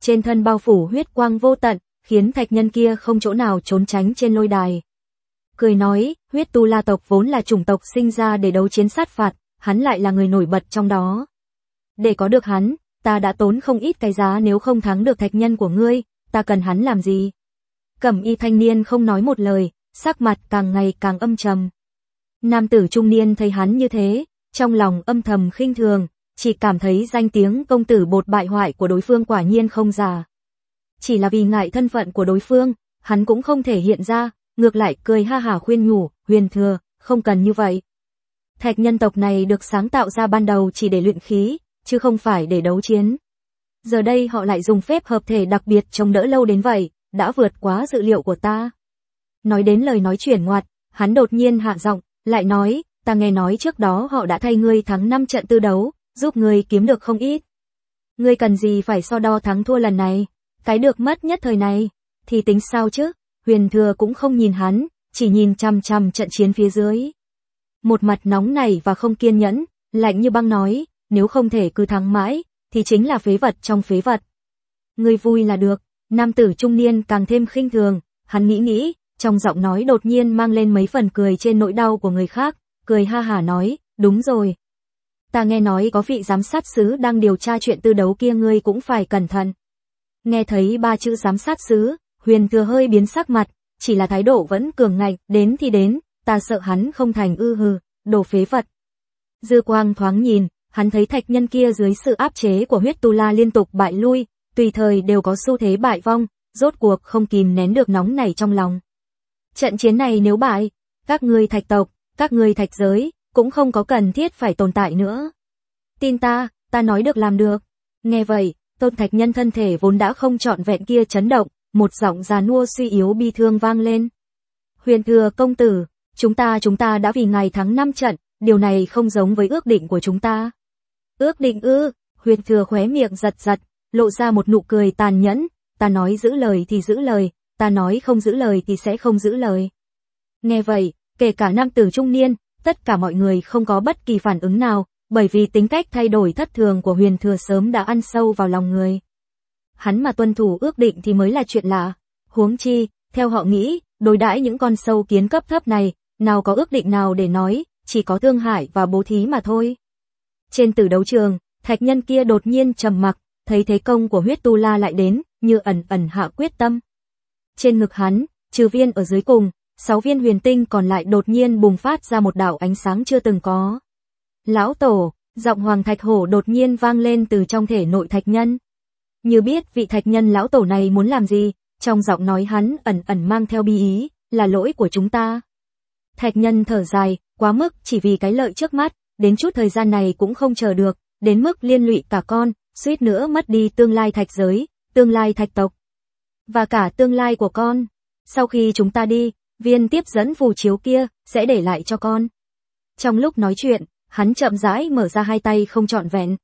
trên thân bao phủ huyết quang vô tận, khiến thạch nhân kia không chỗ nào trốn tránh trên lôi đài. Cười nói, huyết tu la tộc vốn là chủng tộc sinh ra để đấu chiến sát phạt, hắn lại là người nổi bật trong đó. Để có được hắn, ta đã tốn không ít cái giá, nếu không thắng được thạch nhân của ngươi, ta cần hắn làm gì? Cẩm y thanh niên không nói một lời, sắc mặt càng ngày càng âm trầm. Nam tử trung niên thấy hắn như thế, trong lòng âm thầm khinh thường, chỉ cảm thấy danh tiếng công tử bột bại hoại của đối phương quả nhiên không giả. Chỉ là vì ngại thân phận của đối phương, hắn cũng không thể hiện ra, ngược lại cười ha hả khuyên nhủ, Huyền Thừa, không cần như vậy. Thạch nhân tộc này được sáng tạo ra ban đầu chỉ để luyện khí, chứ không phải để đấu chiến. Giờ đây họ lại dùng phép hợp thể đặc biệt chống đỡ lâu đến vậy, đã vượt quá dự liệu của ta. Nói đến lời nói chuyển ngoặt, hắn đột nhiên hạ giọng, lại nói, ta nghe nói trước đó họ đã thay ngươi thắng 5 trận tư đấu, giúp ngươi kiếm được không ít. Ngươi cần gì phải so đo thắng thua lần này, cái được mất nhất thời này, thì tính sao chứ? Huyền Thừa cũng không nhìn hắn, chỉ nhìn chằm chằm trận chiến phía dưới. Một mặt nóng nảy và không kiên nhẫn, lạnh như băng nói, nếu không thể cứ thắng mãi, thì chính là phế vật trong phế vật. Ngươi vui là được. Nam tử trung niên càng thêm khinh thường, hắn nghĩ, trong giọng nói đột nhiên mang lên mấy phần cười trên nỗi đau của người khác, cười ha hả nói, đúng rồi. Ta nghe nói có vị giám sát sứ đang điều tra chuyện tư đấu kia, ngươi cũng phải cẩn thận. Nghe thấy 3 chữ giám sát sứ, Huyền Thừa hơi biến sắc mặt, chỉ là thái độ vẫn cường ngạnh, đến thì đến, ta sợ hắn không thành, hừ, đồ phế vật. Dư quang thoáng nhìn, hắn thấy thạch nhân kia dưới sự áp chế của huyết tu la liên tục bại lui, tùy thời đều có xu thế bại vong, rốt cuộc không kìm nén được nóng nảy trong lòng. Trận chiến này nếu bại, các ngươi thạch tộc, các ngươi thạch giới, cũng không có cần thiết phải tồn tại nữa. Tin ta nói được làm được. Nghe vậy, Tôn Thạch Nhân thân thể vốn đã không trọn vẹn kia chấn động, một giọng già nua suy yếu bi thương vang lên. Huyền Thừa công tử, chúng ta đã vì ngài thắng 5 trận, điều này không giống với ước định của chúng ta. Ước định ư? Huyền Thừa khóe miệng giật, lộ ra một nụ cười tàn nhẫn, ta nói giữ lời thì giữ lời, ta nói không giữ lời thì sẽ không giữ lời. Nghe vậy, kể cả nam tử trung niên, tất cả mọi người không có bất kỳ phản ứng nào, bởi vì tính cách thay đổi thất thường của Huyền Thừa sớm đã ăn sâu vào lòng người. Hắn mà tuân thủ ước định thì mới là chuyện lạ, huống chi, theo họ nghĩ, đối đãi những con sâu kiến cấp thấp này, nào có ước định nào để nói, chỉ có thương hại và bố thí mà thôi. Trên tử đấu trường, thạch nhân kia đột nhiên trầm mặc, thấy thế công của huyết tu la lại đến, như ẩn hạ quyết tâm. Trên ngực hắn, trừ viên ở dưới cùng, 6 viên huyền tinh còn lại đột nhiên bùng phát ra một đạo ánh sáng chưa từng có. Lão tổ, giọng Hoàng Thạch Hổ đột nhiên vang lên từ trong thể nội thạch nhân. Như biết vị thạch nhân lão tổ này muốn làm gì, trong giọng nói hắn ẩn mang theo bi ý, là lỗi của chúng ta. Thạch nhân thở dài, quá mức chỉ vì cái lợi trước mắt, đến chút thời gian này cũng không chờ được, đến mức liên lụy cả con, suýt nữa mất đi tương lai thạch giới, tương lai thạch tộc, và cả tương lai của con. Sau khi chúng ta đi, viên tiếp dẫn phù chiếu kia sẽ để lại cho con. Trong lúc nói chuyện, hắn chậm rãi mở ra hai tay không trọn vẹn.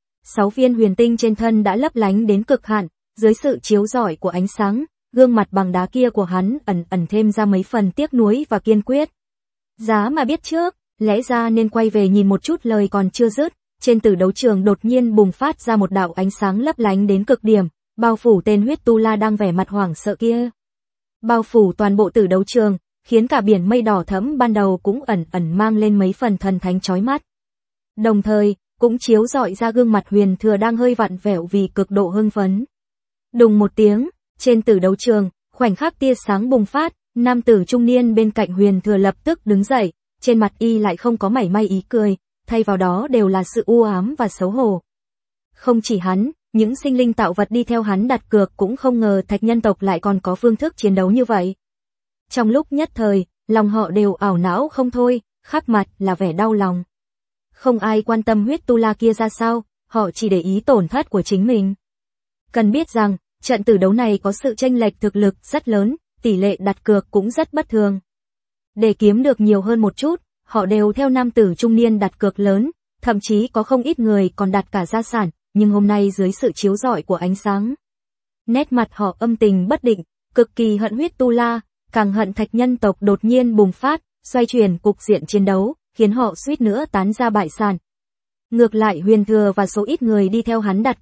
6 viên huyền tinh trên thân đã lấp lánh đến cực hạn, dưới sự chiếu rọi của ánh sáng, gương mặt bằng đá kia của hắn ẩn thêm ra mấy phần tiếc nuối và kiên quyết. Giá mà biết trước, lẽ ra nên quay về nhìn một chút. Lời còn chưa dứt, trên tử đấu trường đột nhiên bùng phát ra một đạo ánh sáng lấp lánh đến cực điểm, bao phủ tên huyết tu la đang vẻ mặt hoảng sợ kia. Bao phủ toàn bộ tử đấu trường, khiến cả biển mây đỏ thẫm ban đầu cũng ẩn mang lên mấy phần thần thánh chói mắt. Đồng thời, cũng chiếu rọi ra gương mặt Huyền Thừa đang hơi vặn vẹo vì cực độ hưng phấn. Đùng một tiếng, trên tử đấu trường, khoảnh khắc tia sáng bùng phát, nam tử trung niên bên cạnh Huyền Thừa lập tức đứng dậy, trên mặt y lại không có mảy may ý cười, thay vào đó đều là sự u ám và xấu hổ. Không chỉ hắn, những sinh linh tạo vật đi theo hắn đặt cược cũng không ngờ thạch nhân tộc lại còn có phương thức chiến đấu như vậy. Trong lúc nhất thời, lòng họ đều ảo não không thôi, khắp mặt là vẻ đau lòng. Không ai quan tâm huyết tu la kia ra sao, họ chỉ để ý tổn thất của chính mình. Cần biết rằng, trận tử đấu này có sự chênh lệch thực lực rất lớn, tỷ lệ đặt cược cũng rất bất thường. Để kiếm được nhiều hơn một chút, họ đều theo nam tử trung niên đặt cược lớn, thậm chí có không ít người còn đặt cả gia sản, nhưng hôm nay dưới sự chiếu rọi của ánh sáng, nét mặt họ âm tình bất định, cực kỳ hận huyết tu la, càng hận thạch nhân tộc đột nhiên bùng phát, xoay chuyển cục diện chiến đấu, khiến họ suýt nữa tán ra bại sản. Ngược lại Huyền Thừa và số ít người đi theo hắn đặt cược,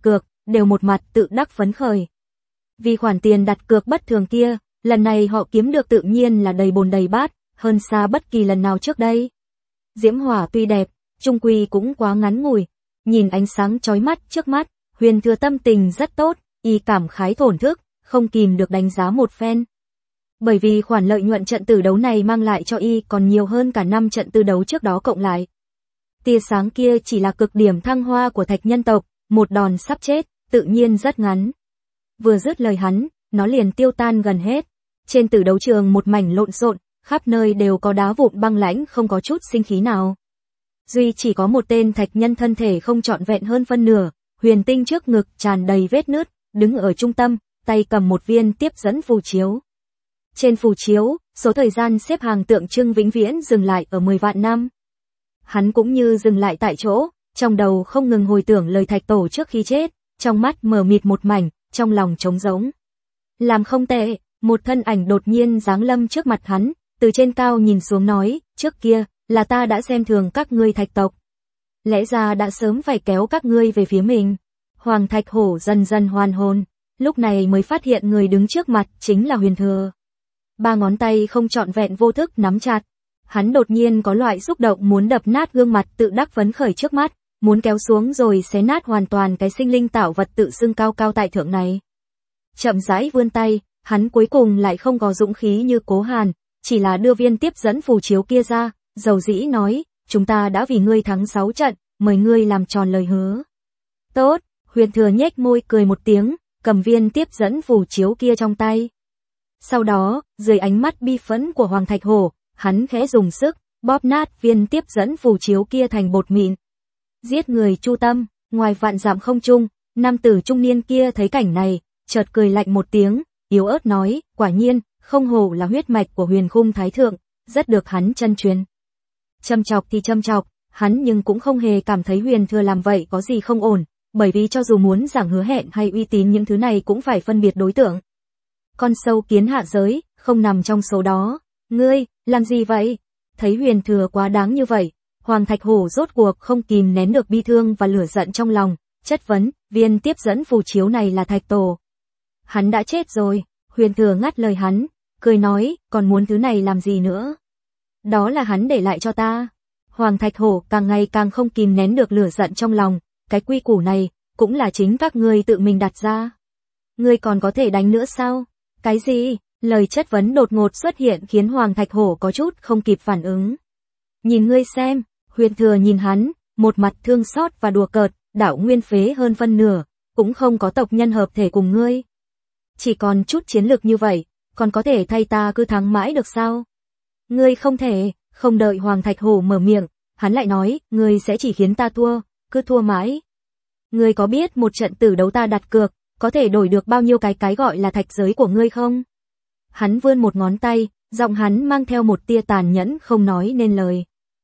đều một mặt tự đắc phấn khởi. Vì khoản tiền đặt cược bất thường kia, lần này họ kiếm được tự nhiên là đầy bồn đầy bát, hơn xa bất kỳ lần nào trước đây. Diễm hỏa tuy đẹp, chung quy cũng quá ngắn ngủi. Nhìn ánh sáng chói mắt trước mắt, Huyền Thừa tâm tình rất tốt, y cảm khái thổn thức, không kìm được đánh giá một phen. Bởi vì khoản lợi nhuận trận tử đấu này mang lại cho y còn nhiều hơn cả 5 trận tư đấu trước đó cộng lại. Tia sáng kia chỉ là cực điểm thăng hoa của thạch nhân tộc, một đòn sắp chết, tự nhiên rất ngắn. Vừa dứt lời hắn, nó liền tiêu tan gần hết. Trên tử đấu trường một mảnh lộn xộn, khắp nơi đều có đá vụn băng lãnh không có chút sinh khí nào. Duy chỉ có một tên thạch nhân thân thể không trọn vẹn hơn phân nửa, huyền tinh trước ngực tràn đầy vết nứt, đứng ở trung tâm, tay cầm một viên tiếp dẫn phù chiếu. Trên phù chiếu, số thời gian xếp hàng tượng trưng vĩnh viễn dừng lại ở 10 vạn năm. Hắn cũng như dừng lại tại chỗ, trong đầu không ngừng hồi tưởng lời thạch tổ trước khi chết, trong mắt mờ mịt một mảnh, trong lòng trống rỗng. Làm không tệ, một thân ảnh đột nhiên giáng lâm trước mặt hắn, từ trên cao nhìn xuống nói, trước kia, là ta đã xem thường các ngươi thạch tộc. Lẽ ra đã sớm phải kéo các ngươi về phía mình. Hoàng Thạch Hổ dần dần hoàn hồn, lúc này mới phát hiện người đứng trước mặt chính là Huyền Thừa. 3 ngón tay không trọn vẹn vô thức nắm chặt. Hắn đột nhiên có loại xúc động muốn đập nát gương mặt tự đắc phấn khởi trước mắt, muốn kéo xuống rồi xé nát hoàn toàn cái sinh linh tạo vật tự xưng cao cao tại thượng này. Chậm rãi vươn tay, hắn cuối cùng lại không có dũng khí như Cố Hàn, chỉ là đưa viên tiếp dẫn phù chiếu kia ra, dầu dĩ nói, chúng ta đã vì ngươi thắng 6 trận, mời ngươi làm tròn lời hứa. Tốt, Huyền Thừa nhếch môi cười một tiếng, cầm viên tiếp dẫn phù chiếu kia trong tay. Sau đó, dưới ánh mắt bi phẫn của Hoàng Thạch Hổ, hắn khẽ dùng sức, bóp nát viên tiếp dẫn phù chiếu kia thành bột mịn. Giết người chu tâm, ngoài vạn dặm không trung, nam tử trung niên kia thấy cảnh này, chợt cười lạnh một tiếng, yếu ớt nói, quả nhiên, không hổ là huyết mạch của Huyền Khung Thái Thượng, rất được hắn chân truyền. Châm chọc thì châm chọc, hắn nhưng cũng không hề cảm thấy Huyền Thừa làm vậy có gì không ổn, bởi vì cho dù muốn giảng hứa hẹn hay uy tín những thứ này cũng phải phân biệt đối tượng. Con sâu kiến hạ giới, không nằm trong số đó. Ngươi, làm gì vậy? Thấy Huyền Thừa quá đáng như vậy, Hoàng Thạch Hổ rốt cuộc không kìm nén được bi thương và lửa giận trong lòng, chất vấn, viên tiếp dẫn phù chiếu này là thạch tổ. Hắn đã chết rồi, Huyền Thừa ngắt lời hắn, cười nói, còn muốn thứ này làm gì nữa? Đó là hắn để lại cho ta. Hoàng Thạch Hổ càng ngày càng không kìm nén được lửa giận trong lòng, cái quy củ này, cũng là chính các ngươi tự mình đặt ra. Ngươi còn có thể đánh nữa sao? Cái gì? Lời chất vấn đột ngột xuất hiện khiến Hoàng Thạch Hổ có chút không kịp phản ứng. Nhìn ngươi xem, Huyền Thừa nhìn hắn, một mặt thương xót và đùa cợt, đạo nguyên phế hơn phân nửa, cũng không có tộc nhân hợp thể cùng ngươi. Chỉ còn chút chiến lực như vậy, còn có thể thay ta cứ thắng mãi được sao? Ngươi không thể, không đợi Hoàng Thạch Hổ mở miệng, hắn lại nói, ngươi sẽ chỉ khiến ta thua, cứ thua mãi. Ngươi có biết một trận tử đấu ta đặt cược, có thể đổi được bao nhiêu cái gọi là thạch giới của ngươi không? Hắn vươn một ngón tay, giọng hắn mang theo một tia tàn nhẫn không nói nên lời.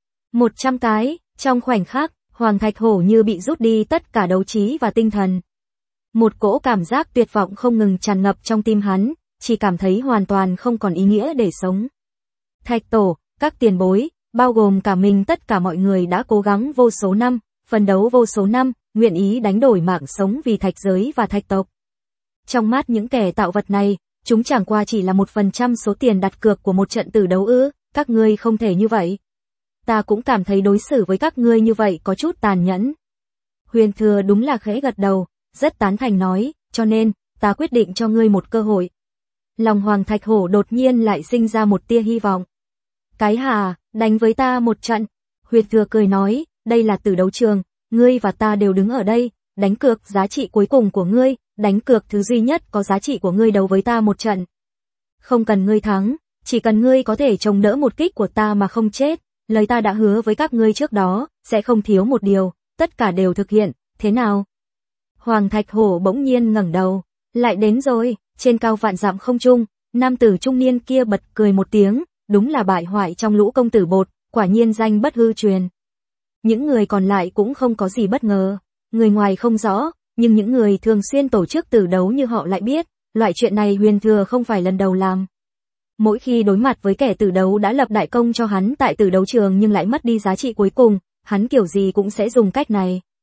100 cái, trong khoảnh khắc, Hoàng Thạch Hổ như bị rút đi tất cả đấu trí và tinh thần. Một cỗ cảm giác tuyệt vọng không ngừng tràn ngập trong tim hắn, chỉ cảm thấy hoàn toàn không còn ý nghĩa để sống. Thạch tổ, các tiền bối, bao gồm cả mình tất cả mọi người đã cố gắng vô số năm, phấn đấu vô số năm, nguyện ý đánh đổi mạng sống vì thạch giới và thạch tộc. Trong mắt những kẻ tạo vật này, chúng chẳng qua chỉ là 1% số tiền đặt cược của một trận tử đấu ư, các ngươi không thể như vậy. Ta cũng cảm thấy đối xử với các ngươi như vậy có chút tàn nhẫn. Huyền Thừa đúng là khẽ gật đầu, rất tán thành nói, cho nên, ta quyết định cho ngươi một cơ hội. Lòng Hoàng Thạch Hổ đột nhiên lại sinh ra một tia hy vọng. Cái hà, đánh với ta một trận. Huyền Thừa cười nói, đây là tử đấu trường, ngươi và ta đều đứng ở đây, đánh cược giá trị cuối cùng của ngươi, đánh cược thứ duy nhất có giá trị của ngươi đấu với ta một trận. Không cần ngươi thắng, chỉ cần ngươi có thể chống đỡ một kích của ta mà không chết, lời ta đã hứa với các ngươi trước đó, sẽ không thiếu một điều, tất cả đều thực hiện, thế nào? Hoàng Thạch Hổ bỗng nhiên ngẩng đầu, lại đến rồi, trên cao vạn dặm không trung, nam tử trung niên kia bật cười một tiếng, đúng là bại hoại trong lũ công tử bột, quả nhiên danh bất hư truyền. Những người còn lại cũng không có gì bất ngờ, người ngoài không rõ, nhưng những người thường xuyên tổ chức tử đấu như họ lại biết, loại chuyện này Huyền Thừa không phải lần đầu làm. Mỗi khi đối mặt với kẻ tử đấu đã lập đại công cho hắn tại tử đấu trường nhưng lại mất đi giá trị cuối cùng, hắn kiểu gì cũng sẽ dùng cách này.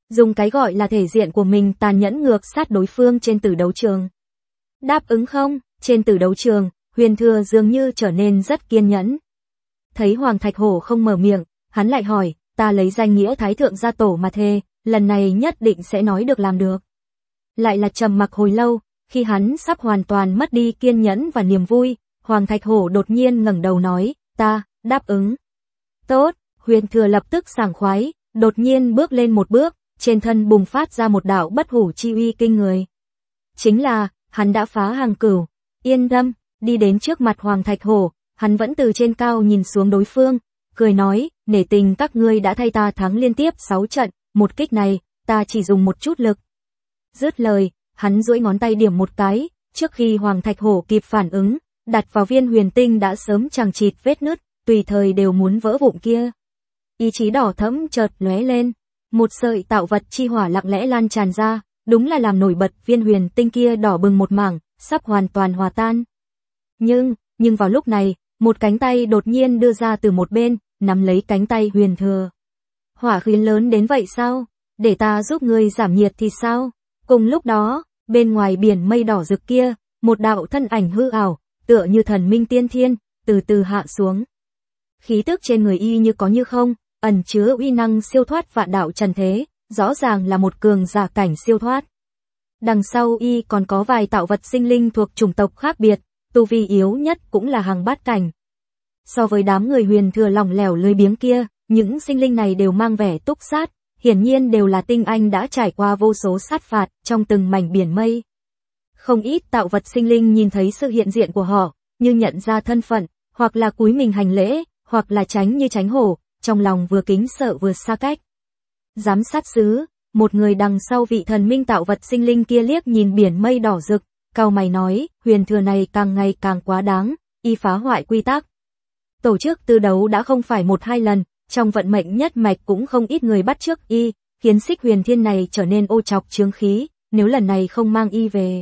Dùng cái gọi là thể diện của mình tàn nhẫn ngược sát đối phương trên tử đấu trường. Đáp ứng không? Trên tử đấu trường, Huyền Thừa dường như trở nên rất kiên nhẫn. Thấy Hoàng Thạch Hổ không mở miệng, hắn lại hỏi, ta lấy danh nghĩa Thái Thượng gia tổ mà thề, lần này nhất định sẽ nói được làm được. Lại là trầm mặc hồi lâu, khi hắn sắp hoàn toàn mất đi kiên nhẫn và niềm vui, Hoàng Thạch Hổ đột nhiên ngẩng đầu nói, ta, đáp ứng. Tốt, Huyền Thừa lập tức sảng khoái, đột nhiên bước lên một bước, trên thân bùng phát ra một đạo bất hủ chi uy kinh người. Chính là, hắn đã phá hàng cửu, yên tâm, đi đến trước mặt Hoàng Thạch Hổ, hắn vẫn từ trên cao nhìn xuống đối phương, cười nói, nể tình các ngươi đã thay ta thắng liên tiếp 6 trận, một kích này, ta chỉ dùng một chút lực. Dứt lời, hắn duỗi ngón tay điểm một cái, trước khi Hoàng Thạch Hổ kịp phản ứng, đặt vào viên huyền tinh đã sớm chằng chịt vết nứt, tùy thời đều muốn vỡ vụn kia. Ý chí đỏ thẫm chợt lóe lên, một sợi tạo vật chi hỏa lặng lẽ lan tràn ra, đúng là làm nổi bật viên huyền tinh kia đỏ bừng một mảng, sắp hoàn toàn hòa tan. Nhưng vào lúc này, một cánh tay đột nhiên đưa ra từ một bên, nắm lấy cánh tay Huyền Thừa. Hỏa khí lớn đến vậy sao? Để ta giúp ngươi giảm nhiệt thì sao? Cùng lúc đó, bên ngoài biển mây đỏ rực kia, một đạo thân ảnh hư ảo, tựa như thần minh tiên thiên, từ từ hạ xuống. Khí tức trên người y như có như không, ẩn chứa uy năng siêu thoát vạn đạo trần thế, rõ ràng là một cường giả cảnh siêu thoát. Đằng sau y còn có vài tạo vật sinh linh thuộc chủng tộc khác biệt, tu vi yếu nhất cũng là hàng bát cảnh. So với đám người Huyền Thừa lỏng lẻo lười biếng kia, những sinh linh này đều mang vẻ túc sát, hiển nhiên đều là tinh anh đã trải qua vô số sát phạt trong từng mảnh biển mây. Không ít tạo vật sinh linh nhìn thấy sự hiện diện của họ, như nhận ra thân phận, hoặc là cúi mình hành lễ, hoặc là tránh như tránh hổ, trong lòng vừa kính sợ vừa xa cách. Giám sát sứ, một người đằng sau vị thần minh tạo vật sinh linh kia liếc nhìn biển mây đỏ rực, cau mày nói, Huyền Thừa này càng ngày càng quá đáng, y phá hoại quy tắc. Tổ chức tư đấu đã không phải 1-2 lần, trong vận mệnh nhất mạch cũng không ít người bắt chước y, khiến Xích Huyền Thiên này trở nên ô trọc chướng khí, nếu lần này không mang y về.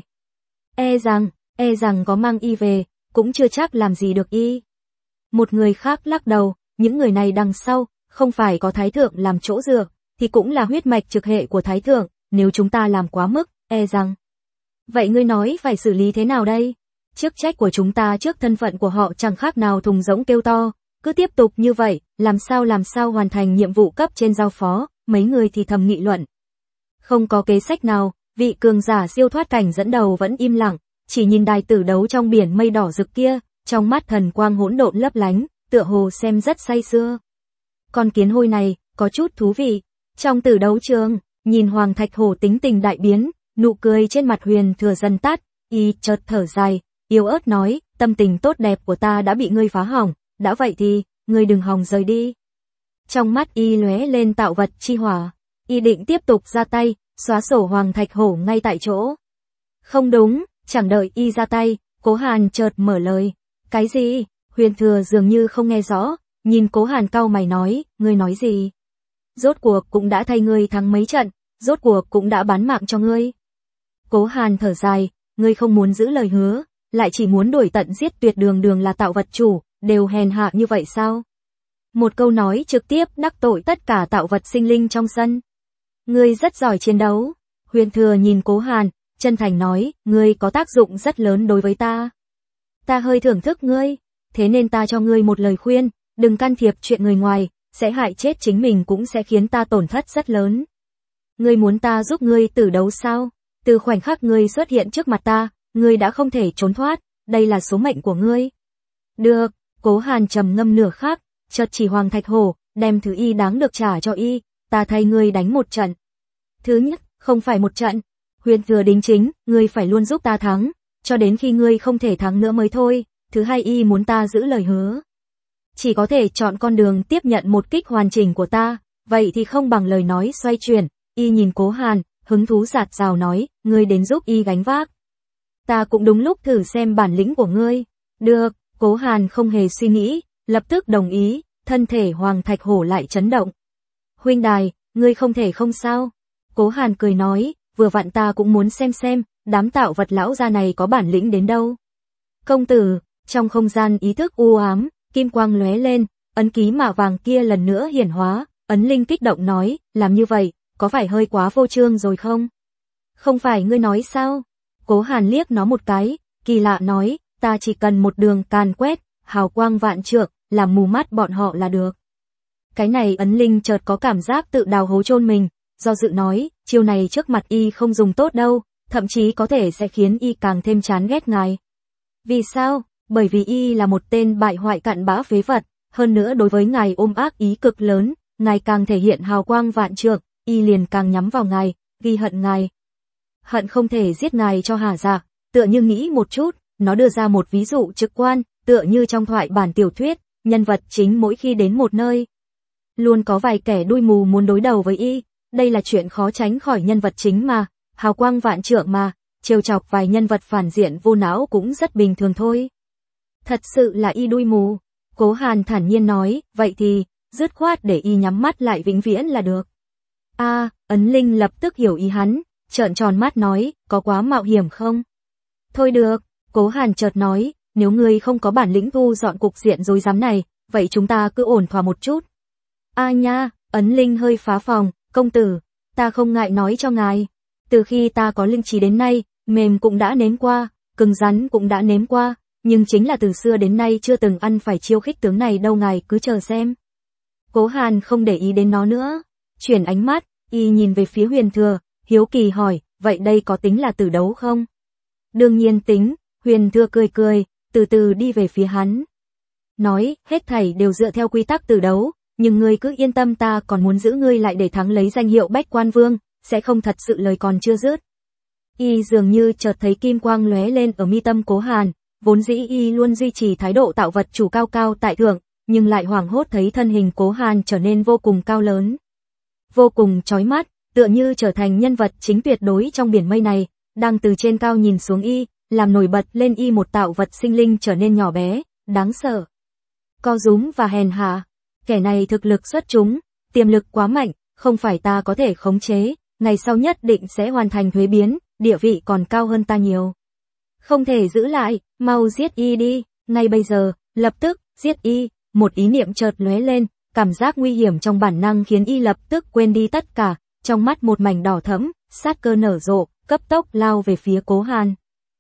E rằng có mang y về, cũng chưa chắc làm gì được y. Một người khác lắc đầu, những người này đằng sau, không phải có Thái Thượng làm chỗ dựa, thì cũng là huyết mạch trực hệ của Thái Thượng, nếu chúng ta làm quá mức, e rằng. Vậy ngươi nói phải xử lý thế nào đây? Chức trách của chúng ta trước thân phận của họ chẳng khác nào thùng rỗng kêu to, cứ tiếp tục như vậy, làm sao hoàn thành nhiệm vụ cấp trên giao phó, mấy người thì thầm nghị luận. Không có kế sách nào, vị cường giả siêu thoát cảnh dẫn đầu vẫn im lặng, chỉ nhìn đài tử đấu trong biển mây đỏ rực kia, trong mắt thần quang hỗn độn lấp lánh, tựa hồ xem rất say sưa. Con kiến hôi này, có chút thú vị. Trong tử đấu trường, nhìn Hoàng Thạch Hổ tính tình đại biến, nụ cười trên mặt Huyền Thừa dần tắt, y chợt thở dài, yếu ớt nói, tâm tình tốt đẹp của ta đã bị ngươi phá hỏng, đã vậy thì, ngươi đừng hòng rời đi. Trong mắt y lóe lên tạo vật chi hỏa, y định tiếp tục ra tay, xóa sổ Hoàng Thạch Hổ ngay tại chỗ. Không đúng, chẳng đợi y ra tay, Cố Hàn chợt mở lời. Cái gì? Huyền Thừa dường như không nghe rõ, nhìn Cố Hàn cau mày nói, ngươi nói gì? Rốt cuộc cũng đã thay ngươi thắng mấy trận, rốt cuộc cũng đã bán mạng cho ngươi. Cố Hàn thở dài, ngươi không muốn giữ lời hứa, lại chỉ muốn đuổi tận giết tuyệt, đường là tạo vật chủ, đều hèn hạ như vậy sao? Một câu nói trực tiếp đắc tội tất cả tạo vật sinh linh trong sân. Ngươi rất giỏi chiến đấu. Huyền Thừa nhìn Cố Hàn, chân thành nói, ngươi có tác dụng rất lớn đối với ta. Ta hơi thưởng thức ngươi, thế nên ta cho ngươi một lời khuyên, đừng can thiệp chuyện người ngoài, sẽ hại chết chính mình cũng sẽ khiến ta tổn thất rất lớn. Ngươi muốn ta giúp ngươi tử đấu sao? Từ khoảnh khắc ngươi xuất hiện trước mặt ta, ngươi đã không thể trốn thoát, đây là số mệnh của ngươi. Được, Cố Hàn trầm ngâm nửa khắc, chợt chỉ Hoàng Thạch Hổ, đem thứ y đáng được trả cho y, ta thay ngươi đánh một trận. Thứ nhất, không phải một trận. Huyền Thừa đính chính, ngươi phải luôn giúp ta thắng, cho đến khi ngươi không thể thắng nữa mới thôi. Thứ hai, y muốn ta giữ lời hứa. Chỉ có thể chọn con đường tiếp nhận một kích hoàn chỉnh của ta, vậy thì không bằng lời nói xoay chuyển. Y nhìn Cố Hàn, hứng thú rạt rào nói, ngươi đến giúp y gánh vác. Ta cũng đúng lúc thử xem bản lĩnh của ngươi. Được, Cố Hàn không hề suy nghĩ, lập tức đồng ý, thân thể Hoàng Thạch Hổ lại chấn động. Huynh đài, ngươi không thể không sao? Cố Hàn cười nói, vừa vặn ta cũng muốn xem, đám tạo vật lão gia này có bản lĩnh đến đâu. Công tử, trong không gian ý thức u ám, kim quang lóe lên, ấn ký mạ vàng kia lần nữa hiển hóa, ấn linh kích động nói, làm như vậy, có phải hơi quá phô trương rồi không? Không phải ngươi nói sao? Cố Hàn liếc nó một cái, kỳ lạ nói, ta chỉ cần một đường càn quét, hào quang vạn trượng, làm mù mắt bọn họ là được. Cái này Ấn Linh chợt có cảm giác tự đào hố chôn mình, do dự nói, chiêu này trước mặt y không dùng tốt đâu, thậm chí có thể sẽ khiến y càng thêm chán ghét ngài. Vì sao? Bởi vì y là một tên bại hoại cặn bã phế vật, hơn nữa đối với ngài ôm ác ý cực lớn, ngài càng thể hiện hào quang vạn trượng, y liền càng nhắm vào ngài, ghi hận ngài. Hận không thể giết ngài cho hả dạ, tựa như nghĩ một chút, nó đưa ra một ví dụ trực quan, tựa như trong thoại bản tiểu thuyết, nhân vật chính mỗi khi đến một nơi, luôn có vài kẻ đuôi mù muốn đối đầu với y, đây là chuyện khó tránh khỏi nhân vật chính mà, hào quang vạn trượng mà, trêu chọc vài nhân vật phản diện vô não cũng rất bình thường thôi. Thật sự là y đuôi mù, Cố Hàn thản nhiên nói, vậy thì, dứt khoát để y nhắm mắt lại vĩnh viễn là được. Ấn Linh lập tức hiểu ý hắn, trợn tròn mắt nói, có quá mạo hiểm không? Thôi được, Cố Hàn chợt nói, nếu ngươi không có bản lĩnh thu dọn cục diện rối rắm này, vậy chúng ta cứ ổn thỏa một chút. Nha, Ấn Linh hơi phá phòng, công tử, ta không ngại nói cho ngài. Từ khi ta có linh trí đến nay, mềm cũng đã nếm qua, cứng rắn cũng đã nếm qua, nhưng chính là từ xưa đến nay chưa từng ăn phải chiêu khích tướng này đâu, ngài cứ chờ xem. Cố Hàn không để ý đến nó nữa, chuyển ánh mắt, y nhìn về phía Huyền Thừa, hiếu kỳ hỏi, vậy đây có tính là tử đấu không? Đương nhiên tính, Huyền Thừa cười cười, từ từ đi về phía hắn. Nói, hết thảy đều dựa theo quy tắc tử đấu, nhưng ngươi cứ yên tâm, ta còn muốn giữ ngươi lại để thắng lấy danh hiệu Bách Quan Vương, sẽ không thật sự lời còn chưa dứt. Y dường như chợt thấy kim quang lóe lên ở mi tâm Cố Hàn, vốn dĩ y luôn duy trì thái độ tạo vật chủ cao cao tại thượng, nhưng lại hoảng hốt thấy thân hình Cố Hàn trở nên vô cùng cao lớn, vô cùng chói mắt, tựa như trở thành nhân vật chính tuyệt đối trong biển mây này, đang từ trên cao nhìn xuống y, làm nổi bật lên y một tạo vật sinh linh trở nên nhỏ bé, đáng sợ, co rúm và hèn hạ. Kẻ này thực lực xuất chúng, tiềm lực quá mạnh, không phải ta có thể khống chế, ngày sau nhất định sẽ hoàn thành thuế biến, địa vị còn cao hơn ta nhiều. Không thể giữ lại, mau giết y đi, ngay bây giờ, lập tức, giết y, một ý niệm chợt lóe lên, cảm giác nguy hiểm trong bản năng khiến y lập tức quên đi tất cả, trong mắt một mảnh đỏ thẫm, sát cơ nở rộ, cấp tốc lao về phía Cố Hàn.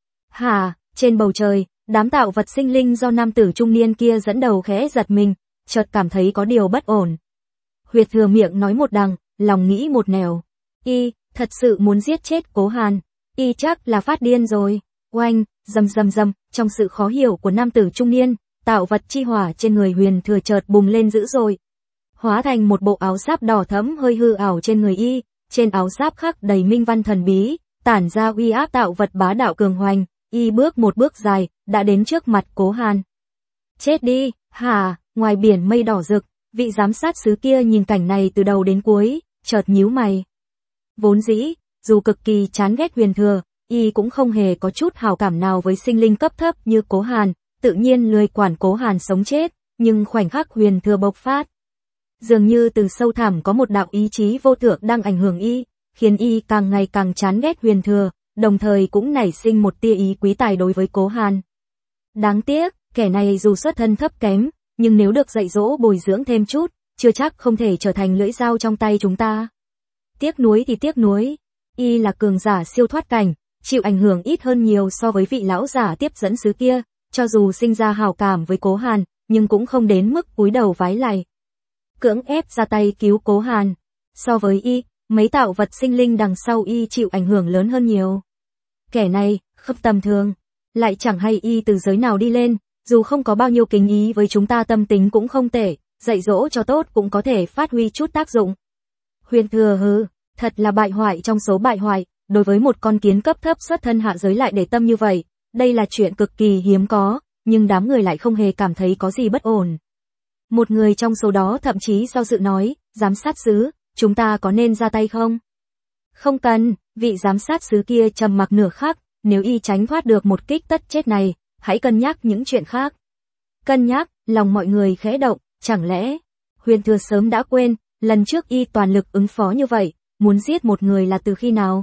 Trên bầu trời, đám tạo vật sinh linh do nam tử trung niên kia dẫn đầu khẽ giật mình, chợt cảm thấy có điều bất ổn. Huyệt Thừa miệng nói một đằng, lòng nghĩ một nẻo. Y, thật sự muốn giết chết Cố Hàn. Y chắc là phát điên rồi. Oanh, rầm rầm rầm, trong sự khó hiểu của nam tử trung niên, tạo vật chi hỏa trên người Huyền Thừa chợt bùng lên dữ dội, hóa thành một bộ áo giáp đỏ thẫm hơi hư ảo trên người y, trên áo giáp khắc đầy minh văn thần bí, tản ra uy áp tạo vật bá đạo cường hoành, y bước một bước dài, đã đến trước mặt Cố Hàn. Chết đi, ngoài biển mây đỏ rực, vị giám sát sứ kia nhìn cảnh này từ đầu đến cuối, chợt nhíu mày. Vốn dĩ, dù cực kỳ chán ghét Huyền Thừa, y cũng không hề có chút hảo cảm nào với sinh linh cấp thấp như Cố Hàn, tự nhiên lười quản Cố Hàn sống chết, nhưng khoảnh khắc Huyền Thừa bộc phát, dường như từ sâu thẳm có một đạo ý chí vô thượng đang ảnh hưởng y, khiến y càng ngày càng chán ghét Huyền Thừa, đồng thời cũng nảy sinh một tia ý quý tài đối với Cố Hàn. Đáng tiếc, kẻ này dù xuất thân thấp kém, nhưng nếu được dạy dỗ bồi dưỡng thêm chút, chưa chắc không thể trở thành lưỡi dao trong tay chúng ta. Tiếc nuối thì tiếc nuối, y là cường giả siêu thoát cảnh, chịu ảnh hưởng ít hơn nhiều so với vị lão giả tiếp dẫn sứ kia, cho dù sinh ra hảo cảm với Cố Hàn, nhưng cũng không đến mức cúi đầu vái lạy, cưỡng ép ra tay cứu Cố Hàn. So với y, mấy tạo vật sinh linh đằng sau y chịu ảnh hưởng lớn hơn nhiều. Kẻ này, không tầm thường, lại chẳng hay y từ giới nào đi lên, dù không có bao nhiêu kính ý với chúng ta tâm tính cũng không tệ, dạy dỗ cho tốt cũng có thể phát huy chút tác dụng. Huyền Thừa thật là bại hoại trong số bại hoại, đối với một con kiến cấp thấp xuất thân hạ giới lại để tâm như vậy, đây là chuyện cực kỳ hiếm có, nhưng đám người lại không hề cảm thấy có gì bất ổn. Một người trong số đó thậm chí do dự nói, giám sát sứ, chúng ta có nên ra tay không? Không cần, vị giám sát sứ kia trầm mặc nửa khắc, nếu y tránh thoát được một kích tất chết này, hãy cân nhắc những chuyện khác. Cân nhắc, lòng mọi người khẽ động, chẳng lẽ, Huyền Thừa sớm đã quên, lần trước y toàn lực ứng phó như vậy, muốn giết một người là từ khi nào?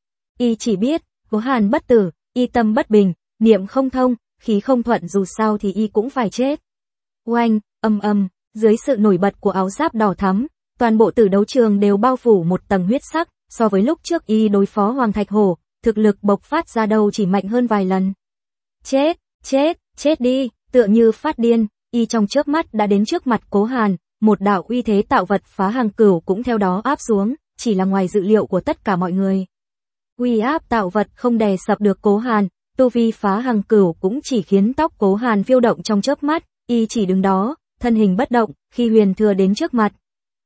Y chỉ biết, Cố Hàn bất tử, y tâm bất bình, niệm không thông, khí không thuận, dù sao thì y cũng phải chết. Oanh, dưới sự nổi bật của áo giáp đỏ thắm, Toàn bộ tử đấu trường đều bao phủ một tầng huyết sắc, so với lúc trước y đối phó Hoàng Thạch Hổ, thực lực bộc phát ra đâu chỉ mạnh hơn vài lần. Chết, chết, chết đi, tựa như phát điên, y trong chớp mắt đã đến trước mặt Cố Hàn, một đạo uy thế tạo vật phá hàng cửu cũng theo đó áp xuống, chỉ là ngoài dự liệu của tất cả mọi người. Uy áp tạo vật không đè sập được Cố Hàn, tu vi phá hàng cửu cũng chỉ khiến tóc Cố Hàn phiêu động trong chớp mắt, y chỉ đứng đó, thân hình bất động, khi Huyền Thừa đến trước mặt.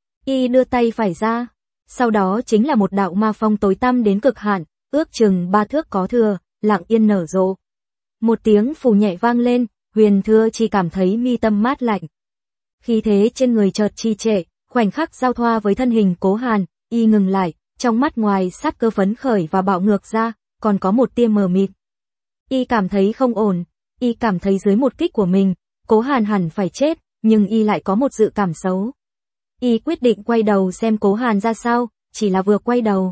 Y đưa tay phải ra, sau đó chính là một đạo ma phong tối tăm đến cực hạn, ước chừng 3 thước có thừa, lặng yên nở rộ. Một tiếng phù nhẹ vang lên, Huyền Thừa chỉ cảm thấy mi tâm mát lạnh. Khí thế trên người chợt trì trệ, khoảnh khắc giao thoa với thân hình Cố Hàn, y ngừng lại, trong mắt ngoài sát cơ phấn khởi và bạo ngược ra, còn có một tia mờ mịt. Y cảm thấy không ổn, y cảm thấy dưới một kích của mình, Cố Hàn hẳn phải chết, nhưng y lại có một dự cảm xấu. Y quyết định quay đầu xem Cố Hàn ra sao, chỉ là vừa quay đầu.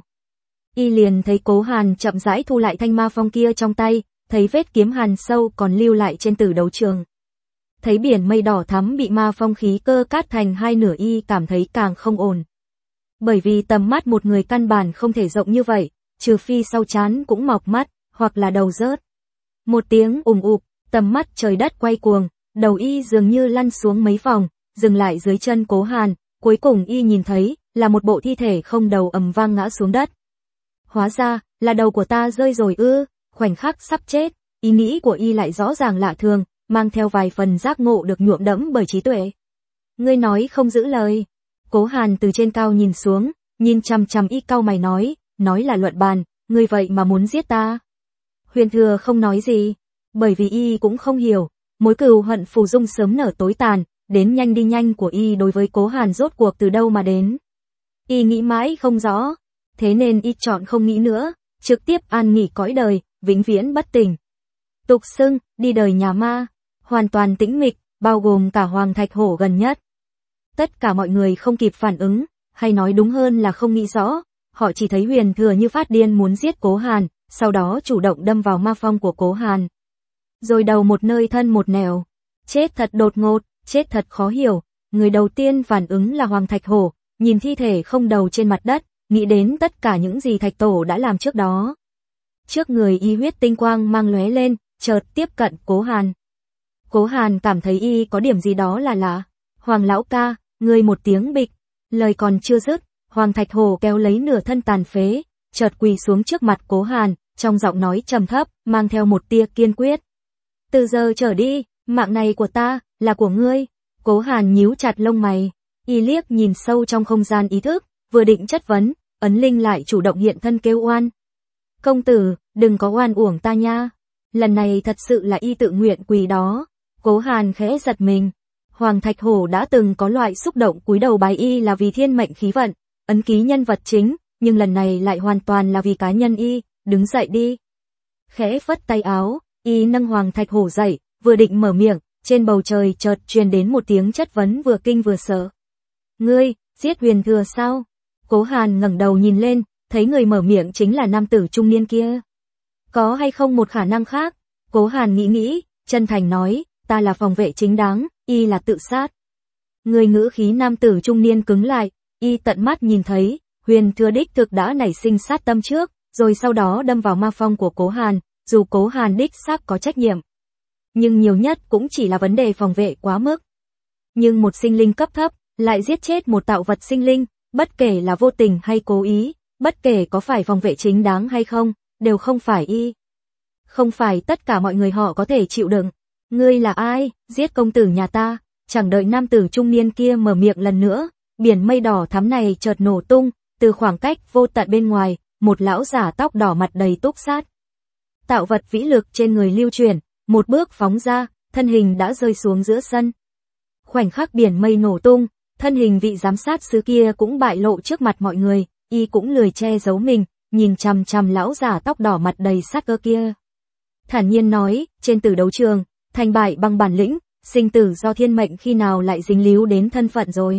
Y liền thấy Cố Hàn chậm rãi thu lại thanh ma phong kia trong tay, thấy vết kiếm hàn sâu còn lưu lại trên tử đấu trường. Thấy biển mây đỏ thắm bị ma phong khí cơ cắt thành hai nửa, y cảm thấy càng không ổn. Bởi vì tầm mắt một người căn bản không thể rộng như vậy, trừ phi sau trán cũng mọc mắt, hoặc là đầu rớt. Một tiếng ùng ục, tầm mắt trời đất quay cuồng, đầu y dường như lăn xuống mấy vòng, dừng lại dưới chân Cố Hàn, cuối cùng y nhìn thấy là một bộ thi thể không đầu ầm vang ngã xuống đất. Hóa ra, là đầu của ta rơi rồi ư? Khoảnh khắc sắp chết, ý nghĩ của y lại rõ ràng lạ thường, mang theo vài phần giác ngộ được nhuộm đẫm bởi trí tuệ. Ngươi nói không giữ lời. Cố Hàn từ trên cao nhìn xuống, nhìn chằm chằm y cau mày nói là luận bàn, ngươi vậy mà muốn giết ta. Huyền Thừa không nói gì, bởi vì y cũng không hiểu, mối cừu hận phù dung sớm nở tối tàn, đến nhanh đi nhanh của y đối với Cố Hàn rốt cuộc từ đâu mà đến. Y nghĩ mãi không rõ, thế nên y chọn không nghĩ nữa, trực tiếp an nghỉ cõi đời, vĩnh viễn bất tỉnh. Tục xưng, đi đời nhà ma, hoàn toàn tĩnh mịch, bao gồm cả Hoàng Thạch Hổ gần nhất. Tất cả mọi người không kịp phản ứng, hay nói đúng hơn là không nghĩ rõ, họ chỉ thấy Huyền Thừa như phát điên muốn giết Cố Hàn, sau đó chủ động đâm vào ma phong của Cố Hàn. Rồi đầu một nơi thân một nẻo, chết thật đột ngột, chết thật khó hiểu, người đầu tiên phản ứng là Hoàng Thạch Hổ, nhìn thi thể không đầu trên mặt đất, nghĩ đến tất cả những gì Thạch Tổ đã làm trước đó. Trước người y huyết tinh quang mang lóe lên, chợt tiếp cận Cố Hàn. Cố Hàn cảm thấy y có điểm gì đó là lạ. Hoàng lão ca, ngươi một tiếng bịch, lời còn chưa dứt, Hoàng Thạch Hổ kéo lấy nửa thân tàn phế, chợt quỳ xuống trước mặt Cố Hàn, trong giọng nói trầm thấp, mang theo một tia kiên quyết. Từ giờ trở đi, mạng này của ta, là của ngươi. Cố Hàn nhíu chặt lông mày, y liếc nhìn sâu trong không gian ý thức, vừa định chất vấn, ấn linh lại chủ động hiện thân kêu oan. Công tử, đừng có oan uổng ta nha. Lần này thật sự là y tự nguyện quỳ đó. Cố Hàn khẽ giật mình. Hoàng Thạch Hổ đã từng có loại xúc động cúi đầu bái y là vì thiên mệnh khí vận, ấn ký nhân vật chính, nhưng lần này lại hoàn toàn là vì cá nhân y, đứng dậy đi. Khẽ phất tay áo, y nâng Hoàng Thạch Hổ dậy, vừa định mở miệng, trên bầu trời chợt truyền đến một tiếng chất vấn vừa kinh vừa sợ. Ngươi, giết Huyền Thừa sao? Cố Hàn ngẩng đầu nhìn lên, thấy người mở miệng chính là nam tử trung niên kia. Có hay không một khả năng khác? Cố Hàn nghĩ, chân thành nói, ta là phòng vệ chính đáng, y là tự sát. Người ngữ khí nam tử trung niên cứng lại, y tận mắt nhìn thấy, Huyền Thừa đích thực đã nảy sinh sát tâm trước, rồi sau đó đâm vào ma phong của Cố Hàn, dù Cố Hàn đích xác có trách nhiệm. Nhưng nhiều nhất cũng chỉ là vấn đề phòng vệ quá mức. Nhưng một sinh linh cấp thấp, lại giết chết một tạo vật sinh linh, bất kể là vô tình hay cố ý, bất kể có phải phòng vệ chính đáng hay không, đều không phải y. Không phải tất cả mọi người họ có thể chịu đựng. Ngươi là ai, giết công tử nhà ta? Chẳng đợi nam tử trung niên kia mở miệng lần nữa, biển mây đỏ thắm này chợt nổ tung, từ khoảng cách vô tận bên ngoài, một lão giả tóc đỏ mặt đầy túc sát. Tạo vật vĩ lực trên người lưu chuyển, một bước phóng ra, thân hình đã rơi xuống giữa sân. Khoảnh khắc biển mây nổ tung, thân hình vị giám sát sứ kia cũng bại lộ trước mặt mọi người, y cũng lười che giấu mình, nhìn chằm chằm lão giả tóc đỏ mặt đầy sát cơ kia. Thản nhiên nói, trên tử đấu trường, thành bại bằng bản lĩnh, sinh tử do thiên mệnh, khi nào lại dính líu đến thân phận rồi.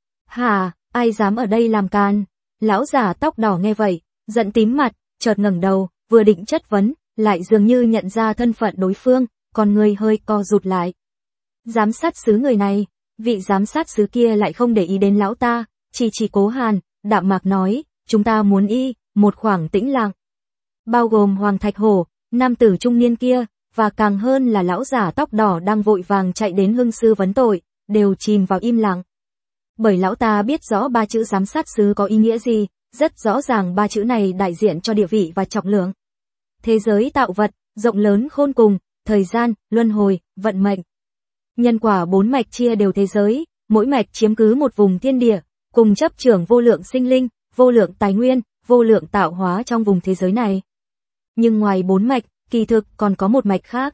Hả, ai dám ở đây làm can? Lão giả tóc đỏ nghe vậy, giận tím mặt, chợt ngẩng đầu, vừa định chất vấn, lại dường như nhận ra thân phận đối phương, con người hơi co rụt lại. Giám sát sứ người này, vị giám sát sứ kia lại không để ý đến lão ta, chỉ Cố Hàn, đạm mạc nói, chúng ta muốn y, một khoảng tĩnh lặng. Bao gồm Hoàng Thạch Hổ, nam tử trung niên kia, và càng hơn là lão giả tóc đỏ đang vội vàng chạy đến Hưng sư vấn tội, đều chìm vào im lặng. Bởi lão ta biết rõ ba chữ giám sát sứ có ý nghĩa gì, rất rõ ràng ba chữ này đại diện cho địa vị và trọng lượng. Thế giới tạo vật, rộng lớn khôn cùng, thời gian, luân hồi, vận mệnh. Nhân quả 4 mạch chia đều thế giới, mỗi mạch chiếm cứ một vùng thiên địa, cùng chấp trưởng vô lượng sinh linh, vô lượng tài nguyên, vô lượng tạo hóa trong vùng thế giới này. Nhưng ngoài 4 mạch, kỳ thực còn có một mạch khác.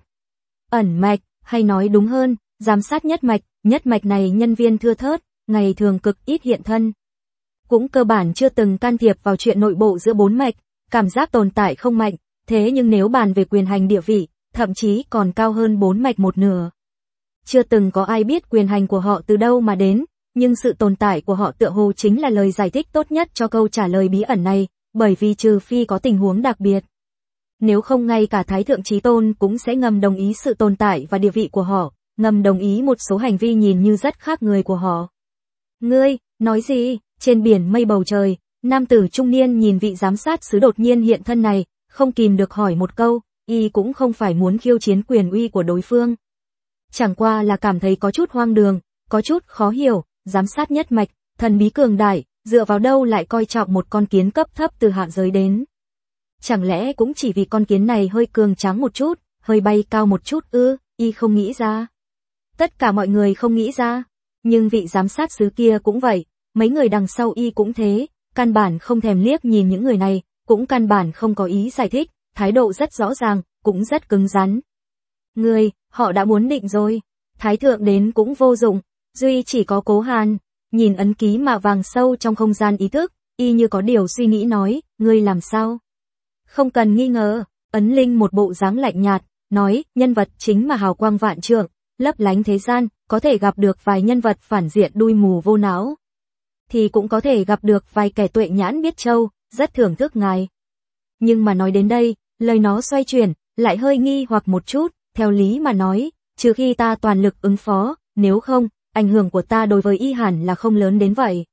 Ẩn mạch, hay nói đúng hơn, giám sát nhất mạch này nhân viên thưa thớt, ngày thường cực ít hiện thân. Cũng cơ bản chưa từng can thiệp vào chuyện nội bộ giữa 4 mạch, cảm giác tồn tại không mạnh, thế nhưng nếu bàn về quyền hành địa vị, thậm chí còn cao hơn 4 mạch một nửa. Chưa từng có ai biết quyền hành của họ từ đâu mà đến, nhưng sự tồn tại của họ tựa hồ chính là lời giải thích tốt nhất cho câu trả lời bí ẩn này, bởi vì trừ phi có tình huống đặc biệt. Nếu không ngay cả Thái Thượng Chí Tôn cũng sẽ ngầm đồng ý sự tồn tại và địa vị của họ, ngầm đồng ý một số hành vi nhìn như rất khác người của họ. Ngươi, nói gì? Trên biển mây bầu trời, nam tử trung niên nhìn vị giám sát sứ đột nhiên hiện thân này, không kìm được hỏi một câu, y cũng không phải muốn khiêu chiến quyền uy của đối phương. Chẳng qua là cảm thấy có chút hoang đường, có chút khó hiểu, giám sát nhất mạch, thần bí cường đại, dựa vào đâu lại coi trọng một con kiến cấp thấp từ hạ giới đến. Chẳng lẽ cũng chỉ vì con kiến này hơi cường tráng một chút, hơi bay cao một chút ư, y không nghĩ ra. Tất cả mọi người không nghĩ ra, nhưng vị giám sát sứ kia cũng vậy, mấy người đằng sau y cũng thế, căn bản không thèm liếc nhìn những người này, cũng căn bản không có ý giải thích, thái độ rất rõ ràng, cũng rất cứng rắn. Người, họ đã muốn định rồi, Thái Thượng đến cũng vô dụng, duy chỉ có Cố Hàn, nhìn ấn ký mạ vàng sâu trong không gian ý thức, y như có điều suy nghĩ nói, ngươi làm sao? Không cần nghi ngờ, ấn linh một bộ dáng lạnh nhạt, nói, nhân vật chính mà hào quang vạn trượng, lấp lánh thế gian, có thể gặp được vài nhân vật phản diện đuôi mù vô não. Thì cũng có thể gặp được vài kẻ tuệ nhãn biết châu, rất thưởng thức ngài. Nhưng mà nói đến đây, lời nó xoay chuyển, lại hơi nghi hoặc một chút, theo lý mà nói, trừ khi ta toàn lực ứng phó, nếu không, ảnh hưởng của ta đối với y hẳn là không lớn đến vậy.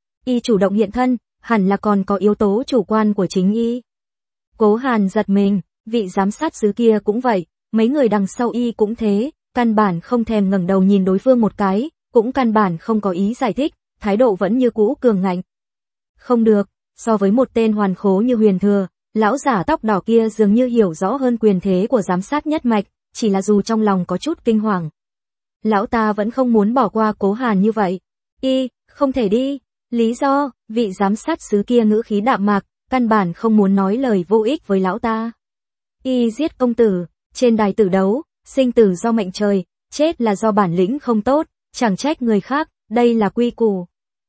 Y chủ động hiện thân, hẳn là còn có yếu tố chủ quan của chính y. Cố Hàn giật mình, vị giám sát sứ kia cũng vậy, mấy người đằng sau y cũng thế, căn bản không thèm ngẩng đầu nhìn đối phương một cái, cũng căn bản không có ý giải thích, thái độ vẫn như cũ cường ngạnh. Không được, so với một tên hoàn khố như Huyền Thừa, lão giả tóc đỏ kia dường như hiểu rõ hơn quyền thế của giám sát nhất mạch, chỉ là dù trong lòng có chút kinh hoàng. Lão ta vẫn không muốn bỏ qua Cố Hàn như vậy. Y, không thể đi. Lý do, vị giám sát sứ kia ngữ khí đạm mạc, căn bản không muốn nói lời vô ích với lão ta. Y giết công tử, trên đài tử đấu, sinh tử do mệnh trời, chết là do bản lĩnh không tốt, chẳng trách người khác, đây là quy củ.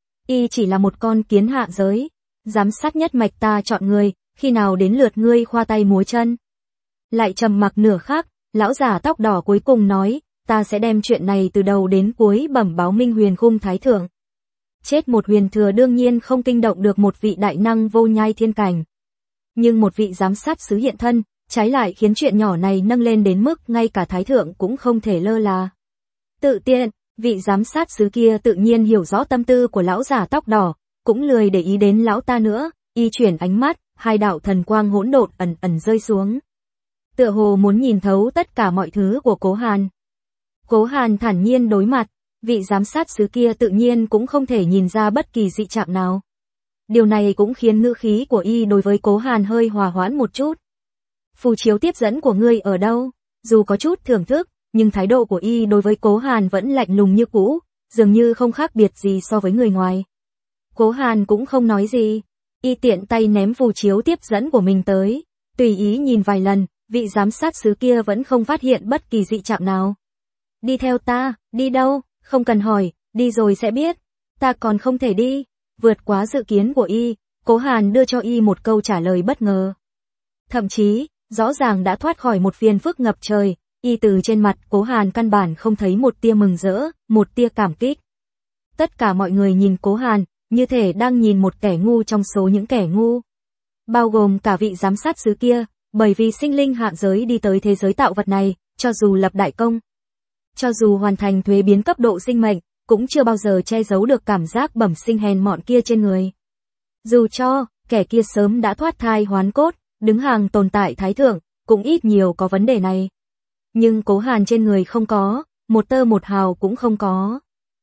Y chỉ là một con kiến hạ giới. Giám sát nhất mạch ta chọn người, khi nào đến lượt ngươi khoa tay múa chân. Lại trầm mặc nửa khắc, lão giả tóc đỏ cuối cùng nói, ta sẽ đem chuyện này từ đầu đến cuối bẩm báo Minh Huyền Cung Thái Thượng. Chết một Huyền Thừa đương nhiên không kinh động được một vị đại năng vô nhai thiên cảnh. Nhưng một vị giám sát sứ hiện thân, trái lại khiến chuyện nhỏ này nâng lên đến mức ngay cả Thái Thượng cũng không thể lơ là. Tự tiện, vị giám sát sứ kia tự nhiên hiểu rõ tâm tư của lão giả tóc đỏ, cũng lười để ý đến lão ta nữa, y chuyển ánh mắt, hai đạo thần quang hỗn độn ẩn ẩn rơi xuống. Tựa hồ muốn nhìn thấu tất cả mọi thứ của Cố Hàn. Cố Hàn thản nhiên đối mặt, vị giám sát sứ kia tự nhiên cũng không thể nhìn ra bất kỳ dị trạng nào. Điều này cũng khiến ngữ khí của y đối với Cố Hàn hơi hòa hoãn một chút. Phù chiếu tiếp dẫn của ngươi ở đâu? Dù có chút thưởng thức, nhưng thái độ của y đối với Cố Hàn vẫn lạnh lùng như cũ, dường như không khác biệt gì so với người ngoài. Cố Hàn cũng không nói gì, y tiện tay ném phù chiếu tiếp dẫn của mình tới, tùy ý nhìn vài lần, vị giám sát sứ kia vẫn không phát hiện bất kỳ dị trạng nào. Đi theo ta, đi đâu, không cần hỏi, đi rồi sẽ biết, ta còn không thể đi, vượt quá dự kiến của y, Cố Hàn đưa cho y một câu trả lời bất ngờ. Thậm chí, rõ ràng đã thoát khỏi một phiền phức ngập trời, y từ trên mặt Cố Hàn căn bản không thấy một tia mừng rỡ, một tia cảm kích. Tất cả mọi người nhìn Cố Hàn, như thể đang nhìn một kẻ ngu trong số những kẻ ngu. Bao gồm cả vị giám sát sứ kia, bởi vì sinh linh hạ giới đi tới thế giới tạo vật này, cho dù lập đại công, cho dù hoàn thành thuế biến cấp độ sinh mệnh, cũng chưa bao giờ che giấu được cảm giác bẩm sinh hèn mọn kia trên người. Dù cho, kẻ kia sớm đã thoát thai hoán cốt, đứng hàng tồn tại thái thượng, cũng ít nhiều có vấn đề này. Nhưng Cố Hàn trên người không có, một tơ một hào cũng không có.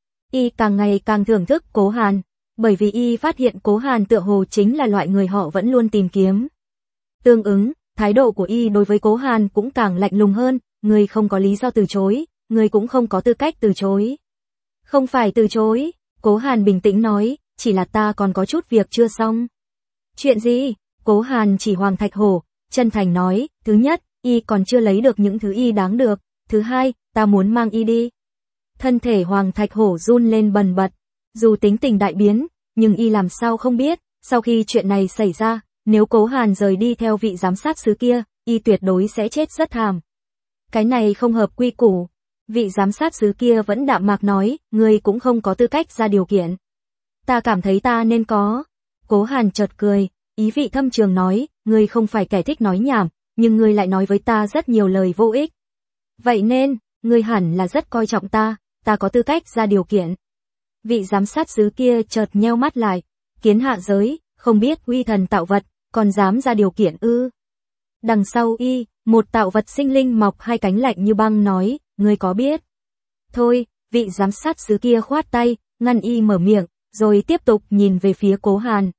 Y càng ngày càng thưởng thức Cố Hàn, bởi vì Y phát hiện Cố Hàn tựa hồ chính là loại người họ vẫn luôn tìm kiếm. Tương ứng, thái độ của Y đối với Cố Hàn cũng càng lạnh lùng hơn, người không có lý do từ chối, người cũng không có tư cách từ chối. Không phải từ chối, Cố Hàn bình tĩnh nói, chỉ là ta còn có chút việc chưa xong. Chuyện gì? Cố Hàn chỉ Hoàng Thạch Hổ, chân thành nói, thứ nhất, Y còn chưa lấy được những thứ Y đáng được, thứ hai, ta muốn mang Y đi. Thân thể Hoàng Thạch Hổ run lên bần bật, dù tính tình đại biến, nhưng Y làm sao không biết, sau khi chuyện này xảy ra, nếu Cố Hàn rời đi theo vị giám sát sứ kia, Y tuyệt đối sẽ chết rất thảm. Cái này không hợp quy củ. Vị giám sát sứ kia vẫn đạm mạc nói, ngươi cũng không có tư cách ra điều kiện. Ta cảm thấy ta nên có. Cố Hàn chợt cười, ý vị thâm trường nói, ngươi không phải kẻ thích nói nhảm, nhưng ngươi lại nói với ta rất nhiều lời vô ích. Vậy nên, ngươi hẳn là rất coi trọng ta có tư cách ra điều kiện. Vị giám sát sứ kia chợt nheo mắt lại, kiến hạ giới, không biết uy thần tạo vật, còn dám ra điều kiện ư. Đằng sau Y, một tạo vật sinh linh mọc hai cánh lạnh như băng nói, ngươi có biết? Thôi, vị giám sát sứ kia khoát tay, ngăn Y mở miệng, rồi tiếp tục nhìn về phía Cố Hàn.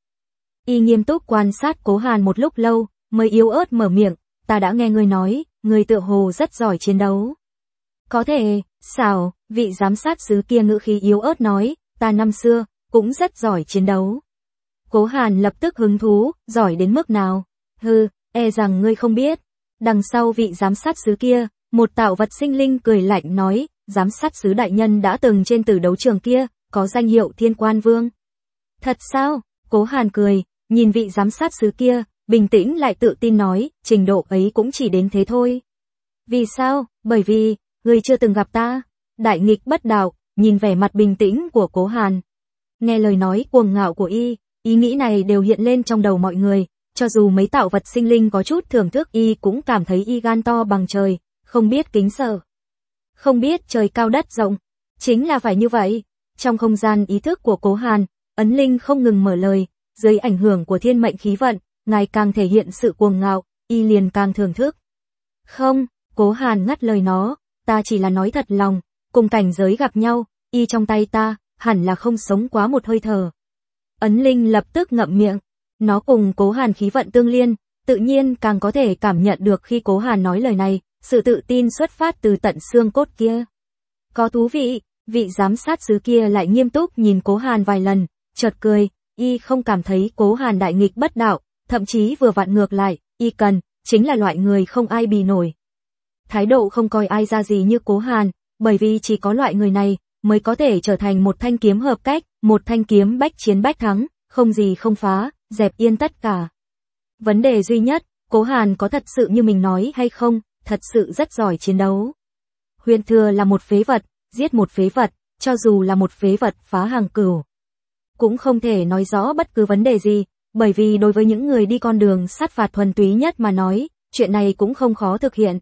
Y nghiêm túc quan sát Cố Hàn một lúc lâu, mới yếu ớt mở miệng, ta đã nghe ngươi nói, ngươi tựa hồ rất giỏi chiến đấu. Có thể, sao? Vị giám sát sứ kia ngữ khí yếu ớt nói, ta năm xưa, cũng rất giỏi chiến đấu. Cố Hàn lập tức hứng thú, giỏi đến mức nào? Hừ, e rằng ngươi không biết. Đằng sau vị giám sát sứ kia, một tạo vật sinh linh cười lạnh nói, giám sát sứ đại nhân đã từng trên tử đấu trường kia, có danh hiệu Thiên Quan Vương. Thật sao? Cố Hàn cười, nhìn vị giám sát sứ kia, bình tĩnh lại tự tin nói, trình độ ấy cũng chỉ đến thế thôi. Vì sao? Bởi vì, ngươi chưa từng gặp ta. Đại nghịch bất đạo, nhìn vẻ mặt bình tĩnh của Cố Hàn. Nghe lời nói cuồng ngạo của Y, ý nghĩ này đều hiện lên trong đầu mọi người, cho dù mấy tạo vật sinh linh có chút thưởng thức Y cũng cảm thấy Y gan to bằng trời, không biết kính sợ. Không biết trời cao đất rộng, chính là phải như vậy. Trong không gian ý thức của Cố Hàn, ấn linh không ngừng mở lời, dưới ảnh hưởng của thiên mệnh khí vận, ngày càng thể hiện sự cuồng ngạo, Y liền càng thưởng thức. Không, Cố Hàn ngắt lời nó, ta chỉ là nói thật lòng, cùng cảnh giới gặp nhau, Y trong tay ta, hẳn là không sống quá một hơi thở. Ấn linh lập tức ngậm miệng, nó cùng Cố Hàn khí vận tương liên, tự nhiên càng có thể cảm nhận được khi Cố Hàn nói lời này, sự tự tin xuất phát từ tận xương cốt kia. Có thú vị, vị giám sát sứ kia lại nghiêm túc nhìn Cố Hàn vài lần, chợt cười, Y không cảm thấy Cố Hàn đại nghịch bất đạo, thậm chí vừa vặn ngược lại, Y cần, chính là loại người không ai bì nổi. Thái độ không coi ai ra gì như Cố Hàn, bởi vì chỉ có loại người này, mới có thể trở thành một thanh kiếm hợp cách, một thanh kiếm bách chiến bách thắng, không gì không phá, dẹp yên tất cả. Vấn đề duy nhất, Cố Hàn có thật sự như mình nói hay không, thật sự rất giỏi chiến đấu. Huyền Thừa là một phế vật, giết một phế vật, cho dù là một phế vật phá hàng cửu. Cũng không thể nói rõ bất cứ vấn đề gì, bởi vì đối với những người đi con đường sát phạt thuần túy nhất mà nói, chuyện này cũng không khó thực hiện.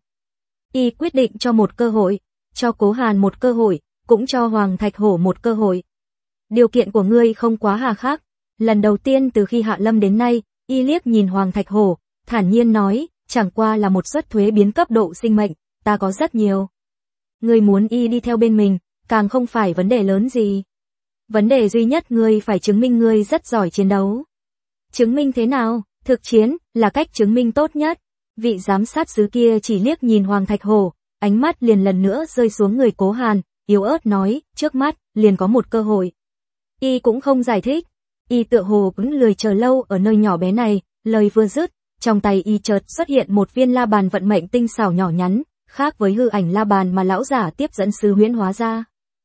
Y quyết định cho một cơ hội, cho Cố Hàn một cơ hội, cũng cho Hoàng Thạch Hổ một cơ hội. Điều kiện của ngươi không quá hà khắc. Lần đầu tiên từ khi hạ lâm đến nay, Y liếc nhìn Hoàng Thạch Hổ, thản nhiên nói, chẳng qua là một suất thuế biến cấp độ sinh mệnh, ta có rất nhiều. Ngươi muốn Y đi theo bên mình, càng không phải vấn đề lớn gì. Vấn đề duy nhất ngươi phải chứng minh ngươi rất giỏi chiến đấu. Chứng minh thế nào? Thực chiến, là cách chứng minh tốt nhất. Vị giám sát sứ kia chỉ liếc nhìn Hoàng Thạch Hổ, ánh mắt liền lần nữa rơi xuống người Cố Hàn, yếu ớt nói, trước mắt, liền có một cơ hội. Y cũng không giải thích. Y tựa hồ cũng lười chờ lâu ở nơi nhỏ bé này, lời vừa dứt, trong tay Y chợt xuất hiện một viên la bàn vận mệnh tinh xảo nhỏ nhắn, khác với hư ảnh la bàn mà lão giả tiếp dẫn sư huyễn hóa ra.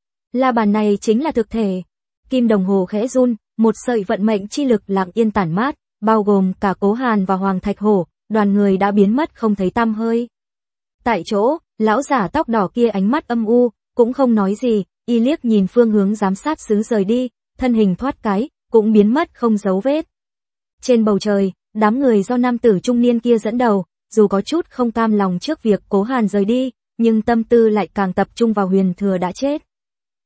La bàn này chính là thực thể. Kim đồng hồ khẽ run, một sợi vận mệnh chi lực lặng yên tản mát, bao gồm cả Cố Hàn và Hoàng Thạch Hổ, đoàn người đã biến mất không thấy tăm hơi. Tại chỗ, lão giả tóc đỏ kia ánh mắt âm u, cũng không nói gì, Y liếc nhìn phương hướng giám sát sứ rời đi, thân hình thoát cái, cũng biến mất không dấu vết. Trên bầu trời, đám người do nam tử trung niên kia dẫn đầu, dù có chút không cam lòng trước việc Cố Hàn rời đi, nhưng tâm tư lại càng tập trung vào Huyền Thừa đã chết.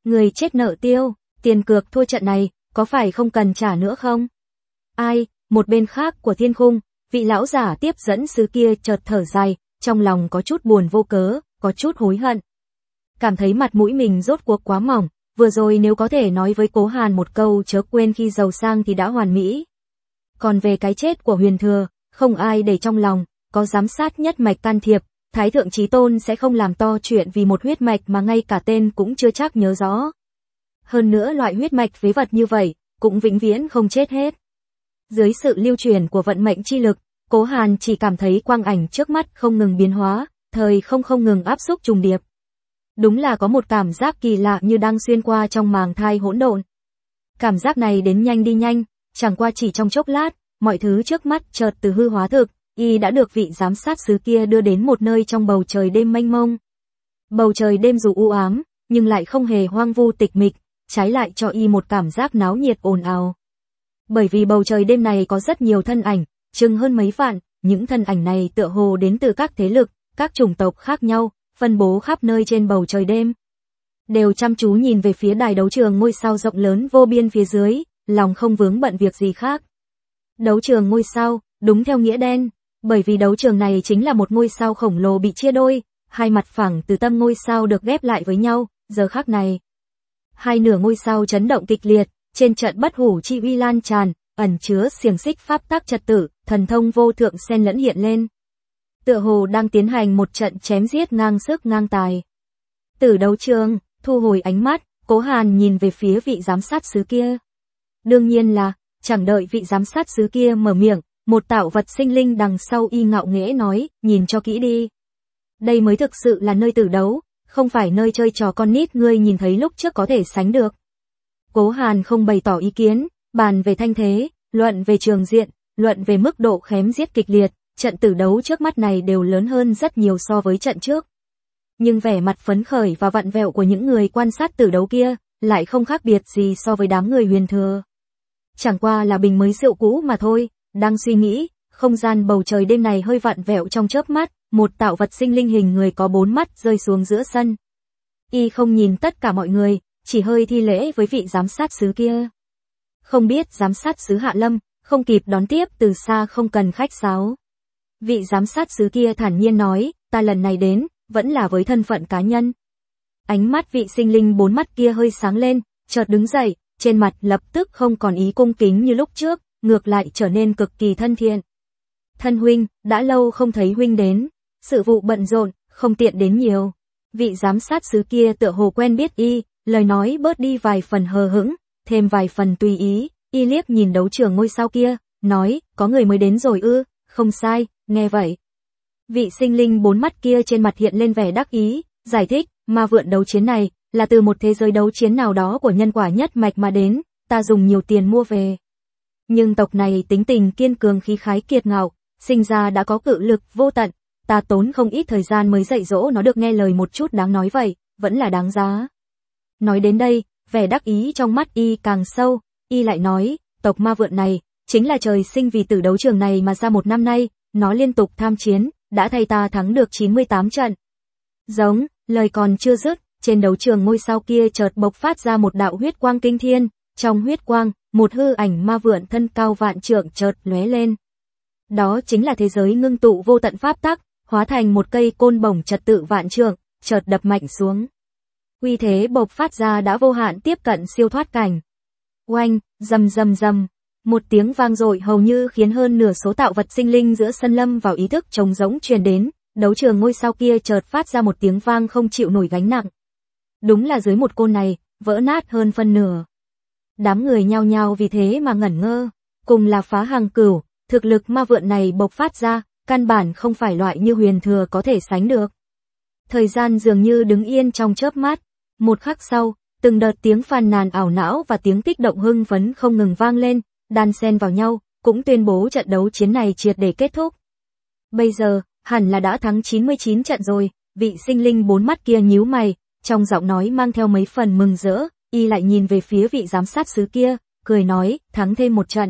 Người chết nợ tiêu, tiền cược thua trận này, có phải không cần trả nữa không? Ai, một bên khác của thiên khung, vị lão giả tiếp dẫn sứ kia chợt thở dài, trong lòng có chút buồn vô cớ, có chút hối hận. Cảm thấy mặt mũi mình rốt cuộc quá mỏng, vừa rồi nếu có thể nói với Cố Hàn một câu chớ quên khi giàu sang thì đã hoàn mỹ. Còn về cái chết của Huyền Thừa, không ai để trong lòng, có giám sát nhất mạch can thiệp, Thái Thượng Chí Tôn sẽ không làm to chuyện vì một huyết mạch mà ngay cả tên cũng chưa chắc nhớ rõ. Hơn nữa loại huyết mạch phế vật như vậy, cũng vĩnh viễn không chết hết. Dưới sự lưu truyền của vận mệnh chi lực, Cố Hàn chỉ cảm thấy quang ảnh trước mắt không ngừng biến hóa, thời không ngừng áp xúc trùng điệp. Đúng là có một cảm giác kỳ lạ như đang xuyên qua trong màng thai hỗn độn. Cảm giác này đến nhanh đi nhanh, chẳng qua chỉ trong chốc lát, mọi thứ trước mắt chợt từ hư hóa thực, y đã được vị giám sát sứ kia đưa đến một nơi trong bầu trời đêm mênh mông. Bầu trời đêm dù u ám, nhưng lại không hề hoang vu tịch mịch, trái lại cho y một cảm giác náo nhiệt ồn ào. Bởi vì bầu trời đêm này có rất nhiều thân ảnh, chừng hơn mấy vạn, những thân ảnh này tựa hồ đến từ các thế lực, các chủng tộc khác nhau, phân bố khắp nơi trên bầu trời đêm. Đều chăm chú nhìn về phía đài đấu trường ngôi sao rộng lớn vô biên phía dưới, lòng không vướng bận việc gì khác. Đấu trường ngôi sao, đúng theo nghĩa đen, bởi vì đấu trường này chính là một ngôi sao khổng lồ bị chia đôi, hai mặt phẳng từ tâm ngôi sao được ghép lại với nhau, giờ khắc này. Hai nửa ngôi sao chấn động kịch liệt, trên trận bất hủ chi uy lan tràn, ẩn chứa xiềng xích pháp tắc trật tự, thần thông vô thượng xen lẫn hiện lên. Tựa hồ đang tiến hành một trận chém giết ngang sức ngang tài. Từ đấu trường, thu hồi ánh mắt, Cố Hàn nhìn về phía vị giám sát sứ kia. Đương nhiên là, chẳng đợi vị giám sát sứ kia mở miệng, một tạo vật sinh linh đằng sau y ngạo nghễ nói, nhìn cho kỹ đi. Đây mới thực sự là nơi tử đấu, không phải nơi chơi trò con nít ngươi nhìn thấy lúc trước có thể sánh được. Cố Hàn không bày tỏ ý kiến, bàn về thanh thế, luận về trường diện, luận về mức độ khém giết kịch liệt, trận tử đấu trước mắt này đều lớn hơn rất nhiều so với trận trước. Nhưng vẻ mặt phấn khởi và vặn vẹo của những người quan sát tử đấu kia, lại không khác biệt gì so với đám người Huyền Thừa. Chẳng qua là bình mới rượu cũ mà thôi, đang suy nghĩ, không gian bầu trời đêm này hơi vặn vẹo trong chớp mắt, một tạo vật sinh linh hình người có 4 mắt rơi xuống giữa sân. Y không nhìn tất cả mọi người, chỉ hơi thi lễ với vị giám sát sứ kia. Không biết giám sát sứ Hạ Lâm, không kịp đón tiếp từ xa không cần khách sáo. Vị giám sát sứ kia thản nhiên nói, ta lần này đến, vẫn là với thân phận cá nhân. Ánh mắt vị sinh linh 4 mắt kia hơi sáng lên, chợt đứng dậy, trên mặt lập tức không còn ý cung kính như lúc trước, ngược lại trở nên cực kỳ thân thiện. Thân huynh, đã lâu không thấy huynh đến, sự vụ bận rộn, không tiện đến nhiều. Vị giám sát sứ kia tựa hồ quen biết y, lời nói bớt đi vài phần hờ hững, thêm vài phần tùy ý, y liếc nhìn đấu trường ngôi sao kia, nói, có người mới đến rồi ư, không sai, nghe vậy. Vị sinh linh 4 mắt kia trên mặt hiện lên vẻ đắc ý, giải thích, ma vượn đấu chiến này, là từ một thế giới đấu chiến nào đó của nhân quả nhất mạch mà đến, ta dùng nhiều tiền mua về. Nhưng tộc này tính tình kiên cường khí khái kiệt ngạo, sinh ra đã có cự lực vô tận, ta tốn không ít thời gian mới dạy dỗ nó được nghe lời một chút đáng nói vậy, vẫn là đáng giá. Nói đến đây, vẻ đắc ý trong mắt y càng sâu, y lại nói, tộc ma vượn này, chính là trời sinh vì tử đấu trường này mà ra một năm nay, nó liên tục tham chiến, đã thay ta thắng được 98 trận. Giống, lời còn chưa dứt, trên đấu trường ngôi sao kia chợt bộc phát ra một đạo huyết quang kinh thiên, trong huyết quang, một hư ảnh ma vượn thân cao vạn trượng chợt lóe lên. Đó chính là thế giới ngưng tụ vô tận pháp tắc, hóa thành một cây côn bổng trật tự vạn trượng, chợt đập mạnh xuống. Uy thế bộc phát ra đã vô hạn tiếp cận siêu thoát cảnh. Oanh, rầm rầm rầm, một tiếng vang dội hầu như khiến hơn nửa số tạo vật sinh linh giữa sân lâm vào ý thức trống rỗng truyền đến, đấu trường ngôi sao kia chợt phát ra một tiếng vang không chịu nổi gánh nặng. Đúng là dưới một côn này, vỡ nát hơn phân nửa. Đám người nhao nhao vì thế mà ngẩn ngơ, cùng là phá hàng cửu, thực lực ma vượn này bộc phát ra, căn bản không phải loại như Huyền Thừa có thể sánh được. Thời gian dường như đứng yên trong chớp mắt, một khắc sau, từng đợt tiếng phàn nàn ảo não và tiếng kích động hưng phấn không ngừng vang lên, đan xen vào nhau, cũng tuyên bố trận đấu chiến này triệt để kết thúc. Bây giờ, hẳn là đã thắng 99 trận rồi, vị sinh linh 4 mắt kia nhíu mày, trong giọng nói mang theo mấy phần mừng rỡ, y lại nhìn về phía vị giám sát sứ kia, cười nói, thắng thêm một trận.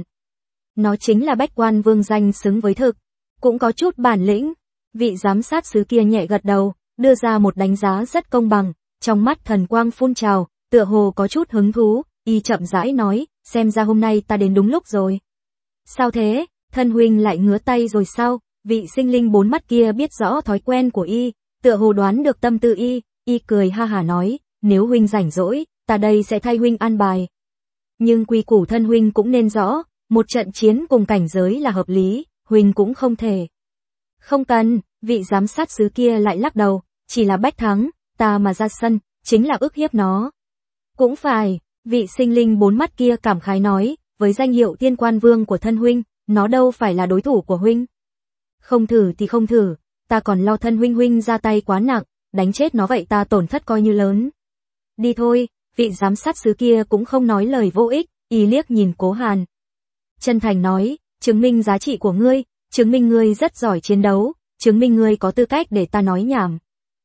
Nó chính là Bách Quan Vương danh xứng với thực, cũng có chút bản lĩnh. Vị giám sát sứ kia nhẹ gật đầu, đưa ra một đánh giá rất công bằng, trong mắt thần quang phun trào, tựa hồ có chút hứng thú, y chậm rãi nói, xem ra hôm nay ta đến đúng lúc rồi. Sao thế, thân huynh lại ngứa tay rồi sao? Vị sinh linh bốn mắt kia biết rõ thói quen của y, tựa hồ đoán được tâm tư y cười ha hả nói, nếu huynh rảnh rỗi, ta đây sẽ thay huynh an bài. Nhưng quy củ thân huynh cũng nên rõ, một trận chiến cùng cảnh giới là hợp lý, huynh cũng không thể. Không cần, vị giám sát sứ kia lại lắc đầu, chỉ là bách thắng, ta mà ra sân, chính là ức hiếp nó. Cũng phải, vị sinh linh bốn mắt kia cảm khái nói, với danh hiệu Tiên Quan Vương của thân huynh, nó đâu phải là đối thủ của huynh. Không thử thì không thử, ta còn lo thân huynh ra tay quá nặng, đánh chết nó vậy ta tổn thất coi như lớn. Đi thôi, vị giám sát sứ kia cũng không nói lời vô ích, y liếc nhìn Cố Hàn. Chân thành nói, chứng minh giá trị của ngươi, chứng minh ngươi rất giỏi chiến đấu, chứng minh ngươi có tư cách để ta nói nhảm.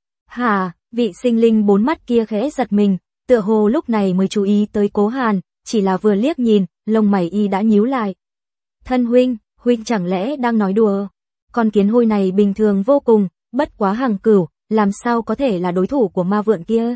Hà, vị sinh linh bốn mắt kia khẽ giật mình, tựa hồ lúc này mới chú ý tới Cố Hàn, chỉ là vừa liếc nhìn, lông mày y đã nhíu lại. Thân huynh chẳng lẽ đang nói đùa? Con kiến hôi này bình thường vô cùng, bất quá hàng cửu, làm sao có thể là đối thủ của ma vượn kia?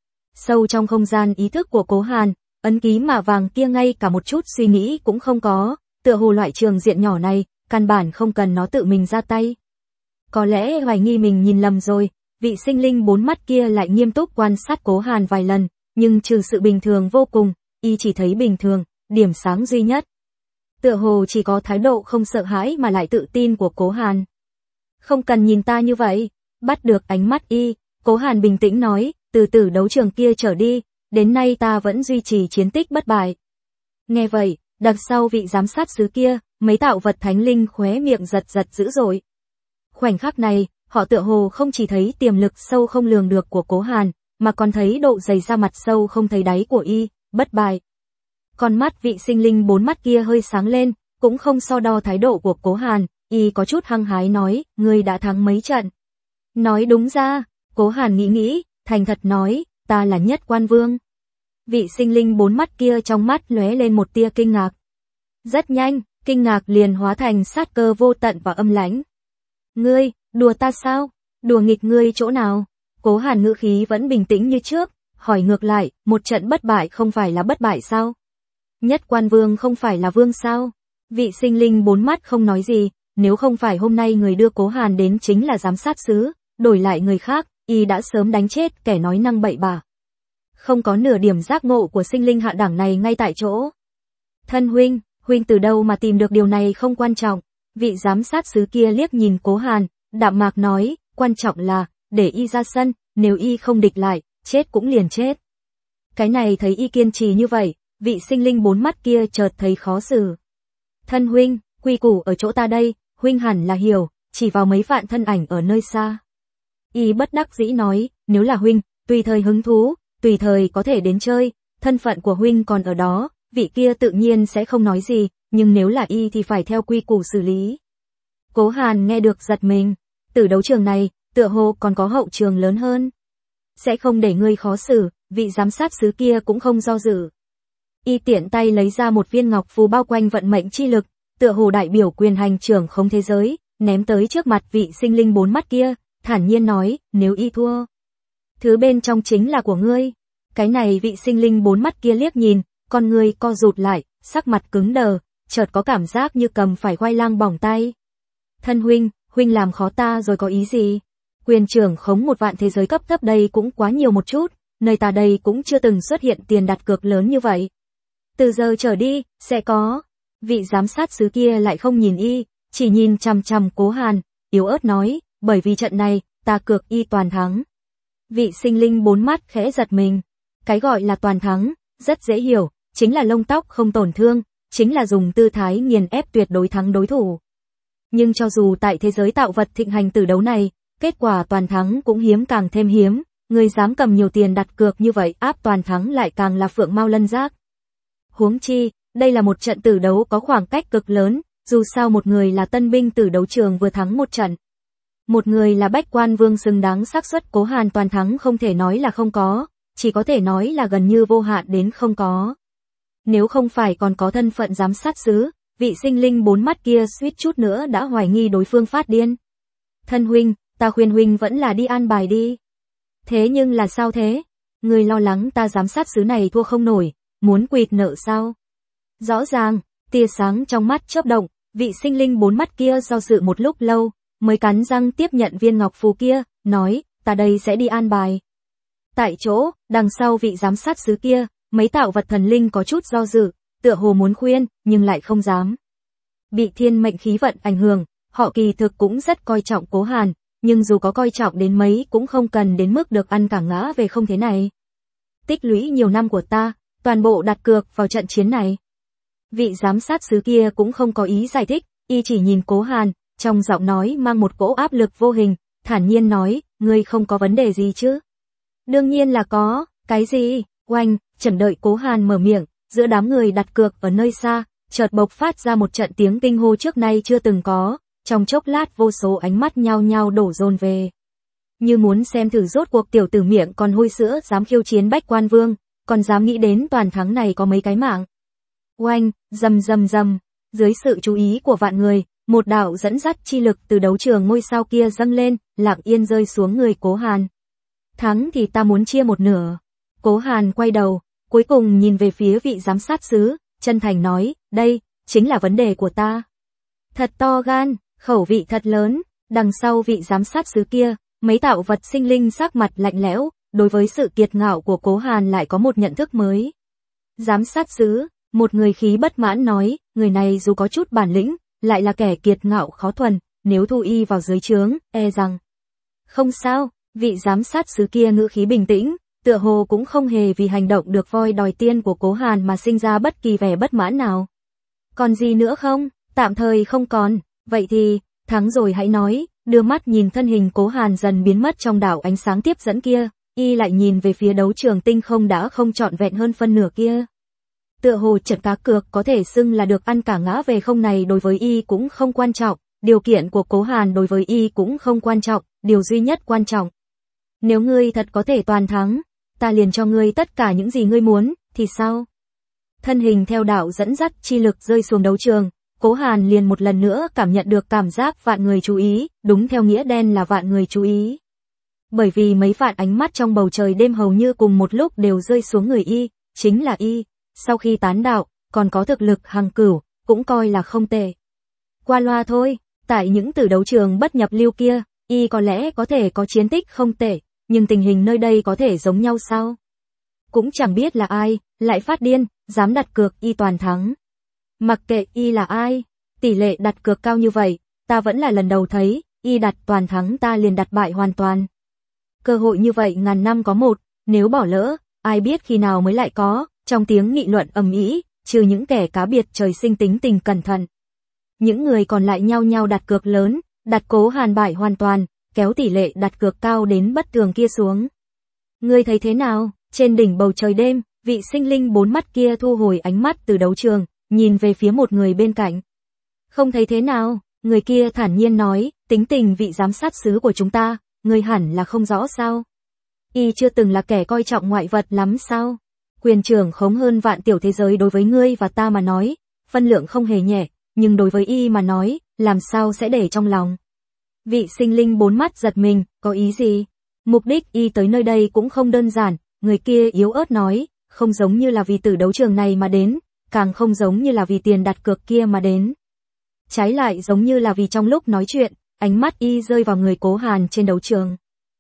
Sâu trong không gian ý thức của Cố Hàn, ấn ký mạ vàng kia ngay cả một chút suy nghĩ cũng không có, tựa hồ loại trường diện nhỏ này, căn bản không cần nó tự mình ra tay. Có lẽ hoài nghi mình nhìn lầm rồi, vị sinh linh bốn mắt kia lại nghiêm túc quan sát Cố Hàn vài lần, nhưng trừ sự bình thường vô cùng, y chỉ thấy bình thường, điểm sáng duy nhất. Tựa hồ chỉ có thái độ không sợ hãi mà lại tự tin của Cố Hàn. Không cần nhìn ta như vậy, bắt được ánh mắt y, Cố Hàn bình tĩnh nói, từ đấu trường kia trở đi, đến nay ta vẫn duy trì chiến tích bất bại. Nghe vậy, đằng sau vị giám sát sứ kia, mấy tạo vật thánh linh khóe miệng giật dữ dội. Khoảnh khắc này, họ tựa hồ không chỉ thấy tiềm lực sâu không lường được của Cố Hàn, mà còn thấy độ dày da mặt sâu không thấy đáy của y, bất bại. Con mắt vị sinh linh bốn mắt kia hơi sáng lên, cũng không so đo thái độ của Cố Hàn, y có chút hăng hái nói, ngươi đã thắng mấy trận. Nói đúng ra, Cố Hàn nghĩ, thành thật nói, ta là Nhất Quan Vương. Vị sinh linh bốn mắt kia trong mắt lóe lên một tia kinh ngạc. Rất nhanh, kinh ngạc liền hóa thành sát cơ vô tận và âm lãnh. Ngươi, đùa ta sao? Đùa nghịch ngươi chỗ nào? Cố Hàn ngữ khí vẫn bình tĩnh như trước, hỏi ngược lại, một trận bất bại không phải là bất bại sao? Nhất Quan Vương không phải là vương sao? Vị sinh linh bốn mắt không nói gì, nếu không phải hôm nay người đưa Cố Hàn đến chính là giám sát sứ, đổi lại người khác, y đã sớm đánh chết kẻ nói năng bậy bạ. Không có nửa điểm giác ngộ của sinh linh hạ đẳng này ngay tại chỗ. Thân huynh từ đâu mà tìm được điều này không quan trọng, vị giám sát sứ kia liếc nhìn Cố Hàn, đạm mạc nói, quan trọng là, để y ra sân, nếu y không địch lại, chết cũng liền chết. Cái này thấy y kiên trì như vậy, vị sinh linh bốn mắt kia chợt thấy khó xử. Thân huynh, quy củ ở chỗ ta đây, huynh hẳn là hiểu, chỉ vào mấy vạn thân ảnh ở nơi xa. Y bất đắc dĩ nói, nếu là huynh, tùy thời hứng thú, tùy thời có thể đến chơi, thân phận của huynh còn ở đó, vị kia tự nhiên sẽ không nói gì, nhưng nếu là y thì phải theo quy củ xử lý. Cố Hàn nghe được giật mình, từ đấu trường này, tựa hồ còn có hậu trường lớn hơn. Sẽ không để ngươi khó xử, vị giám sát sứ kia cũng không do dự. Y tiện tay lấy ra một viên ngọc phù bao quanh vận mệnh chi lực, tựa hồ đại biểu quyền hành trưởng không thế giới, ném tới trước mặt vị sinh linh bốn mắt kia, thản nhiên nói, nếu y thua, thứ bên trong chính là của ngươi. Cái này vị sinh linh bốn mắt kia liếc nhìn, con ngươi co rụt lại, sắc mặt cứng đờ, chợt có cảm giác như cầm phải khoai lang bỏng tay. Thân huynh làm khó ta rồi có ý gì? Quyền trưởng khống một vạn thế giới cấp thấp đây cũng quá nhiều một chút, nơi ta đây cũng chưa từng xuất hiện tiền đặt cược lớn như vậy. Từ giờ trở đi, sẽ có. Vị giám sát sứ kia lại không nhìn y, chỉ nhìn chằm chằm Cố Hàn, yếu ớt nói, bởi vì trận này, ta cược y toàn thắng. Vị sinh linh bốn mắt khẽ giật mình. Cái gọi là toàn thắng, rất dễ hiểu, chính là lông tóc không tổn thương, chính là dùng tư thái nghiền ép tuyệt đối thắng đối thủ. Nhưng cho dù tại thế giới tạo vật thịnh hành tử đấu này, kết quả toàn thắng cũng hiếm càng thêm hiếm, người dám cầm nhiều tiền đặt cược như vậy áp toàn thắng lại càng là phượng mao lân giác. Huống chi, đây là một trận tử đấu có khoảng cách cực lớn, dù sao một người là tân binh tử đấu trường vừa thắng một trận. Một người là Bách Quan Vương xứng đáng xác suất Cố Hàn toàn thắng không thể nói là không có, chỉ có thể nói là gần như vô hạn đến không có. Nếu không phải còn có thân phận giám sát sứ, vị sinh linh bốn mắt kia suýt chút nữa đã hoài nghi đối phương phát điên. Thân huynh, ta khuyên huynh vẫn là đi an bài đi. Thế nhưng là sao thế? Ngươi lo lắng ta giám sát xứ này thua không nổi, muốn quỵt nợ sao? Rõ ràng, tia sáng trong mắt chớp động, vị sinh linh 4 mắt kia do dự một lúc lâu, mới cắn răng tiếp nhận viên ngọc phù kia, nói, ta đây sẽ đi an bài. Tại chỗ, đằng sau vị giám sát xứ kia, mấy tạo vật thần linh có chút do dự, tựa hồ muốn khuyên, nhưng lại không dám. Bị thiên mệnh khí vận ảnh hưởng, họ kỳ thực cũng rất coi trọng Cố Hàn, nhưng dù có coi trọng đến mấy cũng không cần đến mức được ăn cả ngã về không thế này. Tích lũy nhiều năm của ta, toàn bộ đặt cược vào trận chiến này. Vị giám sát xứ kia cũng không có ý giải thích, y chỉ nhìn Cố Hàn, trong giọng nói mang một cỗ áp lực vô hình, thản nhiên nói, ngươi không có vấn đề gì chứ? Đương nhiên là có, cái gì? Oanh, chẳng đợi Cố Hàn mở miệng, giữa đám người đặt cược ở nơi xa, chợt bộc phát ra một trận tiếng kinh hô trước nay chưa từng có, trong chốc lát vô số ánh mắt nhao nhao đổ dồn về. Như muốn xem thử rốt cuộc tiểu tử miệng còn hôi sữa dám khiêu chiến Bách Quan Vương, còn dám nghĩ đến toàn thắng này có mấy cái mạng. Oanh, rầm rầm rầm, dưới sự chú ý của vạn người, một đạo dẫn dắt chi lực từ đấu trường ngôi sao kia dâng lên, lặng yên rơi xuống người Cố Hàn. Thắng thì ta muốn chia một nửa. Cố Hàn quay đầu, cuối cùng nhìn về phía vị giám sát xứ, chân thành nói, đây, chính là vấn đề của ta. Thật to gan, khẩu vị thật lớn, đằng sau vị giám sát xứ kia, mấy tạo vật sinh linh sắc mặt lạnh lẽo, đối với sự kiệt ngạo của Cố Hàn lại có một nhận thức mới. Giám sát xứ, một người khí bất mãn nói, người này dù có chút bản lĩnh, lại là kẻ kiệt ngạo khó thuần, nếu thu y vào dưới trướng, e rằng. Không sao, vị giám sát xứ kia ngữ khí bình tĩnh, tựa hồ cũng không hề vì hành động được voi đòi tiên của Cố Hàn mà sinh ra bất kỳ vẻ bất mãn nào. Còn gì nữa không? Tạm thời không còn, vậy thì, thắng rồi hãy nói, đưa mắt nhìn thân hình Cố Hàn dần biến mất trong đảo ánh sáng tiếp dẫn kia, y lại nhìn về phía đấu trường tinh không đã không trọn vẹn hơn phân nửa kia. Tựa hồ trận cá cược có thể xưng là được ăn cả ngã về không này đối với y cũng không quan trọng, điều kiện của Cố Hàn đối với y cũng không quan trọng, điều duy nhất quan trọng. Nếu ngươi thật có thể toàn thắng, ta liền cho ngươi tất cả những gì ngươi muốn, thì sao? Thân hình theo đạo dẫn dắt chi lực rơi xuống đấu trường, Cố Hàn liền một lần nữa cảm nhận được cảm giác vạn người chú ý, đúng theo nghĩa đen là vạn người chú ý. Bởi vì mấy vạn ánh mắt trong bầu trời đêm hầu như cùng một lúc đều rơi xuống người y, chính là y, sau khi tán đạo, còn có thực lực hàng cửu, cũng coi là không tệ. Qua loa thôi, tại những tử đấu trường bất nhập lưu kia, y có lẽ có thể có chiến tích không tệ, nhưng tình hình nơi đây có thể giống nhau sao? Cũng chẳng biết là ai, lại phát điên, dám đặt cược y toàn thắng. Mặc kệ y là ai, tỷ lệ đặt cược cao như vậy, ta vẫn là lần đầu thấy, y đặt toàn thắng ta liền đặt bại hoàn toàn. Cơ hội như vậy ngàn năm có một, nếu bỏ lỡ, ai biết khi nào mới lại có, trong tiếng nghị luận ầm ĩ, trừ những kẻ cá biệt trời sinh tính tình cẩn thận. Những người còn lại nhao nhao đặt cược lớn, đặt Cố Hàn bại hoàn toàn, kéo tỷ lệ đặt cược cao đến bất thường kia xuống. Ngươi thấy thế nào? Trên đỉnh bầu trời đêm, vị sinh linh 4 mắt kia thu hồi ánh mắt từ đấu trường, nhìn về phía một người bên cạnh. Không thấy thế nào, người kia thản nhiên nói, tính tình vị giám sát xứ của chúng ta, ngươi hẳn là không rõ sao? Y chưa từng là kẻ coi trọng ngoại vật lắm sao? Quyền trưởng khống hơn vạn tiểu thế giới đối với ngươi và ta mà nói, phân lượng không hề nhẹ, nhưng đối với y mà nói, làm sao sẽ để trong lòng? Vị sinh linh 4 mắt giật mình, có ý gì? Mục đích y tới nơi đây cũng không đơn giản, người kia yếu ớt nói, không giống như là vì tử đấu trường này mà đến, càng không giống như là vì tiền đặt cược kia mà đến. Trái lại giống như là vì trong lúc nói chuyện, ánh mắt y rơi vào người Cố Hàn trên đấu trường.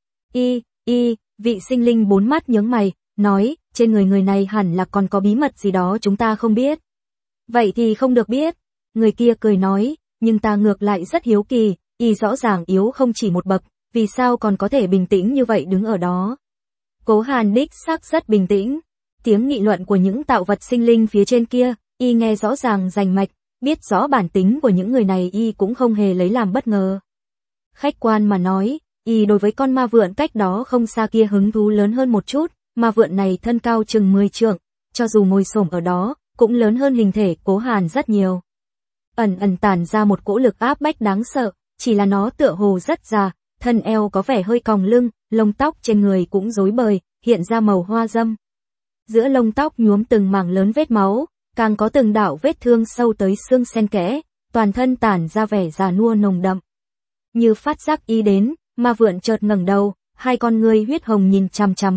Vị sinh linh 4 mắt nhướng mày, nói, trên người này hẳn là còn có bí mật gì đó chúng ta không biết. Vậy thì không được biết. Người kia cười nói, nhưng ta ngược lại rất hiếu kỳ, y rõ ràng yếu không chỉ một bậc, vì sao còn có thể bình tĩnh như vậy đứng ở đó. Cố Hàn đích xác rất bình tĩnh. Tiếng nghị luận của những tạo vật sinh linh phía trên kia, y nghe rõ ràng rành mạch, biết rõ bản tính của những người này y cũng không hề lấy làm bất ngờ. Khách quan mà nói, y đối với con ma vượn cách đó không xa kia hứng thú lớn hơn một chút, ma vượn này thân cao chừng 10 trượng, cho dù ngồi xổm ở đó, cũng lớn hơn hình thể Cố Hàn rất nhiều. Ẩn tản ra một cỗ lực áp bách đáng sợ, chỉ là nó tựa hồ rất già, thân eo có vẻ hơi còng lưng, lông tóc trên người cũng rối bời, hiện ra màu hoa dâm. Giữa lông tóc nhuốm từng mảng lớn vết máu, càng có từng đạo vết thương sâu tới xương xen kẽ, toàn thân tản ra vẻ già nua nồng đậm. Như phát giác y đến, ma vượn chợt ngẩng đầu, hai con ngươi huyết hồng nhìn chằm chằm y,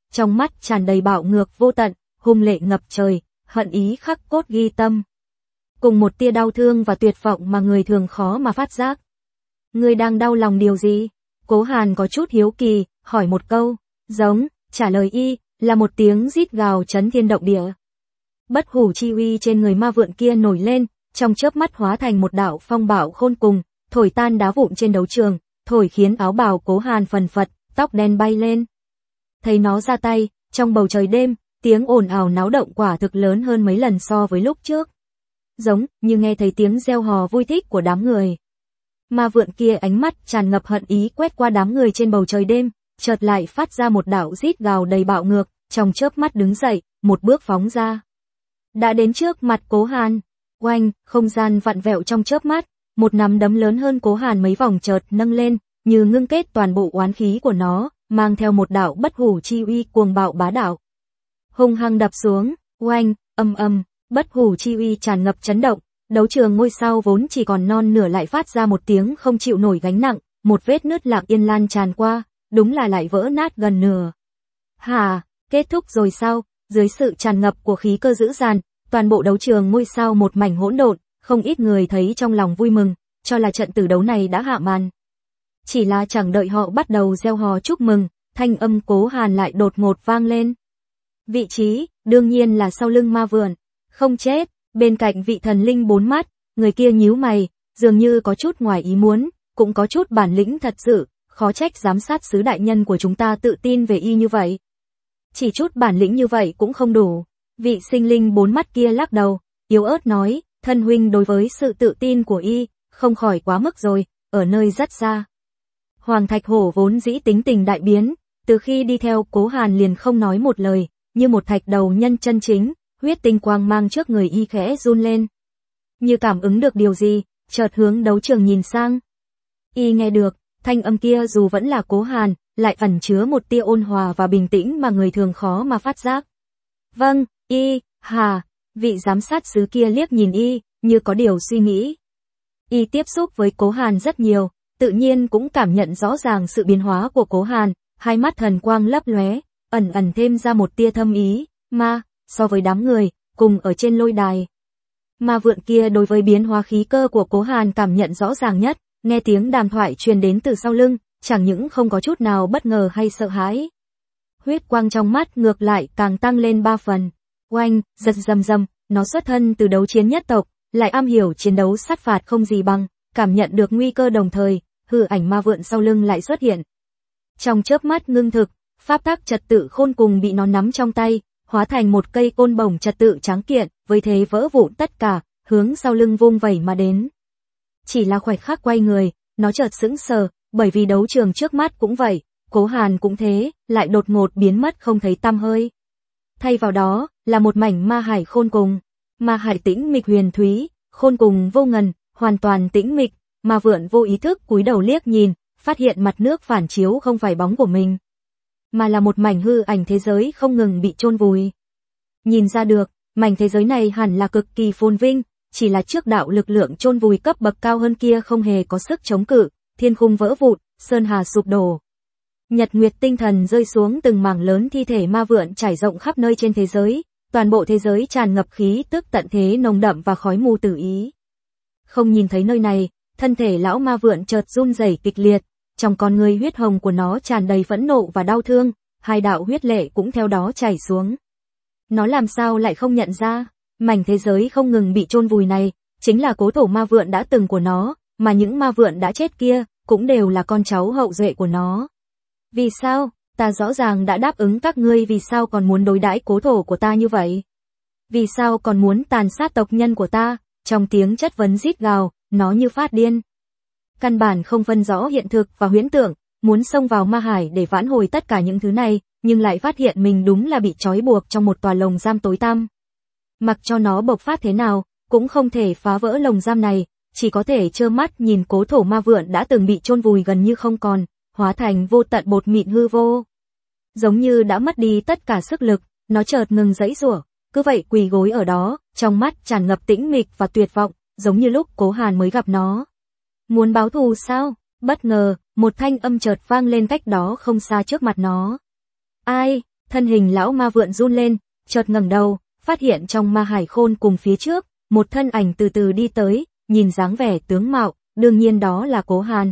trong mắt tràn đầy bạo ngược vô tận, hung lệ ngập trời, hận ý khắc cốt ghi tâm. Cùng một tia đau thương và tuyệt vọng mà người thường khó mà phát giác. Ngươi đang đau lòng điều gì? Cố Hàn có chút hiếu kỳ, hỏi một câu, giống, trả lời y, là một tiếng rít gào chấn thiên động địa. Bất hủ chi uy trên người ma vượn kia nổi lên, trong chớp mắt hóa thành một đạo phong bạo khôn cùng, thổi tan đá vụn trên đấu trường, thổi khiến áo bào Cố Hàn phần phật, tóc đen bay lên. Thấy nó ra tay, trong bầu trời đêm, tiếng ồn ào náo động quả thực lớn hơn mấy lần so với lúc trước. Giống như nghe thấy tiếng reo hò vui thích của đám người. Ma vượn kia ánh mắt tràn ngập hận ý quét qua đám người trên bầu trời đêm, chợt lại phát ra một đạo rít gào đầy bạo ngược, trong chớp mắt đứng dậy, một bước phóng ra. Đã đến trước mặt Cố Hàn, oanh, không gian vặn vẹo trong chớp mắt, một nắm đấm lớn hơn Cố Hàn mấy vòng chợt nâng lên, như ngưng kết toàn bộ oán khí của nó, mang theo một đạo bất hủ chi uy cuồng bạo bá đạo. Hung hăng đập xuống, oanh, âm âm, bất hủ chi uy tràn ngập chấn động, đấu trường ngôi sao vốn chỉ còn non nửa lại phát ra một tiếng không chịu nổi gánh nặng, một vết nứt lặng yên lan tràn qua, đúng là lại vỡ nát gần nửa. Hà, kết thúc rồi sao? Dưới sự tràn ngập của khí cơ dữ dằn, toàn bộ đấu trường ngôi sao một mảnh hỗn độn, không ít người thấy trong lòng vui mừng, cho là trận tử đấu này đã hạ màn. Chỉ là chẳng đợi họ bắt đầu reo hò chúc mừng, thanh âm Cố Hàn lại đột ngột vang lên. Vị trí, đương nhiên là sau lưng ma vượn, không chết, bên cạnh vị thần linh bốn mắt, người kia nhíu mày, dường như có chút ngoài ý muốn, cũng có chút bản lĩnh thật sự, khó trách giám sát sứ đại nhân của chúng ta tự tin về y như vậy. Chỉ chút bản lĩnh như vậy cũng không đủ. Vị sinh linh bốn mắt kia lắc đầu, yếu ớt nói, thân huynh đối với sự tự tin của y, không khỏi quá mức rồi, ở nơi rất xa. Hoàng Thạch Hổ vốn dĩ tính tình đại biến, từ khi đi theo Cố Hàn liền không nói một lời, như một thạch đầu nhân chân chính, huyết tinh quang mang trước người y khẽ run lên. Như cảm ứng được điều gì, chợt hướng đấu trường nhìn sang. Y nghe được, thanh âm kia dù vẫn là Cố Hàn, lại ẩn chứa một tia ôn hòa và bình tĩnh mà người thường khó mà phát giác. Vâng, y, hà, vị giám sát sứ kia liếc nhìn y, như có điều suy nghĩ. Y tiếp xúc với Cố Hàn rất nhiều, tự nhiên cũng cảm nhận rõ ràng sự biến hóa của Cố Hàn, hai mắt thần quang lấp lóe, ẩn ẩn thêm ra một tia thâm ý, mà, so với đám người, cùng ở trên lôi đài. Ma vượn kia đối với biến hóa khí cơ của Cố Hàn cảm nhận rõ ràng nhất, nghe tiếng đàm thoại truyền đến từ sau lưng, chẳng những không có chút nào bất ngờ hay sợ hãi. Huyết quang trong mắt ngược lại càng tăng lên 3 phần. Oanh, giật rầm rầm, nó xuất thân từ đấu chiến nhất tộc, lại am hiểu chiến đấu sát phạt không gì bằng, cảm nhận được nguy cơ đồng thời, hư ảnh ma vượn sau lưng lại xuất hiện. Trong chớp mắt ngưng thực, pháp tắc trật tự khôn cùng bị nó nắm trong tay, hóa thành một cây côn bổng trật tự tráng kiện, với thế vỡ vụn tất cả, hướng sau lưng vung vẩy mà đến. Chỉ là khoảnh khắc quay người, nó chợt sững sờ, bởi vì đấu trường trước mắt cũng vậy, Cố Hàn cũng thế, lại đột ngột biến mất không thấy tăm hơi. Thay vào đó, là một mảnh ma hải khôn cùng. Ma hải tĩnh mịch huyền thúy, khôn cùng vô ngần, hoàn toàn tĩnh mịch, ma vượn vô ý thức cúi đầu liếc nhìn, phát hiện mặt nước phản chiếu không phải bóng của mình, mà là một mảnh hư ảnh thế giới không ngừng bị chôn vùi. Nhìn ra được, mảnh thế giới này hẳn là cực kỳ phồn vinh, chỉ là trước đạo lực lượng chôn vùi cấp bậc cao hơn kia không hề có sức chống cự, thiên khung vỡ vụn, sơn hà sụp đổ. Nhật nguyệt tinh thần rơi xuống từng mảng lớn thi thể ma vượn trải rộng khắp nơi trên thế giới, toàn bộ thế giới tràn ngập khí tức tận thế nồng đậm và khói mù tử ý. Không nhìn thấy nơi này, thân thể lão ma vượn chợt run rẩy kịch liệt, trong con người huyết hồng của nó tràn đầy phẫn nộ và đau thương, hai đạo huyết lệ cũng theo đó chảy xuống. Nó làm sao lại không nhận ra, mảnh thế giới không ngừng bị chôn vùi này, chính là cố thổ ma vượn đã từng của nó, mà những ma vượn đã chết kia, cũng đều là con cháu hậu duệ của nó. Vì sao, ta rõ ràng đã đáp ứng các ngươi, vì sao còn muốn đối đãi cố thổ của ta như vậy? Vì sao còn muốn tàn sát tộc nhân của ta? Trong tiếng chất vấn rít gào, nó như phát điên. Căn bản không phân rõ hiện thực và huyễn tưởng, muốn xông vào ma hải để vãn hồi tất cả những thứ này, nhưng lại phát hiện mình đúng là bị trói buộc trong một tòa lồng giam tối tăm. Mặc cho nó bộc phát thế nào, cũng không thể phá vỡ lồng giam này, chỉ có thể trơ mắt nhìn cố thổ ma vượn đã từng bị chôn vùi gần như không còn, hóa thành vô tận bột mịn hư vô. Giống như đã mất đi tất cả sức lực, nó chợt ngừng giãy giụa, cứ vậy quỳ gối ở đó, trong mắt tràn ngập tĩnh mịch và tuyệt vọng, giống như lúc Cố Hàn mới gặp nó. Muốn báo thù sao? Bất ngờ, một thanh âm chợt vang lên cách đó không xa trước mặt nó. Ai? thân hình lão ma vượn run lên, chợt ngẩng đầu, phát hiện trong ma hải khôn cùng phía trước, một thân ảnh từ từ đi tới, nhìn dáng vẻ tướng mạo, đương nhiên đó là Cố Hàn.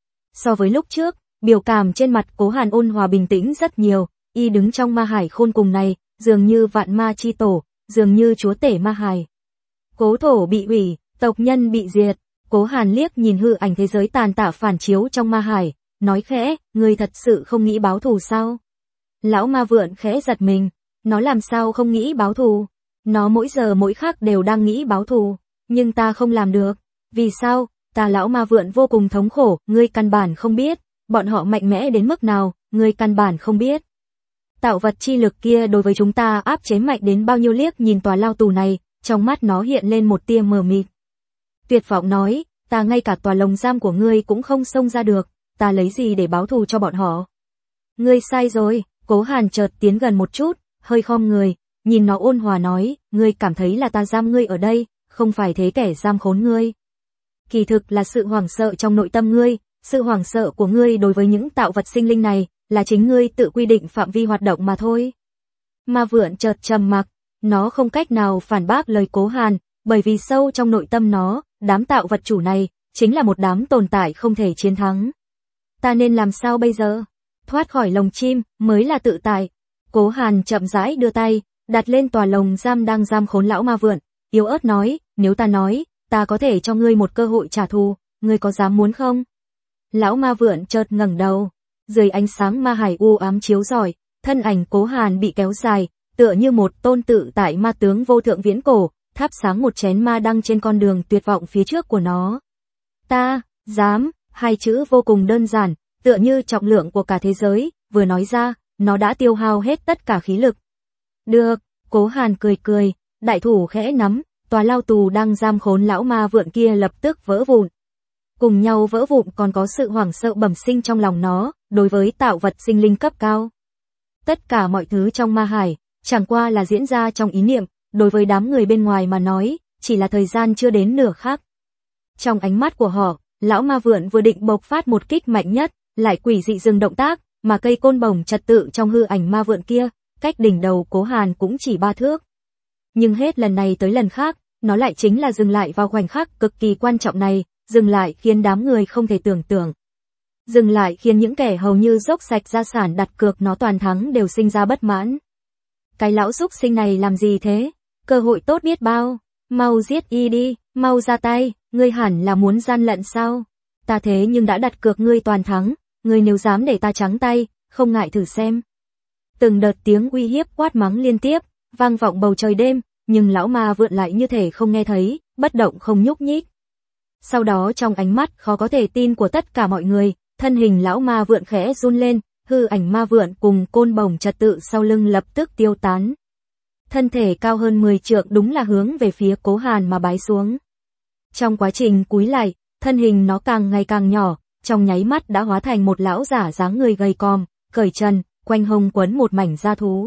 So với lúc trước, biểu cảm trên mặt Cố Hàn ôn hòa bình tĩnh rất nhiều, y đứng trong ma hải khôn cùng này, dường như vạn ma chi tổ, dường như chúa tể ma hải. Cố thổ bị hủy, tộc nhân bị diệt, Cố Hàn liếc nhìn hư ảnh thế giới tàn tạ phản chiếu trong ma hải, nói khẽ, ngươi thật sự không nghĩ báo thù sao? Lão ma vượn khẽ giật mình, nó làm sao không nghĩ báo thù? Nó mỗi giờ mỗi khắc đều đang nghĩ báo thù, nhưng ta không làm được. Vì sao? Ta lão ma vượn vô cùng thống khổ, ngươi căn bản không biết, bọn họ mạnh mẽ đến mức nào, ngươi căn bản không biết. Tạo vật chi lực kia đối với chúng ta áp chế mạnh đến bao nhiêu, liếc nhìn tòa lao tù này, trong mắt nó hiện lên một tia mờ mịt. Tuyệt vọng nói, ta ngay cả tòa lồng giam của ngươi cũng không xông ra được, ta lấy gì để báo thù cho bọn họ? Ngươi sai rồi. Cố Hàn chợt tiến gần một chút, hơi khom người, nhìn nó ôn hòa nói, ngươi cảm thấy là ta giam ngươi ở đây, không phải thế kẻ giam khốn ngươi. Kỳ thực là sự hoảng sợ trong nội tâm ngươi, sự hoảng sợ của ngươi đối với những tạo vật sinh linh này, là chính ngươi tự quy định phạm vi hoạt động mà thôi. Ma vượn chợt trầm mặc, nó không cách nào phản bác lời Cố Hàn, bởi vì sâu trong nội tâm nó, đám tạo vật chủ này, chính là một đám tồn tại không thể chiến thắng. Ta nên làm sao bây giờ? Thoát khỏi lồng chim, mới là tự tại. Cố Hàn chậm rãi đưa tay, đặt lên tòa lồng giam đang giam khốn lão ma vượn, yếu ớt nói, nếu ta nói, ta có thể cho ngươi một cơ hội trả thù, ngươi có dám muốn không? Lão ma vượn chợt ngẩng đầu, dưới ánh sáng ma hải u ám chiếu rọi, thân ảnh Cố Hàn bị kéo dài, tựa như một tôn tự tại ma tướng vô thượng viễn cổ, thắp sáng một chén ma đăng trên con đường tuyệt vọng phía trước của nó. Ta, dám, hai chữ vô cùng đơn giản, tựa như trọng lượng của cả thế giới, vừa nói ra, nó đã tiêu hao hết tất cả khí lực. Được, Cố Hàn cười cười, đại thủ khẽ nắm, tòa lao tù đang giam khốn lão ma vượn kia lập tức vỡ vụn. Cùng nhau vỡ vụn còn có sự hoảng sợ bẩm sinh trong lòng nó, đối với tạo vật sinh linh cấp cao. Tất cả mọi thứ trong ma hải, chẳng qua là diễn ra trong ý niệm, đối với đám người bên ngoài mà nói, chỉ là thời gian chưa đến nửa khắc. Trong ánh mắt của họ, lão ma vượn vừa định bộc phát một kích mạnh nhất, lại quỷ dị dừng động tác, mà cây côn bổng trật tự trong hư ảnh ma vượn kia, cách đỉnh đầu Cố Hàn cũng chỉ 3 thước. Nhưng hết lần này tới lần khác, nó lại chính là dừng lại vào khoảnh khắc cực kỳ quan trọng này, dừng lại khiến đám người không thể tưởng tượng. Dừng lại khiến những kẻ hầu như dốc sạch gia sản đặt cược nó toàn thắng đều sinh ra bất mãn. Cái lão xúc sinh này làm gì thế? Cơ hội tốt biết bao, mau giết y đi, mau ra tay, ngươi hẳn là muốn gian lận sao? Ta thế nhưng đã đặt cược ngươi toàn thắng, ngươi nếu dám để ta trắng tay, không ngại thử xem. Từng đợt tiếng uy hiếp quát mắng liên tiếp, vang vọng bầu trời đêm, nhưng lão ma vượn lại như thể không nghe thấy, bất động không nhúc nhích. Sau đó trong ánh mắt khó có thể tin của tất cả mọi người, thân hình lão ma vượn khẽ run lên, hư ảnh ma vượn cùng côn bổng trật tự sau lưng lập tức tiêu tán. Thân thể cao hơn 10 trượng đúng là hướng về phía Cố Hàn mà bái xuống. Trong quá trình cúi lại, thân hình nó càng ngày càng nhỏ, trong nháy mắt đã hóa thành một lão giả dáng người gầy còm, cởi trần, quanh hông quấn một mảnh da thú.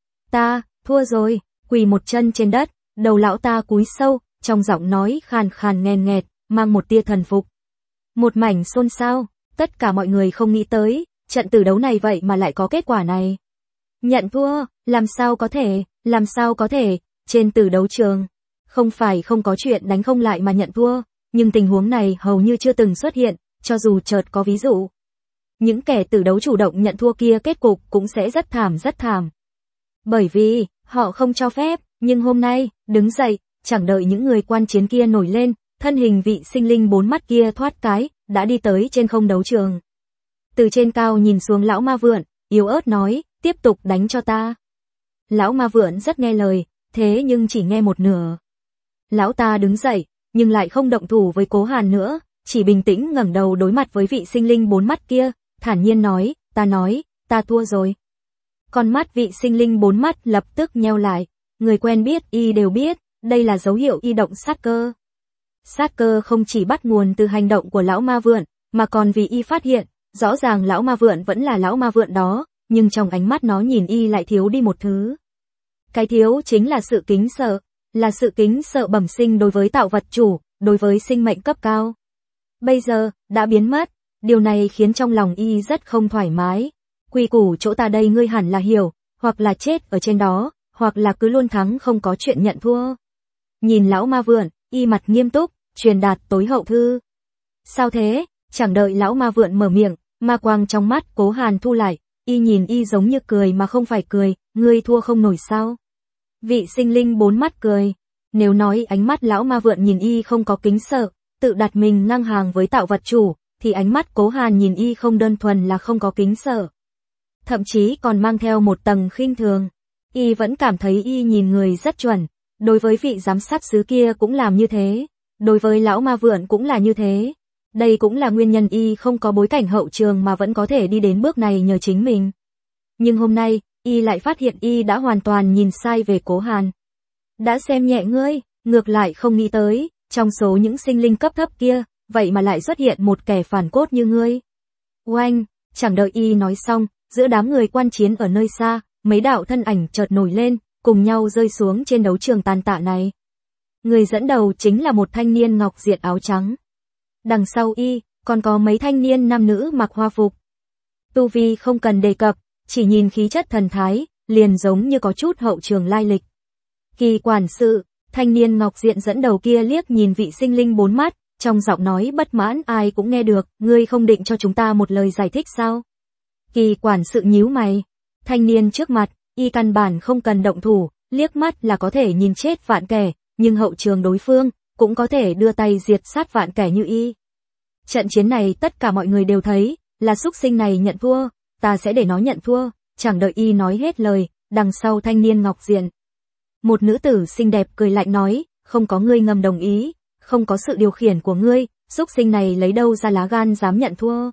Ta, thua rồi, quỳ một chân trên đất, đầu lão ta cúi sâu, trong giọng nói khàn khàn nghèn nghẹt, mang một tia thần phục. Một mảnh xôn xao, tất cả mọi người không nghĩ tới, trận tử đấu này vậy mà lại có kết quả này. Nhận thua, làm sao có thể, trên tử đấu trường. Không phải không có chuyện đánh không lại mà nhận thua, nhưng tình huống này hầu như chưa từng xuất hiện, cho dù chợt có ví dụ. Những kẻ tử đấu chủ động nhận thua kia kết cục cũng sẽ rất thảm. Bởi vì, họ không cho phép, nhưng hôm nay, đứng dậy, chẳng đợi những người quan chiến kia nổi lên, thân hình vị sinh linh 4 mắt kia thoát cái, đã đi tới trên không đấu trường. Từ trên cao nhìn xuống lão ma vượn, yếu ớt nói, tiếp tục đánh cho ta. Lão ma vượn rất nghe lời, thế nhưng chỉ nghe một nửa. Lão ta đứng dậy, nhưng lại không động thủ với Cố Hàn nữa, chỉ bình tĩnh ngẩng đầu đối mặt với vị sinh linh 4 mắt kia, thản nhiên nói, ta thua rồi. Con mắt vị sinh linh 4 mắt lập tức nheo lại, người quen biết y đều biết, đây là dấu hiệu y động sát cơ. Sát cơ không chỉ bắt nguồn từ hành động của lão ma vượn, mà còn vì y phát hiện, rõ ràng lão ma vượn vẫn là lão ma vượn đó, nhưng trong ánh mắt nó nhìn y lại thiếu đi một thứ. Cái thiếu chính là sự kính sợ, là sự kính sợ bẩm sinh đối với tạo vật chủ, đối với sinh mệnh cấp cao. Bây giờ, đã biến mất, điều này khiến trong lòng y rất không thoải mái. Quy củ chỗ ta đây ngươi hẳn là hiểu, hoặc là chết ở trên đó, hoặc là cứ luôn thắng không có chuyện nhận thua. Nhìn lão ma vượn, y mặt nghiêm túc, truyền đạt tối hậu thư. Sao thế? Chẳng đợi lão ma vượn mở miệng, ma quang trong mắt Cố Hàn thu lại, y nhìn y giống như cười mà không phải cười, ngươi thua không nổi sao? Vị sinh linh bốn mắt cười. Nếu nói ánh mắt lão ma vượn nhìn y không có kính sợ, tự đặt mình ngang hàng với tạo vật chủ, thì ánh mắt Cố Hàn nhìn y không đơn thuần là không có kính sợ. Thậm chí còn mang theo một tầng khinh thường. Y vẫn cảm thấy y nhìn người rất chuẩn. Đối với vị giám sát sứ kia cũng làm như thế. Đối với lão ma vượn cũng là như thế. Đây cũng là nguyên nhân y không có bối cảnh hậu trường mà vẫn có thể đi đến bước này nhờ chính mình. Nhưng hôm nay, y lại phát hiện y đã hoàn toàn nhìn sai về Cố Hàn. Đã xem nhẹ ngươi, ngược lại không nghĩ tới, trong số những sinh linh cấp thấp kia, vậy mà lại xuất hiện một kẻ phản cốt như ngươi. Oanh, chẳng đợi y nói xong, giữa đám người quan chiến ở nơi xa, mấy đạo thân ảnh chợt nổi lên, cùng nhau rơi xuống trên đấu trường tàn tạ này. Người dẫn đầu chính là một thanh niên ngọc diện áo trắng. Đằng sau y, còn có mấy thanh niên nam nữ mặc hoa phục. Tu vi không cần đề cập, chỉ nhìn khí chất thần thái, liền giống như có chút hậu trường lai lịch. Kỳ quản sự, thanh niên ngọc diện dẫn đầu kia liếc nhìn vị sinh linh bốn mắt, trong giọng nói bất mãn ai cũng nghe được, ngươi không định cho chúng ta một lời giải thích sao? Kỳ quản sự nhíu mày, thanh niên trước mặt, y căn bản không cần động thủ, liếc mắt là có thể nhìn chết vạn kẻ, nhưng hậu trường đối phương, cũng có thể đưa tay diệt sát vạn kẻ như y. Trận chiến này tất cả mọi người đều thấy, là súc sinh này nhận thua, ta sẽ để nó nhận thua, chẳng đợi y nói hết lời, đằng sau thanh niên ngọc diện. Một nữ tử xinh đẹp cười lạnh nói, không có ngươi ngầm đồng ý, không có sự điều khiển của ngươi, súc sinh này lấy đâu ra lá gan dám nhận thua.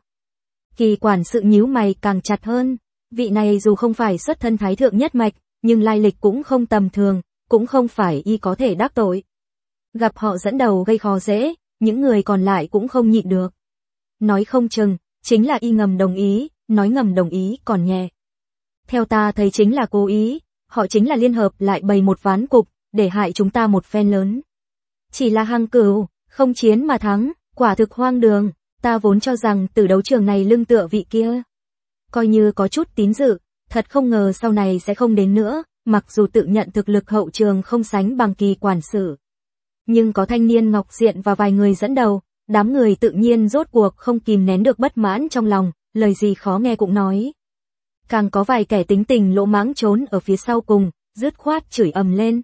Kỳ quản sự nhíu mày càng chặt hơn, vị này dù không phải xuất thân thái thượng nhất mạch, nhưng lai lịch cũng không tầm thường, cũng không phải y có thể đắc tội. Gặp họ dẫn đầu gây khó dễ, những người còn lại cũng không nhịn được. Nói không chừng, chính là y ngầm đồng ý, nói ngầm đồng ý còn nhẹ. Theo ta thấy chính là cố ý, họ chính là liên hợp lại bày một ván cục, để hại chúng ta một phen lớn. Chỉ là hăng cửu, không chiến mà thắng, quả thực hoang đường, ta vốn cho rằng từ đấu trường này lưng tựa vị kia. Coi như có chút tín dự, thật không ngờ sau này sẽ không đến nữa, mặc dù tự nhận thực lực hậu trường không sánh bằng kỳ quản sự. Nhưng có thanh niên ngọc diện và vài người dẫn đầu, đám người tự nhiên rốt cuộc không kìm nén được bất mãn trong lòng, lời gì khó nghe cũng nói. Càng có vài kẻ tính tình lỗ mãng trốn ở phía sau cùng, dứt khoát chửi ầm lên.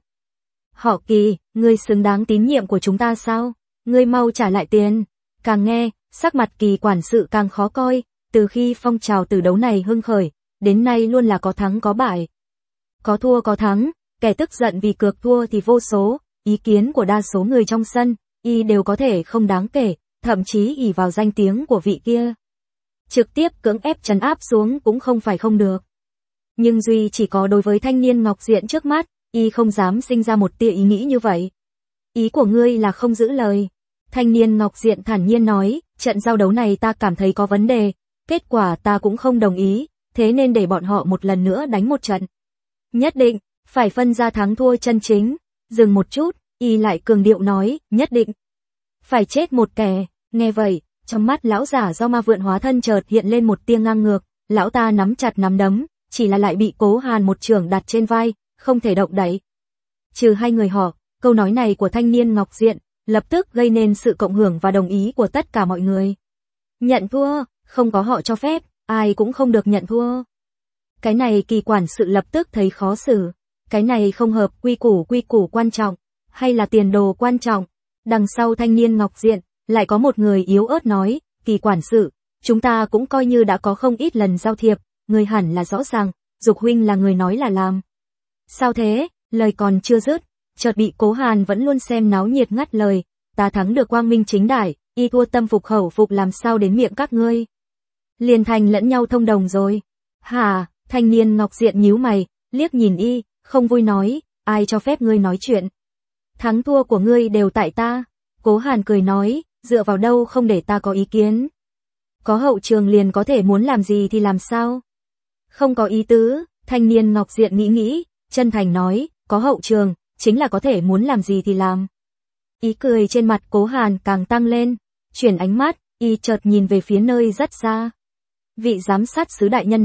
Họ Kỳ, ngươi xứng đáng tín nhiệm của chúng ta sao? Ngươi mau trả lại tiền. Càng nghe, sắc mặt kỳ quản sự càng khó coi, từ khi phong trào tử đấu này hưng khởi, đến nay luôn là có thắng có bại. Có thua có thắng, kẻ tức giận vì cược thua thì vô số, ý kiến của đa số người trong sân, y đều có thể không đáng kể, thậm chí ỷ vào danh tiếng của vị kia. Trực tiếp cưỡng ép trấn áp xuống cũng không phải không được. Nhưng duy chỉ có đối với thanh niên ngọc diện trước mắt, y không dám sinh ra một tia ý nghĩ như vậy. Ý của ngươi là không giữ lời. Thanh niên ngọc diện thản nhiên nói, trận giao đấu này ta cảm thấy có vấn đề, kết quả ta cũng không đồng ý, thế nên để bọn họ một lần nữa đánh một trận. Nhất định, phải phân ra thắng thua chân chính. Dừng một chút, y lại cường điệu nói, nhất định. Phải chết một kẻ, nghe vậy, trong mắt lão giả do ma vượn hóa thân chợt hiện lên một tia ngang ngược, lão ta nắm chặt nắm đấm, chỉ là lại bị Cố Hàn một chưởng đặt trên vai, không thể động đậy. Trừ hai người họ, câu nói này của thanh niên ngọc diện, lập tức gây nên sự cộng hưởng và đồng ý của tất cả mọi người. Nhận thua, không có họ cho phép, ai cũng không được nhận thua. Cái này kỳ quản sự lập tức thấy khó xử, cái này không hợp quy củ quan trọng, hay là tiền đồ quan trọng. Đằng sau thanh niên ngọc diện, lại có một người yếu ớt nói, kỳ quản sự, chúng ta cũng coi như đã có không ít lần giao thiệp, người hẳn là rõ ràng, Dục huynh là người nói là làm. Sao thế, lời còn chưa dứt, chợt bị Cố Hàn vẫn luôn xem náo nhiệt ngắt lời, ta thắng được quang minh chính đại, y thua tâm phục khẩu phục làm sao đến miệng các ngươi. Liền thành lẫn nhau thông đồng rồi. Hả, thanh niên ngọc diện nhíu mày, liếc nhìn y, không vui nói, ai cho phép ngươi nói chuyện. Thắng thua của ngươi đều tại ta. Cố Hàn cười nói, dựa vào đâu không để ta có ý kiến. Có hậu trường liền có thể muốn làm gì thì làm sao. Không có ý tứ, thanh niên ngọc diện nghĩ, chân thành nói, có hậu trường, chính là có thể muốn làm gì thì làm. Ý cười trên mặt Cố Hàn càng tăng lên, chuyển ánh mắt, y chợt nhìn về phía nơi rất xa. Vị giám sát sứ đại nhân này,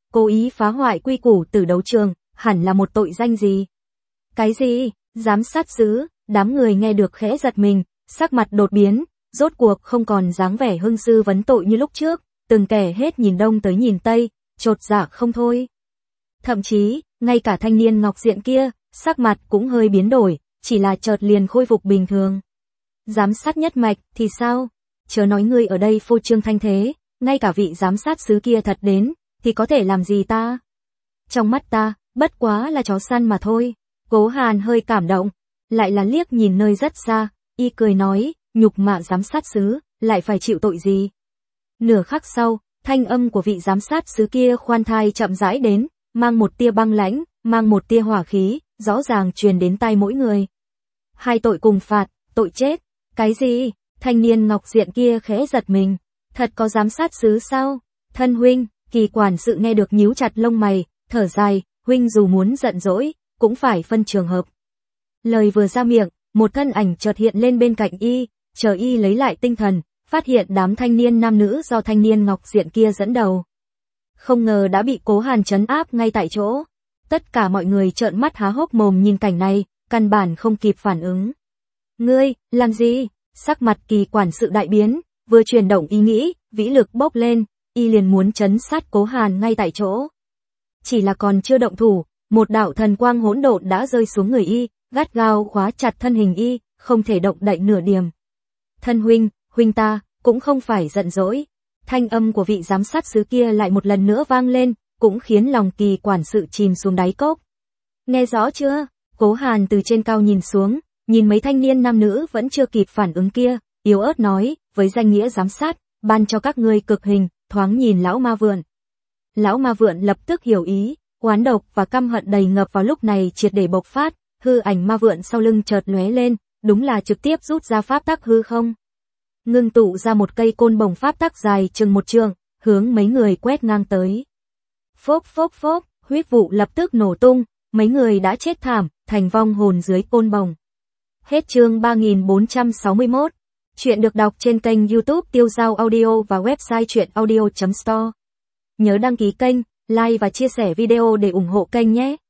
cố ý phá hoại quy củ từ đấu trường, hẳn là một tội danh gì? Cái gì? Giám sát xứ? Đám người nghe được khẽ giật mình, sắc mặt đột biến, rốt cuộc không còn dáng vẻ hưng sư vấn tội như lúc trước, từng kẻ hết nhìn đông tới nhìn tây, chột dạ không thôi. Thậm chí, ngay cả thanh niên ngọc diện kia, sắc mặt cũng hơi biến đổi, chỉ là chợt liền khôi phục bình thường. Giám sát nhất mạch thì sao? Chớ nói ngươi ở đây phô trương thanh thế, ngay cả vị giám sát xứ kia thật đến, thì có thể làm gì ta? Trong mắt ta, bất quá là chó săn mà thôi. Cố Hàn hơi cảm động, lại là liếc nhìn nơi rất xa, y cười nói, nhục mạ giám sát xứ, lại phải chịu tội gì? Nửa khắc sau, thanh âm của vị giám sát xứ kia khoan thai chậm rãi đến, mang một tia băng lãnh, mang một tia hỏa khí, rõ ràng truyền đến tai mỗi người. Hai tội cùng phạt, tội chết. Cái gì? Thanh niên ngọc diện kia khẽ giật mình. Thật có giám sát xứ sao? Thân huynh, Kỳ quản sự nghe được nhíu chặt lông mày, thở dài, huynh dù muốn giận dỗi, cũng phải phân trường hợp. Lời vừa ra miệng, một thân ảnh chợt hiện lên bên cạnh y, chờ y lấy lại tinh thần, phát hiện đám thanh niên nam nữ do thanh niên ngọc diện kia dẫn đầu. Không ngờ đã bị Cố Hàn trấn áp ngay tại chỗ. Tất cả mọi người trợn mắt há hốc mồm nhìn cảnh này, căn bản không kịp phản ứng. Ngươi, làm gì? Sắc mặt Kỳ quản sự đại biến, vừa chuyển động ý nghĩ, vĩ lực bốc lên, y liền muốn trấn sát Cố Hàn ngay tại chỗ. Chỉ là còn chưa động thủ, một đạo thần quang hỗn độn đã rơi xuống người y, gắt gao khóa chặt thân hình y, không thể động đậy nửa điểm. Thân huynh, huynh ta, cũng không phải giận dỗi. Thanh âm của vị giám sát xứ kia lại một lần nữa vang lên, cũng khiến lòng Kỳ quản sự chìm xuống đáy cốc. Nghe rõ chưa? Cố Hàn từ trên cao nhìn xuống, nhìn mấy thanh niên nam nữ vẫn chưa kịp phản ứng kia, yếu ớt nói, với danh nghĩa giám sát, ban cho các ngươi cực hình, thoáng nhìn lão ma vượn. Lão ma vượn lập tức hiểu ý, oán độc và căm hận đầy ngập vào lúc này triệt để bộc phát, hư ảnh ma vượn sau lưng chợt lóe lên, đúng là trực tiếp rút ra pháp tắc hư không. Ngưng tụ ra một cây côn bổng pháp tắc dài chừng một trượng, hướng mấy người quét ngang tới. Phốp phốp phốp, huyết vụ lập tức nổ tung, mấy người đã chết thảm, thành vong hồn dưới côn bổng. Hết chương 3461. Chuyện được đọc trên kênh YouTube Tiêu Dao Audio và website chuyenaudio.store. Nhớ đăng ký kênh, like và chia sẻ video để ủng hộ kênh nhé.